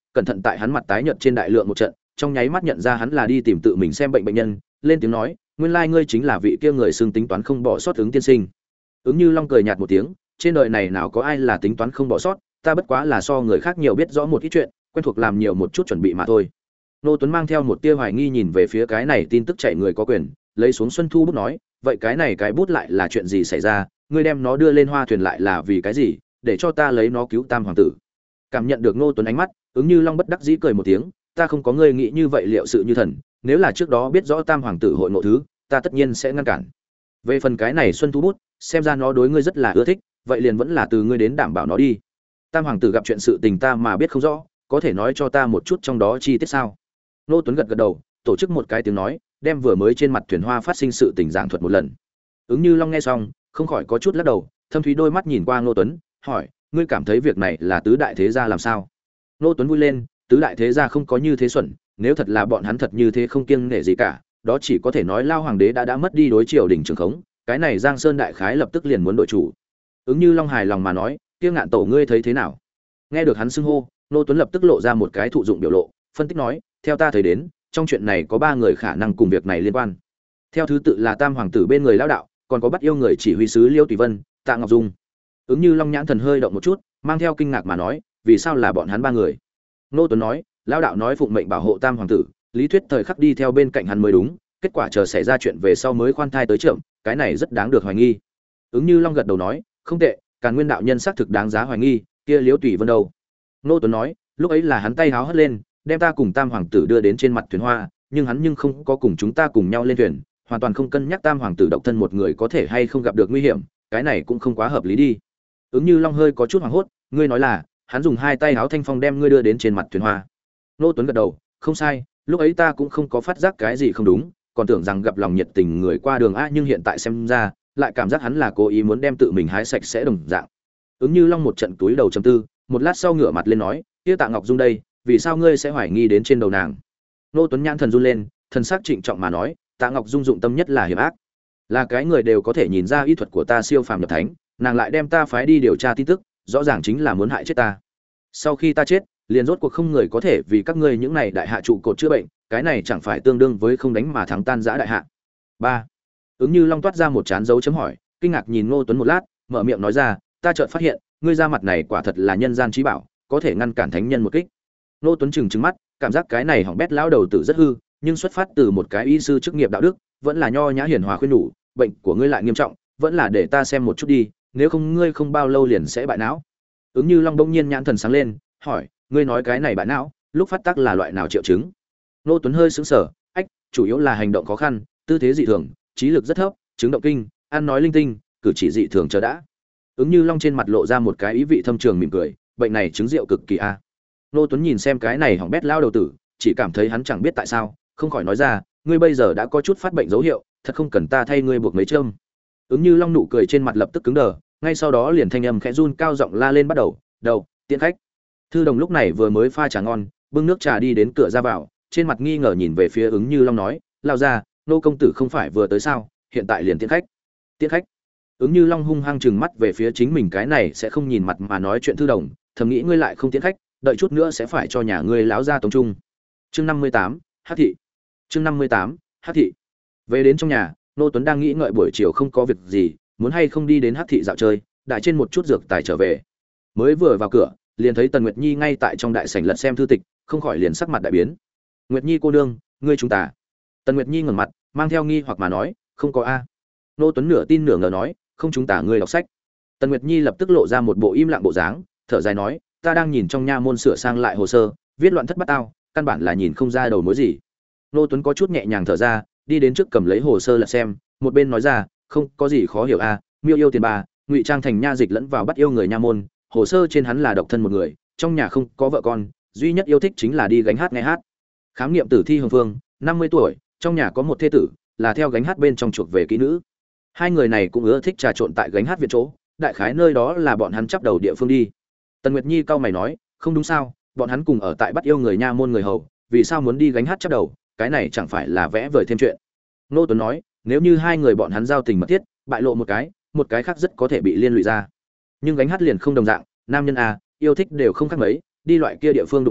cẩn thận tại hắn mặt tái nhợt trên đại lượng một trận, trong nháy mắt nhận ra hắn là đi tìm tự mình xem bệnh bệnh nhân, lên tiếng nói, nguyên lai ngươi chính là vị kia người xưng tính toán không bỏ sót Ứng tiên sinh. Ứng Như Long cười nhạt một tiếng, trên đời này nào có ai là tính toán không bỏ sót, ta bất quá là so người khác nhiều biết rõ một ít chuyện, quen thuộc làm nhiều một chút chuẩn bị mà thôi. Nô Tuấn mang theo một tia hoài nghi nhìn về phía cái này tin tức chạy người có quyền, lấy xuống Xuân Thu bút nói, vậy cái này cái bút lại là chuyện gì xảy ra, ngươi đem nó đưa lên Hoa thuyền lại là vì cái gì, để cho ta lấy nó cứu Tam hoàng tử. Cảm nhận được Nô Tuấn ánh mắt, Ứng Như Long bất đắc dĩ cười một tiếng, ta không có ngươi nghĩ như vậy liệu sự như thần, nếu là trước đó biết rõ Tam hoàng tử hội ngộ thứ, ta tất nhiên sẽ ngăn cản. Về phần cái này Xuân Thu bút, xem ra nó đối ngươi rất là ưa thích, vậy liền vẫn là từ ngươi đến đảm bảo nó đi. Tam hoàng tử gặp chuyện sự tình ta mà biết không rõ, có thể nói cho ta một chút trong đó chi tiết sao? Nô Tuấn gật gật đầu, tổ chức một cái tiếng nói, đem vừa mới trên mặt thuyền hoa phát sinh sự tình giảng thuật một lần. Ứng Như Long nghe xong, không khỏi có chút lắc đầu, thâm thúy đôi mắt nhìn qua Nô Tuấn, hỏi, ngươi cảm thấy việc này là tứ đại thế gia làm sao? Nô Tuấn vui lên, tứ đại thế gia không có như thế xuẩn, nếu thật là bọn hắn thật như thế không kiêng nể gì cả, đó chỉ có thể nói Lao hoàng đế đã đã mất đi đối triều đình trường khống, cái này Giang Sơn đại khái lập tức liền muốn đổi chủ. Ứng Như Long hài lòng mà nói, kia Ngạn tổ ngươi thấy thế nào? Nghe được hắn xưng hô, Nô Tuấn lập tức lộ ra một cái thụ dụng biểu lộ, phân tích nói, theo ta thấy đến, trong chuyện này có ba người khả năng cùng việc này liên quan. Theo thứ tự là Tam hoàng tử bên người lão đạo, còn có bắt yêu người chỉ huy sứ Liêu Tùy Vân, Tạ Ngọc Dung. Ứng Như Long nhãn thần hơi động một chút, mang theo kinh ngạc mà nói, vì sao là bọn hắn ba người? Nô Tuấn nói, lão đạo nói phụng mệnh bảo hộ Tam hoàng tử, lý thuyết thời khắc đi theo bên cạnh hắn mới đúng, kết quả chờ xảy ra chuyện về sau mới khoan thai tới chậm, cái này rất đáng được hoài nghi. Ứng Như Long gật đầu nói, không tệ, Càn Nguyên đạo nhân xác thực đáng giá hoài nghi, kia Liễu Tùy Vân đâu? Nô Tuấn nói, lúc ấy là hắn tay háo hất lên, đem ta cùng Tam hoàng tử đưa đến trên mặt thuyền hoa, nhưng hắn nhưng không có cùng chúng ta cùng nhau lên thuyền, hoàn toàn không cân nhắc Tam hoàng tử độc thân một người có thể hay không gặp được nguy hiểm, cái này cũng không quá hợp lý đi. Ứng Như Long hơi có chút hoảng hốt, ngươi nói là, hắn dùng hai tay háo thanh phong đem ngươi đưa đến trên mặt thuyền hoa. Nô Tuấn gật đầu, không sai, lúc ấy ta cũng không có phát giác cái gì không đúng, còn tưởng rằng gặp lòng nhiệt tình người qua đường a, nhưng hiện tại xem ra, lại cảm giác hắn là cố ý muốn đem tự mình hái sạch sẽ đồng dạng. Ứng Như Long một trận túi đầu trầm tư, một lát sau ngửa mặt lên nói, kia Tạ Ngọc Dung đây, vì sao ngươi sẽ hoài nghi đến trên đầu nàng? Nô Tuấn nhãn thần run lên, thần sắc trịnh trọng mà nói, Tạ Ngọc Dung dụng tâm nhất là hiểm ác, là cái người đều có thể nhìn ra y thuật của ta siêu phàm nhập thánh, nàng lại đem ta phái đi điều tra tin tức, rõ ràng chính là muốn hại chết ta. Sau khi ta chết, liền rốt cuộc không người có thể vì các ngươi những này đại hạ trụ cột chữa bệnh, cái này chẳng phải tương đương với không đánh mà thắng tan giã đại hạ. Ba. Ứng Như Long toát ra một trán dấu chấm hỏi, kinh ngạc nhìn Ngô Tuấn một lát, mở miệng nói ra, ta chợt phát hiện, ngươi ra mặt này quả thật là nhân gian trí bảo, có thể ngăn cản thánh nhân một kích. Ngô Tuấn trừng trừng mắt, cảm giác cái này hỏng bét lão đầu tử rất hư, nhưng xuất phát từ một cái y sư chức nghiệp đạo đức, vẫn là nho nhã hiền hòa khuyên nhủ, bệnh của ngươi lại nghiêm trọng, vẫn là để ta xem một chút đi, nếu không ngươi không bao lâu liền sẽ bại não. Ứng Như Long bỗng nhiên nhãn thần sáng lên, hỏi, ngươi nói cái này bại não, lúc phát tác là loại nào triệu chứng? Ngô Tuấn hơi sững sờ, ách, chủ yếu là hành động khó khăn, tư thế dị thường, trí lực rất thấp, chứng động kinh, ăn nói linh tinh, cử chỉ dị thường chờ đã. Ứng Như Long trên mặt lộ ra một cái ý vị thâm trường mỉm cười, bệnh này chứng rượu cực kỳ a. Ngô Tuấn nhìn xem cái này hỏng bét lao đầu tử, chỉ cảm thấy hắn chẳng biết tại sao, không khỏi nói ra, ngươi bây giờ đã có chút phát bệnh dấu hiệu, thật không cần ta thay ngươi buộc mấy châm. Ứng Như Long nụ cười trên mặt lập tức cứng đờ, ngay sau đó liền thanh âm khẽ run cao giọng la lên bắt đầu, "Đầu, tiễn khách." Thư Đồng lúc này vừa mới pha trà ngon, bưng nước trà đi đến cửa ra vào, trên mặt nghi ngờ nhìn về phía Ứng Như Long nói, "Lao ra, nô công tử không phải vừa tới sao, hiện tại liền tiễn khách." "Tiễn khách?" Ứng Như Long hung hăng trừng mắt về phía chính mình cái này sẽ không nhìn mặt mà nói chuyện Thư Đồng, thầm nghĩ ngươi lại không tiễn khách, đợi chút nữa sẽ phải cho nhà ngươi láo ra tống trung. Chương năm mươi tám, Hắc thị. Chương năm mươi tám, Hắc thị. Về đến trong nhà, Nô Tuấn đang nghĩ ngợi buổi chiều không có việc gì, muốn hay không đi đến Hắc thị dạo chơi, đại trên một chút dược tài trở về. Mới vừa vào cửa, liền thấy Tần Nguyệt Nhi ngay tại trong đại sảnh lật xem thư tịch, không khỏi liền sắc mặt đại biến. "Nguyệt Nhi cô nương, ngươi chúng ta?" Tần Nguyệt Nhi ngẩng mặt, mang theo nghi hoặc mà nói, "Không có a." Nô Tuấn nửa tin nửa ngờ nói, "Không chúng ta ngươi đọc sách." Tần Nguyệt Nhi lập tức lộ ra một bộ im lặng bộ dáng, thở dài nói, "Ta đang nhìn trong nha môn sửa sang lại hồ sơ, viết loạn thất bát ao, căn bản là nhìn không ra đầu mối gì." Nô Tuấn có chút nhẹ nhàng thở ra, đi đến trước cầm lấy hồ sơ lật xem, một bên nói ra, "Không có gì khó hiểu a, Miêu yêu tiền bà, ngụy trang thành nha dịch lẫn vào bắt yêu người nha môn, hồ sơ trên hắn là độc thân một người, trong nhà không có vợ con, duy nhất yêu thích chính là đi gánh hát nghe hát. Khám nghiệm tử thi Hồng Phương, năm mươi tuổi, trong nhà có một thê tử, là theo gánh hát bên trong chuộc về kỹ nữ. Hai người này cũng ưa thích trà trộn tại gánh hát viện chỗ, đại khái nơi đó là bọn hắn chắp đầu địa phương đi." Tần Nguyệt Nhi cau mày nói, "Không đúng sao, bọn hắn cùng ở tại bắt yêu người nha môn người hầu, vì sao muốn đi gánh hát chắp đầu, cái này chẳng phải là vẽ vời thêm chuyện." Nô Tuấn nói, "Nếu như hai người bọn hắn giao tình mật thiết, bại lộ một cái, một cái khác rất có thể bị liên lụy ra. Nhưng gánh hát liền không đồng dạng, nam nhân a, yêu thích đều không khác mấy, đi loại kia địa phương đụng đầu,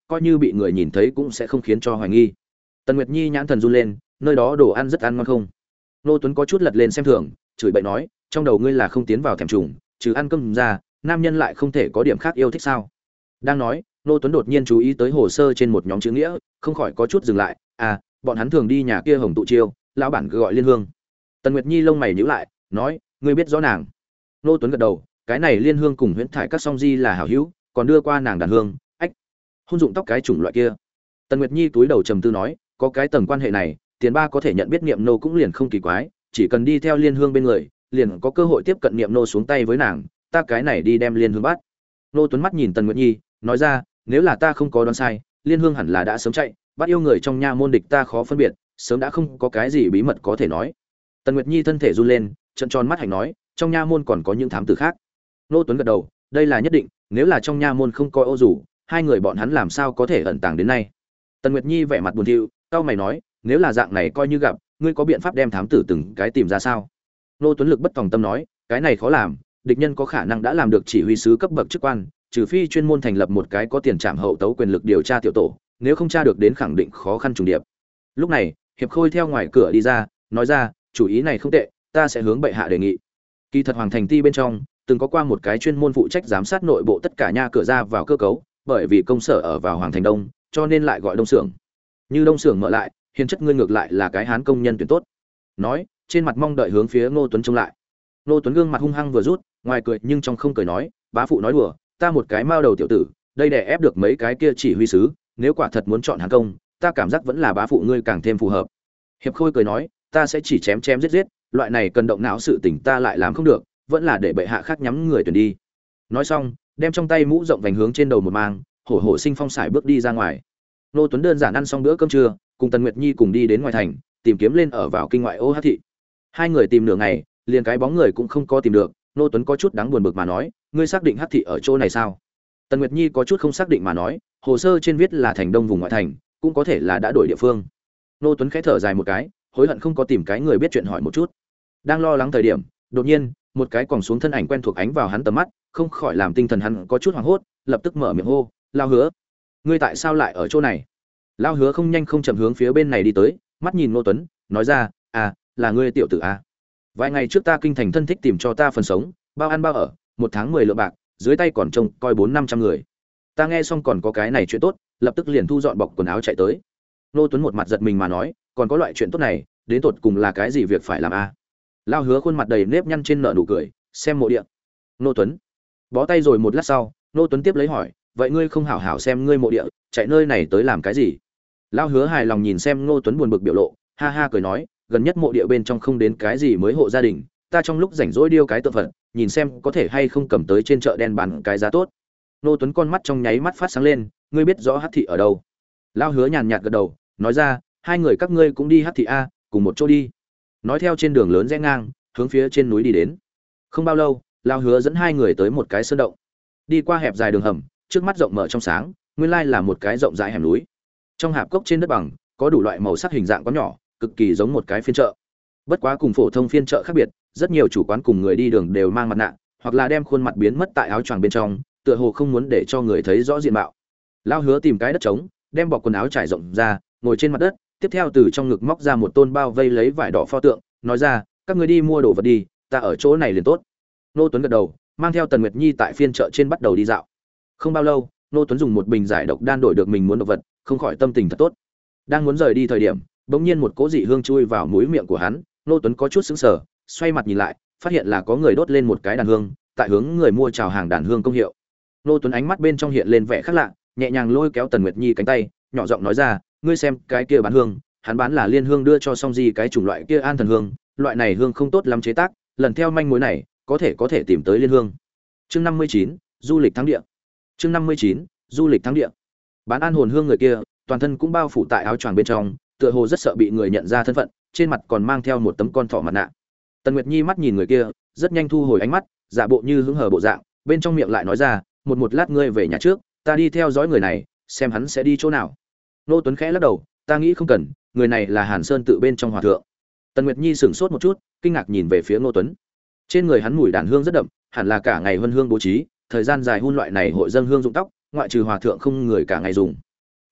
coi như bị người nhìn thấy cũng sẽ không khiến cho hoài nghi. Tần Nguyệt Nhi nhãn thần run lên, nơi đó đồ ăn rất ăn ngon không? Nô Tuấn có chút lật lên xem thường, chửi bậy nói, trong đầu ngươi là không tiến vào thèm trùng, trừ ăn cơm ra, nam nhân lại không thể có điểm khác yêu thích sao? Đang nói, Nô Tuấn đột nhiên chú ý tới hồ sơ trên một nhóm chữ nghĩa, không khỏi có chút dừng lại, à, bọn hắn thường đi nhà kia Hồng Tụ Chiêu, lão bản cứ gọi Liên Hương. Tần Nguyệt Nhi lông mày nhíu lại, nói, ngươi biết rõ nàng? Nô Tuấn gật đầu, cái này Liên Hương cùng Huyễn Thải các song di là hảo hữu, còn đưa qua nàng đàn hương, ách, hôn dụng tóc cái chủng loại kia. Tần Nguyệt Nhi túi đầu trầm tư nói, có cái tầng quan hệ này, tiền ba có thể nhận biết niệm nô cũng liền không kỳ quái, chỉ cần đi theo Liên Hương bên người, liền có cơ hội tiếp cận niệm nô xuống tay với nàng, ta cái này đi đem Liên Hương bắt. Nô Tuấn mắt nhìn Tần Nguyệt Nhi, nói ra, nếu là ta không có đoán sai, Liên Hương hẳn là đã sớm chạy, bắt yêu người trong nha môn địch ta khó phân biệt, sớm đã không có cái gì bí mật có thể nói. Tần Nguyệt Nhi thân thể run lên, trợn tròn mắt hành nói, trong nha môn còn có những thám tử khác. Nô Tuấn gật đầu, đây là nhất định, nếu là trong nha môn không có Ô Dù, hai người bọn hắn làm sao có thể ẩn tàng đến nay. Tần Nguyệt Nhi vẻ mặt buồn thiu, cau mày nói, nếu là dạng này coi như gặp, ngươi có biện pháp đem thám tử từng cái tìm ra sao? Nô Tuấn lực bất tòng tâm nói, cái này khó làm, địch nhân có khả năng đã làm được chỉ huy sứ cấp bậc chức quan, trừ phi chuyên môn thành lập một cái có tiền trảm hậu tấu quyền lực điều tra tiểu tổ, nếu không tra được đến khẳng định khó khăn trùng điệp. Lúc này, Hiệp Khôi theo ngoài cửa đi ra, nói ra, chủ ý này không tệ, ta sẽ hướng bệ hạ đề nghị. Kỳ thật Hoàng Thành Ti bên trong, từng có qua một cái chuyên môn phụ trách giám sát nội bộ tất cả nha cửa ra vào cơ cấu, bởi vì công sở ở vào Hoàng Thành Đông, cho nên lại gọi Đông Xưởng. Như Đông Xưởng mở lại, hiền chất ngươi ngược lại là cái hán công nhân tuyển tốt. Nói, trên mặt mong đợi hướng phía Ngô Tuấn trông lại. Ngô Tuấn gương mặt hung hăng vừa rút, ngoài cười nhưng trong không cười nói, bá phụ nói đùa, ta một cái mao đầu tiểu tử, đây đè ép được mấy cái kia chỉ huy sứ, nếu quả thật muốn chọn hán công, ta cảm giác vẫn là bá phụ ngươi càng thêm phù hợp. Hiệp Khôi cười nói, ta sẽ chỉ chém chém giết giết, loại này cần động não sự tình ta lại làm không được, vẫn là để bệ hạ khác nhắm người tuyển đi. Nói xong, đem trong tay mũ rộng vành hướng trên đầu một mang, hổ hổ sinh phong sải bước đi ra ngoài. Nô Tuấn đơn giản ăn xong bữa cơm trưa, cùng Tần Nguyệt Nhi cùng đi đến ngoài thành, tìm kiếm lên ở vào kinh ngoại ô Hắc thị. Hai người tìm nửa ngày, liền cái bóng người cũng không có tìm được. Nô Tuấn có chút đáng buồn bực mà nói, ngươi xác định Hắc thị ở chỗ này sao? Tần Nguyệt Nhi có chút không xác định mà nói, hồ sơ trên viết là thành đông vùng ngoại thành, cũng có thể là đã đổi địa phương. Nô Tuấn khẽ thở dài một cái, hối hận không có tìm cái người biết chuyện hỏi một chút. Đang lo lắng thời điểm, đột nhiên, một cái quòng xuống thân ảnh quen thuộc ánh vào hắn tầm mắt, không khỏi làm tinh thần hắn có chút hoảng hốt, lập tức mở miệng hô, Lao Hứa, ngươi tại sao lại ở chỗ này? Lao Hứa không nhanh không chậm hướng phía bên này đi tới, mắt nhìn Nô Tuấn, nói ra, à, là ngươi tiểu tử à? Vài ngày trước ta kinh thành thân thích tìm cho ta phần sống, bao ăn bao ở, một tháng mười lượng bạc, dưới tay còn trông coi bốn năm trăm người. Ta nghe xong còn có cái này chuyện tốt, lập tức liền thu dọn bọc quần áo chạy tới. Nô Tuấn một mặt giật mình mà nói, còn có loại chuyện tốt này, đến tột cùng là cái gì việc phải làm a? À? Lao Hứa khuôn mặt đầy nếp nhăn trên nợ nụ cười, xem mộ địa. Nô Tuấn bó tay rồi một lát sau, Nô Tuấn tiếp lấy hỏi, vậy ngươi không hảo hảo xem ngươi mộ địa, chạy nơi này tới làm cái gì? Lao Hứa hài lòng nhìn xem Nô Tuấn buồn bực biểu lộ, ha ha cười nói, gần nhất mộ địa bên trong không đến cái gì mới hộ gia đình, ta trong lúc rảnh rỗi điêu cái tượng Phật, nhìn xem có thể hay không cầm tới trên chợ đen bán cái giá tốt. Nô Tuấn con mắt trong nháy mắt phát sáng lên, ngươi biết rõ Hắc thị ở đâu? Lao Hứa nhàn nhạt gật đầu, nói ra, hai người các ngươi cũng đi Hắc thị a, cùng một chỗ đi. Nói theo trên đường lớn rẽ ngang, hướng phía trên núi đi đến. Không bao lâu, Lao Hứa dẫn hai người tới một cái sơn động. Đi qua hẹp dài đường hầm, trước mắt rộng mở trong sáng, nguyên lai là một cái rộng rãi hẻm núi. Trong hạp cốc trên đất bằng, có đủ loại màu sắc hình dạng có nhỏ, cực kỳ giống một cái phiên chợ. Bất quá cùng phổ thông phiên chợ khác biệt, rất nhiều chủ quán cùng người đi đường đều mang mặt nạ, hoặc là đem khuôn mặt biến mất tại áo choàng bên trong, tựa hồ không muốn để cho người thấy rõ diện mạo. Lao Hứa tìm cái đất trống, đem bọc quần áo trải rộng ra, ngồi trên mặt đất, tiếp theo từ trong ngực móc ra một tôn bao vây lấy vải đỏ pho tượng, nói ra, các người đi mua đồ vật đi, ta ở chỗ này liền tốt. Nô Tuấn gật đầu, mang theo Tần Nguyệt Nhi tại phiên chợ trên bắt đầu đi dạo. Không bao lâu, Nô Tuấn dùng một bình giải độc đan đổi được mình muốn đồ vật, không khỏi tâm tình thật tốt. Đang muốn rời đi thời điểm, bỗng nhiên một cỗ dị hương chui vào mũi miệng của hắn, Nô Tuấn có chút sững sờ, xoay mặt nhìn lại, phát hiện là có người đốt lên một cái đàn hương, tại hướng người mua chào hàng đàn hương công hiệu. Nô Tuấn ánh mắt bên trong hiện lên vẻ khác lạ, nhẹ nhàng lôi kéo Tần Nguyệt Nhi cánh tay, nhỏ giọng nói ra, ngươi xem, cái kia bán hương, hắn bán là liên hương đưa cho Song Di cái chủng loại kia an thần hương, loại này hương không tốt lắm chế tác, lần theo manh mối này, có thể có thể tìm tới liên hương. Chương năm mươi chín, du lịch thắng địa. Chương năm mươi chín, du lịch thắng địa. Bán an hồn hương người kia, toàn thân cũng bao phủ tại áo choàng bên trong, tựa hồ rất sợ bị người nhận ra thân phận, trên mặt còn mang theo một tấm con thỏ mặt nạ. Tần Nguyệt Nhi mắt nhìn người kia, rất nhanh thu hồi ánh mắt, giả bộ như hứng hờ bộ dạng, bên trong miệng lại nói ra, một một lát ngươi về nhà trước, ta đi theo dõi người này, xem hắn sẽ đi chỗ nào. Nô Tuấn khẽ lắc đầu, ta nghĩ không cần, người này là Hàn Sơn tự bên trong hòa thượng. Tần Nguyệt Nhi sững sốt một chút, kinh ngạc nhìn về phía Nô Tuấn. Trên người hắn mùi đàn hương rất đậm, hẳn là cả ngày huân hương bố trí, thời gian dài hun loại này hội dân hương dụng tóc, ngoại trừ hòa thượng không người cả ngày dùng.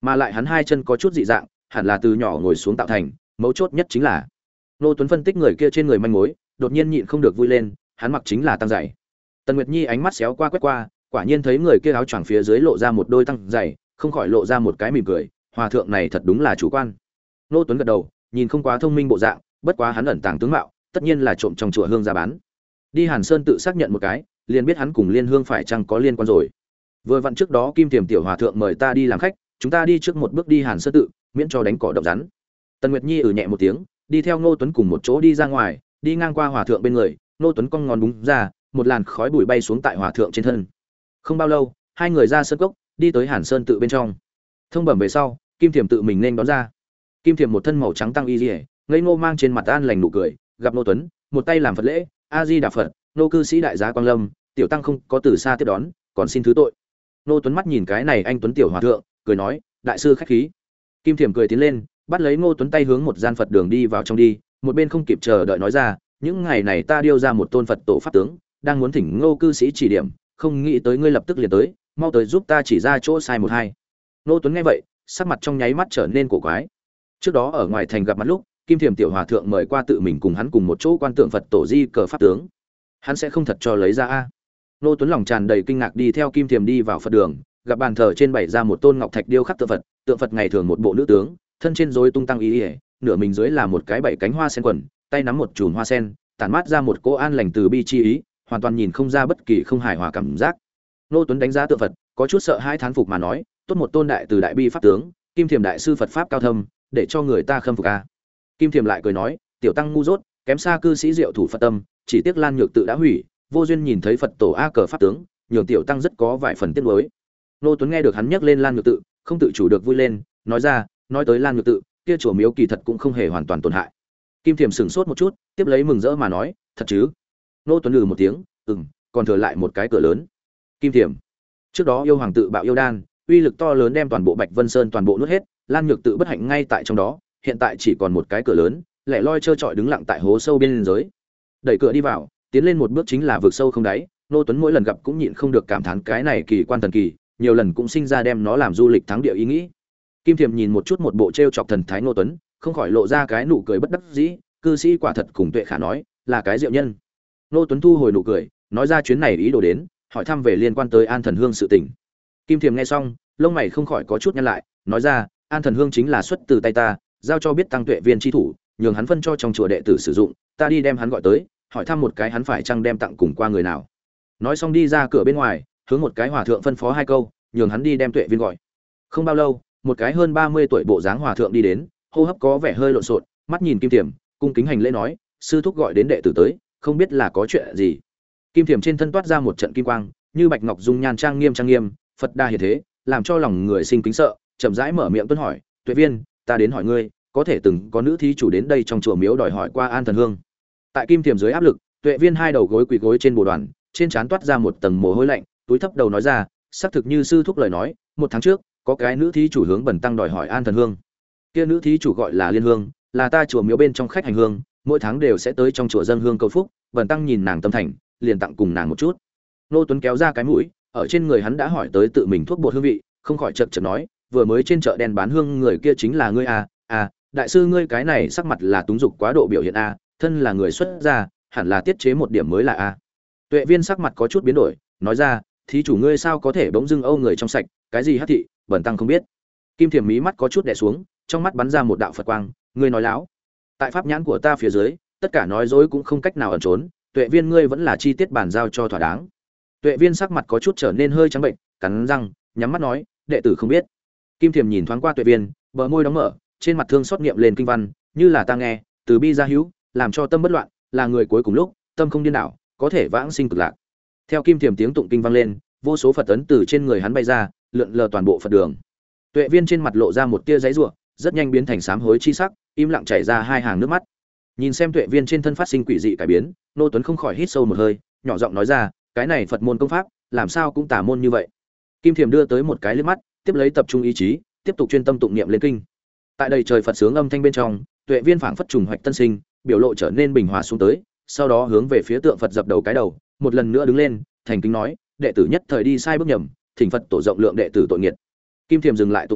mà lại hắn hai chân có chút dị dạng, hẳn là từ nhỏ ngồi xuống tạo thành, mấu chốt nhất chính là Nô Tuấn phân tích người kia trên người manh mối, đột nhiên nhịn không được vui lên, hắn mặc chính là tăng giày. Tần Nguyệt Nhi ánh mắt xéo qua quét qua, quả nhiên thấy người kia áo choàng phía dưới lộ ra một đôi tăng giày, không khỏi lộ ra một cái mỉm cười, hòa thượng này thật đúng là chủ quan. Nô Tuấn gật đầu, nhìn không quá thông minh bộ dạng, bất quá hắn ẩn tàng tướng mạo, tất nhiên là trộm trong chùa hương ra bán. Đi Hàn Sơn tự xác nhận một cái, liền biết hắn cùng Liên Hương phải chăng có liên quan rồi. Vừa vặn trước đó Kim Tiềm tiểu hòa thượng mời ta đi làm khách, chúng ta đi trước một bước đi Hàn Sơn tự, miễn cho đánh cỏ động rắn. Tần Nguyệt Nhi ừ nhẹ một tiếng, đi theo Ngô Tuấn cùng một chỗ đi ra ngoài, đi ngang qua hòa thượng bên người, Ngô Tuấn cong ngón búng ra, một làn khói bụi bay xuống tại hòa thượng trên thân. Không bao lâu, hai người ra sơn cốc, đi tới Hàn Sơn tự bên trong. Thông bẩm về sau, Kim Thiềm tự mình nên đón ra. Kim Thiềm một thân màu trắng tăng y liễu, ngây ngô mang trên mặt an lành nụ cười, gặp Ngô Tuấn, một tay làm Phật lễ, A Di Đà Phật, nô cư sĩ đại giá Quang Lâm, tiểu tăng không có từ xa tiếp đón, còn xin thứ tội. Ngô Tuấn mắt nhìn cái này anh Tuấn tiểu hòa thượng, cười nói, đại sư khách khí. Kim Thiềm cười tiến lên, bắt lấy Ngô Tuấn tay hướng một gian Phật đường đi vào trong đi, một bên không kịp chờ đợi nói ra, những ngày này ta điêu ra một tôn Phật tổ pháp tướng, đang muốn thỉnh Ngô cư sĩ chỉ điểm, không nghĩ tới ngươi lập tức liền tới, mau tới giúp ta chỉ ra chỗ sai một hai. Ngô Tuấn nghe vậy, sắc mặt trong nháy mắt trở nên cổ quái. Trước đó ở ngoài thành gặp mặt lúc, Kim Thiềm tiểu hòa thượng mời qua tự mình cùng hắn cùng một chỗ quan tượng Phật tổ di cờ pháp tướng, hắn sẽ không thật cho lấy ra a. Ngô Tuấn lòng tràn đầy kinh ngạc đi theo Kim Thiềm đi vào Phật đường, gặp bàn thờ trên bày ra một tôn ngọc thạch điêu khắc tượng Phật, tượng Phật ngày thường một bộ nữ tướng, thân trên rối tung tăng ý ỉa, nửa mình dưới là một cái bảy cánh hoa sen quần, tay nắm một chùm hoa sen, tản mát ra một cỗ an lành từ bi chi ý, hoàn toàn nhìn không ra bất kỳ không hài hòa cảm giác. Ngô Tuấn đánh giá tượng Phật, có chút sợ hãi thán phục mà nói, tốt một tôn đại từ đại bi pháp tướng, Kim Thiềm đại sư Phật pháp cao thâm, để cho người ta khâm phục a. Kim Thiềm lại cười nói, tiểu tăng ngu dốt, kém xa cư sĩ diệu thủ Phật tâm, chỉ tiếc Lan Nhược tự đã hủy, vô duyên nhìn thấy Phật tổ a cờ pháp tướng, nhường tiểu tăng rất có vài phần tiếc nuối. Ngô Tuấn nghe được hắn nhắc lên Lan Nhược tự, không tự chủ được vui lên, nói ra, nói tới Lan Nhược tự, kia chùa miếu kỳ thật cũng không hề hoàn toàn tổn hại. Kim Thiềm sững sốt một chút, tiếp lấy mừng rỡ mà nói, thật chứ? Ngô Tuấn lừ một tiếng, ừm, còn thừa lại một cái cửa lớn. Kim Thiềm, trước đó yêu hoàng tự bạo yêu đan, uy lực to lớn đem toàn bộ Bạch Vân Sơn toàn bộ nuốt hết, Lan Nhược tự bất hạnh ngay tại trong đó, hiện tại chỉ còn một cái cửa lớn, lẻ loi trơ trọi đứng lặng tại hố sâu bên dưới. Đẩy cửa đi vào, tiến lên một bước chính là vực sâu không đáy. Ngô Tuấn mỗi lần gặp cũng nhịn không được cảm thán cái này kỳ quan thần kỳ, nhiều lần cũng sinh ra đem nó làm du lịch thắng địa ý nghĩ. Kim Thiềm nhìn một chút một bộ trêu chọc thần thái Ngô Tuấn, không khỏi lộ ra cái nụ cười bất đắc dĩ, cư sĩ quả thật cùng Tuệ Khả nói, là cái diệu nhân. Ngô Tuấn thu hồi nụ cười, nói ra chuyến này ý đồ đến, hỏi thăm về liên quan tới An Thần Hương sự tình. Kim Thiềm nghe xong, lông mày không khỏi có chút nhăn lại, nói ra, An Thần Hương chính là xuất từ tay ta, giao cho biết tăng Tuệ viên chi thủ, nhường hắn phân cho trong chùa đệ tử sử dụng, ta đi đem hắn gọi tới, hỏi thăm một cái hắn phải chăng đem tặng cùng qua người nào. Nói xong đi ra cửa bên ngoài, hướng một cái hòa thượng phân phó hai câu, nhường hắn đi đem Tuệ viên gọi. Không bao lâu, một cái hơn ba mươi tuổi bộ dáng hòa thượng đi đến, hô hấp có vẻ hơi lộn xộn, mắt nhìn Kim Thiềm, cung kính hành lễ nói, sư thúc gọi đến đệ tử tới, không biết là có chuyện gì. Kim Thiềm trên thân toát ra một trận kim quang, như bạch ngọc dung nhan trang nghiêm trang nghiêm, Phật đa hiển thế, làm cho lòng người sinh kính sợ, chậm rãi mở miệng tuân hỏi, Tuệ viên, ta đến hỏi ngươi, có thể từng có nữ thí chủ đến đây trong chùa miếu đòi hỏi qua An Thần Hương. Tại Kim Thiềm dưới áp lực, Tuệ viên hai đầu gối quỳ gối trên bồ đoàn, trên trán toát ra một tầng mồ hôi lạnh, túi thấp đầu nói ra, xác thực như sư thúc lời nói, một tháng trước có cái nữ thí chủ hướng bần tăng đòi hỏi An Thần Hương. Kia nữ thí chủ gọi là Liên Hương, là ta chùa miếu bên trong khách hành hương, mỗi tháng đều sẽ tới trong chùa dâng hương cầu phúc, bần tăng nhìn nàng tâm thành, liền tặng cùng nàng một chút. Nô Tuấn kéo ra cái mũi, ở trên người hắn đã hỏi tới tự mình thuốc bột hương vị, không khỏi chật chật nói, vừa mới trên chợ đen bán hương người kia chính là ngươi à? À, đại sư ngươi cái này sắc mặt là túng dục quá độ biểu hiện a, à, thân là người xuất gia, hẳn là tiết chế một điểm mới là a. À. Tuệ viên sắc mặt có chút biến đổi, nói ra, thí chủ ngươi sao có thể bỗng dưng âu người trong sạch, cái gì hắc thị, bần tăng không biết. Kim Thiềm mí mắt có chút đè xuống, trong mắt bắn ra một đạo Phật quang, ngươi nói láo. Tại pháp nhãn của ta phía dưới, tất cả nói dối cũng không cách nào ẩn trốn, Tuệ viên ngươi vẫn là chi tiết bàn giao cho thỏa đáng. Tuệ viên sắc mặt có chút trở nên hơi trắng bệnh, cắn răng, nhắm mắt nói, đệ tử không biết. Kim Thiềm nhìn thoáng qua Tuệ viên, bờ môi đóng mở, trên mặt thương xót niệm lên kinh văn, như là ta nghe, từ bi gia hữu, làm cho tâm bất loạn, là người cuối cùng lúc, tâm không điên đảo, có thể vãng sinh cực lạc. Theo Kim Thiềm tiếng tụng kinh vang lên, vô số Phật ấn từ trên người hắn bay ra, lượn lờ toàn bộ Phật đường. Tuệ viên trên mặt lộ ra một tia giãy giụa, rất nhanh biến thành sám hối chi sắc, im lặng chảy ra hai hàng nước mắt. Nhìn xem Tuệ viên trên thân phát sinh quỷ dị cải biến, Nô Tuấn không khỏi hít sâu một hơi, nhỏ giọng nói ra, cái này Phật môn công pháp, làm sao cũng tà môn như vậy. Kim Thiềm đưa tới một cái liếc mắt, tiếp lấy tập trung ý chí, tiếp tục chuyên tâm tụng niệm lên kinh. Tại đây trời Phật sướng âm thanh bên trong, Tuệ viên phảng phất trùng hoạch tân sinh, biểu lộ trở nên bình hòa xuống tới, sau đó hướng về phía tượng Phật dập đầu cái đầu, một lần nữa đứng lên, thành kính nói, đệ tử nhất thời đi sai bước nhầm, thỉnh Phật tổ rộng lượng đệ tử tội nghiệt. Kim Thiềm dừng lại tụng kinh,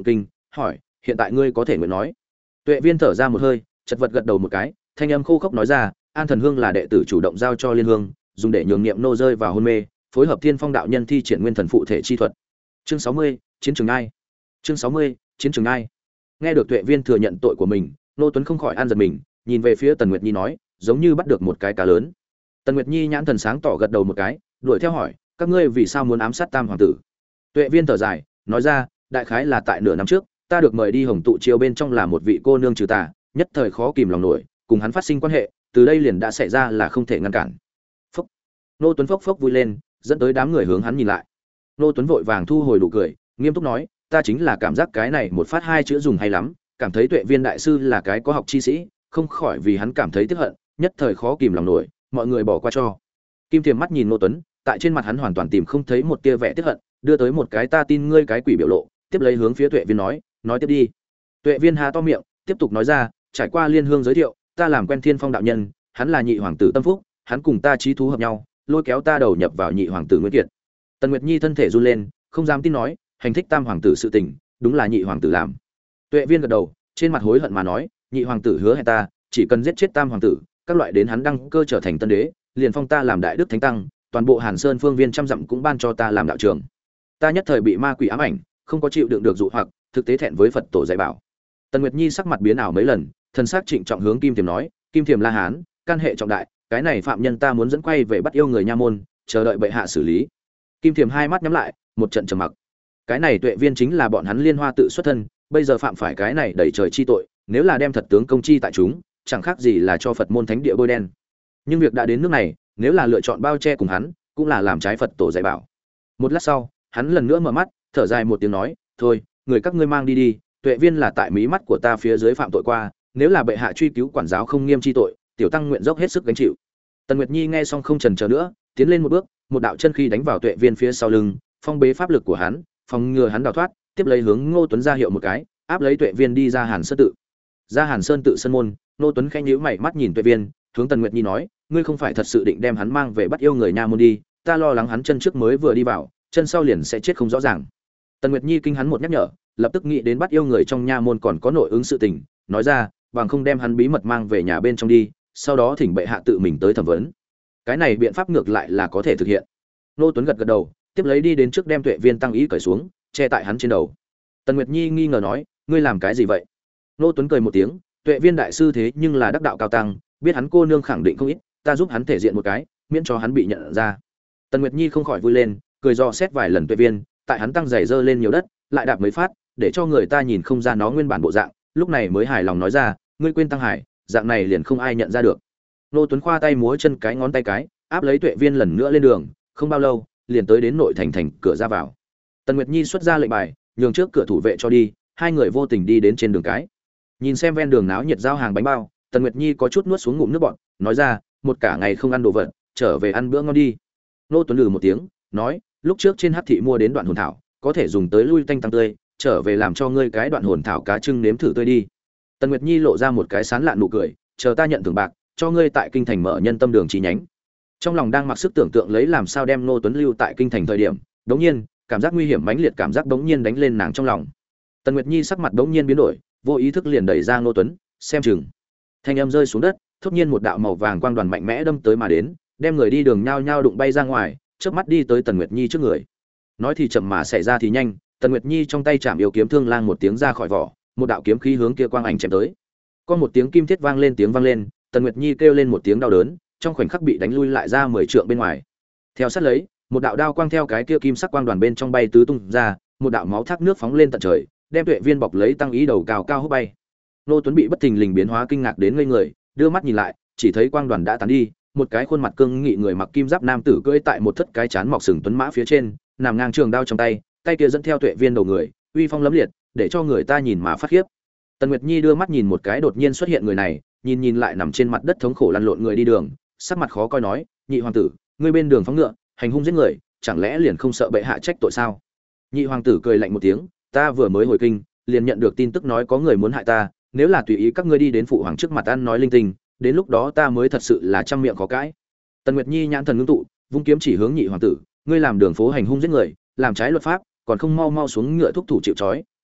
hỏi hiện tại ngươi có thể nguyện nói. Tuệ Viên thở ra một hơi, chật vật gật đầu một cái, thanh âm khô khốc nói ra, An Thần Hương là đệ tử chủ động giao cho Liên Hương, dùng để nhường niệm nô rơi vào hôn mê, phối hợp Thiên Phong đạo nhân thi triển nguyên thần phụ thể chi thuật. Chương sáu mươi, chiến trường ai. Chương sáu mươi, chiến trường ai. Nghe được Tuệ Viên thừa nhận tội của mình, Nô Tuấn không khỏi an giật mình, nhìn về phía Tần Nguyệt Nhi nói, giống như bắt được một cái cá lớn. Tần Nguyệt Nhi nhãn thần sáng tỏ gật đầu một cái, đuổi theo hỏi, các ngươi vì sao muốn ám sát Tam hoàng tử? Tuệ Viên thở dài, nói ra, đại khái là tại nửa năm trước, ta được mời đi Hồng tụ chiêu bên trong là một vị cô nương trừ tà, nhất thời khó kìm lòng nổi, cùng hắn phát sinh quan hệ, từ đây liền đã xảy ra là không thể ngăn cản. Phốc. Nô Tuấn phốc phốc vui lên, dẫn tới đám người hướng hắn nhìn lại. Nô Tuấn vội vàng thu hồi nụ cười, nghiêm túc nói, ta chính là cảm giác cái này một phát hai chữ dùng hay lắm, cảm thấy Tuệ Viên đại sư là cái có học chi sĩ, không khỏi vì hắn cảm thấy tiếc hận, nhất thời khó kìm lòng nổi, mọi người bỏ qua cho. Kim Thiềm mắt nhìn Nô Tuấn, tại trên mặt hắn hoàn toàn tìm không thấy một tia vẻ tiếc hận, đưa tới một cái ta tin ngươi cái quỷ biểu lộ, tiếp lấy hướng phía Tuệ Viên nói, nói tiếp đi. Tuệ Viên há to miệng, tiếp tục nói ra, trải qua Liên Hương giới thiệu, ta làm quen Thiên Phong đạo nhân, hắn là nhị hoàng tử tâm phúc, hắn cùng ta chí thú hợp nhau, lôi kéo ta đầu nhập vào nhị hoàng tử Nguyễn Kiệt. Tần Nguyệt Nhi thân thể run lên, không dám tin nói, hành thích Tam hoàng tử sự tình, đúng là nhị hoàng tử làm. Tuệ Viên gật đầu, trên mặt hối hận mà nói, nhị hoàng tử hứa hẹn ta, chỉ cần giết chết Tam hoàng tử, các loại đến hắn đăng cơ trở thành tân đế, liền phong ta làm đại đức thánh tăng, toàn bộ Hàn Sơn phương viên trăm dặm cũng ban cho ta làm đạo trưởng. Ta nhất thời bị ma quỷ ám ảnh, không có chịu đựng được dụ hoặc, thực tế thẹn với Phật tổ dạy bảo. Tần Nguyệt Nhi sắc mặt biến ảo mấy lần, thần sắc trịnh trọng hướng Kim Thiềm nói, Kim Thiềm La Hán, can hệ trọng đại, cái này phạm nhân ta muốn dẫn quay về bắt yêu người nha môn, chờ đợi bệ hạ xử lý. Kim Thiềm hai mắt nhắm lại, một trận trầm mặc. Cái này Tuệ Viên chính là bọn hắn Liên Hoa tự xuất thân, bây giờ phạm phải cái này đẩy trời chi tội, nếu là đem thật tướng công chi tại chúng, chẳng khác gì là cho Phật môn thánh địa bôi đen. Nhưng việc đã đến nước này, nếu là lựa chọn bao che cùng hắn, cũng là làm trái Phật tổ dạy bảo. Một lát sau, hắn lần nữa mở mắt, thở dài một tiếng nói, thôi, người các ngươi mang đi đi, Tuệ Viên là tại mí mắt của ta phía dưới phạm tội qua, nếu là bệ hạ truy cứu quản giáo không nghiêm chi tội, tiểu tăng nguyện dốc hết sức gánh chịu. Tần Nguyệt Nhi nghe xong không chần chờ nữa, tiến lên một bước, một đạo chân khí đánh vào Tuệ Viên phía sau lưng, phong bế pháp lực của hắn, phòng ngừa hắn đào thoát, tiếp lấy hướng Ngô Tuấn ra hiệu một cái, áp lấy Tuệ Viên đi ra Hàn Sơn tự. Ra Hàn Sơn tự sân môn, Ngô Tuấn khẽ nhíu mày mắt nhìn Tuệ Viên, hướng Tần Nguyệt Nhi nói, ngươi không phải thật sự định đem hắn mang về bắt yêu người nha môn đi, ta lo lắng hắn chân trước mới vừa đi vào, chân sau liền sẽ chết không rõ ràng. Tần Nguyệt Nhi kinh hắn một nhắc nhở, lập tức nghĩ đến bắt yêu người trong nha môn còn có nội ứng sự tình, nói ra, bằng không đem hắn bí mật mang về nhà bên trong đi, sau đó thỉnh bệ hạ tự mình tới thẩm vấn. Cái này biện pháp ngược lại là có thể thực hiện. Nô Tuấn gật gật đầu, tiếp lấy đi đến trước đem Tuệ Viên tăng ý cởi xuống, che tại hắn trên đầu. Tần Nguyệt Nhi nghi ngờ nói, ngươi làm cái gì vậy? Nô Tuấn cười một tiếng, Tuệ Viên đại sư thế nhưng là đắc đạo cao tăng, biết hắn cô nương khẳng định không ít, ta giúp hắn thể diện một cái, miễn cho hắn bị nhận ra. Tần Nguyệt Nhi không khỏi vui lên, cười dò xét vài lần Tuệ Viên, tại hắn tăng giày dơ lên nhiều đất, lại đạp mấy phát, để cho người ta nhìn không ra nó nguyên bản bộ dạng, lúc này mới hài lòng nói ra, ngươi quên tăng hải, dạng này liền không ai nhận ra được. Nô Tuấn khoa tay múa chân cái ngón tay cái, áp lấy Tuệ Viên lần nữa lên đường, không bao lâu, liền tới đến nội thành thành cửa ra vào. Tần Nguyệt Nhi xuất ra lệnh bài, nhường trước cửa thủ vệ cho đi, hai người vô tình đi đến trên đường cái. Nhìn xem ven đường náo nhiệt giao hàng bánh bao, Tần Nguyệt Nhi có chút nuốt xuống ngụm nước bọt, nói ra, một cả ngày không ăn đồ vật, trở về ăn bữa ngon đi. Nô Tuấn lừ một tiếng, nói, lúc trước trên Hắc thị mua đến đoạn hồn thảo, có thể dùng tới lui tanh tăng tươi, trở về làm cho ngươi cái đoạn hồn thảo cá trưng nếm thử tươi đi. Tần Nguyệt Nhi lộ ra một cái sán lạn nụ cười, chờ ta nhận thưởng bạc, cho ngươi tại kinh thành mở nhân tâm đường chi nhánh. Trong lòng đang mặc sức tưởng tượng lấy làm sao đem Nô Tuấn lưu tại kinh thành thời điểm, đống nhiên, cảm giác nguy hiểm mãnh liệt cảm giác đống nhiên đánh lên nàng trong lòng. Tần Nguyệt Nhi sắc mặt đống nhiên biến đổi, vô ý thức liền đẩy ra Nô Tuấn, xem chừng. Thanh âm rơi xuống đất, thốt nhiên một đạo màu vàng quang đoàn mạnh mẽ đâm tới mà đến, đem người đi đường nhao nhao đụng bay ra ngoài, chớp mắt đi tới Tần Nguyệt Nhi trước người. Nói thì chậm mà xảy ra thì nhanh, Tần Nguyệt Nhi trong tay chạm yêu kiếm thương lang một tiếng ra khỏi vỏ, một đạo kiếm khí hướng kia quang ảnh chém tới. Có một tiếng kim thiết vang lên tiếng vang lên, Tần Nguyệt Nhi kêu lên một tiếng đau đớn, trong khoảnh khắc bị đánh lui lại ra mười trượng bên ngoài. Theo sát lấy, một đạo đao quang theo cái kia kim sắc quang đoàn bên trong bay tứ tung ra, một đạo máu thác nước phóng lên tận trời, đem Tuệ Viên bọc lấy tăng ý đầu cao cao hút bay. Nô Tuấn bị bất thình lình biến hóa kinh ngạc đến ngây người, đưa mắt nhìn lại, chỉ thấy quang đoàn đã tán đi, một cái khuôn mặt cương nghị người mặc kim giáp nam tử cưỡi tại một thất cái chán mọc sừng tuấn mã phía trên, nằm ngang trường đao trong tay, tay kia dẫn theo Tuệ Viên đầu người, uy phong lẫm liệt, để cho người ta nhìn mà phát khiếp. Tần Nguyệt Nhi đưa mắt nhìn một cái đột nhiên xuất hiện người này, nhìn nhìn lại nằm trên mặt đất thống khổ lăn lộn người đi đường, sắc mặt khó coi nói, nhị hoàng tử, ngươi bên đường phóng ngựa, hành hung giết người, chẳng lẽ liền không sợ bệ hạ trách tội sao? Nhị hoàng tử cười lạnh một tiếng, ta vừa mới hồi kinh, liền nhận được tin tức nói có người muốn hại ta, nếu là tùy ý các ngươi đi đến phụ hoàng trước mặt ăn nói linh tinh, đến lúc đó ta mới thật sự là trăm miệng khó cãi. Tần Nguyệt Nhi nhãn thần ngưng tụ, vung kiếm chỉ hướng nhị hoàng tử, ngươi làm đường phố hành hung giết người, làm trái luật pháp, còn không mau mau xuống ngựa thúc thủ chịu trói,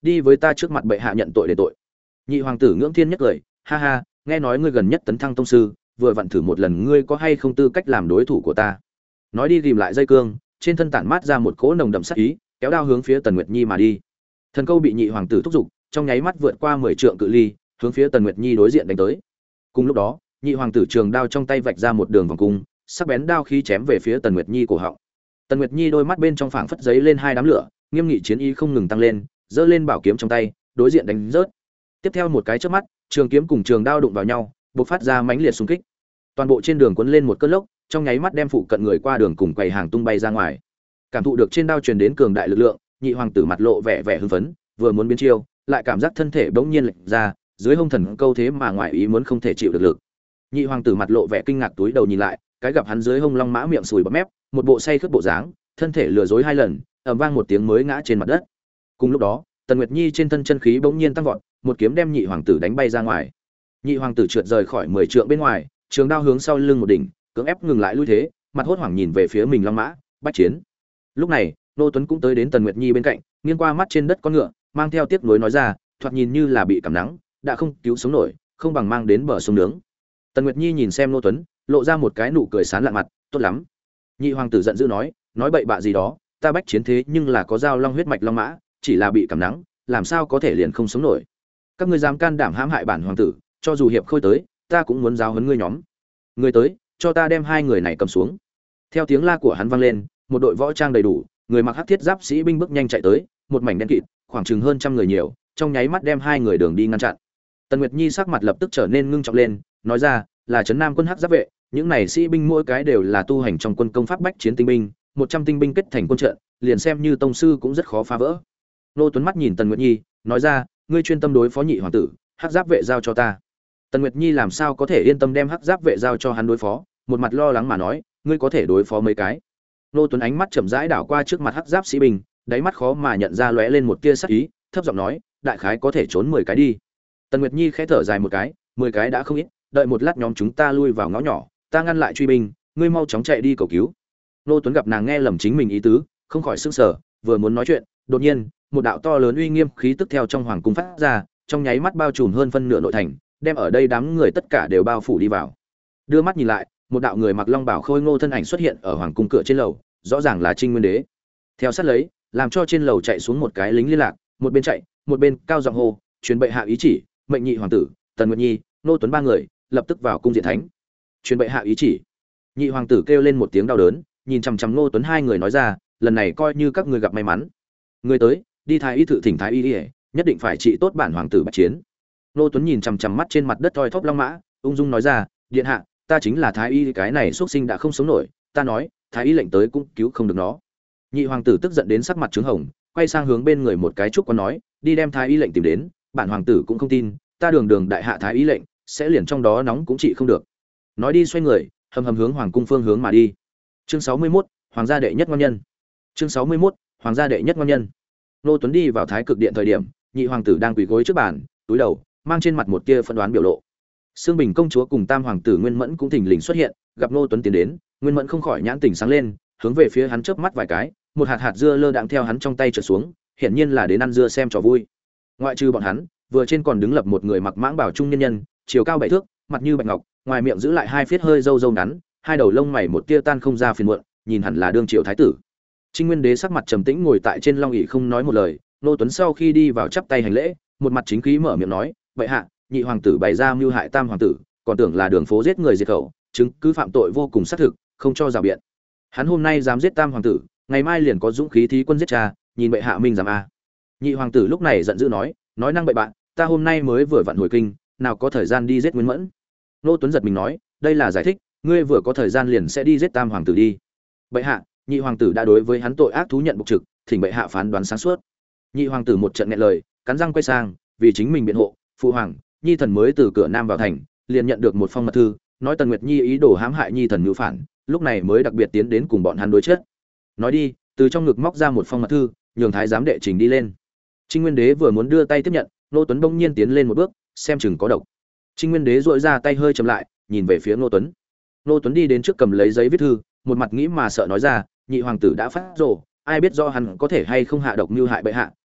đi với ta trước mặt bệ hạ nhận tội để tội. Nhị hoàng tử ngưỡng thiên nhất cười, ha ha, nghe nói ngươi gần nhất tấn thăng tông sư, vừa vặn thử một lần ngươi có hay không tư cách làm đối thủ của ta. Nói đi ghim lại dây cương, trên thân tản mát ra một cỗ nồng đậm sát ý, kéo đao hướng phía Tần Nguyệt Nhi mà đi. Thần câu bị nhị hoàng tử thúc giục, trong nháy mắt vượt qua mười trượng cự ly, hướng phía Tần Nguyệt Nhi đối diện đánh tới. Cùng lúc đó, nhị hoàng tử trường đao trong tay vạch ra một đường vòng cung, sắc bén đao khí chém về phía Tần Nguyệt Nhi cổ họng. Tần Nguyệt Nhi đôi mắt bên trong phảng phất giấy lên hai đám lửa, nghiêm nghị chiến ý không ngừng tăng lên, giơ lên bảo kiếm trong tay, đối diện đánh rớt. Tiếp theo một cái chớp mắt, trường kiếm cùng trường đao đụng vào nhau, bộc phát ra mãnh liệt xung kích. Toàn bộ trên đường cuốn lên một cơn lốc, trong nháy mắt đem phụ cận người qua đường cùng quầy hàng tung bay ra ngoài. Cảm thụ được trên đao truyền đến cường đại lực lượng, nhị hoàng tử mặt lộ vẻ vẻ hưng phấn, vừa muốn biến chiêu, lại cảm giác thân thể bỗng nhiên lệch ra, dưới hông thần câu thế mà ngoại ý muốn không thể chịu được lực. Nhị hoàng tử mặt lộ vẻ kinh ngạc túi đầu nhìn lại, cái gặp hắn dưới hông long mã miệng sùi bọt mép, một bộ say khướt bộ dáng, thân thể lừa dối hai lần, ầm vang một tiếng mới ngã trên mặt đất. Cùng lúc đó, Tần Nguyệt Nhi trên thân chân khí bỗng nhiên tăng vọt, một kiếm đem nhị hoàng tử đánh bay ra ngoài. Nhị hoàng tử trượt rời khỏi mười trượng bên ngoài, trường đao hướng sau lưng một đỉnh, cưỡng ép ngừng lại lui thế, mặt hốt hoảng nhìn về phía mình long mã, bách chiến. Lúc này, Nô Tuấn cũng tới đến Tần Nguyệt Nhi bên cạnh, nghiêng qua mắt trên đất con ngựa, mang theo tiếc nuối nói ra, thoạt nhìn như là bị cảm nắng, đã không cứu sống nổi, không bằng mang đến bờ sông nướng. Tần Nguyệt Nhi nhìn xem Nô Tuấn, lộ ra một cái nụ cười sán lạn mặt, tốt lắm. Nhị hoàng tử giận dữ nói, nói bậy bạ gì đó, ta bách chiến thế nhưng là có giao long huyết mạch long mã, chỉ là bị cảm nắng, làm sao có thể liền không sống nổi. Các ngươi dám can đảm hãm hại bản hoàng tử, cho dù hiệp khôi tới, ta cũng muốn giáo huấn ngươi nhóm. Người tới, cho ta đem hai người này cầm xuống. Theo tiếng la của hắn vang lên, một đội võ trang đầy đủ, người mặc hắc thiết giáp sĩ binh bước nhanh chạy tới, một mảnh đen kịt, khoảng chừng hơn trăm người nhiều, trong nháy mắt đem hai người đường đi ngăn chặn. Tần Nguyệt Nhi sắc mặt lập tức trở nên ngưng trọng lên, nói ra, là trấn Nam quân hắc giáp vệ, những này sĩ binh mỗi cái đều là tu hành trong quân công pháp bách chiến tinh binh, một trăm tinh binh kết thành quân trận, liền xem như tông sư cũng rất khó phá vỡ. Nô Tuấn mắt nhìn Tần Nguyệt Nhi, nói ra, ngươi chuyên tâm đối phó nhị hoàng tử, hắc giáp vệ giao cho ta. Tần Nguyệt Nhi làm sao có thể yên tâm đem hắc giáp vệ giao cho hắn đối phó, một mặt lo lắng mà nói, ngươi có thể đối phó mấy cái. Nô Tuấn ánh mắt chậm rãi đảo qua trước mặt hắc giáp sĩ binh, đáy mắt khó mà nhận ra lóe lên một tia sắc ý, thấp giọng nói, đại khái có thể trốn mười cái đi. Tần Nguyệt Nhi khẽ thở dài một cái, mười cái đã không ít, đợi một lát nhóm chúng ta lui vào ngõ nhỏ, ta ngăn lại truy binh, ngươi mau chóng chạy đi cầu cứu. Nô Tuấn gặp nàng nghe lầm chính mình ý tứ, không khỏi sững sờ, vừa muốn nói chuyện, đột nhiên, một đạo to lớn uy nghiêm khí tức theo trong hoàng cung phát ra, trong nháy mắt bao trùm hơn phân nửa nội thành, đem ở đây đám người tất cả đều bao phủ đi vào. Đưa mắt nhìn lại, một đạo người mặc long bào khôi ngô thân ảnh xuất hiện ở hoàng cung cửa trên lầu, rõ ràng là Trinh Nguyên Đế. Theo sát lấy, làm cho trên lầu chạy xuống một cái lính liên lạc, một bên chạy, một bên cao giọng hô, truyền bệ hạ ý chỉ, mệnh nhị hoàng tử, Tần Nguyệt Nhi, Nô Tuấn ba người, lập tức vào cung diện thánh. Truyền bệ hạ ý chỉ. Nhị hoàng tử kêu lên một tiếng đau đớn, nhìn chằm chằm Nô Tuấn hai người nói ra, lần này coi như các ngươi gặp may mắn. Người tới, đi thái y thự thỉnh thái y, nhất định phải trị tốt bản hoàng tử bạch chiến. Nô Tuấn nhìn chằm chằm mắt trên mặt đất thoi thóp long mã, ung dung nói ra, điện hạ, ta chính là thái y, cái này xuất sinh đã không sống nổi, ta nói, thái y lệnh tới cũng cứu không được nó. Nhị hoàng tử tức giận đến sắc mặt trướng hồng, quay sang hướng bên người một cái trúc quan nói, đi đem thái y lệnh tìm đến, bản hoàng tử cũng không tin, ta đường đường đại hạ thái y lệnh, sẽ liền trong đó nóng cũng trị không được. Nói đi xoay người, hầm hầm hướng hoàng cung phương hướng mà đi. Chương sáu mươi mốt, hoàng gia đệ nhất ngon nhân. Chương sáu mươi mốt, hoàng gia đệ nhất ngon nhân. Nô Tuấn đi vào thái cực điện thời điểm, nhị hoàng tử đang quỳ gối trước bàn, túi đầu, mang trên mặt một tia phân đoán biểu lộ. Sương Bình công chúa cùng tam hoàng tử Nguyên Mẫn cũng thình lình xuất hiện, gặp Nô Tuấn tiến đến, Nguyên Mẫn không khỏi nhãn tỉnh sáng lên, hướng về phía hắn chớp mắt vài cái, một hạt hạt dưa lơ đãng theo hắn trong tay trượt xuống, hiển nhiên là đến ăn dưa xem trò vui. Ngoại trừ bọn hắn, vừa trên còn đứng lập một người mặc mãng bào trung nhân nhân, chiều cao bảy thước, mặt như bạch ngọc, ngoài miệng giữ lại hai phiết hơi râu râu ngắn, hai đầu lông mày một tia tan không ra phiền muộn, nhìn hẳn là đương triều thái tử. Trinh Nguyên Đế sắc mặt trầm tĩnh ngồi tại trên long ỷ không nói một lời. Nô Tuấn sau khi đi vào chắp tay hành lễ, một mặt chính khí mở miệng nói, vậy hạ, nhị hoàng tử bày ra mưu hại tam hoàng tử, còn tưởng là đường phố giết người diệt khẩu, chứng cứ phạm tội vô cùng xác thực, không cho rào biện. Hắn hôm nay dám giết tam hoàng tử, ngày mai liền có dũng khí thí quân giết cha, nhìn bệ hạ minh dám a. Nhị hoàng tử lúc này giận dữ nói, nói năng bậy bạn, ta hôm nay mới vừa vặn hồi kinh, nào có thời gian đi giết Nguyên Mẫn. Nô Tuấn giật mình nói, đây là giải thích, ngươi vừa có thời gian liền sẽ đi giết tam hoàng tử đi. Bệ hạ, nhị hoàng tử đã đối với hắn tội ác thú nhận bục trực, thỉnh bệ hạ phán đoán sáng suốt. Nhị hoàng tử một trận nghẹn lời, cắn răng quay sang, vì chính mình biện hộ, phụ hoàng, nhi thần mới từ cửa nam vào thành, liền nhận được một phong mật thư, nói Tần Nguyệt Nhi ý đồ hãm hại nhi thần mưu phản, lúc này mới đặc biệt tiến đến cùng bọn hắn đối chết. Nói đi, từ trong ngực móc ra một phong mật thư, nhường thái giám đệ trình đi lên. Trinh Nguyên Đế vừa muốn đưa tay tiếp nhận, Nô Tuấn bỗng nhiên tiến lên một bước, xem chừng có độc. Trinh Nguyên Đế duỗi ra tay hơi chậm lại, nhìn về phía Nô Tuấn. Nô Tuấn đi đến trước cầm lấy giấy viết thư, một mặt nghĩ mà sợ nói ra, nhị hoàng tử đã phát rồ, ai biết do hắn có thể hay không hạ độc mưu hại bệ hạ,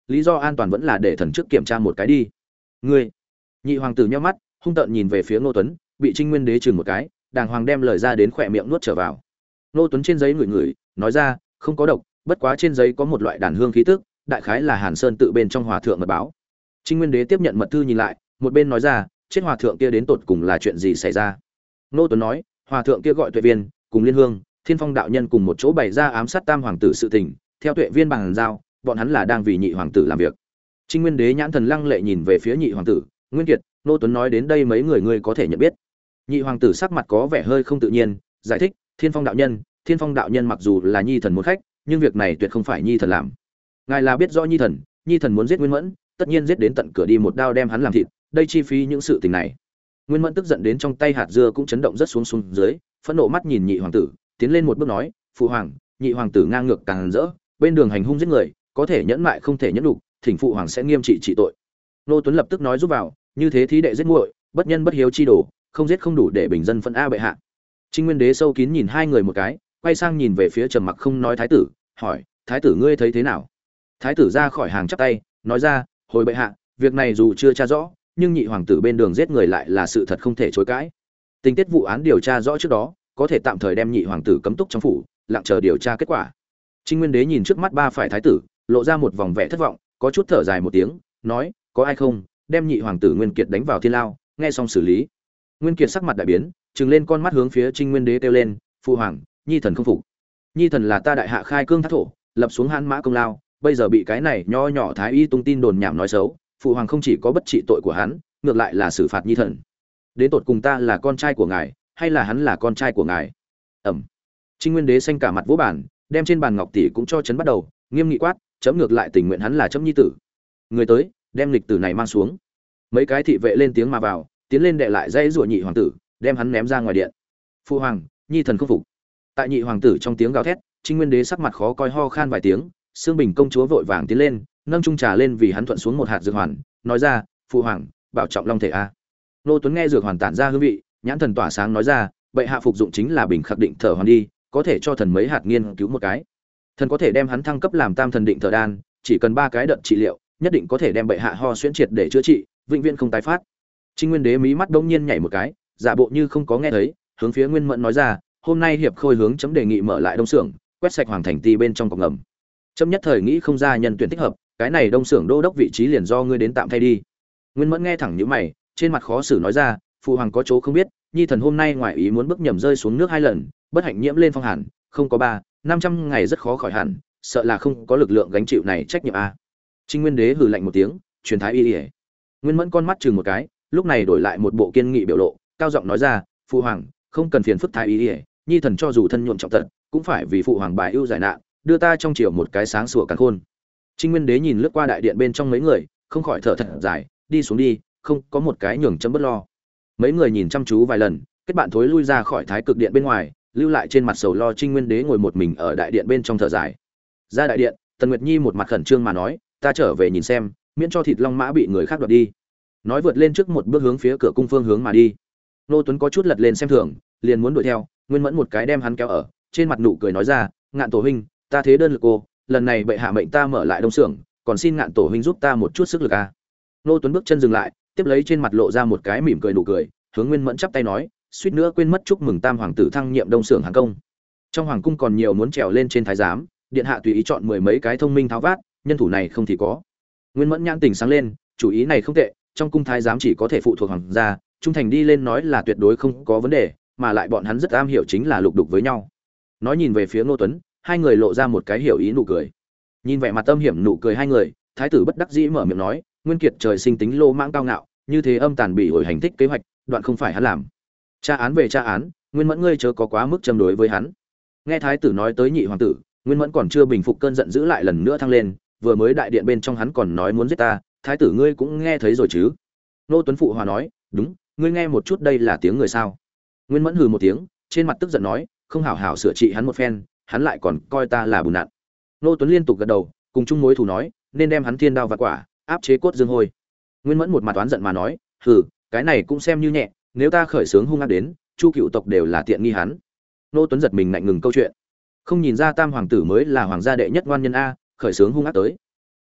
lý do an toàn vẫn là để thần trước kiểm tra một cái đi. Ngươi, nhị hoàng tử nhíu mắt, hung tợn nhìn về phía Ngô Tuấn, bị Trinh Nguyên Đế chừng một cái, đàng hoàng đem lời ra đến khỏe miệng nuốt trở vào. Ngô Tuấn trên giấy ngửi ngửi, nói ra, không có độc, bất quá trên giấy có một loại đàn hương khí tức, đại khái là Hàn Sơn tự bên trong hòa thượng mật báo. Trinh Nguyên Đế tiếp nhận mật thư nhìn lại, một bên nói ra, chết hòa thượng kia đến tột cùng là chuyện gì xảy ra. Ngô Tuấn nói, hòa thượng kia gọi Tuệ Viên, cùng Liên Hương, Thiên Phong đạo nhân cùng một chỗ bày ra ám sát tam hoàng tử sự tình, theo Tuệ Viên bằng giao, bọn hắn là đang vì nhị hoàng tử làm việc. Trinh Nguyên Đế nhãn thần lăng lệ nhìn về phía nhị hoàng tử, Nguyên Kiệt, Ngô Tuấn nói đến đây mấy người ngươi có thể nhận biết. Nhị hoàng tử sắc mặt có vẻ hơi không tự nhiên, giải thích, Thiên Phong đạo nhân, Thiên Phong đạo nhân mặc dù là nhi thần một khách, nhưng việc này tuyệt không phải nhi thần làm. Ngài là biết rõ nhi thần, nhi thần muốn giết Nguyên Mẫn, tất nhiên giết đến tận cửa đi một đao đem hắn làm thịt, đây chi phí những sự tình này. Nguyên Mẫn tức giận đến trong tay hạt dưa cũng chấn động rất xuống xuống dưới, phẫn nộ mắt nhìn nhị hoàng tử, tiến lên một bước nói, phụ hoàng, nhị hoàng tử ngang ngược càng rỡ, bên đường hành hung giết người, có thể nhẫn mại không thể nhẫn đủ, thỉnh phụ hoàng sẽ nghiêm trị trị tội. Nô Tuấn lập tức nói giúp vào, như thế thí đệ giết muội, bất nhân bất hiếu chi đồ, không giết không đủ để bình dân phận a bệ hạ. Trinh Nguyên Đế sâu kín nhìn hai người một cái, quay sang nhìn về phía trầm mặc không nói thái tử, hỏi, thái tử ngươi thấy thế nào? Thái tử ra khỏi hàng chắp tay, nói ra, hồi bệ hạ, việc này dù chưa tra rõ, nhưng nhị hoàng tử bên đường giết người lại là sự thật không thể chối cãi. Tình tiết vụ án điều tra rõ trước đó, có thể tạm thời đem nhị hoàng tử cấm túc trong phủ, lặng chờ điều tra kết quả. Trinh Nguyên Đế nhìn trước mắt ba phải thái tử, lộ ra một vòng vẻ thất vọng, có chút thở dài một tiếng, nói, có ai không, đem nhị hoàng tử Nguyên Kiệt đánh vào thiên lao, nghe xong xử lý. Nguyên Kiệt sắc mặt đại biến, trừng lên con mắt hướng phía Trinh Nguyên Đế kêu lên, phụ hoàng, nhi thần không phục. Nhi thần là ta đại hạ khai cương thác thổ, lập xuống hãn mã công lao, bây giờ bị cái này nho nhỏ thái y tung tin đồn nhảm nói xấu, phụ hoàng không chỉ có bất trị tội của hắn, ngược lại là xử phạt nhi thần. Đến tột cùng ta là con trai của ngài, hay là hắn là con trai của ngài? Ẩm. Trinh Nguyên Đế xanh cả mặt vỗ bàn, đem trên bàn ngọc tỷ cũng cho chấn bắt đầu, nghiêm nghị quát, chấm ngược lại tình nguyện hắn là chấm nhi tử. Người tới, đem lịch tử này mang xuống. Mấy cái thị vệ lên tiếng mà vào, tiến lên đệ lại dây rủa nhị hoàng tử, đem hắn ném ra ngoài điện. Phụ hoàng, nhi thần không phục. Tại nhị hoàng tử trong tiếng gào thét, Trinh Nguyên Đế sắc mặt khó coi ho khan vài tiếng, Sương Bình công chúa vội vàng tiến lên, nâng chung trà lên vì hắn thuận xuống một hạt dược hoàn, nói ra, phụ hoàng, bảo trọng long thể a. Nô Tuấn nghe dược hoàn tản ra hương vị, nhãn thần tỏa sáng nói ra, bệ hạ phục dụng chính là bình khắc định thở hoàn đi, có thể cho thần mấy hạt nghiên cứu một cái. Thần có thể đem hắn thăng cấp làm tam thần định thở đan, chỉ cần ba cái đợt trị liệu, nhất định có thể đem bệ hạ ho xuyễn triệt để chữa trị, vĩnh viễn không tái phát. Trinh Nguyên Đế mí mắt bỗng nhiên nhảy một cái, giả bộ như không có nghe thấy, hướng phía Nguyên Mẫn nói ra, hôm nay hiệp khôi hướng chấm đề nghị mở lại đông xưởng, quét sạch hoàng thành ti bên trong cọc ngầm. Chấm nhất thời nghĩ không ra nhân tuyển thích hợp, cái này đông xưởng đô đốc vị trí liền do ngươi đến tạm thay đi. Nguyên Mẫn nghe thẳng nhíu mày, trên mặt khó xử nói ra, phụ hoàng có chỗ không biết, nhi thần hôm nay ngoài ý muốn bước nhầm rơi xuống nước hai lần, bất hạnh nhiễm lên phong hàn, không có ba, năm trăm ngày rất khó khỏi hẳn, sợ là không có lực lượng gánh chịu này trách nhiệm a. Trinh Nguyên Đế hừ lạnh một tiếng, truyền thái y. Nguyên Mẫn con mắt chừng một cái, lúc này đổi lại một bộ kiên nghị biểu lộ, cao giọng nói ra, phụ hoàng, không cần phiền phức thái y, nhi thần cho dù thân nhuộm trọng tật, cũng phải vì phụ hoàng bài ưu giải nạn, đưa ta trong chiều một cái sáng sủa càn khôn. Trinh Nguyên Đế nhìn lướt qua đại điện bên trong mấy người, không khỏi thở thật dài, đi xuống đi, không có một cái nhường chấm bất lo. Mấy người nhìn chăm chú vài lần, kết bạn thối lui ra khỏi thái cực điện bên ngoài, lưu lại trên mặt sầu lo Trinh Nguyên Đế ngồi một mình ở đại điện bên trong thở dài. Ra đại điện, Tần Nguyệt Nhi một mặt khẩn trương mà nói, ta trở về nhìn xem, miễn cho thịt long mã bị người khác đoạt đi. Nói vượt lên trước một bước hướng phía cửa cung phương hướng mà đi. Nô Tuấn có chút lật lên xem thường, liền muốn đuổi theo, Nguyên Mẫn một cái đem hắn kéo ở, trên mặt nụ cười nói ra, Ngạn tổ huynh, ta thế đơn lực cô, lần này bệ hạ mệnh ta mở lại đông xưởng, còn xin Ngạn tổ huynh giúp ta một chút sức lực a. Nô Tuấn bước chân dừng lại, tiếp lấy trên mặt lộ ra một cái mỉm cười nụ cười, hướng Nguyên Mẫn chắp tay nói, suýt nữa quên mất chúc mừng tam hoàng tử thăng nhiệm đông xưởng hàng công. Trong hoàng cung còn nhiều muốn trèo lên trên thái giám, điện hạ tùy ý chọn mười mấy cái thông minh tháo vát, nhân thủ này không thì có. Nguyên Mẫn nhãn tình sáng lên, chủ ý này không tệ, trong cung thái giám chỉ có thể phụ thuộc hoàng gia, trung thành đi lên nói là tuyệt đối không có vấn đề, mà lại bọn hắn rất am hiểu chính là lục đục với nhau. Nói nhìn về phía Ngô Tuấn, hai người lộ ra một cái hiểu ý nụ cười. Nhìn vẻ mặt âm hiểm nụ cười hai người, thái tử bất đắc dĩ mở miệng nói, Nguyên Kiệt trời sinh tính lô mãng cao ngạo, như thế âm tàn bị hồi hành thích kế hoạch, đoạn không phải hắn làm. Tra án về tra án, Nguyên Mẫn ngươi chớ có quá mức châm đối với hắn. Nghe thái tử nói tới nhị hoàng tử, Nguyên Mẫn còn chưa bình phục cơn giận dữ lại lần nữa thăng lên, vừa mới đại điện bên trong hắn còn nói muốn giết ta, thái tử ngươi cũng nghe thấy rồi chứ? Nô Tuấn phụ hòa nói, đúng, ngươi nghe một chút đây là tiếng người sao? Nguyên Mẫn hừ một tiếng, trên mặt tức giận nói, không hảo hảo sửa trị hắn một phen, hắn lại còn coi ta là bùn nạn. Nô Tuấn liên tục gật đầu, cùng chung mối thù nói, nên đem hắn thiên đao vặt quả, áp chế cốt dương hôi. Nguyên Mẫn một mặt oán giận mà nói, hừ, cái này cũng xem như nhẹ, nếu ta khởi sướng hung ác đến, Chu cựu tộc đều là tiện nghi hắn. Nô Tuấn giật mình lạnh ngừng câu chuyện, không nhìn ra tam hoàng tử mới là hoàng gia đệ nhất ngoan nhân a, khởi sướng hung ác tới.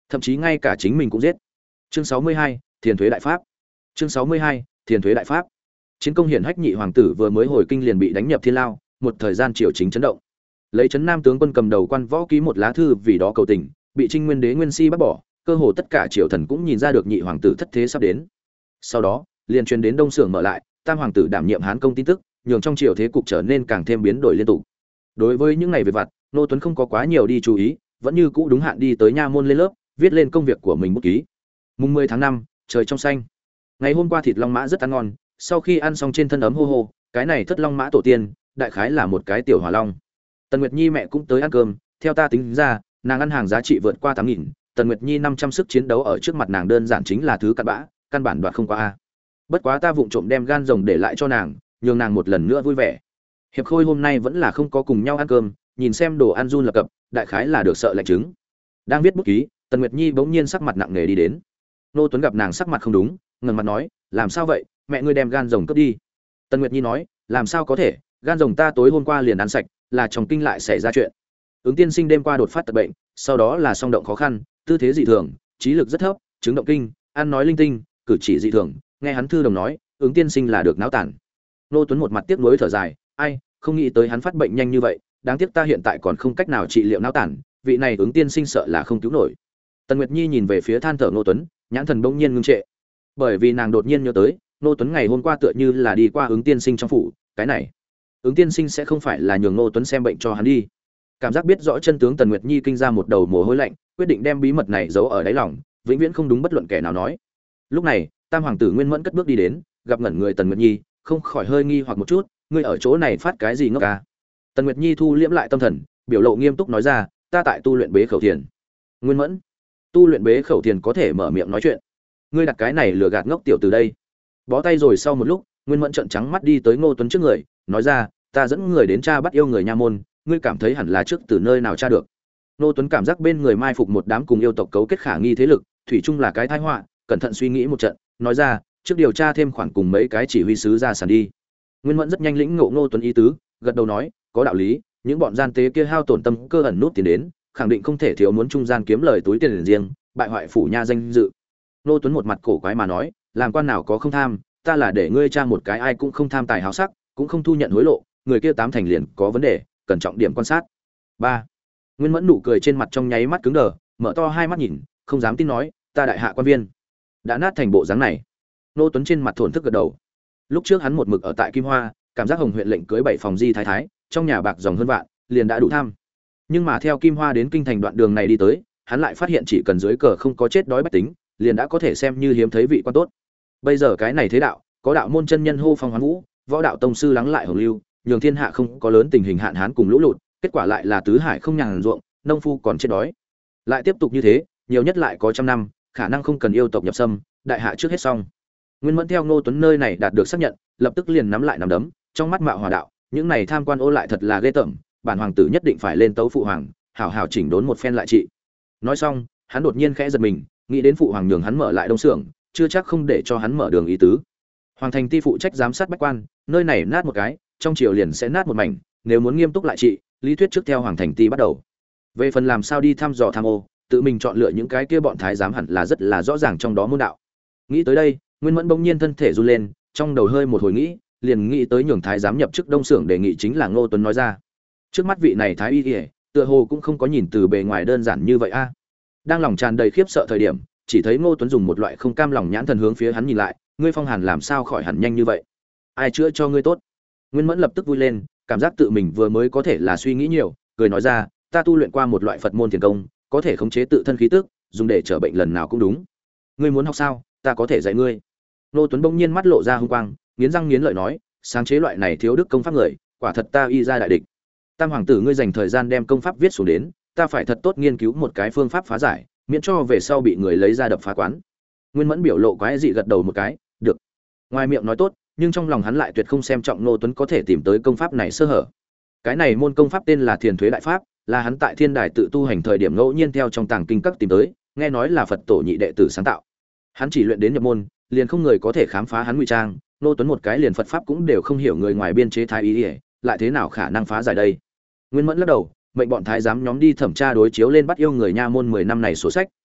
thậm chí ngay cả chính mình cũng giết. Chương sáu mươi hai, Thiền Thuế Đại Pháp. Chương sáu mươi hai, Thiền Thuế Đại Pháp. Chiến công hiển hách nhị hoàng tử vừa mới hồi kinh liền bị đánh nhập thiên lao, một thời gian triều chính chấn động. Lấy trấn Nam tướng quân cầm đầu quan võ ký một lá thư vì đó cầu tình, bị Trinh Nguyên đế Nguyên Si bắt bỏ, cơ hồ tất cả triều thần cũng nhìn ra được nhị hoàng tử thất thế sắp đến. Sau đó, liền truyền đến Đông Sưởng mở lại, tam hoàng tử đảm nhiệm Hán công tin tức, nhường trong triều thế cục trở nên càng thêm biến đổi liên tục. Đối với những ngày về vặt, Nô Tuấn không có quá nhiều đi chú ý, vẫn như cũ đúng hạn đi tới nha môn lên lớp, viết lên công việc của mình bút ký. Mùng mười tháng năm, trời trong xanh. Ngày hôm qua thịt long mã rất ăn ngon, sau khi ăn xong trên thân ấm hô hô, cái này thất long mã tổ tiên, đại khái là một cái tiểu hỏa long. Tần Nguyệt Nhi mẹ cũng tới ăn cơm, theo ta tính ra, nàng ăn hàng giá trị vượt qua tám nghìn, Tần Nguyệt Nhi năm trăm sức chiến đấu ở trước mặt nàng đơn giản chính là thứ cặn bã, căn bản đoạt không qua a. Bất quá ta vụng trộm đem gan rồng để lại cho nàng, nhường nàng một lần nữa vui vẻ. Hiệp Khôi hôm nay vẫn là không có cùng nhau ăn cơm, nhìn xem đồ ăn run lập cập, đại khái là được sợ lạnh trứng. Đang viết bút ký, Tần Nguyệt Nhi bỗng nhiên sắc mặt nặng nề đi đến. Nô Tuấn gặp nàng sắc mặt không đúng, ngẩng mặt nói, làm sao vậy, mẹ ngươi đem gan rồng cướp đi. Tần Nguyệt Nhi nói, làm sao có thể, gan rồng ta tối hôm qua liền ăn sạch, là trong kinh lại xảy ra chuyện. Ứng tiên sinh đêm qua đột phát tật bệnh, sau đó là song động khó khăn, tư thế dị thường, trí lực rất thấp, chứng động kinh, ăn nói linh tinh, cử chỉ dị thường, nghe hắn thư đồng nói, ứng tiên sinh là được náo tản. Nô Tuấn một mặt tiếc nuối thở dài, ai, không nghĩ tới hắn phát bệnh nhanh như vậy, đáng tiếc ta hiện tại còn không cách nào trị liệu náo tản, vị này ứng tiên sinh sợ là không cứu nổi. Tần Nguyệt Nhi nhìn về phía than thở Nô Tuấn, nhãn thần bỗng nhiên ngưng trệ, bởi vì nàng đột nhiên nhớ tới, Nô Tuấn ngày hôm qua tựa như là đi qua ứng tiên sinh trong phủ, cái này, ứng tiên sinh sẽ không phải là nhường Nô Tuấn xem bệnh cho hắn đi. Cảm giác biết rõ chân tướng, Tần Nguyệt Nhi kinh ra một đầu mồ hôi lạnh, quyết định đem bí mật này giấu ở đáy lòng, vĩnh viễn không đúng bất luận kẻ nào nói. Lúc này, tam hoàng tử Nguyên Mẫn cất bước đi đến, gặp ngẩn người Tần Nguyệt Nhi, không khỏi hơi nghi hoặc một chút, ngươi ở chỗ này phát cái gì ngốc à? Tần Nguyệt Nhi thu liễm lại tâm thần, biểu lộ nghiêm túc nói ra, ta tại tu luyện bế khẩu thiền. Nguyên Mẫn, tu luyện bế khẩu thiền có thể mở miệng nói chuyện, ngươi đặt cái này lừa gạt ngốc tiểu từ đây. Bó tay rồi sau một lúc, Nguyên Mẫn trợn trắng mắt đi tới Ngô Tuấn trước người, nói ra, ta dẫn người đến tra bắt yêu người nha môn, ngươi cảm thấy hẳn là trước từ nơi nào tra được. Ngô Tuấn cảm giác bên người mai phục một đám cùng yêu tộc cấu kết khả nghi thế lực, thủy chung là cái tai họa, cẩn thận suy nghĩ một trận, nói ra, trước điều tra thêm khoảng cùng mấy cái chỉ huy sứ ra sàn đi. Nguyên Mẫn rất nhanh lĩnh ngộ Ngô Tuấn ý tứ, gật đầu nói, có đạo lý, những bọn gian tế kia hao tổn tâm cơ ẩn nút tiền đến, khẳng định không thể thiếu muốn trung gian kiếm lời túi tiền riêng, bại hoại phủ nha danh dự. Ngô Tuấn một mặt cổ quái mà nói, làm quan nào có không tham, ta là để ngươi tra một cái ai cũng không tham tài háo sắc, cũng không thu nhận hối lộ, người kia tám thành liền có vấn đề, cần trọng điểm quan sát. ba. Nguyên Mẫn nụ cười trên mặt trong nháy mắt cứng đờ, mở to hai mắt nhìn, không dám tin nói, ta đại hạ quan viên đã nát thành bộ dáng này. Ngô Tuấn trên mặt thổn thức gật đầu. Lúc trước hắn một mực ở tại Kim Hoa, cảm giác Hồng huyện lệnh cưới bảy phòng di thái thái, trong nhà bạc dòng hơn vạn, liền đã đủ tham. Nhưng mà theo Kim Hoa đến kinh thành đoạn đường này đi tới, hắn lại phát hiện chỉ cần dưới cờ không có chết đói bách tính, liền đã có thể xem như hiếm thấy vị quan tốt. Bây giờ cái này thế đạo, có đạo môn chân nhân hô phong hoán vũ, võ đạo tông sư lắng lại hồng lưu, nhường thiên hạ không có lớn tình hình hạn hán cùng lũ lụt, kết quả lại là tứ hải không nhàn ruộng, nông phu còn chết đói. Lại tiếp tục như thế, nhiều nhất lại có trăm năm, khả năng không cần yêu tộc nhập xâm, đại hạ trước hết xong. Nguyên Mẫn theo Ngô Tuấn nơi này đạt được xác nhận, lập tức liền nắm lại nắm đấm, trong mắt mạo hòa đạo, những này tham quan ô lại thật là ghê tởm, bản hoàng tử nhất định phải lên tấu phụ hoàng, hảo hảo chỉnh đốn một phen lại trị. Nói xong, hắn đột nhiên khẽ giật mình, nghĩ đến phụ hoàng nhường hắn mở lại Đông Sưởng, chưa chắc không để cho hắn mở đường ý tứ. Hoàng thành ti phụ trách giám sát bách quan, nơi này nát một cái, trong triều liền sẽ nát một mảnh, nếu muốn nghiêm túc lại trị, lý thuyết trước theo hoàng thành ti bắt đầu. Về phần làm sao đi thăm dò tham ô, tự mình chọn lựa những cái kia bọn thái giám hẳn là rất là rõ ràng trong đó môn đạo. Nghĩ tới đây, Nguyên Mẫn bỗng nhiên thân thể run lên, trong đầu hơi một hồi nghĩ, liền nghĩ tới nhường thái giám nhập chức Đông Sưởng đề nghị chính là Ngô Tuấn nói ra. Trước mắt vị này thái y y, tựa hồ cũng không có nhìn từ bề ngoài đơn giản như vậy a. Đang lòng tràn đầy khiếp sợ thời điểm, chỉ thấy Ngô Tuấn dùng một loại không cam lòng nhãn thần hướng phía hắn nhìn lại, ngươi phong hàn làm sao khỏi hẳn nhanh như vậy? Ai chữa cho ngươi tốt? Nguyên Mẫn lập tức vui lên, cảm giác tự mình vừa mới có thể là suy nghĩ nhiều, cười nói ra, ta tu luyện qua một loại Phật môn thiền công, có thể khống chế tự thân khí tức, dùng để chữa bệnh lần nào cũng đúng. Ngươi muốn học sao? Ta có thể dạy ngươi. Ngô Tuấn bỗng nhiên mắt lộ ra hung quang, nghiến răng nghiến lợi nói, sáng chế loại này thiếu đức công pháp người, quả thật ta y ra đại địch. Tam hoàng tử ngươi dành thời gian đem công pháp viết xuống đến, ta phải thật tốt nghiên cứu một cái phương pháp phá giải, miễn cho về sau bị người lấy ra đập phá quán. Nguyên Mẫn biểu lộ quái dị gật đầu một cái, được. Ngoài miệng nói tốt, nhưng trong lòng hắn lại tuyệt không xem trọng Ngô Tuấn có thể tìm tới công pháp này sơ hở. Cái này môn công pháp tên là Thiền Thuế Đại Pháp, là hắn tại Thiên Đài tự tu hành thời điểm ngẫu nhiên theo trong tàng kinh các tìm tới, nghe nói là Phật tổ nhị đệ tử sáng tạo. Hắn chỉ luyện đến nhập môn, liền không người có thể khám phá hắn ngụy trang, Ngô Tuấn một cái liền Phật pháp cũng đều không hiểu, người ngoài biên chế thái ý, lại thế nào khả năng phá giải đây? Nguyên Mẫn lắc đầu, mệnh bọn thái giám nhóm đi thẩm tra đối chiếu lên bắt yêu người nha môn mười năm này sổ sách,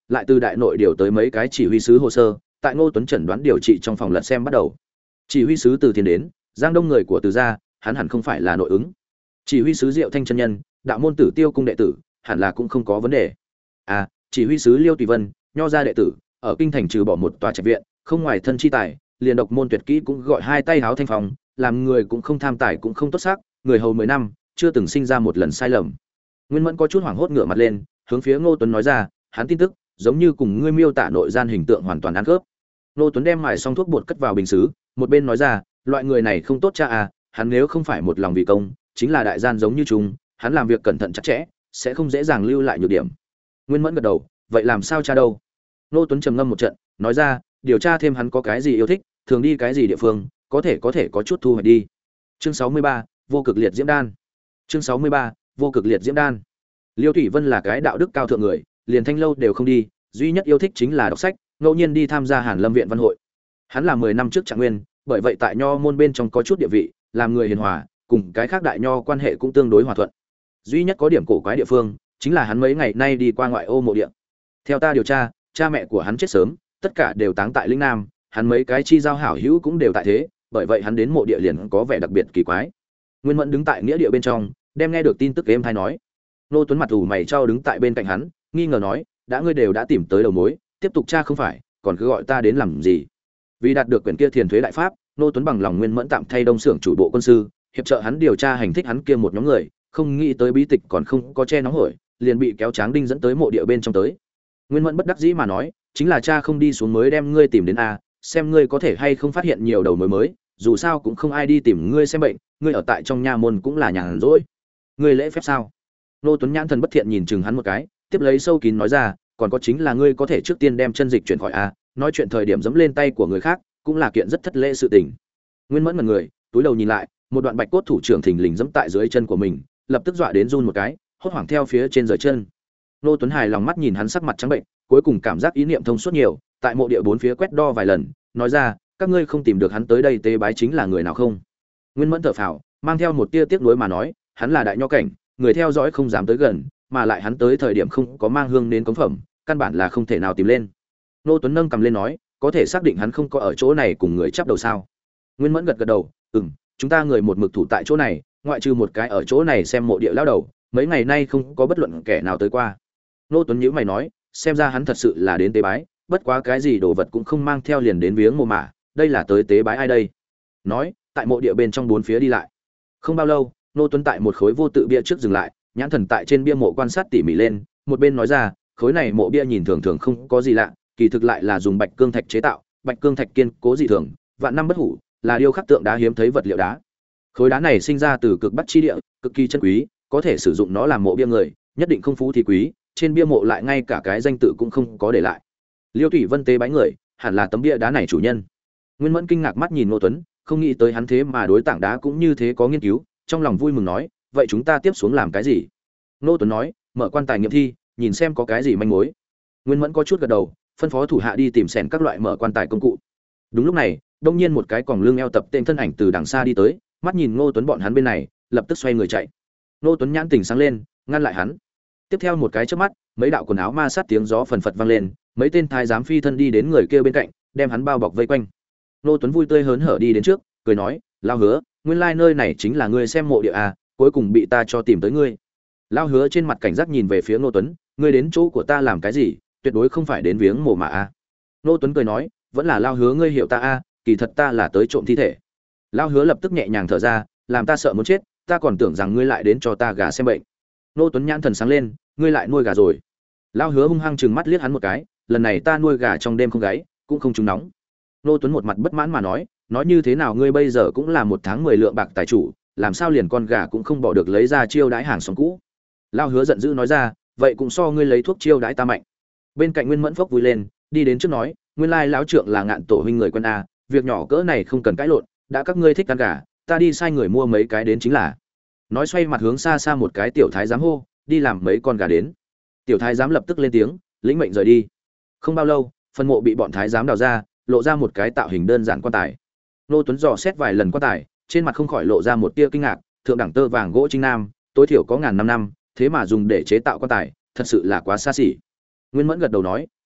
lại từ đại nội điều tới mấy cái chỉ huy sứ hồ sơ, tại Ngô Tuấn chẩn đoán điều trị trong phòng lật xem bắt đầu. Chỉ huy sứ Từ Thiên đến, Giang Đông người của Từ gia, hắn hẳn không phải là nội ứng. Chỉ huy sứ Diệu Thanh chân nhân, đạo môn Tử Tiêu cung đệ tử, hẳn là cũng không có vấn đề. À, chỉ huy sứ Liêu Tùy Vân, nho gia đệ tử, ở kinh thành trừ bỏ một tòa trạch viện, không ngoài thân chi tài, liền độc môn tuyệt kỹ cũng gọi hai tay háo thanh phòng, làm người cũng không tham tài cũng không tốt sắc, người hầu mười năm, chưa từng sinh ra một lần sai lầm. Nguyên Mẫn có chút hoảng hốt ngửa mặt lên, hướng phía Ngô Tuấn nói ra, hắn tin tức giống như cùng ngươi miêu tả nội gian hình tượng hoàn toàn ăn khớp. Ngô Tuấn đem mài xong thuốc bột cất vào bình sứ, một bên nói ra, loại người này không tốt cha à, hắn nếu không phải một lòng vì công, chính là đại gian giống như chúng, hắn làm việc cẩn thận chặt chẽ, sẽ không dễ dàng lưu lại nhược điểm. Nguyên Mẫn gật đầu, vậy làm sao cha đâu? Ngô Tuấn trầm ngâm một trận, nói ra, điều tra thêm hắn có cái gì yêu thích, thường đi cái gì địa phương, có thể có thể có chút thu hoạch đi. Chương sáu mươi ba, vô cực liệt diễm đan. Chương sáu mươi ba, vô cực liệt diễm đan. Liêu Thủy Vân là cái đạo đức cao thượng người, liền thanh lâu đều không đi, duy nhất yêu thích chính là đọc sách, ngẫu nhiên đi tham gia Hàn Lâm viện văn hội. Hắn là mười năm trước Trạng Nguyên, bởi vậy tại nho môn bên trong có chút địa vị, làm người hiền hòa, cùng cái khác đại nho quan hệ cũng tương đối hòa thuận. Duy nhất có điểm cổ quái địa phương, chính là hắn mấy ngày nay đi qua ngoại ô mộ địa. Theo ta điều tra, cha mẹ của hắn chết sớm, tất cả đều táng tại Lĩnh Nam, hắn mấy cái chi giao hảo hữu cũng đều tại thế, bởi vậy hắn đến mộ địa liền có vẻ đặc biệt kỳ quái. Nguyên Mẫn đứng tại nghĩa địa bên trong, đem nghe được tin tức êm tai nói. Nô Tuấn mặt ủ mày trao đứng tại bên cạnh hắn, nghi ngờ nói, đã ngươi đều đã tìm tới đầu mối, tiếp tục tra không phải, còn cứ gọi ta đến làm gì? Vì đạt được quyển kia thiền thuế đại pháp, Nô Tuấn bằng lòng Nguyên Mẫn tạm thay Đông Xưởng chủ bộ quân sư, hiệp trợ hắn điều tra hành thích hắn kia một nhóm người, không nghĩ tới bí tịch còn không có che nóng hổi, liền bị kéo Tráng Đinh dẫn tới mộ địa bên trong tới. Nguyên Mẫn bất đắc dĩ mà nói, chính là cha không đi xuống mới đem ngươi tìm đến a, xem ngươi có thể hay không phát hiện nhiều đầu mối mới, dù sao cũng không ai đi tìm ngươi xem bệnh, ngươi ở tại trong nha môn cũng là nhàn rỗi. Ngươi lễ phép sao? Nô Tuấn nhãn thần bất thiện nhìn chừng hắn một cái, tiếp lấy sâu kín nói ra, còn có chính là ngươi có thể trước tiên đem chân dịch chuyển khỏi a, nói chuyện thời điểm giẫm lên tay của người khác, cũng là kiện rất thất lễ sự tình. Nguyên Mẫn mặt người, túi đầu nhìn lại, một đoạn bạch cốt thủ trưởng thình lình giẫm tại dưới chân của mình, lập tức dọa đến run một cái, hốt hoảng theo phía trên rời chân. Nô Tuấn hài lòng mắt nhìn hắn sắc mặt trắng bệnh, cuối cùng cảm giác ý niệm thông suốt nhiều, tại mộ địa bốn phía quét đo vài lần, nói ra, các ngươi không tìm được hắn tới đây tế bái chính là người nào không? Nguyên Mẫn thở phào, mang theo một tia tiếc nuối mà nói, hắn là đại nho cảnh, người theo dõi không dám tới gần, mà lại hắn tới thời điểm không có mang hương đến cống phẩm, căn bản là không thể nào tìm lên. Nô Tuấn nâng cầm lên nói, có thể xác định hắn không có ở chỗ này cùng người chắp đầu sao? Nguyên Mẫn gật gật đầu, ừm, chúng ta người một mực thủ tại chỗ này, ngoại trừ một cái ở chỗ này xem mộ địa lao đầu, mấy ngày nay không có bất luận kẻ nào tới qua. Nô Tuấn nhíu mày nói, xem ra hắn thật sự là đến tế bái, bất quá cái gì đồ vật cũng không mang theo liền đến viếng mồ mả, đây là tới tế bái ai đây? Nói, tại mộ địa bên trong bốn phía đi lại. Không bao lâu, Nô Tuấn tại một khối vô tự bia trước dừng lại, nhãn thần tại trên bia mộ quan sát tỉ mỉ lên, một bên nói ra, khối này mộ bia nhìn thường thường không có gì lạ, kỳ thực lại là dùng bạch cương thạch chế tạo, bạch cương thạch kiên cố dị thường, vạn năm bất hủ, là điêu khắc tượng đá hiếm thấy vật liệu đá. Khối đá này sinh ra từ cực bắc chi địa, cực kỳ chân quý, có thể sử dụng nó làm mộ bia người, nhất định không phú thì quý, trên bia mộ lại ngay cả cái danh tự cũng không có để lại. Liêu Thủy Vân tế bái người, hẳn là tấm bia đá này chủ nhân. Nguyên Mẫn kinh ngạc mắt nhìn Ngô Tuấn, không nghĩ tới hắn thế mà đối tảng đá cũng như thế có nghiên cứu, trong lòng vui mừng nói, vậy chúng ta tiếp xuống làm cái gì? Ngô Tuấn nói, mở quan tài nghiệm thi, nhìn xem có cái gì manh mối. Nguyên Mẫn có chút gật đầu, phân phó thủ hạ đi tìm xẻn các loại mở quan tài công cụ. Đúng lúc này, đông nhiên một cái còng lưng eo tập tên thân ảnh từ đằng xa đi tới, mắt nhìn Ngô Tuấn bọn hắn bên này, lập tức xoay người chạy. Ngô Tuấn nhãn tỉnh sáng lên, ngăn lại hắn. Tiếp theo một cái chớp mắt, mấy đạo quần áo ma sát tiếng gió phần phật vang lên, mấy tên thái giám phi thân đi đến người kia bên cạnh, đem hắn bao bọc vây quanh. Ngô Tuấn vui tươi hớn hở đi đến trước, cười nói, Lao Hứa, nguyên lai nơi này chính là ngươi xem mộ địa à, cuối cùng bị ta cho tìm tới ngươi. Lao Hứa trên mặt cảnh giác nhìn về phía Ngô Tuấn, ngươi đến chỗ của ta làm cái gì, tuyệt đối không phải đến viếng mộ mà a. À. Ngô Tuấn cười nói, vẫn là Lao Hứa ngươi hiểu ta a, à, kỳ thật ta là tới trộm thi thể. Lao Hứa lập tức nhẹ nhàng thở ra, làm ta sợ muốn chết, ta còn tưởng rằng ngươi lại đến cho ta gà xem bệnh. Ngô Tuấn nhãn thần sáng lên, ngươi lại nuôi gà rồi? Lao Hứa hung hăng chừng mắt liếc hắn một cái, lần này ta nuôi gà trong đêm không gáy, cũng không trúng nóng. Ngô Tuấn một mặt bất mãn mà nói, nói như thế nào ngươi bây giờ cũng là một tháng mười lượng bạc tài chủ, làm sao liền con gà cũng không bỏ được lấy ra chiêu đãi hàng xóm cũ? Lao Hứa giận dữ nói ra, vậy cũng so ngươi lấy thuốc chiêu đãi ta mạnh. Bên cạnh Nguyên Mẫn phốc vui lên, đi đến trước nói, nguyên lai lão trượng là Ngạn tổ huynh người quân a, việc nhỏ cỡ này không cần cãi lộn, đã các ngươi thích ăn gà, ta đi sai người mua mấy cái đến chính là. Nói xoay mặt hướng xa xa một cái tiểu thái giám hô, đi làm mấy con gà đến. Tiểu thái giám lập tức lên tiếng, lĩnh mệnh rời đi. Không bao lâu, phần mộ bị bọn thái giám đào ra, lộ ra một cái tạo hình đơn giản quan tài. Nô Tuấn dò xét vài lần quan tài, trên mặt không khỏi lộ ra một tia kinh ngạc, thượng đẳng tơ vàng gỗ Trinh Nam, tối thiểu có ngàn năm năm, thế mà dùng để chế tạo quan tài, thật sự là quá xa xỉ. Nguyên Mẫn gật đầu nói,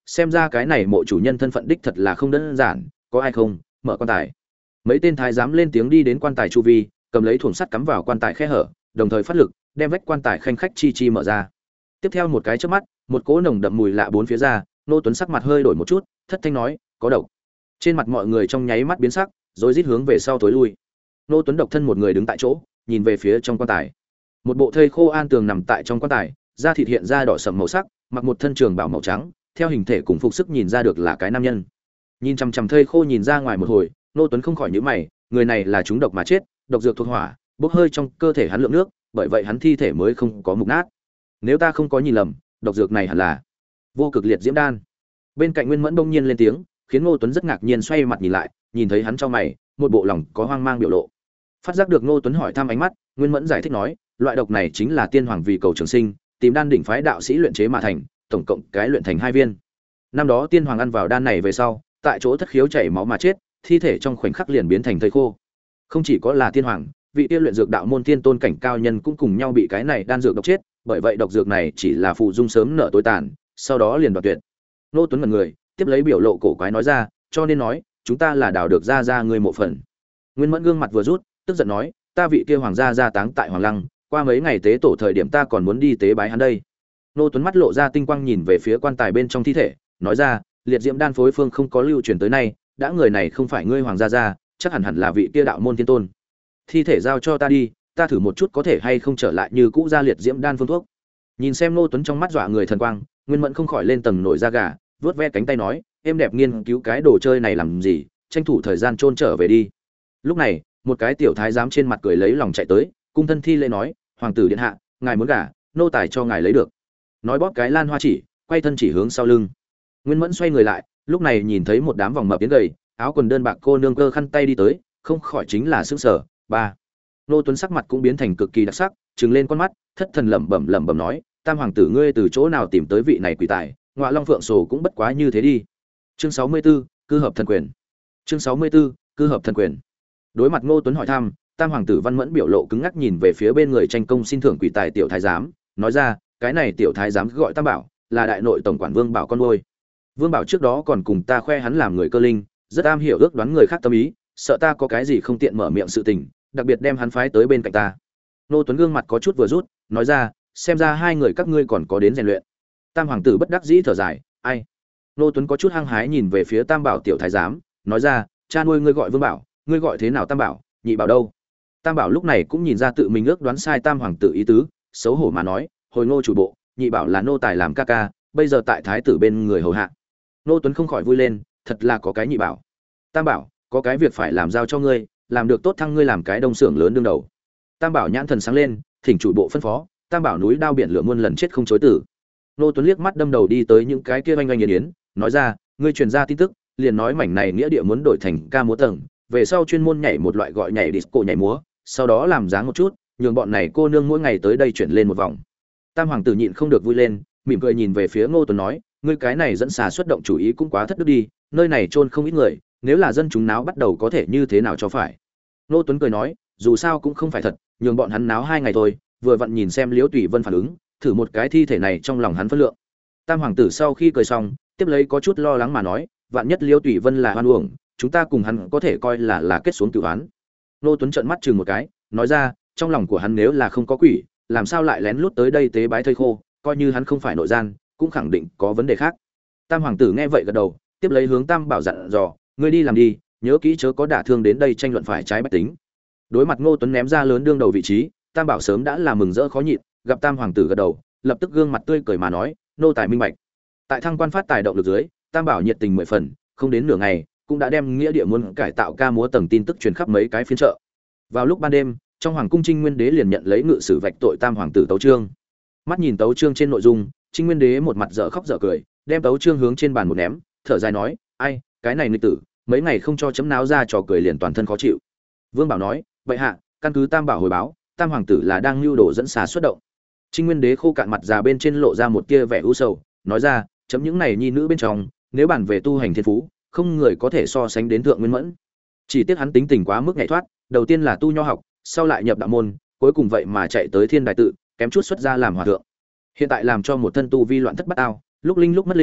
xem ra cái này mộ chủ nhân thân phận đích thật là không đơn giản, có ai không, mở quan tài. Mấy tên thái giám lên tiếng đi đến quan tài chu vi, cầm lấy thuồng sắt cắm vào quan tài khe hở, đồng thời phát lực, đem vách quan tài khanh khách chi chi mở ra. Tiếp theo một cái chớp mắt, một cỗ nồng đậm mùi lạ bốn phía ra, Nô Tuấn sắc mặt hơi đổi một chút, thất thanh nói, có độc. Trên mặt mọi người trong nháy mắt biến sắc, rồi rít hướng về sau tối lui. Nô Tuấn độc thân một người đứng tại chỗ, nhìn về phía trong quan tài. Một bộ thây khô an tường nằm tại trong quan tài, da thịt hiện ra đỏ sẫm màu sắc, mặc một thân trường bào màu trắng, theo hình thể cùng phục sức nhìn ra được là cái nam nhân. Nhìn chằm chằm thây khô nhìn ra ngoài một hồi, Nô Tuấn không khỏi nhíu mày, người này là trúng độc mà chết, độc dược thuộc hỏa, bốc hơi trong cơ thể hắn lượng nước, bởi vậy hắn thi thể mới không có mục nát. Nếu ta không có nhìn lầm, độc dược này hẳn là vô cực liệt diễm đan. Bên cạnh Nguyên Mẫn đông nhiên lên tiếng, khiến Ngô Tuấn rất ngạc nhiên xoay mặt nhìn lại, nhìn thấy hắn trong mày, một bộ lòng có hoang mang biểu lộ. Phát giác được Ngô Tuấn hỏi thăm ánh mắt, Nguyên Mẫn giải thích nói, loại độc này chính là tiên hoàng vì cầu trường sinh, tìm đan đỉnh phái đạo sĩ luyện chế mà thành, tổng cộng cái luyện thành hai viên. Năm đó tiên hoàng ăn vào đan này về sau, tại chỗ thất khiếu chảy máu mà chết, thi thể trong khoảnh khắc liền biến thành thây khô. Không chỉ có là tiên hoàng, vị tiên luyện dược đạo môn tiên tôn cảnh cao nhân cũng cùng nhau bị cái này đan dược độc chết, bởi vậy độc dược này chỉ là phụ dung sớm nở tối tàn, sau đó liền đoạt tuyệt. Nô Tuấn ngẩn người, tiếp lấy biểu lộ cổ quái nói ra, cho nên nói, chúng ta là đào được ra ra người mộ phần. Nguyên Mẫn gương mặt vừa rút, tức giận nói, ta vị kia hoàng gia gia táng tại Hoàng Lăng, qua mấy ngày tế tổ thời điểm ta còn muốn đi tế bái hắn đây. Nô Tuấn mắt lộ ra tinh quang nhìn về phía quan tài bên trong thi thể, nói ra, liệt diễm đan phối phương không có lưu truyền tới nay, đã người này không phải ngươi hoàng gia gia, chắc hẳn hẳn là vị kia đạo môn tiên tôn. Thi thể giao cho ta đi, ta thử một chút có thể hay không trở lại như cũ ra liệt diễm đan phương thuốc. Nhìn xem Nô Tuấn trong mắt dọa người thần quang, Nguyên Mẫn không khỏi lên tầng nổi da gà, vớt ve cánh tay nói, em đẹp nghiên cứu cái đồ chơi này làm gì, tranh thủ thời gian chôn trở về đi. Lúc này, một cái tiểu thái giám trên mặt cười lấy lòng chạy tới, cung thân thi lễ nói, hoàng tử điện hạ, ngài muốn gả, nô tài cho ngài lấy được. Nói bóp cái lan hoa chỉ, quay thân chỉ hướng sau lưng. Nguyên Mẫn xoay người lại, lúc này nhìn thấy một đám vòng mập tiến gầy, áo quần đơn bạc cô nương cơ khăn tay đi tới, không khỏi chính là sững sờ. Ba. Nô Tuấn sắc mặt cũng biến thành cực kỳ đặc sắc, trừng lên con mắt, thất thần lẩm bẩm lẩm bẩm nói, tam hoàng tử ngươi từ chỗ nào tìm tới vị này quỷ tài, ngọa long phượng sổ cũng bất quá như thế đi. Chương sáu mươi 64, cư hợp thần quyền. Chương sáu mươi 64, cư hợp thần quyền. Đối mặt Ngô Tuấn hỏi thăm, tam hoàng tử Văn Mẫn biểu lộ cứng ngắc nhìn về phía bên người tranh công xin thưởng quỷ tài tiểu thái giám, nói ra, cái này tiểu thái giám gọi Tam Bảo, là đại nội tổng quản Vương Bảo con nuôi. Vương Bảo trước đó còn cùng ta khoe hắn làm người cơ linh, rất am hiểu ước đoán người khác tâm ý, sợ ta có cái gì không tiện mở miệng sự tình, đặc biệt đem hắn phái tới bên cạnh ta. Ngô Tuấn gương mặt có chút vừa rút, nói ra, xem ra hai người các ngươi còn có đến rèn luyện. Tam hoàng tử bất đắc dĩ thở dài, ai? Ngô Tuấn có chút hăng hái nhìn về phía Tam Bảo tiểu thái giám, nói ra, cha nuôi ngươi gọi Vương Bảo, ngươi gọi thế nào Tam Bảo, nhị bảo đâu? Tam Bảo lúc này cũng nhìn ra tự mình ước đoán sai Tam hoàng tử ý tứ, xấu hổ mà nói, hồi Ngô chủ bộ, nhị bảo là nô tài làm ca ca, bây giờ tại thái tử bên người hầu hạ. Ngô Tuấn không khỏi vui lên, thật là có cái nhị bảo. Tam Bảo, có cái việc phải làm giao cho ngươi, làm được tốt thăng ngươi làm cái đông xưởng lớn đương đầu. Tam Bảo nhãn thần sáng lên, thỉnh chủ bộ phân phó, Tam Bảo núi đao biển lửa muôn lần chết không chối tử. Ngô Tuấn liếc mắt đâm đầu đi tới những cái kia oanh oanh yến yến, nói ra, ngươi truyền ra tin tức, liền nói mảnh này nghĩa địa muốn đổi thành ca múa tầng, về sau chuyên môn nhảy một loại gọi nhảy disco nhảy múa, sau đó làm dáng một chút, nhường bọn này cô nương mỗi ngày tới đây chuyển lên một vòng. Tam hoàng tử nhịn không được vui lên, mỉm cười nhìn về phía Ngô Tuấn nói, ngươi cái này dẫn xà xuất động chủ ý cũng quá thất đức đi, nơi này chôn không ít người, nếu là dân chúng náo bắt đầu có thể như thế nào cho phải. Ngô Tuấn cười nói, dù sao cũng không phải thật, nhường bọn hắn náo hai ngày thôi, vừa vặn nhìn xem Liễu Tùy Vân phản ứng, thử một cái thi thể này trong lòng hắn phân lượng. Tam hoàng tử sau khi cười xong, tiếp lấy có chút lo lắng mà nói, vạn nhất Liễu Tùy Vân là hoan uổng, chúng ta cùng hắn có thể coi là là kết xuống cửu án. Ngô Tuấn trợn mắt chừng một cái, nói ra, trong lòng của hắn nếu là không có quỷ, làm sao lại lén lút tới đây tế bái thây khô, coi như hắn không phải nội gian, cũng khẳng định có vấn đề khác. Tam hoàng tử nghe vậy gật đầu, tiếp lấy hướng Tam Bảo dặn dò, ngươi đi làm đi, nhớ kỹ chớ có đả thương đến đây tranh luận phải trái bách tính. Đối mặt Ngô Tuấn ném ra lớn đương đầu vị trí, Tam Bảo sớm đã là mừng rỡ khó nhịn, gặp Tam hoàng tử gật đầu, lập tức gương mặt tươi cười mà nói, nô tài minh bạch. Tại thăng quan phát tài động lực dưới, Tam Bảo nhiệt tình mười phần, không đến nửa ngày, cũng đã đem nghĩa địa muốn cải tạo ca múa tầng tin tức truyền khắp mấy cái phiên chợ. Vào lúc ban đêm, trong hoàng cung Trinh Nguyên Đế liền nhận lấy ngự sử vạch tội Tam hoàng tử tấu chương. Mắt nhìn tấu chương trên nội dung, Trinh Nguyên Đế một mặt dở khóc dở cười, đem tấu chương hướng trên bàn một ném, thở dài nói, ai, cái này nghịch tử, mấy ngày không cho chấm náo ra trò cười liền toàn thân khó chịu. Vương Bảo nói, vậy hạ, căn cứ Tam Bảo hồi báo, Tam hoàng tử là đang lưu đồ dẫn xà xuất động. Trinh Nguyên Đế khô cạn mặt già bên trên lộ ra một tia vẻ u sầu, nói ra, chấm những này nhi nữ bên trong, nếu bàn về tu hành thiên phú, không người có thể so sánh đến thượng Nguyên Mẫn. Chỉ tiếc hắn tính tình quá mức nhạy thoát, đầu tiên là tu nho học, sau lại nhập đạo môn, cuối cùng vậy mà chạy tới Thiên Đài tự, kém chút xuất gia làm hòa thượng. Hiện tại làm cho một thân tu vi loạn thất bát ao, lúc linh lúc mất linh,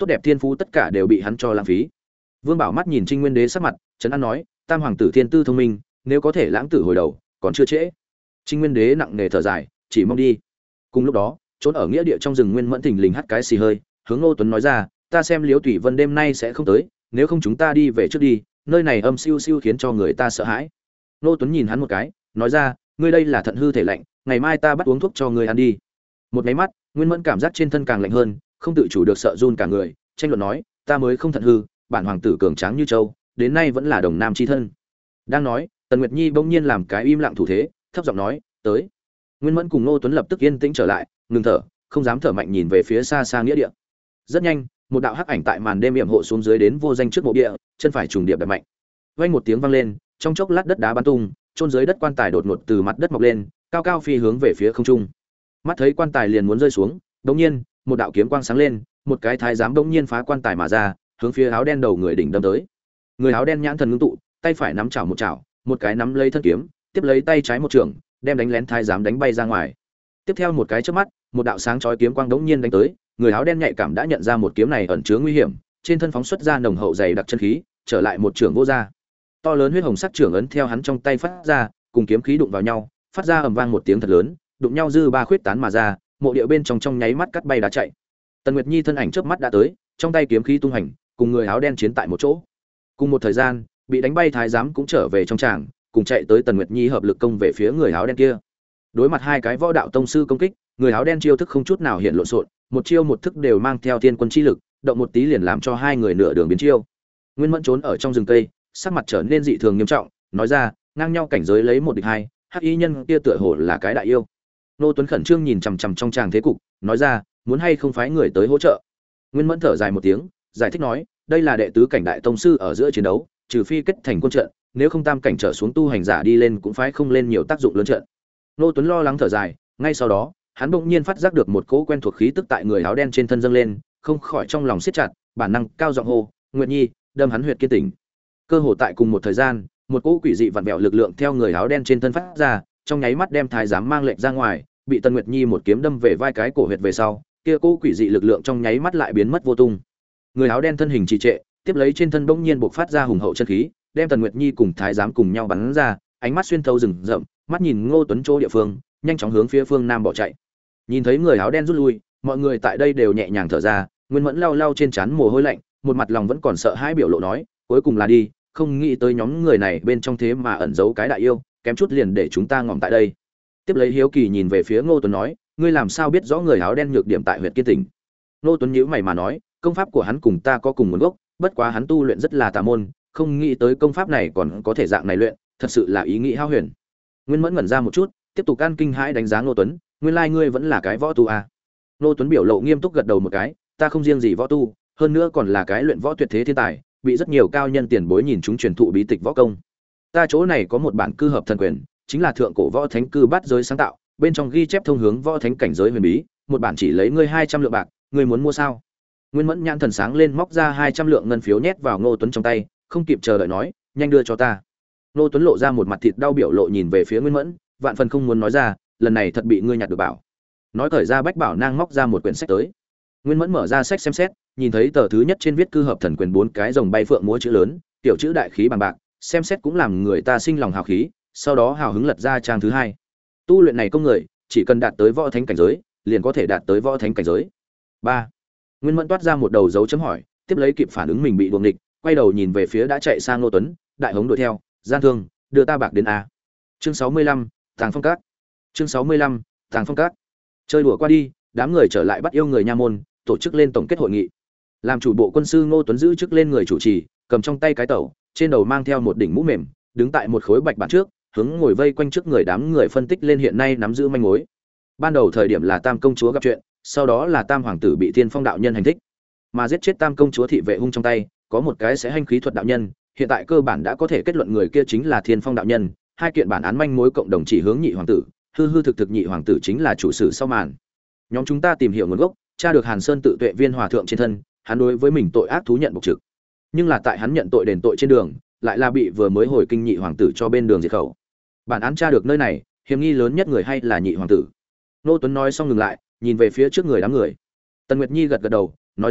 tốt đẹp thiên phú tất cả đều bị hắn cho lãng phí. Vương Bảo mắt nhìn Trinh Nguyên Đế sắc mặt, trấn an nói, tam hoàng tử thiên tư thông minh, nếu có thể lãng tử hồi đầu, còn chưa trễ. Trinh Nguyên Đế nặng nề thở dài, chỉ mong đi. Cùng lúc đó, trốn ở nghĩa địa trong rừng Nguyên Mẫn thình lình hắt cái xì hơi, hướng Ngô Tuấn nói ra, ta xem Liễu Thủy Vân đêm nay sẽ không tới, nếu không chúng ta đi về trước đi, nơi này âm siêu siêu khiến cho người ta sợ hãi. Ngô Tuấn nhìn hắn một cái, nói ra, ngươi đây là thận hư thể lạnh, ngày mai ta bắt uống thuốc cho ngươi ăn đi. Một cái mắt, Nguyên Mẫn cảm giác trên thân càng lạnh hơn, không tự chủ được sợ run cả người, tranh luận nói, ta mới không thận hư, bản hoàng tử cường tráng như châu, đến nay vẫn là đồng nam chi thân. Đang nói, Tần Nguyệt Nhi bỗng nhiên làm cái im lặng thủ thế, thấp giọng nói, tới. Nguyên Mẫn cùng Ngô Tuấn lập tức yên tĩnh trở lại, ngừng thở, không dám thở mạnh nhìn về phía xa xa nghĩa địa. Rất nhanh, một đạo hắc ảnh tại màn đêm yểm hộ xuống dưới đến vô danh trước mộ địa, chân phải trùng điệp đập mạnh. Vang một tiếng vang lên, trong chốc lát đất đá bắn tung, chôn dưới đất quan tài đột ngột từ mặt đất mọc lên, cao cao phi hướng về phía không trung. Mắt thấy quan tài liền muốn rơi xuống, đột nhiên, một đạo kiếm quang sáng lên, một cái thái giám đột nhiên phá quan tài mà ra, hướng phía áo đen đầu người đỉnh đâm tới. Người áo đen nhãn thần ngưng tụ, tay phải nắm chảo một chảo, một cái nắm lấy thân kiếm, tiếp lấy tay trái một trường, đem đánh lén thái giám đánh bay ra ngoài. Tiếp theo một cái chớp mắt, một đạo sáng chói kiếm quang đống nhiên đánh tới, người áo đen nhạy cảm đã nhận ra một kiếm này ẩn chứa nguy hiểm, trên thân phóng xuất ra nồng hậu dày đặc chân khí, trở lại một trường vô ra. To lớn huyết hồng sắc trường ấn theo hắn trong tay phát ra, cùng kiếm khí đụng vào nhau, phát ra ầm vang một tiếng thật lớn, đụng nhau dư ba khuyết tán mà ra, mộ địa bên trong trong nháy mắt cắt bay đá chạy. Tần Nguyệt Nhi thân ảnh chớp mắt đã tới, trong tay kiếm khí tung hành, cùng người áo đen chiến tại một chỗ. Cùng một thời gian, bị đánh bay thái giám cũng trở về trong tràng, cùng chạy tới Tần Nguyệt Nhi hợp lực công về phía người áo đen kia. Đối mặt hai cái võ đạo tông sư công kích, người áo đen chiêu thức không chút nào hiện lộn xộn, một chiêu một thức đều mang theo thiên quân chi lực, động một tí liền làm cho hai người nửa đường biến chiêu. Nguyên Mẫn trốn ở trong rừng cây, sắc mặt trở nên dị thường nghiêm trọng, nói ra, ngang nhau cảnh giới lấy một địch hai, hắc y nhân kia tựa hồ là cái đại yêu. Nô Tuấn khẩn trương nhìn chằm chằm trong tràng thế cục, nói ra, muốn hay không phái người tới hỗ trợ. Nguyên Mẫn thở dài một tiếng, giải thích nói, đây là đệ tứ cảnh đại tông sư ở giữa chiến đấu, trừ phi kết thành quân trận, nếu không tam cảnh trở xuống tu hành giả đi lên cũng phái không lên nhiều tác dụng lớn trận. Nô Tuấn lo lắng thở dài, ngay sau đó, hắn bỗng nhiên phát giác được một cỗ quen thuộc khí tức tại người áo đen trên thân dâng lên, không khỏi trong lòng siết chặt, bản năng cao giọng hô, "Nguyệt Nhi!" Đâm hắn huyệt kiên tỉnh. Cơ hồ tại cùng một thời gian, một cỗ quỷ dị vặn vẹo lực lượng theo người áo đen trên thân phát ra, trong nháy mắt đem thái giám mang lệnh ra ngoài, bị Tần Nguyệt Nhi một kiếm đâm về vai cái cổ huyệt về sau, kia cỗ quỷ dị lực lượng trong nháy mắt lại biến mất vô tung. Người áo đen thân hình trì trệ, tiếp lấy trên thân bỗng nhiên bộc phát ra hùng hậu chân khí, đem Tần Nguyệt Nhi cùng thái giám cùng nhau bắn ra, ánh mắt xuyên thấu rừng rậm, mắt nhìn Ngô Tuấn chỗ địa phương, nhanh chóng hướng phía phương nam bỏ chạy. Nhìn thấy người áo đen rút lui, mọi người tại đây đều nhẹ nhàng thở ra, Nguyên Mẫn lau lau trên trán mồ hôi lạnh, một mặt lòng vẫn còn sợ hãi biểu lộ nói, cuối cùng là đi, không nghĩ tới nhóm người này bên trong thế mà ẩn giấu cái đại yêu, kém chút liền để chúng ta ngỏm tại đây. Tiếp lấy hiếu kỳ nhìn về phía Ngô Tuấn nói, ngươi làm sao biết rõ người áo đen nhược điểm tại huyện Kiên Tỉnh? Ngô Tuấn nhíu mày mà nói, công pháp của hắn cùng ta có cùng nguồn gốc, bất quá hắn tu luyện rất là tà môn, không nghĩ tới công pháp này còn có thể dạng này luyện, thật sự là ý nghĩ hao huyền. Nguyên Mẫn ngẩn ra một chút, tiếp tục can kinh hãi đánh giá Ngô Tuấn, nguyên lai ngươi vẫn là cái võ tu à? Ngô Tuấn biểu lộ nghiêm túc gật đầu một cái, ta không riêng gì võ tu, hơn nữa còn là cái luyện võ tuyệt thế thiên tài, bị rất nhiều cao nhân tiền bối nhìn chúng truyền thụ bí tịch võ công. Ta chỗ này có một bản cư hợp thần quyền, chính là thượng cổ võ thánh cư bát giới sáng tạo, bên trong ghi chép thông hướng võ thánh cảnh giới huyền bí, một bản chỉ lấy ngươi hai trăm lượng bạc, ngươi muốn mua sao? Nguyên Mẫn nhãn thần sáng lên, móc ra hai trăm lượng ngân phiếu nhét vào Ngô Tuấn trong tay, không kịp chờ đợi nói, nhanh đưa cho ta. Ngô Tuấn lộ ra một mặt thịt đau biểu lộ nhìn về phía Nguyên Mẫn, vạn phần không muốn nói ra, lần này thật bị ngươi nhặt được bảo. Nói thời ra bách bảo nang móc ra một quyển sách tới. Nguyên Mẫn mở ra sách xem xét, nhìn thấy tờ thứ nhất trên viết cư hợp thần quyền bốn cái rồng bay phượng múa chữ lớn, tiểu chữ đại khí bằng bạc, xem xét cũng làm người ta sinh lòng hào khí, sau đó hào hứng lật ra trang thứ hai. Tu luyện này công người, chỉ cần đạt tới võ thánh cảnh giới, liền có thể đạt tới võ thánh cảnh giới. ba. Nguyên Mẫn toát ra một đầu dấu chấm hỏi, tiếp lấy kịp phản ứng mình bị đuồng địch, quay đầu nhìn về phía đã chạy sang Ngô Tuấn, đại hống đuổi theo, gian thương, đưa ta bạc đến a. Chương sáu mươi lăm, Tàng Phong Các. Chương sáu mươi lăm, Tàng Phong Các. Chơi đùa qua đi, đám người trở lại bắt yêu người nha môn, tổ chức lên tổng kết hội nghị. Làm chủ bộ quân sư Ngô Tuấn giữ chức lên người chủ trì, cầm trong tay cái tẩu, trên đầu mang theo một đỉnh mũ mềm, đứng tại một khối bạch bản trước, hướng ngồi vây quanh trước người đám người phân tích lên hiện nay nắm giữ manh mối. Ban đầu thời điểm là Tam công chúa gặp chuyện, sau đó là Tam hoàng tử bị Thiên Phong đạo nhân hành thích, mà giết chết Tam công chúa thị vệ hung trong tay, có một cái sẽ hành khí thuật đạo nhân, hiện tại cơ bản đã có thể kết luận người kia chính là Thiên Phong đạo nhân, hai kiện bản án manh mối cộng đồng chỉ hướng nhị hoàng tử, hư hư thực thực nhị hoàng tử chính là chủ sử sau màn. Nhóm chúng ta tìm hiểu nguồn gốc, tra được Hàn Sơn tự tuệ viên hòa thượng trên thân, hắn đối với mình tội ác thú nhận bộc trực. Nhưng là tại hắn nhận tội đền tội trên đường, lại là bị vừa mới hồi kinh nhị hoàng tử cho bên đường diệt khẩu. Bản án tra được nơi này, hiểm nghi lớn nhất người hay là nhị hoàng tử. Nô Tuấn nói xong ngừng lại, nhìn về phía trước người đám người. Tần Nguyệt Nhi gật gật đầu, nói ra,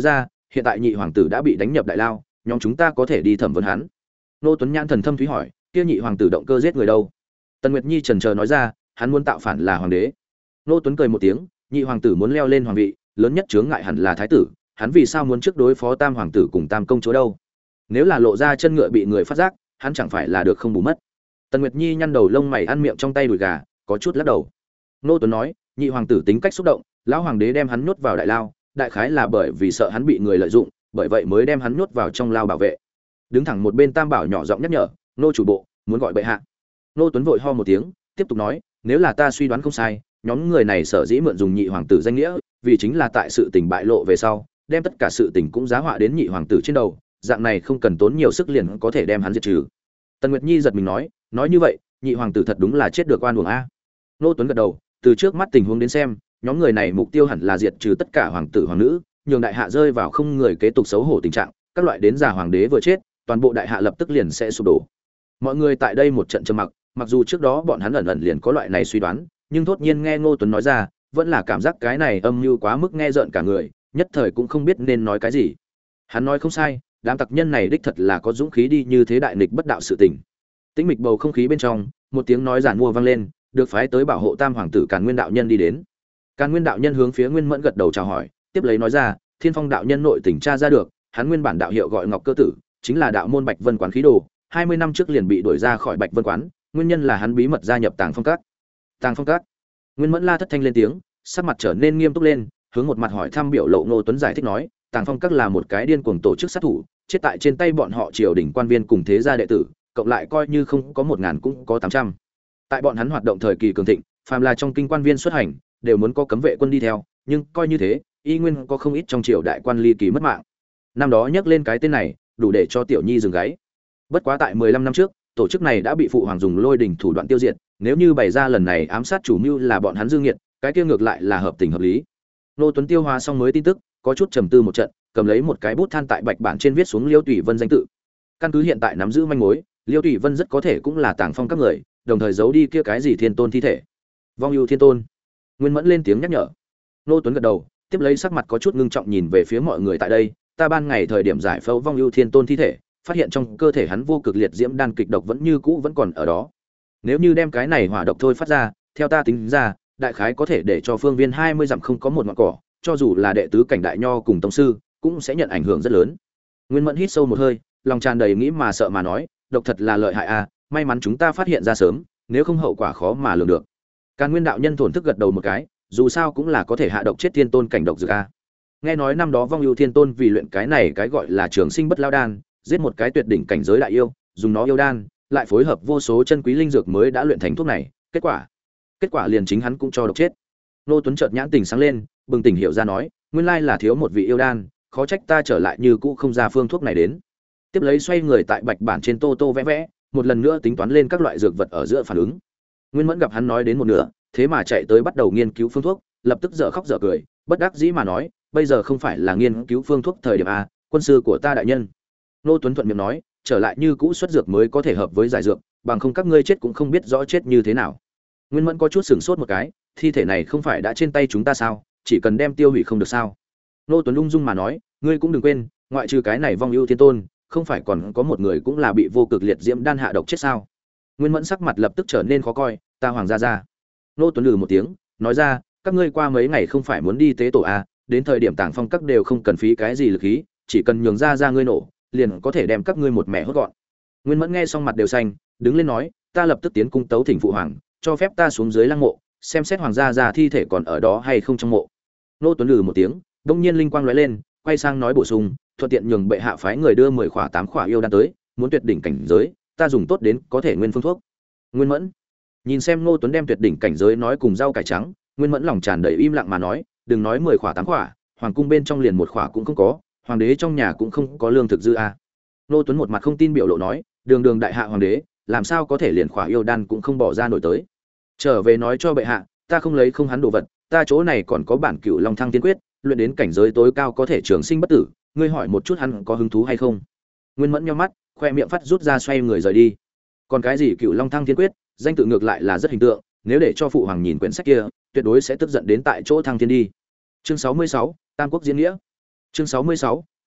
hiện tại nhị hoàng tử đã bị đánh nhập đại lao, nhóm chúng ta có thể đi thẩm vấn hắn. Nô Tuấn nhãn thần thâm thúy hỏi, kia nhị hoàng tử động cơ giết người đâu? Tần Nguyệt Nhi chần chờ nói ra, hắn muốn tạo phản là hoàng đế. Nô Tuấn cười một tiếng, nhị hoàng tử muốn leo lên hoàng vị, lớn nhất chướng ngại hẳn là thái tử, hắn vì sao muốn trước đối phó tam hoàng tử cùng tam công chúa đâu? Nếu là lộ ra chân ngựa bị người phát giác, hắn chẳng phải là được không bù mất. Tần Nguyệt Nhi nhăn đầu lông mày ăn miệng trong tay đùi gà, có chút lắc đầu. Nô Tuấn nói, nhị hoàng tử tính cách xúc động, lão hoàng đế đem hắn nhốt vào đại lao, đại khái là bởi vì sợ hắn bị người lợi dụng, bởi vậy mới đem hắn nhốt vào trong lao bảo vệ. Đứng thẳng một bên Tam Bảo nhỏ giọng nhắc nhở, nô chủ bộ muốn gọi bệ hạ. Nô Tuấn vội ho một tiếng, tiếp tục nói, nếu là ta suy đoán không sai, nhóm người này sở dĩ mượn dùng nhị hoàng tử danh nghĩa, vì chính là tại sự tình bại lộ về sau, đem tất cả sự tình cũng giá họa đến nhị hoàng tử trên đầu, dạng này không cần tốn nhiều sức liền có thể đem hắn diệt trừ. Tần Nguyệt Nhi giật mình nói, nói như vậy, nhị hoàng tử thật đúng là chết được oan uổng a. Nô Tuấn gật đầu, từ trước mắt tình huống đến xem, nhóm người này mục tiêu hẳn là diệt trừ tất cả hoàng tử hoàng nữ, nhường đại hạ rơi vào không người kế tục xấu hổ tình trạng, các loại đến già hoàng đế vừa chết, toàn bộ đại hạ lập tức liền sẽ sụp đổ. Mọi người tại đây một trận trầm mặc, mặc dù trước đó bọn hắn ẩn ẩn liền có loại này suy đoán, nhưng thốt nhiên nghe Ngô Tuấn nói ra, vẫn là cảm giác cái này âm mưu quá mức nghe rợn cả người, nhất thời cũng không biết nên nói cái gì. Hắn nói không sai, đám tặc nhân này đích thật là có dũng khí đi như thế đại nghịch bất đạo sự tình. Tĩnh mịch bầu không khí bên trong, một tiếng nói giản mua vang lên, được phái tới bảo hộ tam hoàng tử Càn Nguyên đạo nhân đi đến. Càn Nguyên đạo nhân hướng phía Nguyên Mẫn gật đầu chào hỏi, tiếp lấy nói ra, Thiên Phong đạo nhân nội tình tra ra được, hắn nguyên bản đạo hiệu gọi Ngọc Cơ Tử, chính là đạo môn Bạch Vân quán khí đồ, hai mươi năm trước liền bị đuổi ra khỏi Bạch Vân quán, nguyên nhân là hắn bí mật gia nhập Tàng Phong Các. Tàng Phong Các? Nguyên Mẫn la thất thanh lên tiếng, sắc mặt trở nên nghiêm túc lên, hướng một mặt hỏi thăm biểu lộ Ngô Tuấn giải thích nói, Tàng Phong Các là một cái điên cuồng tổ chức sát thủ, chết tại trên tay bọn họ triều đình quan viên cùng thế gia đệ tử, cộng lại coi như không có một ngàn cũng có tám trăm. Tại bọn hắn hoạt động thời kỳ cường thịnh, phàm là trong kinh quan viên xuất hành, đều muốn có cấm vệ quân đi theo, nhưng coi như thế, y nguyên có không ít trong triều đại quan ly kỳ mất mạng. Năm đó nhắc lên cái tên này, đủ để cho Tiểu Nhi dừng gáy. Bất quá tại mười lăm năm trước, tổ chức này đã bị phụ hoàng dùng lôi đình thủ đoạn tiêu diệt, nếu như bày ra lần này ám sát chủ mưu là bọn hắn Dương Nghiệt, cái kia ngược lại là hợp tình hợp lý. Nô Tuấn tiêu hóa xong mới tin tức, có chút trầm tư một trận, cầm lấy một cái bút than tại bạch bản trên viết xuống Liêu Tùy Vân danh tự. Căn cứ hiện tại nắm giữ manh mối, Liêu Tùy Vân rất có thể cũng là Tàng Phong Các người, đồng thời giấu đi kia cái gì Thiên Tôn thi thể. Vong ưu Thiên Tôn. Nguyên Mẫn lên tiếng nhắc nhở. Nô Tuấn gật đầu, tiếp lấy sắc mặt có chút ngưng trọng nhìn về phía mọi người tại đây, ta ban ngày thời điểm giải phẫu Vong ưu Thiên Tôn thi thể, phát hiện trong cơ thể hắn vô cực liệt diễm đan kịch độc vẫn như cũ vẫn còn ở đó. Nếu như đem cái này hỏa độc thôi phát ra, theo ta tính ra, đại khái có thể để cho phương viên hai mươi dặm không có một ngọn cỏ, cho dù là đệ tứ cảnh đại nho cùng tông sư, cũng sẽ nhận ảnh hưởng rất lớn. Nguyên Mẫn hít sâu một hơi, lòng tràn đầy nghĩ mà sợ mà nói, độc thật là lợi hại a, may mắn chúng ta phát hiện ra sớm, nếu không hậu quả khó mà lường được. Càn Nguyên đạo nhân thổn thức gật đầu một cái, dù sao cũng là có thể hạ độc chết thiên tôn cảnh độc dược a. Nghe nói năm đó Vong ưu Thiên Tôn vì luyện cái này cái gọi là trường sinh bất lao đan, giết một cái tuyệt đỉnh cảnh giới đại yêu, dùng nó yêu đan, lại phối hợp vô số chân quý linh dược mới đã luyện thành thuốc này, kết quả, kết quả liền chính hắn cũng cho độc chết. Nô Tuấn chợt nhãn tình sáng lên, bừng tỉnh hiểu ra nói, nguyên lai là thiếu một vị yêu đan, khó trách ta trở lại như cũ không ra phương thuốc này đến. Tiếp lấy xoay người tại bạch bản trên tô tô vẽ vẽ, một lần nữa tính toán lên các loại dược vật ở giữa phản ứng. Nguyên Mẫn gặp hắn nói đến một nửa, thế mà chạy tới bắt đầu nghiên cứu phương thuốc, lập tức dở khóc dở cười, bất đắc dĩ mà nói, bây giờ không phải là nghiên cứu phương thuốc thời điểm a, quân sư của ta đại nhân. Nô Tuấn thuận miệng nói, trở lại như cũ xuất dược mới có thể hợp với giải dược, bằng không các ngươi chết cũng không biết rõ chết như thế nào. Nguyên Mẫn có chút sửng sốt một cái, thi thể này không phải đã trên tay chúng ta sao, chỉ cần đem tiêu hủy không được sao? Nô Tuấn ung dung mà nói, ngươi cũng đừng quên, ngoại trừ cái này Vong ưu Thiên Tôn, không phải còn có một người cũng là bị vô cực liệt diễm đan hạ độc chết sao? Nguyên Mẫn sắc mặt lập tức trở nên khó coi, ta hoàng gia gia. Nô Tuấn lừ một tiếng, nói ra, các ngươi qua mấy ngày không phải muốn đi tế tổ à, đến thời điểm Tàng Phong Các đều không cần phí cái gì lực khí, chỉ cần nhường ra ra ngươi nổ, liền có thể đem các ngươi một mẹ hốt gọn. Nguyên Mẫn nghe xong mặt đều xanh, đứng lên nói, ta lập tức tiến cung tấu thỉnh phụ hoàng, cho phép ta xuống dưới lăng mộ, xem xét hoàng gia gia thi thể còn ở đó hay không trong mộ. Nô Tuấn lừ một tiếng, đông nhiên linh quang lóe lên, quay sang nói bổ sung, thuận tiện nhường bệ hạ phái người đưa mười khỏa tám khỏa yêu đan tới, muốn tuyệt đỉnh cảnh giới, ta dùng tốt đến có thể nguyên phương thuốc. Nguyên Mẫn nhìn xem Nô Tuấn đem tuyệt đỉnh cảnh giới nói cùng rau cải trắng, Nguyên Mẫn lòng tràn đầy im lặng mà nói, đừng nói mười khỏa tám khỏa, hoàng cung bên trong liền một khỏa cũng không có, hoàng đế trong nhà cũng không có lương thực dư a. À. Nô Tuấn một mặt không tin biểu lộ nói, đường đường đại hạ hoàng đế, làm sao có thể liền khỏa yêu đan cũng không bỏ ra nổi tới. Trở về nói cho bệ hạ, ta không lấy không hắn đồ vật, ta chỗ này còn có bản Cửu Long Thăng Tiên Quyết, luyện đến cảnh giới tối cao có thể trường sinh bất tử, ngươi hỏi một chút hắn có hứng thú hay không. Nguyên Mẫn nhíu mắt, khoe miệng phát rút ra xoay người rời đi. Còn cái gì Cửu Long Thăng Tiên Quyết, danh tự ngược lại là rất hình tượng, nếu để cho phụ hoàng nhìn quyển sách kia, tuyệt đối sẽ tức giận đến tại chỗ thăng thiên đi. Chương sáu mươi sáu, Tam Quốc diễn nghĩa. Chương sáu mươi sáu,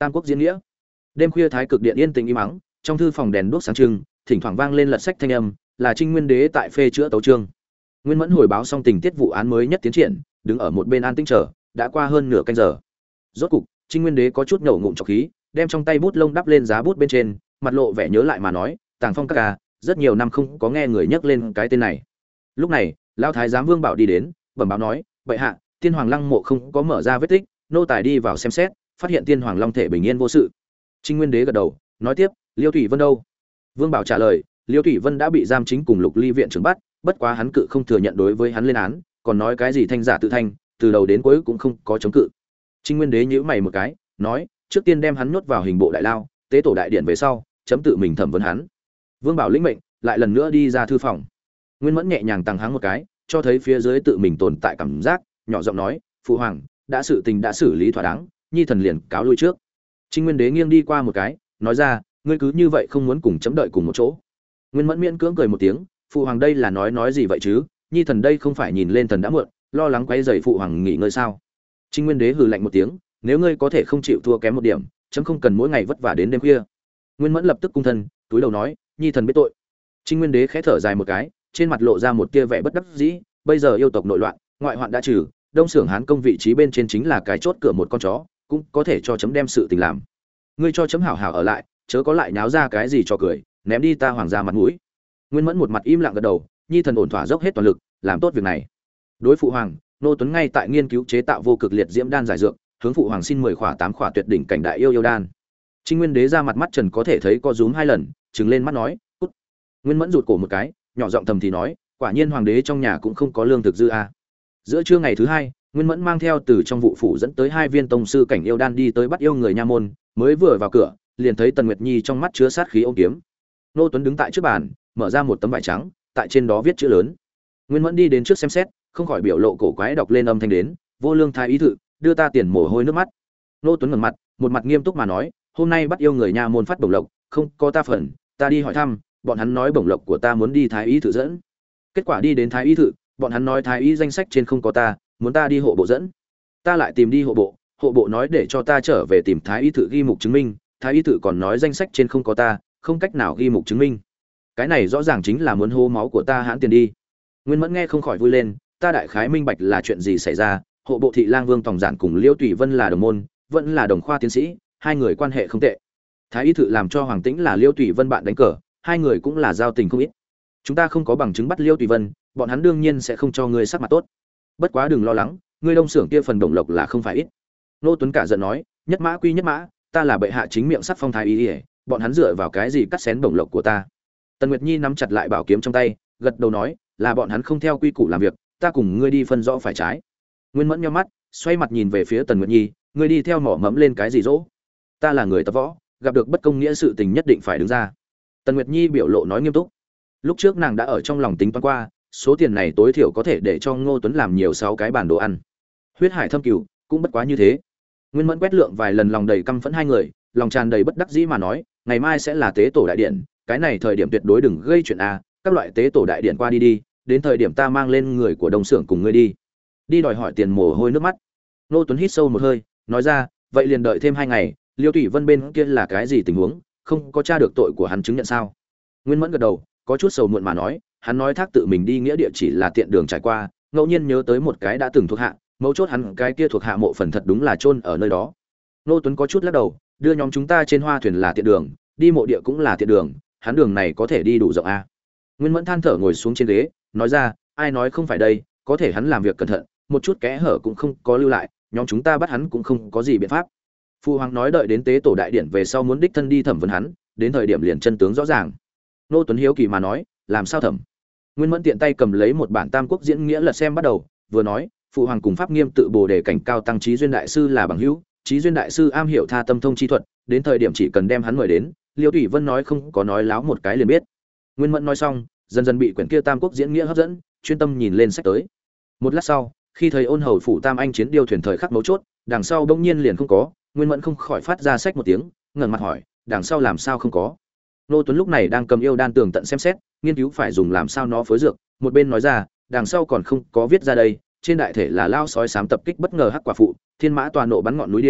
Tam Quốc diễn nghĩa. Đêm khuya thái cực điện yên tĩnh im mắng, trong thư phòng đèn đuốc sáng trưng, thỉnh thoảng vang lên lật sách thanh âm, là Trinh Nguyên Đế tại phê chữa tấu chương. Nguyên Mẫn hồi báo xong tình tiết vụ án mới nhất tiến triển, đứng ở một bên an tĩnh chờ, đã qua hơn nửa canh giờ. Rốt cục, Trinh Nguyên Đế có chút nổ ngụm trọc khí, đem trong tay bút lông đắp lên giá bút bên trên, mặt lộ vẻ nhớ lại mà nói, Tàng Phong các ca, rất nhiều năm không có nghe người nhắc lên cái tên này. Lúc này, lão thái giám Vương Bảo đi đến, bẩm báo nói, bệ hạ, Tiên Hoàng Lăng mộ không có mở ra vết tích, nô tài đi vào xem xét, phát hiện Tiên Hoàng Long thể bình yên vô sự. Trinh Nguyên Đế gật đầu, nói tiếp, Liêu Thủy Vân đâu? Vương Bảo trả lời, Liêu Thủy Vân đã bị giam chính cùng Lục Ly viện trưởng bắt, bất quá hắn cự không thừa nhận đối với hắn lên án, còn nói cái gì thanh giả tự thanh, từ đầu đến cuối cũng không có chống cự. Trinh Nguyên Đế nhíu mày một cái, nói, trước tiên đem hắn nhốt vào hình bộ đại lao, tế tổ đại điện về sau, chấm tự mình thẩm vấn hắn. Vương Bảo lĩnh mệnh, lại lần nữa đi ra thư phòng. Nguyên Mẫn nhẹ nhàng tăng háng một cái, cho thấy phía dưới tự mình tồn tại cảm giác, nhỏ giọng nói, phụ hoàng, đã sự tình đã xử lý thỏa đáng, nhi thần liền cáo lui trước. Trinh Nguyên Đế nghiêng đi qua một cái, nói ra, ngươi cứ như vậy không muốn cùng chấm đợi cùng một chỗ. Nguyên Mẫn miễn cưỡng cười một tiếng, phụ hoàng đây là nói nói gì vậy chứ, nhi thần đây không phải nhìn lên thần đã muộn, lo lắng quấy rầy phụ hoàng nghỉ ngơi sao? Trinh Nguyên Đế hừ lạnh một tiếng, nếu ngươi có thể không chịu thua kém một điểm, chấm không cần mỗi ngày vất vả đến đêm khuya. Nguyên Mẫn lập tức cung thân, túi đầu nói, nhi thần biết tội. Trinh Nguyên Đế khẽ thở dài một cái, trên mặt lộ ra một tia vẻ bất đắc dĩ, bây giờ yêu tộc nội loạn, ngoại hoạn đã trừ, Đông Xưởng Hán công vị trí bên trên chính là cái chốt cửa một con chó, cũng có thể cho chấm đem sự tình làm. Ngươi cho chấm hảo hảo ở lại, chớ có lại nháo ra cái gì cho cười, ném đi ta hoàng gia mặt mũi. Nguyên Mẫn một mặt im lặng gật đầu, nhi thần ổn thỏa dốc hết toàn lực, làm tốt việc này. Đối phụ hoàng, nô tuấn ngay tại nghiên cứu chế tạo vô cực liệt diễm đan giải dược, hướng phụ hoàng xin mười khỏa tám khỏa tuyệt đỉnh cảnh đại yêu yêu đan. Trinh Nguyên Đế ra mặt mắt trần có thể thấy co rúm hai lần, trừng lên mắt nói, cút. Nguyên Mẫn rụt cổ một cái, nhỏ giọng thầm thì nói, quả nhiên hoàng đế trong nhà cũng không có lương thực dư a. Giữa trưa ngày thứ hai, Nguyên Mẫn mang theo từ trong vụ phủ dẫn tới hai viên tông sư cảnh yêu đan đi tới bắt yêu người nha môn, mới vừa vào cửa, liền thấy Tần Nguyệt Nhi trong mắt chứa sát khí ôm kiếm. Nô Tuấn đứng tại trước bàn, mở ra một tấm vải trắng, tại trên đó viết chữ lớn. Nguyên Mẫn đi đến trước xem xét, không khỏi biểu lộ cổ quái đọc lên âm thanh đến, vô lương thái ý thự, đưa ta tiền mồ hôi nước mắt. Nô Tuấn ngẩng mặt, một mặt nghiêm túc mà nói, hôm nay bắt yêu người nha môn phát bổng lộc, không có ta phần, ta đi hỏi thăm, bọn hắn nói bổng lộc của ta muốn đi thái ý thự dẫn. Kết quả đi đến thái ý thự, bọn hắn nói thái ý danh sách trên không có ta, muốn ta đi hộ bộ dẫn. Ta lại tìm đi hộ bộ, hộ bộ nói để cho ta trở về tìm thái ý thự ghi mục chứng minh, thái y tự còn nói danh sách trên không có ta, không cách nào ghi mục chứng minh. Cái này rõ ràng chính là muốn hô máu của ta hãn tiền đi. Nguyên Mẫn nghe không khỏi vui lên, ta đại khái minh bạch là chuyện gì xảy ra, hộ bộ thị lang Vương Tòng Giản cùng Liêu Tùy Vân là đồng môn, vẫn là đồng khoa tiến sĩ, hai người quan hệ không tệ. Thái y tự làm cho Hoàng Tĩnh là Liêu Tùy Vân bạn đánh cờ, hai người cũng là giao tình không ít. Chúng ta không có bằng chứng bắt Liêu Tùy Vân, bọn hắn đương nhiên sẽ không cho ngươi sắc mặt tốt. Bất quá đừng lo lắng, ngươi Đông Xưởng kia phần đồng lộc là không phải ít. Nô Tuấn cả giận nói, nhất mã quy nhất mã, ta là bệ hạ chính miệng sắc phong thái y, bọn hắn dựa vào cái gì cắt xén đồng lộc của ta? Tần Nguyệt Nhi nắm chặt lại bảo kiếm trong tay, gật đầu nói, là bọn hắn không theo quy củ làm việc, ta cùng ngươi đi phân rõ phải trái. Nguyên Mẫn nhíu mắt, xoay mặt nhìn về phía Tần Nguyệt Nhi, ngươi đi theo mỏ mẫm lên cái gì dỗ? Ta là người tập võ, gặp được bất công nghĩa sự tình nhất định phải đứng ra. Tần Nguyệt Nhi biểu lộ nói nghiêm túc. Lúc trước nàng đã ở trong lòng tính toán qua, số tiền này tối thiểu có thể để cho Ngô Tuấn làm nhiều sáu cái bản đồ ăn. Huyết hải thâm cửu, cũng bất quá như thế. Nguyên Mẫn quét lượng vài lần lòng đầy căm phẫn hai người, lòng tràn đầy bất đắc dĩ mà nói, ngày mai sẽ là tế tổ đại điện, cái này thời điểm tuyệt đối đừng gây chuyện a, các loại tế tổ đại điện qua đi đi, đến thời điểm ta mang lên người của Đông Xưởng cùng ngươi đi. Đi đòi hỏi tiền mồ hôi nước mắt. Nô Tuấn hít sâu một hơi, nói ra, vậy liền đợi thêm hai ngày, Liêu Thủy Vân bên kia là cái gì tình huống, không có tra được tội của hắn chứng nhận sao? Nguyên Mẫn gật đầu, có chút sầu muộn mà nói, hắn nói thác tự mình đi nghĩa địa chỉ là tiện đường trải qua, ngẫu nhiên nhớ tới một cái đã từng thuộc hạ, mấu chốt hắn cái kia thuộc hạ mộ phần thật đúng là chôn ở nơi đó. Nô Tuấn có chút lắc đầu, đưa nhóm chúng ta trên hoa thuyền là tiện đường, đi mộ địa cũng là tiện đường, hắn đường này có thể đi đủ rộng a. Nguyên Mẫn than thở ngồi xuống trên ghế, nói ra, ai nói không phải đây, có thể hắn làm việc cẩn thận, một chút kẽ hở cũng không có lưu lại, nhóm chúng ta bắt hắn cũng không có gì biện pháp. Phu hoàng nói đợi đến tế tổ đại điển về sau muốn đích thân đi thẩm vấn hắn, đến thời điểm liền chân tướng rõ ràng. Nô Tuấn hiếu kỳ mà nói, làm sao thẩm? Nguyên Mẫn tiện tay cầm lấy một bản Tam Quốc diễn nghĩa lật xem bắt đầu, vừa nói, phụ hoàng cùng Pháp Nghiêm tự Bồ đề cảnh cao tăng Chí Duyên đại sư là bằng hữu, Chí Duyên đại sư am hiểu tha tâm thông chi thuật, đến thời điểm chỉ cần đem hắn mời đến, Liêu Thủy Vân nói không có nói láo một cái liền biết. Nguyên Mẫn nói xong, dần dần bị quyển kia Tam Quốc diễn nghĩa hấp dẫn, chuyên tâm nhìn lên sách tới. Một lát sau, khi thấy ôn hầu phủ Tam Anh chiến điêu thuyền thời khắc mấu chốt, đằng sau bỗng nhiên liền không có, Nguyên Mẫn không khỏi phát ra sách một tiếng, ngẩng mặt hỏi, đằng sau làm sao không có? Nô Tuấn lúc này đang cầm yêu đan tường tận xem xét, nghiên cứu phải dùng làm sao nó phối dược, một bên nói ra, đằng sau còn không có viết ra đây, trên đại thể là lao sói xám tập kích bất ngờ hắc quả phụ, thiên mã toàn nộ bắn ngọn núi điêu,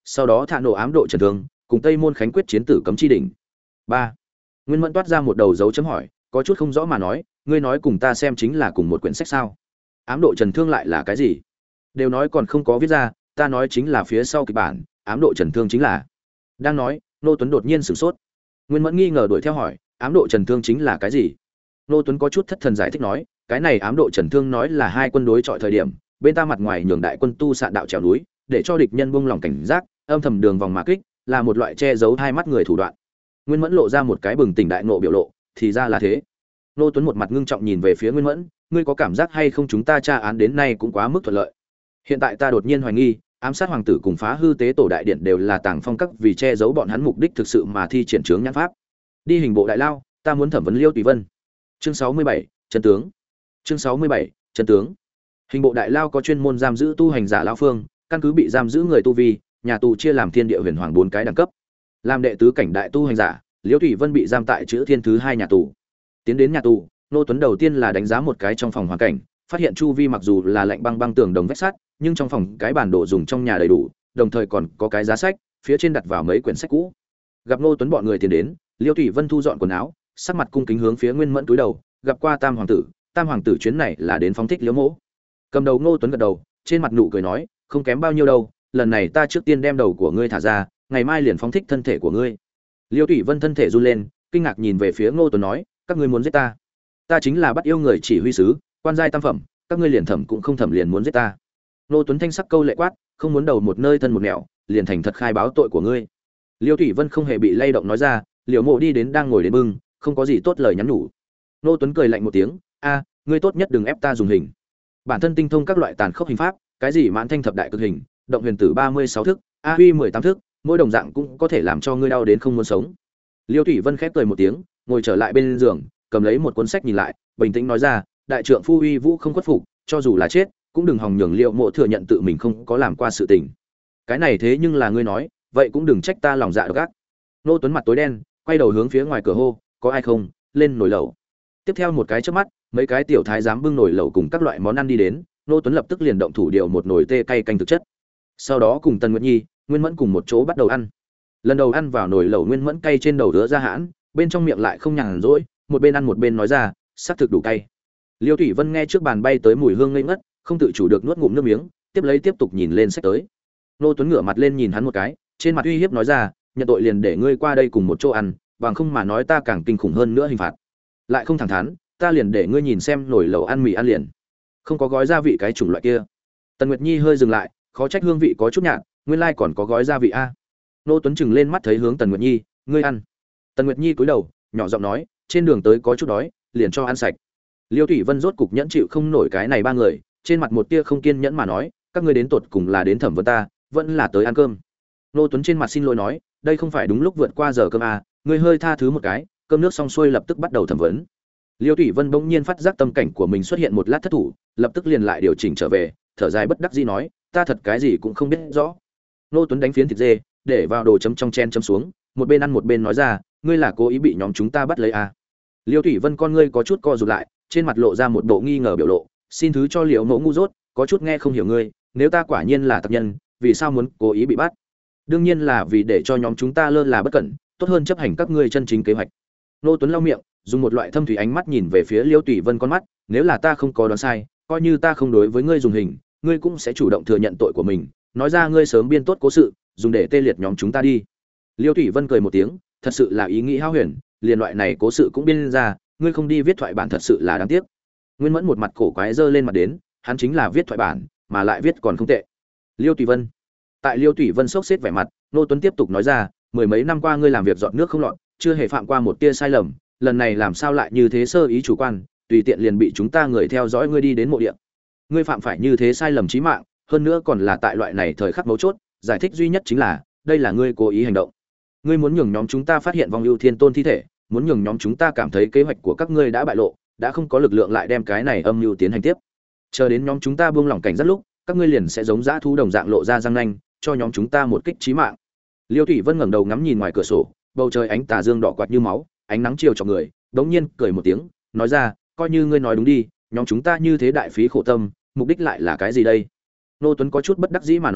sau đó thả nổ ám độ trần thương cùng tây môn khánh quyết chiến tử cấm chi đỉnh. Ba. Nguyên Mẫn toát ra một đầu dấu chấm hỏi, có chút không rõ mà nói, ngươi nói cùng ta xem chính là cùng một quyển sách sao? Ám độ trần thương lại là cái gì? Đều nói còn không có viết ra, ta nói chính là phía sau kịch bản, ám độ trần thương chính là. Đang nói, Nô Tuấn đột nhiên sửng sốt. Nguyên Mẫn nghi ngờ đuổi theo hỏi, ám độ trần thương chính là cái gì? Nô Tuấn có chút thất thần giải thích nói, cái này ám độ trần thương nói là hai quân đối chọi thời điểm, bên ta mặt ngoài nhường đại quân tu sạn đạo trèo núi, để cho địch nhân buông lòng cảnh giác, âm thầm đường vòng mà kích, là một loại che giấu hai mắt người thủ đoạn. Nguyên Mẫn lộ ra một cái bừng tỉnh đại ngộ biểu lộ, thì ra là thế. Nô Tuấn một mặt ngưng trọng nhìn về phía Nguyên Mẫn, ngươi có cảm giác hay không chúng ta tra án đến nay cũng quá mức thuận lợi. Hiện tại ta đột nhiên hoài nghi, ám sát hoàng tử cùng phá hư tế tổ đại điện đều là Tàng Phong các vì che giấu bọn hắn mục đích thực sự mà thi triển chướng nhãn pháp. Đi hình bộ đại lao, ta muốn thẩm vấn Liêu Tùy Vân. Chương sáu mươi bảy, chân tướng. Chương sáu mươi bảy, chân tướng. Hình bộ đại lao có chuyên môn giam giữ tu hành giả lao phương, căn cứ bị giam giữ người tu vi, nhà tù chia làm thiên địa huyền hoàng bốn cái đẳng cấp. Làm đệ tứ cảnh đại tu hành giả, Liêu Thủy Vân bị giam tại chữ thiên thứ hai nhà tù. Tiến đến nhà tù, Nô Tuấn đầu tiên là đánh giá một cái trong phòng hoàn cảnh, phát hiện chu vi mặc dù là lạnh băng băng tường đồng vách sắt, nhưng trong phòng cái bản đồ dùng trong nhà đầy đủ, đồng thời còn có cái giá sách, phía trên đặt vào mấy quyển sách cũ. Gặp Nô Tuấn bọn người tiến đến, Liêu Thủy Vân thu dọn quần áo, sắc mặt cung kính hướng phía Nguyên Mẫn cúi đầu, gặp qua Tam hoàng tử, Tam hoàng tử chuyến này là đến phóng thích Liễu Mỗ. Cầm đầu Nô Tuấn gật đầu, trên mặt nụ cười nói, không kém bao nhiêu đâu, lần này ta trước tiên đem đầu của ngươi thả ra, ngày mai liền phóng thích thân thể của ngươi. Liêu Thủy Vân thân thể run lên, kinh ngạc nhìn về phía Ngô Tuấn nói, các ngươi muốn giết ta? Ta chính là bắt yêu người chỉ huy sứ, quan giai tam phẩm, các ngươi liền thẩm cũng không thẩm liền muốn giết ta. Ngô Tuấn thanh sắc câu lệ quát, không muốn đầu một nơi thân một nẻo, liền thành thật khai báo tội của ngươi. Liêu Thủy Vân không hề bị lay động nói ra, Liễu Mộ đi đến đang ngồi đến bưng, không có gì tốt lời nhắn nhủ. Ngô Tuấn cười lạnh một tiếng, a, ngươi tốt nhất đừng ép ta dùng hình. Bản thân tinh thông các loại tàn khốc hình pháp, cái gì mãn thanh thập đại cực hình, động huyền tử ba mươi sáu thức, a huy mười tám thức, mỗi đồng dạng cũng có thể làm cho ngươi đau đến không muốn sống. Liêu Thủy Vân khép cười một tiếng, ngồi trở lại bên giường, cầm lấy một cuốn sách nhìn lại, bình tĩnh nói ra, đại trượng phu uy vũ không khuất phục, cho dù là chết, cũng đừng hòng nhường Liễu Mộ thừa nhận tự mình không có làm qua sự tình. Cái này thế nhưng là ngươi nói, vậy cũng đừng trách ta lòng dạ độc ác. Nô Tuấn mặt tối đen, quay đầu hướng phía ngoài cửa hô, có ai không, lên nồi lẩu. Tiếp theo một cái chớp mắt, mấy cái tiểu thái giám bưng nồi lẩu cùng các loại món ăn đi đến, Nô Tuấn lập tức liền động thủ điều một nồi tê cay canh thực chất. Sau đó cùng Tần Nguyệt Nhi, Nguyên Mẫn cùng một chỗ bắt đầu ăn. Lần đầu ăn vào nồi lẩu, Nguyên Mẫn cay trên đầu đứa ra hãn, bên trong miệng lại không nhàn rỗi, một bên ăn một bên nói ra, sắc thực đủ cay. Liêu Thủy Vân nghe trước bàn bay tới mùi hương ngây ngất, không tự chủ được nuốt ngụm nước miếng, tiếp lấy tiếp tục nhìn lên sách tới. Nô Tuấn ngửa mặt lên nhìn hắn một cái, trên mặt uy hiếp nói ra, nhận tội liền để ngươi qua đây cùng một chỗ ăn, bằng không mà nói ta càng kinh khủng hơn nữa hình phạt. Lại không thẳng thắn, ta liền để ngươi nhìn xem nồi lẩu ăn mì ăn liền. Không có gói gia vị cái chủng loại kia. Tần Nguyệt Nhi hơi dừng lại, khó trách hương vị có chút nhạt, nguyên lai còn có gói gia vị a. Nô Tuấn chừng lên mắt thấy hướng Tần Nguyệt Nhi, ngươi ăn. Tần Nguyệt Nhi cúi đầu, nhỏ giọng nói, trên đường tới có chút đói, liền cho ăn sạch. Liêu Thủy Vân rốt cục nhẫn chịu không nổi cái này ba người, trên mặt một tia không kiên nhẫn mà nói, các ngươi đến tột cùng là đến thẩm vấn ta, vẫn là tới ăn cơm. Nô Tuấn trên mặt xin lỗi nói, đây không phải đúng lúc vượt qua giờ cơm à, ngươi hơi tha thứ một cái, cơm nước xong xuôi lập tức bắt đầu thẩm vấn. Liêu Thủy Vân bỗng nhiên phát giác tâm cảnh của mình xuất hiện một lát thất thủ, lập tức liền lại điều chỉnh trở về, thở dài bất đắc dĩ nói, ta thật cái gì cũng không biết rõ. Nô Tuấn đánh phiến thịt dê, để vào đồ chấm trong chen chấm xuống, một bên ăn một bên nói ra, ngươi là cố ý bị nhóm chúng ta bắt lấy à? Liêu Thủy Vân con ngươi có chút co rụt lại, trên mặt lộ ra một bộ nghi ngờ biểu lộ, xin thứ cho Liễu Mộ ngu dốt, có chút nghe không hiểu ngươi, nếu ta quả nhiên là tập nhân, vì sao muốn cố ý bị bắt? Đương nhiên là vì để cho nhóm chúng ta lơ là bất cẩn, tốt hơn chấp hành các ngươi chân chính kế hoạch. Nô Tuấn lau miệng, dùng một loại thâm thủy ánh mắt nhìn về phía Liêu Thủy Vân con mắt, nếu là ta không có đoán sai, coi như ta không đối với ngươi dùng hình, ngươi cũng sẽ chủ động thừa nhận tội của mình, nói ra ngươi sớm biên tốt cố sự, dùng để tê liệt nhóm chúng ta đi. Liêu Thủy Vân cười một tiếng, thật sự là ý nghĩ hao huyền, liền loại này cố sự cũng biên ra, ngươi không đi viết thoại bản thật sự là đáng tiếc. Nguyên Mẫn một mặt cổ quái giơ lên mặt đến, hắn chính là viết thoại bản, mà lại viết còn không tệ. Liêu Thủy Vân. Tại Liêu Thủy Vân sốc xếp vẻ mặt, Nô Tuấn tiếp tục nói ra, mười mấy năm qua ngươi làm việc dọn nước không lọt, chưa hề phạm qua một tia sai lầm, lần này làm sao lại như thế sơ ý chủ quan, tùy tiện liền bị chúng ta người theo dõi ngươi đi đến mộ địa. Ngươi phạm phải như thế sai lầm chí mạng, hơn nữa còn là tại loại này thời khắc mấu chốt, giải thích duy nhất chính là, đây là ngươi cố ý hành động. Ngươi muốn nhường nhóm chúng ta phát hiện vong ưu thiên tôn thi thể, muốn nhường nhóm chúng ta cảm thấy kế hoạch của các ngươi đã bại lộ, đã không có lực lượng lại đem cái này âm mưu tiến hành tiếp. Chờ đến nhóm chúng ta buông lỏng cảnh rất lúc, các ngươi liền sẽ giống dã thú đồng dạng lộ ra răng nanh, cho nhóm chúng ta một kích chí mạng. Liêu Thủy Vân ngẩng đầu ngắm nhìn ngoài cửa sổ, bầu trời ánh tà dương đỏ quạt như máu, ánh nắng chiều cho người, đống nhiên cười một tiếng, nói ra, coi như ngươi nói đúng đi, nhóm chúng ta như thế đại phí khổ tâm, mục đích lại là cái gì đây? Nô Tuấn có chút bất đắc dĩ mà nói,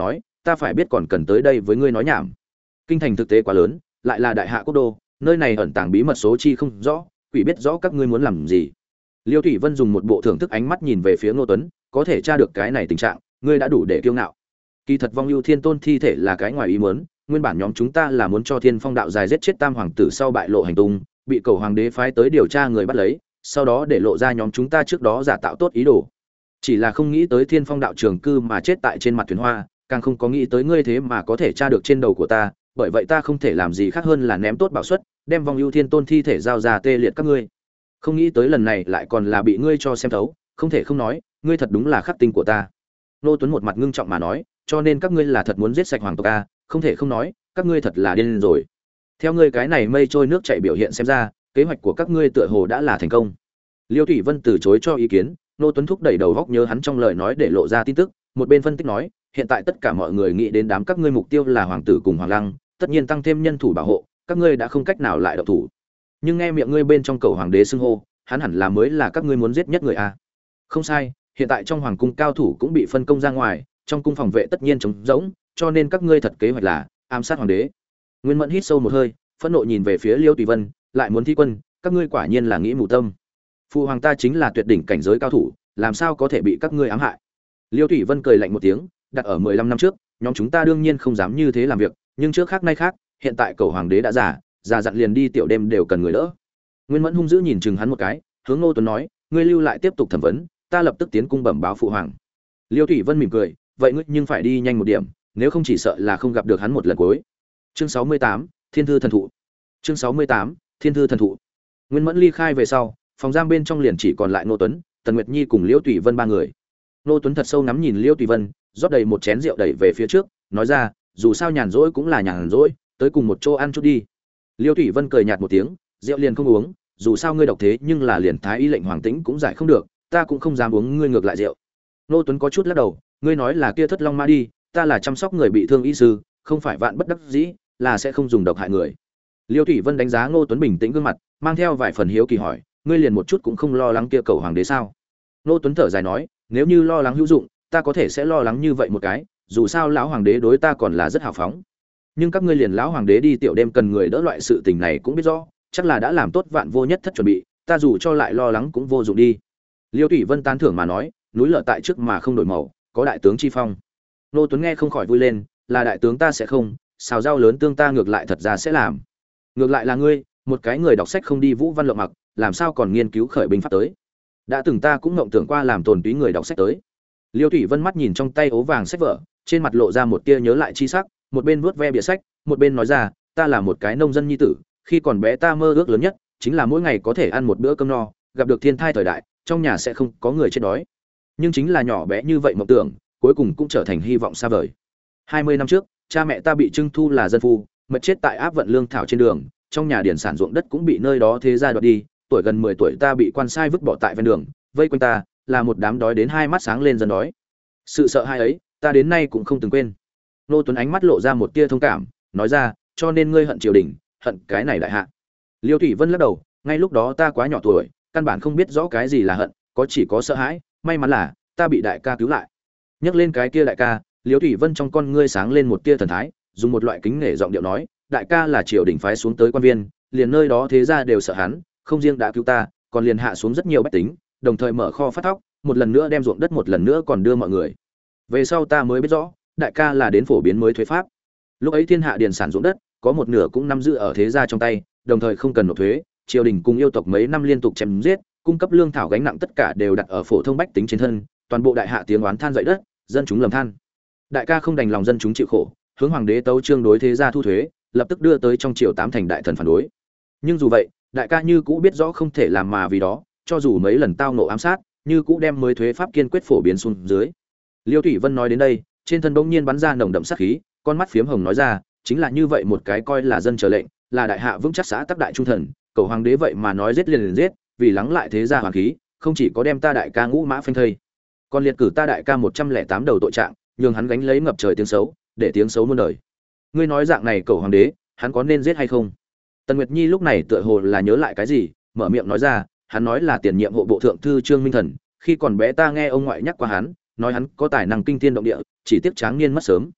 ta phải biết còn cần tới đây với ngươi nói nhảm. Kinh thành thực tế quá lớn, lại là đại hạ quốc đô, nơi này ẩn tàng bí mật số chi không rõ, quỷ biết rõ các ngươi muốn làm gì. Liêu Thủy Vân dùng một bộ thưởng thức ánh mắt nhìn về phía Ngô Tuấn, có thể tra được cái này tình trạng, ngươi đã đủ để kiêu ngạo. Kỳ thật Vong Ưu Thiên Tôn thi thể là cái ngoài ý muốn, nguyên bản nhóm chúng ta là muốn cho Thiên Phong đạo dài giết chết Tam hoàng tử sau bại lộ hành tung, bị Cầu hoàng đế phái tới điều tra người bắt lấy, sau đó để lộ ra nhóm chúng ta trước đó giả tạo tốt ý đồ. Chỉ là không nghĩ tới Thiên Phong đạo trường cư mà chết tại trên mặt thuyền hoa, càng không có nghĩ tới ngươi thế mà có thể tra được trên đầu của ta, bởi vậy ta không thể làm gì khác hơn là ném tốt bảo suất, đem Vong Ưu Thiên Tôn thi thể giao ra tê liệt các ngươi. Không nghĩ tới lần này lại còn là bị ngươi cho xem thấu, không thể không nói, ngươi thật đúng là khắc tinh của ta. Nô Tuấn một mặt ngưng trọng mà nói, cho nên các ngươi là thật muốn giết sạch hoàng tộc a, không thể không nói, các ngươi thật là điên rồi. Theo ngươi cái này mây trôi nước chảy biểu hiện xem ra, kế hoạch của các ngươi tựa hồ đã là thành công. Liêu Thủy Vân từ chối cho ý kiến, Nô Tuấn thúc đẩy đầu góc nhớ hắn trong lời nói để lộ ra tin tức, một bên phân tích nói, hiện tại tất cả mọi người nghĩ đến đám các ngươi mục tiêu là hoàng tử cùng hoàng lăng, tất nhiên tăng thêm nhân thủ bảo hộ, các ngươi đã không cách nào lại động thủ. Nhưng nghe miệng ngươi bên trong cầu hoàng đế xưng hô, hắn hẳn là mới là các ngươi muốn giết nhất người a. Không sai, hiện tại trong hoàng cung cao thủ cũng bị phân công ra ngoài, trong cung phòng vệ tất nhiên trống rỗng, cho nên các ngươi thật kế hoạch là ám sát hoàng đế. Nguyên Mẫn hít sâu một hơi, phẫn nộ nhìn về phía Liêu Tùy Vân, lại muốn thi quân, các ngươi quả nhiên là nghĩ mù tâm. Phụ hoàng ta chính là tuyệt đỉnh cảnh giới cao thủ, làm sao có thể bị các ngươi ám hại? Liêu Tùy Vân cười lạnh một tiếng, đặt ở mười lăm năm trước, nhóm chúng ta đương nhiên không dám như thế làm việc, nhưng trước khác nay khác, hiện tại cầu hoàng đế đã già, già dặn liền đi tiểu đêm đều cần người đỡ. Nguyên Mẫn hung dữ nhìn chừng hắn một cái, hướng Ngô Tuấn nói, ngươi lưu lại tiếp tục thẩm vấn, ta lập tức tiến cung bẩm báo phụ hoàng. Liêu Thủy Vân mỉm cười, vậy ngươi nhưng phải đi nhanh một điểm, nếu không chỉ sợ là không gặp được hắn một lần cuối. Chương sáu mươi tám, Thiên thư thần thụ. Chương sáu mươi tám, Thiên thư thần thụ. Nguyên Mẫn ly khai về sau, phòng giam bên trong liền chỉ còn lại Ngô Tuấn, Tần Nguyệt Nhi cùng Liêu Thủy Vân ba người. Ngô Tuấn thật sâu ngắm nhìn Liêu Thủy Vân, rót đầy một chén rượu đẩy về phía trước, nói ra, dù sao nhàn rỗi cũng là nhàn rỗi, tới cùng một chỗ ăn chút đi. Liêu Thủy Vân cười nhạt một tiếng, rượu liền không uống, dù sao ngươi độc thế nhưng là liền thái y lệnh hoàng tĩnh cũng giải không được, ta cũng không dám uống ngươi ngược lại rượu. Ngô Tuấn có chút lắc đầu, ngươi nói là kia Thất Long Ma đi, ta là chăm sóc người bị thương y sư, không phải vạn bất đắc dĩ, là sẽ không dùng độc hại người. Liêu Thủy Vân đánh giá Ngô Tuấn bình tĩnh gương mặt, mang theo vài phần hiếu kỳ hỏi, ngươi liền một chút cũng không lo lắng kia cầu hoàng đế sao? Ngô Tuấn thở dài nói, nếu như lo lắng hữu dụng, ta có thể sẽ lo lắng như vậy một cái, dù sao lão hoàng đế đối ta còn là rất hào phóng. Nhưng các ngươi liền lão hoàng đế đi tiểu đêm cần người đỡ loại sự tình này cũng biết rõ, chắc là đã làm tốt vạn vô nhất thất chuẩn bị, ta dù cho lại lo lắng cũng vô dụng đi. Liêu Thủy Vân tán thưởng mà nói, núi lở tại trước mà không đổi màu, có đại tướng chi phong. Nô Tuấn nghe không khỏi vui lên, là đại tướng ta sẽ không, xào rau lớn tương ta ngược lại thật ra sẽ làm. Ngược lại là ngươi, một cái người đọc sách không đi vũ văn lộng mặc, làm sao còn nghiên cứu khởi binh pháp tới? Đã từng ta cũng mộng tưởng qua làm tồn túy người đọc sách tới. Liêu Thủy Vân mắt nhìn trong tay ố vàng sách vở, trên mặt lộ ra một tia nhớ lại chi sắc, một bên vuốt ve bìa sách, một bên nói ra, ta là một cái nông dân nhi tử, khi còn bé ta mơ ước lớn nhất chính là mỗi ngày có thể ăn một bữa cơm no, gặp được thiên thai thời đại, trong nhà sẽ không có người chết đói. Nhưng chính là nhỏ bé như vậy mộng tưởng, cuối cùng cũng trở thành hy vọng xa vời. hai mươi năm trước, cha mẹ ta bị trưng thu là dân phu, mệt chết tại áp vận lương thảo trên đường, trong nhà điển sản ruộng đất cũng bị nơi đó thế gia đoạt đi, tuổi gần mười tuổi ta bị quan sai vứt bỏ tại ven đường, vây quanh ta là một đám đói đến hai mắt sáng lên dân đói. Sự sợ hãi ấy, ta đến nay cũng không từng quên. Nô Tuấn ánh mắt lộ ra một tia thông cảm, nói ra, cho nên ngươi hận triều đình, hận cái này đại hạ. Liêu Thủy Vân lắc đầu, ngay lúc đó ta quá nhỏ tuổi, căn bản không biết rõ cái gì là hận, có chỉ có sợ hãi, may mắn là ta bị đại ca cứu lại. Nhắc lên cái kia đại ca, Liêu Thủy Vân trong con ngươi sáng lên một tia thần thái, dùng một loại kính nể giọng điệu nói, đại ca là triều đình phái xuống tới quan viên, liền nơi đó thế ra đều sợ hắn, không riêng đã cứu ta, còn liền hạ xuống rất nhiều bách tính, đồng thời mở kho phát thóc, một lần nữa đem ruộng đất một lần nữa còn đưa mọi người. Về sau ta mới biết rõ, đại ca là đến phổ biến mới thuế pháp. Lúc ấy thiên hạ điền sản ruộng đất, có một nửa cũng nắm giữ ở thế gia trong tay, đồng thời không cần nộp thuế, triều đình cùng yêu tộc mấy năm liên tục chém giết, cung cấp lương thảo gánh nặng tất cả đều đặt ở phổ thông bách tính trên thân, toàn bộ đại hạ tiếng oán than dậy đất, dân chúng lầm than. Đại ca không đành lòng dân chúng chịu khổ, hướng hoàng đế tấu chương đối thế gia thu thuế, lập tức đưa tới trong triều tám thành đại thần phản đối. Nhưng dù vậy, đại ca như cũ biết rõ không thể làm mà vì đó, cho dù mấy lần tao ngộ ám sát, như cũ đem mới thuế pháp kiên quyết phổ biến xuống dưới. Liêu Thủy Vân nói đến đây, trên thân bỗng nhiên bắn ra nồng đậm sát khí, con mắt phiếm hồng nói ra, chính là như vậy một cái coi là dân chờ lệnh, là đại hạ vững chắc xã tắc đại trung thần, cầu hoàng đế vậy mà nói giết liền liền giết, vì lắng lại thế gia hoàng khí, không chỉ có đem ta đại ca ngũ mã phanh thây, còn liệt cử ta đại ca một trăm lẻ tám đầu tội trạng, nhường hắn gánh lấy ngập trời tiếng xấu, để tiếng xấu muôn đời. Ngươi nói dạng này cầu hoàng đế, hắn có nên giết hay không? Tần Nguyệt Nhi lúc này tựa hồ là nhớ lại cái gì, mở miệng nói ra, hắn nói là tiền nhiệm hộ bộ thượng thư Trương Minh Thần, khi còn bé ta nghe ông ngoại nhắc qua hắn, nói hắn có tài năng kinh thiên động địa, chỉ tiếc tráng niên mất sớm.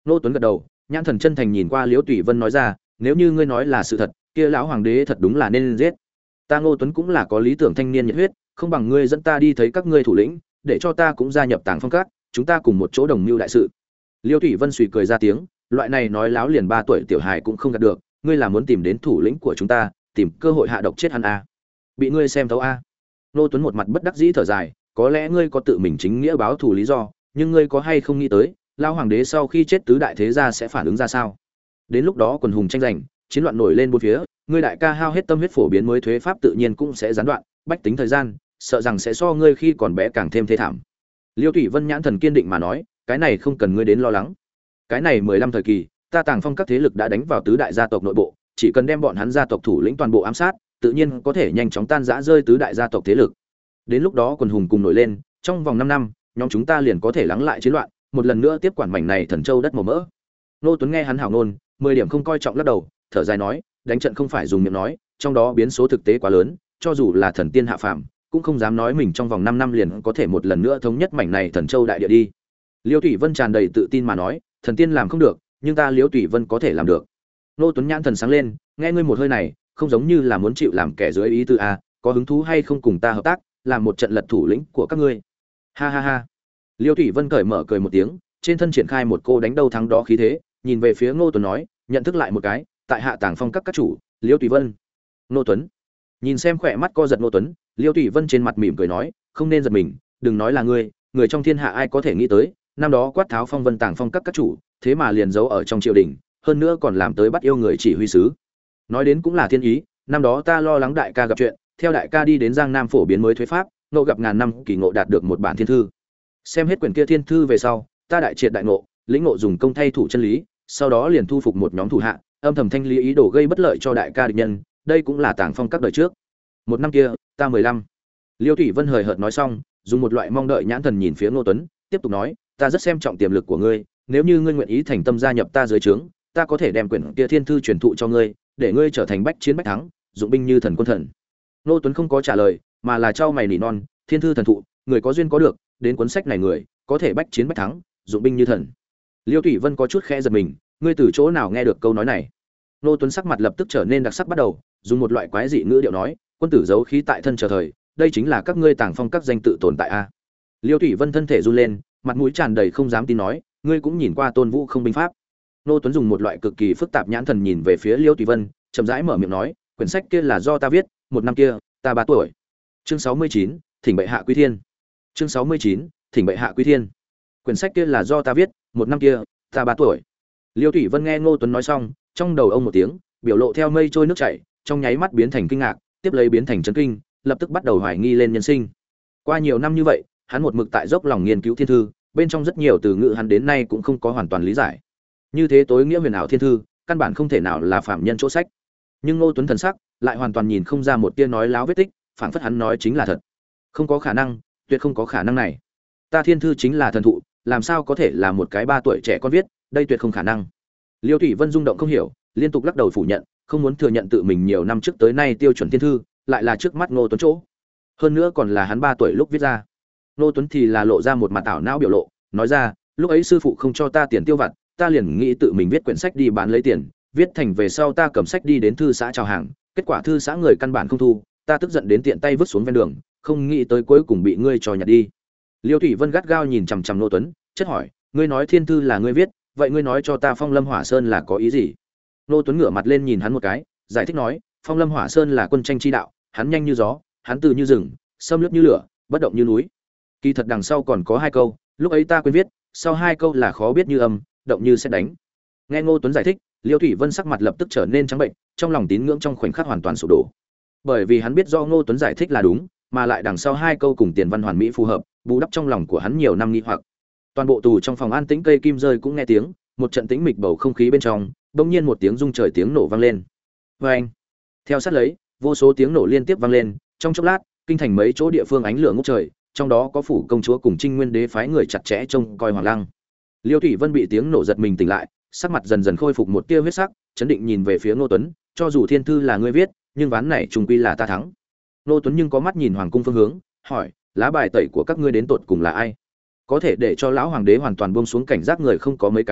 Ngô Tuấn gật đầu, nhãn thần chân thành nhìn qua Liễu Tùy Vân nói ra, nếu như ngươi nói là sự thật, kia lão hoàng đế thật đúng là nên giết. Ta Ngô Tuấn cũng là có lý tưởng thanh niên nhiệt huyết, không bằng ngươi dẫn ta đi thấy các ngươi thủ lĩnh, để cho ta cũng gia nhập Tàng Phong Các, chúng ta cùng một chỗ đồng mưu đại sự. Liễu Tùy Vân suy cười ra tiếng, loại này nói láo liền ba tuổi tiểu hài cũng không gạt được, ngươi là muốn tìm đến thủ lĩnh của chúng ta, tìm cơ hội hạ độc chết hắn a. Bị ngươi xem thấu a. Ngô Tuấn một mặt bất đắc dĩ thở dài, có lẽ ngươi có tự mình chính nghĩa báo thù lý do, nhưng ngươi có hay không nghĩ tới, lão hoàng đế sau khi chết tứ đại thế gia sẽ phản ứng ra sao? Đến lúc đó quần hùng tranh giành, chiến loạn nổi lên bốn phía, ngươi đại ca hao hết tâm huyết phổ biến mới thuế pháp tự nhiên cũng sẽ gián đoạn, bách tính thời gian, sợ rằng sẽ so ngươi khi còn bé càng thêm thê thảm. Liêu Thủy Vân nhãn thần kiên định mà nói, cái này không cần ngươi đến lo lắng. Cái này mười lăm thời kỳ, ta Tàng Phong các thế lực đã đánh vào tứ đại gia tộc nội bộ, chỉ cần đem bọn hắn gia tộc thủ lĩnh toàn bộ ám sát, tự nhiên có thể nhanh chóng tan rã rơi tứ đại gia tộc thế lực. Đến lúc đó quần hùng cùng nổi lên, trong vòng năm năm, nhóm chúng ta liền có thể lắng lại chiến loạn, một lần nữa tiếp quản mảnh này thần châu đất màu mỡ. Nô Tuấn nghe hắn hảo nôn, mười điểm không coi trọng lắc đầu, thở dài nói, đánh trận không phải dùng miệng nói, trong đó biến số thực tế quá lớn, cho dù là thần tiên hạ phàm, cũng không dám nói mình trong vòng năm năm liền có thể một lần nữa thống nhất mảnh này thần châu đại địa đi. Liêu Thủy Vân tràn đầy tự tin mà nói, thần tiên làm không được, nhưng ta Liêu Thủy Vân có thể làm được. Nô Tuấn nhãn thần sáng lên, nghe ngươi một hơi này, không giống như là muốn chịu làm kẻ dưới ý tư a, có hứng thú hay không cùng ta hợp tác, làm một trận lật thủ lĩnh của các ngươi. Ha ha ha. Liêu Thủy Vân cởi mở cười một tiếng, trên thân triển khai một cô đánh đâu thắng đó khí thế, nhìn về phía Ngô Tuấn nói, nhận thức lại một cái, tại hạ Tàng Phong các các chủ, Liêu Thủy Vân. Ngô Tuấn nhìn xem khỏe mắt co giật Ngô Tuấn, Liêu Thủy Vân trên mặt mỉm cười nói, không nên giật mình, đừng nói là ngươi, người trong thiên hạ ai có thể nghĩ tới, năm đó quát tháo phong vân Tàng Phong các các chủ, thế mà liền giấu ở trong triều đình, hơn nữa còn làm tới bắt yêu người chỉ huy sứ. Nói đến cũng là thiên ý, năm đó ta lo lắng đại ca gặp chuyện, theo đại ca đi đến Giang Nam phổ biến mới thuế pháp, ngộ gặp ngàn năm kỳ ngộ đạt được một bản thiên thư. Xem hết quyển kia thiên thư về sau, ta đại triệt đại ngộ, lĩnh ngộ dùng công thay thủ chân lý, sau đó liền thu phục một nhóm thủ hạ, âm thầm thanh lý ý đồ gây bất lợi cho đại ca địch nhân, đây cũng là Tàng Phong các đời trước. Một năm kia, ta mười lăm. Liêu Thủy Vân hời hợt nói xong, dùng một loại mong đợi nhãn thần nhìn phía Ngô Tuấn, tiếp tục nói, ta rất xem trọng tiềm lực của ngươi, nếu như ngươi nguyện ý thành tâm gia nhập ta dưới trướng, ta có thể đem quyển kia thiên thư truyền thụ cho ngươi, để ngươi trở thành bách chiến bách thắng, dụng binh như thần quân thần. Ngô Tuấn không có trả lời, mà là trao mày nỉ non, thiên thư thần thụ, người có duyên có được, đến cuốn sách này người, có thể bách chiến bách thắng, dụng binh như thần. Liêu Thủy Vân có chút khẽ giật mình, ngươi từ chỗ nào nghe được câu nói này? Ngô Tuấn sắc mặt lập tức trở nên đặc sắc bắt đầu, dùng một loại quái dị ngữ điệu nói, quân tử giấu khí tại thân chờ thời, đây chính là các ngươi Tàng Phong các danh tự tồn tại a. Liêu Thủy Vân thân thể run lên, mặt mũi tràn đầy không dám tin nói, ngươi cũng nhìn qua Tôn Vũ không binh pháp. Ngô Tuấn dùng một loại cực kỳ phức tạp nhãn thần nhìn về phía Liêu Thủy Vân, chậm rãi mở miệng nói, quyển sách kia là do ta viết, một năm kia, ta ba tuổi. Chương sáu mươi chín, thỉnh bệ hạ quy thiên. Chương sáu mươi chín, thỉnh bệ hạ quy thiên. Quyển sách kia là do ta viết, một năm kia, ta ba tuổi. Liêu Thủy Vân nghe Ngô Tuấn nói xong, trong đầu ông một tiếng, biểu lộ theo mây trôi nước chảy, trong nháy mắt biến thành kinh ngạc, tiếp lấy biến thành chấn kinh, lập tức bắt đầu hoài nghi lên nhân sinh. Qua nhiều năm như vậy, hắn một mực tại dốc lòng nghiên cứu thiên thư, bên trong rất nhiều từ ngữ hắn đến nay cũng không có hoàn toàn lý giải. Như thế tối nghĩa huyền ảo thiên thư, căn bản không thể nào là phạm nhân chỗ sách. Nhưng Ngô Tuấn thần sắc lại hoàn toàn nhìn không ra một tia nói láo vết tích, phảng phất hắn nói chính là thật. Không có khả năng, tuyệt không có khả năng này. Ta thiên thư chính là thần thụ, làm sao có thể là một cái ba tuổi trẻ con viết, đây tuyệt không khả năng. Liêu Thủy Vân rung động không hiểu, liên tục lắc đầu phủ nhận, không muốn thừa nhận tự mình nhiều năm trước tới nay tiêu chuẩn thiên thư, lại là trước mắt Ngô Tuấn chỗ. Hơn nữa còn là hắn ba tuổi lúc viết ra. Ngô Tuấn thì là lộ ra một mặt ảo não biểu lộ, nói ra, lúc ấy sư phụ không cho ta tiền tiêu vặt, ta liền nghĩ tự mình viết quyển sách đi bán lấy tiền, viết thành về sau ta cầm sách đi đến thư xã chào hàng, kết quả thư xã người căn bản không thu, ta tức giận đến tiện tay vứt xuống ven đường, không nghĩ tới cuối cùng bị ngươi cho nhặt đi. Liêu Thủy Vân gắt gao nhìn chằm chằm Ngô Tuấn, chất hỏi, ngươi nói thiên thư là ngươi viết, vậy ngươi nói cho ta Phong Lâm Hỏa Sơn là có ý gì? Ngô Tuấn ngửa mặt lên nhìn hắn một cái, giải thích nói, Phong Lâm Hỏa Sơn là quân tranh chi đạo, hắn nhanh như gió, hắn từ như rừng, xâm lướt như lửa, bất động như núi. Kỳ thật đằng sau còn có hai câu, lúc ấy ta quên viết, sau hai câu là khó biết như âm, động như sét đánh. Nghe Ngô Tuấn giải thích, Liêu Thủy Vân sắc mặt lập tức trở nên trắng bệnh, trong lòng tín ngưỡng trong khoảnh khắc hoàn toàn sụp đổ. Bởi vì hắn biết do Ngô Tuấn giải thích là đúng, mà lại đằng sau hai câu cùng tiền văn hoàn mỹ phù hợp, bù đắp trong lòng của hắn nhiều năm nghi hoặc. Toàn bộ tù trong phòng an tĩnh cây kim rơi cũng nghe tiếng, một trận tĩnh mịch bầu không khí bên trong, bỗng nhiên một tiếng rung trời tiếng nổ vang lên. Oeng! Theo sát lấy, vô số tiếng nổ liên tiếp vang lên, trong chốc lát, kinh thành mấy chỗ địa phương ánh lửa ngút trời, trong đó có phủ công chúa cùng Trinh Nguyên đế phái người chặt chẽ trông coi Hoàng Lăng. Liêu Thủy Vân bị tiếng nổ giật mình tỉnh lại, sắc mặt dần dần khôi phục một tia huyết sắc, chấn định nhìn về phía Ngô Tuấn, cho dù thiên thư là ngươi viết, nhưng ván này trùng quy là ta thắng. Ngô Tuấn nhưng có mắt nhìn hoàng cung phương hướng, hỏi, lá bài tẩy của các ngươi đến tột cùng là ai? Có thể để cho lão hoàng đế hoàn toàn buông xuống cảnh giác người không có mấy cái,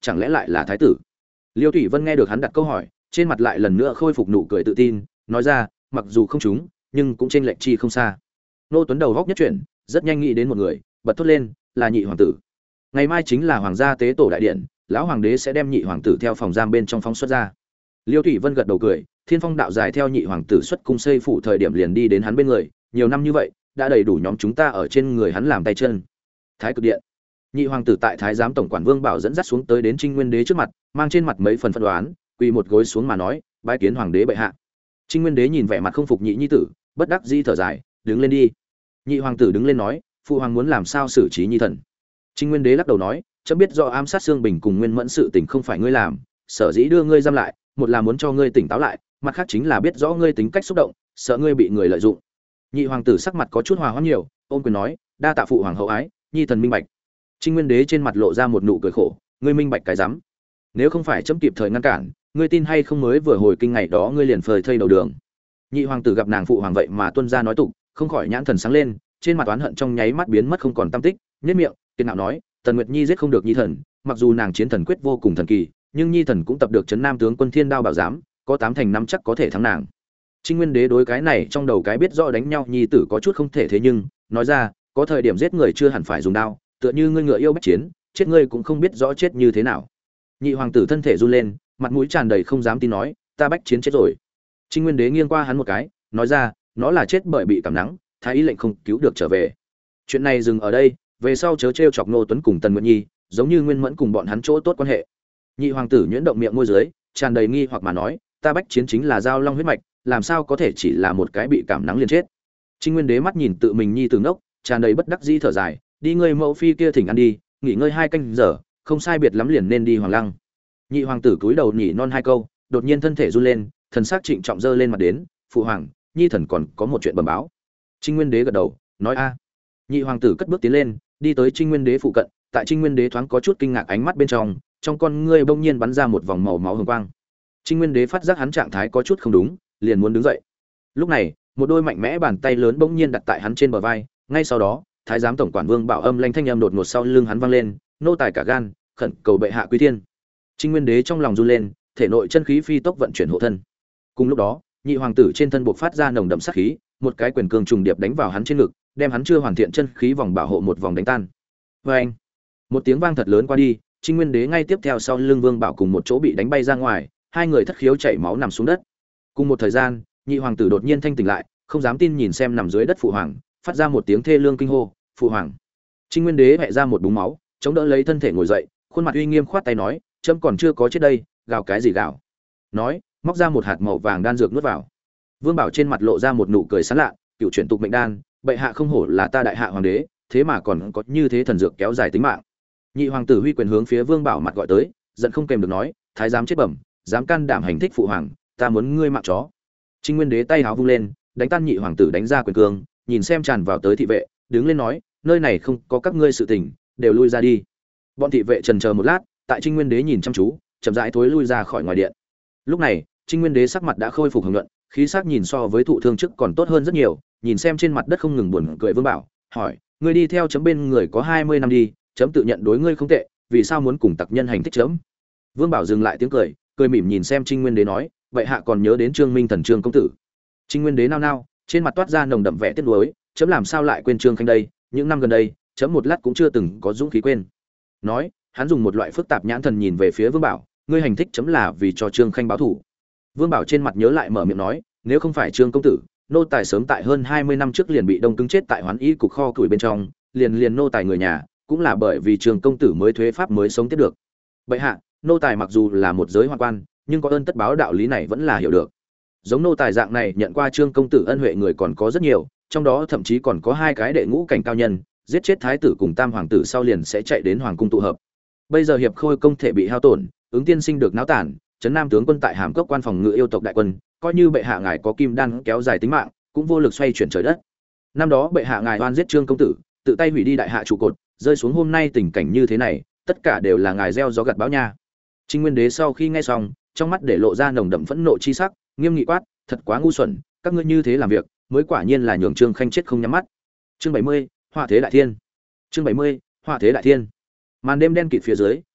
chẳng lẽ lại là thái tử? Liêu Thủy Vân nghe được hắn đặt câu hỏi, trên mặt lại lần nữa khôi phục nụ cười tự tin, nói ra, mặc dù không trúng, nhưng cũng trên lệch chi không xa. Nô Tuấn đầu góc nhất chuyển, rất nhanh nghĩ đến một người, bật thốt lên, là nhị hoàng tử. Ngày mai chính là hoàng gia tế tổ đại điện, lão hoàng đế sẽ đem nhị hoàng tử theo phòng giam bên trong phóng xuất ra. Liêu Thủy Vân gật đầu cười, Thiên Phong đạo dài theo nhị hoàng tử xuất cung xây phủ thời điểm liền đi đến hắn bên người, nhiều năm như vậy, đã đầy đủ nhóm chúng ta ở trên người hắn làm tay chân. Thái Cực Điện. Nhị hoàng tử tại thái giám tổng quản Vương Bảo dẫn dắt xuống tới đến Trinh Nguyên Đế trước mặt, mang trên mặt mấy phần phân đoán, quỳ một gối xuống mà nói, bái kiến hoàng đế bệ hạ. Trinh Nguyên Đế nhìn vẻ mặt không phục nhị nhi tử, bất đắc dĩ thở dài, đứng lên đi. Nhị hoàng tử đứng lên nói, phụ hoàng muốn làm sao xử trí nhi thần. Trinh Nguyên Đế lắc đầu nói, chấm biết do ám sát Sương Bình cùng Nguyên Mẫn sự tình không phải ngươi làm, sở dĩ đưa ngươi giam lại, một là muốn cho ngươi tỉnh táo lại, mặt khác chính là biết rõ ngươi tính cách xúc động, sợ ngươi bị người lợi dụng. Nhị hoàng tử sắc mặt có chút hòa hoãn nhiều, ôm quyền nói, đa tạ phụ hoàng hậu ái, nhi thần minh bạch. Trinh Nguyên Đế trên mặt lộ ra một nụ cười khổ, ngươi minh bạch cái rắm? Nếu không phải chấm kịp thời ngăn cản, ngươi tin hay không mới vừa hồi kinh ngày đó ngươi liền phơi thây đầu đường. Nhị hoàng tử gặp nàng phụ hoàng vậy mà tuân ra nói tục, không khỏi nhãn thần sáng lên, trên mặt oán hận trong nháy mắt biến mất không còn tăm tích, nhếch miệng, kiên nạo nói, Tần Nguyệt Nhi giết không được nhi thần, mặc dù nàng chiến thần quyết vô cùng thần kỳ, nhưng nhi thần cũng tập được trấn nam tướng quân Thiên Đao bảo giám, có tám thành năm chắc có thể thắng nàng. Trinh Nguyên Đế đối cái này trong đầu cái biết rõ đánh nhau nhi tử có chút không thể thế nhưng, nói ra, có thời điểm giết người chưa hẳn phải dùng đao, tựa như ngươi ngựa yêu bách chiến, chết ngươi cũng không biết rõ chết như thế nào. Nhị hoàng tử thân thể run lên, mặt mũi tràn đầy không dám tin nói, ta bách chiến chết rồi. Trinh Nguyên Đế nghiêng qua hắn một cái, nói ra, nó là chết bởi bị cảm nắng, thái y lệnh không cứu được trở về. Chuyện này dừng ở đây, về sau chớ trêu chọc Nô Tuấn cùng Tần Nguyệt Nhi, giống như Nguyên Mẫn cùng bọn hắn chỗ tốt quan hệ. Nhị hoàng tử nhuyễn động miệng môi dưới, tràn đầy nghi hoặc mà nói, ta bách chiến chính là giao long huyết mạch, làm sao có thể chỉ là một cái bị cảm nắng liền chết. Trinh Nguyên Đế mắt nhìn tự mình nhi tử ngốc, tràn đầy bất đắc dĩ thở dài, đi ngươi mẫu phi kia thỉnh ăn đi, nghỉ ngơi hai canh giờ, không sai biệt lắm liền nên đi hoàng lăng. Nhị hoàng tử cúi đầu nhỉ non hai câu, đột nhiên thân thể run lên, thần sắc trịnh trọng dơ lên mặt đến, phụ hoàng, nhi thần còn có một chuyện bẩm báo. Trinh Nguyên Đế gật đầu, nói a. Nhị hoàng tử cất bước tiến lên, đi tới Trinh Nguyên Đế phụ cận, tại Trinh Nguyên Đế thoáng có chút kinh ngạc ánh mắt bên trong, trong con ngươi bỗng nhiên bắn ra một vòng màu máu hồng quang. Trinh Nguyên Đế phát giác hắn trạng thái có chút không đúng, liền muốn đứng dậy. Lúc này, một đôi mạnh mẽ bàn tay lớn bỗng nhiên đặt tại hắn trên bờ vai, ngay sau đó, thái giám tổng quản Vương Bảo âm lanh thanh âm đột ngột sau lưng hắn vang lên, nô tài cả gan, khẩn cầu bệ hạ quy thiên. Trinh Nguyên Đế trong lòng run lên, thể nội chân khí phi tốc vận chuyển hộ thân. Cùng lúc đó, nhị hoàng tử trên thân bộc phát ra nồng đậm sát khí, một cái quyền cương trùng điệp đánh vào hắn trên ngực, đem hắn chưa hoàn thiện chân khí vòng bảo hộ một vòng đánh tan. Oeng! Một tiếng vang thật lớn qua đi, Trinh Nguyên Đế ngay tiếp theo sau lưng Vương Bảo cùng một chỗ bị đánh bay ra ngoài, hai người thất khiếu chảy máu nằm xuống đất. Cùng một thời gian, nhị hoàng tử đột nhiên thanh tỉnh lại, không dám tin nhìn xem nằm dưới đất phụ hoàng, phát ra một tiếng thê lương kinh hô, "Phụ hoàng!" Trinh Nguyên Đế hẹ ra một búng máu, chống đỡ lấy thân thể ngồi dậy, khuôn mặt uy nghiêm khoát tay nói, "Trẫm còn chưa có chết đây, gào cái gì gào?" Nói, móc ra một hạt màu vàng đan dược nuốt vào. Vương Bảo trên mặt lộ ra một nụ cười sán lạ, "Cựu chuyển tục mệnh đan, bệ hạ không hổ là ta đại hạ hoàng đế, thế mà còn có như thế thần dược kéo dài tính mạng." Nhị hoàng tử huy quyền hướng phía Vương Bảo mặt gọi tới, giận không kèm được nói, "Thái giám chết bẩm, dám can đảm hành thích phụ hoàng, ta muốn ngươi mạng chó." Trinh Nguyên Đế tay háo vung lên, đánh tan nhị hoàng tử đánh ra quyền cương, nhìn xem tràn vào tới thị vệ, đứng lên nói, "Nơi này không có các ngươi sự tình, đều lui ra đi." Bọn thị vệ trần chờ một lát, tại Trinh Nguyên Đế nhìn chăm chú, chậm rãi thối lui ra khỏi ngoài điện. Lúc này, Trinh Nguyên Đế sắc mặt đã khôi phục hồng nhuận, khí sắc nhìn so với thụ thương trước còn tốt hơn rất nhiều, nhìn xem trên mặt đất không ngừng buồn cười Vương Bảo, hỏi, "Ngươi đi theo chấm bên người có hai mươi năm đi, chấm tự nhận đối ngươi không tệ, vì sao muốn cùng tặc nhân hành thích chấm?" Vương Bảo dừng lại tiếng cười, cười mỉm nhìn xem Trinh Nguyên Đế nói, "Vậy hạ còn nhớ đến Trương Minh Thần Trương công tử?" Trinh Nguyên Đế nao nao, trên mặt toát ra nồng đậm vẻ tiếc nuối, "Chấm làm sao lại quên Trương Khanh đây, những năm gần đây, chấm một lát cũng chưa từng có dũng khí quên." Nói, hắn dùng một loại phức tạp nhãn thần nhìn về phía Vương Bảo, "Ngươi hành thích chấm là vì cho Trương Khanh báo thù?" Vương Bảo trên mặt nhớ lại mở miệng nói, "Nếu không phải Trương công tử, nô tài sớm tại hơn hai mươi năm trước liền bị đông cứng chết tại Hoán Y cục kho củi bên trong, liền liền nô tài người nhà, cũng là bởi vì Trương công tử mới thuế pháp mới sống tiếp được. Bệ hạ, nô tài mặc dù là một giới hoạn quan, nhưng có ơn tất báo đạo lý này vẫn là hiểu được. Giống nô tài dạng này nhận qua Trương công tử ân huệ người còn có rất nhiều, trong đó thậm chí còn có hai cái đệ ngũ cảnh cao nhân, giết chết thái tử cùng tam hoàng tử sau liền sẽ chạy đến hoàng cung tụ hợp. Bây giờ hiệp khôi công thể bị hao tổn, ứng tiên sinh được náo tản, trấn nam tướng quân tại hàm cốc quan phòng ngự yêu tộc đại quân, coi như bệ hạ ngài có kim đan kéo dài tính mạng, cũng vô lực xoay chuyển trời đất. Năm đó bệ hạ ngài oan giết Trương công tử, tự tay hủy đi đại hạ trụ cột, rơi xuống hôm nay tình cảnh như thế này, tất cả đều là ngài gieo gió gặt bão nha." Trinh Nguyên Đế sau khi nghe xong, trong mắt để lộ ra nồng đậm phẫn nộ chi sắc, nghiêm nghị quát, "Thật quá ngu xuẩn, các ngươi như thế làm việc, mới quả nhiên là nhường Trương Khanh chết không nhắm mắt." Chương bảy mươi, Họa thế đại thiên. Chương bảy mươi, Họa thế đại thiên. Màn đêm đen kịt phía dưới,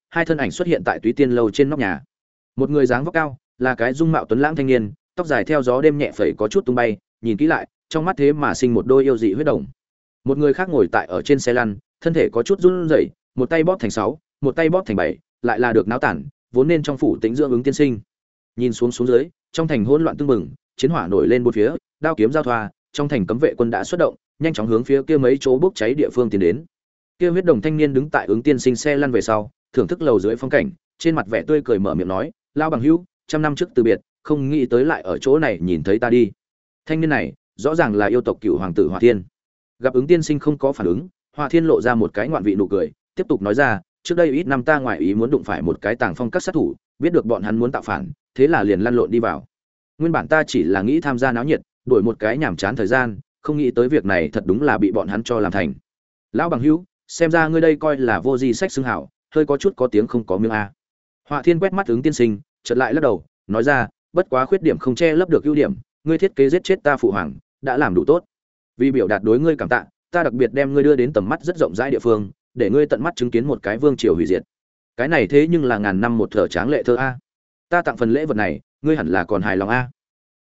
hai thân ảnh xuất hiện tại Túy Tiên lâu trên nóc nhà. Một người dáng vóc cao, là cái dung mạo tuấn lãng thanh niên, tóc dài theo gió đêm nhẹ phẩy có chút tung bay, nhìn kỹ lại, trong mắt thế mà sinh một đôi yêu dị huyết đồng. Một người khác ngồi tại ở trên xe lăn, thân thể có chút run rẩy, một tay bóp thành sáu, một tay bóp thành bảy, lại là được náo tản, vốn nên trong phủ tĩnh dưỡng ứng tiên sinh. Nhìn xuống xuống dưới, trong thành hỗn loạn tưng bừng, chiến hỏa nổi lên bốn phía, đao kiếm giao thoa, trong thành cấm vệ quân đã xuất động, nhanh chóng hướng phía kia mấy chỗ bốc cháy địa phương tiến đến. Kia huyết đồng thanh niên đứng tại ứng tiên sinh xe lăn về sau, thưởng thức lầu dưới phong cảnh, trên mặt vẻ tươi cười mở miệng nói, "Lão bằng hữu, trăm năm trước từ biệt, không nghĩ tới lại ở chỗ này nhìn thấy ta đi." Thanh niên này, rõ ràng là yêu tộc Cửu hoàng tử Hỏa Thiên. Gặp ứng tiên sinh không có phản ứng, Hỏa Thiên lộ ra một cái ngoạn vị nụ cười, tiếp tục nói ra, "Trước đây ít năm ta ngoại ý muốn đụng phải một cái tàng phong các sát thủ, biết được bọn hắn muốn tạo phản, thế là liền lăn lộn đi vào. Nguyên bản ta chỉ là nghĩ tham gia náo nhiệt, đổi một cái nhàm chán thời gian, không nghĩ tới việc này thật đúng là bị bọn hắn cho làm thành. Lão bằng hữu, xem ra ngươi đây coi là vô di sách xưng hảo, hơi có chút có tiếng không có miếng a." Họa Thiên quét mắt ứng tiên sinh, chợt lại lắc đầu, nói ra, "Bất quá khuyết điểm không che lấp được ưu điểm, ngươi thiết kế giết chết ta phụ hoàng, đã làm đủ tốt. Vì biểu đạt đối ngươi cảm tạ, ta đặc biệt đem ngươi đưa đến tầm mắt rất rộng rãi địa phương, để ngươi tận mắt chứng kiến một cái vương triều hủy diệt. Cái này thế nhưng là ngàn năm một thở tráng lệ thơ a. Ta tặng phần lễ vật này, ngươi hẳn là còn hài lòng a."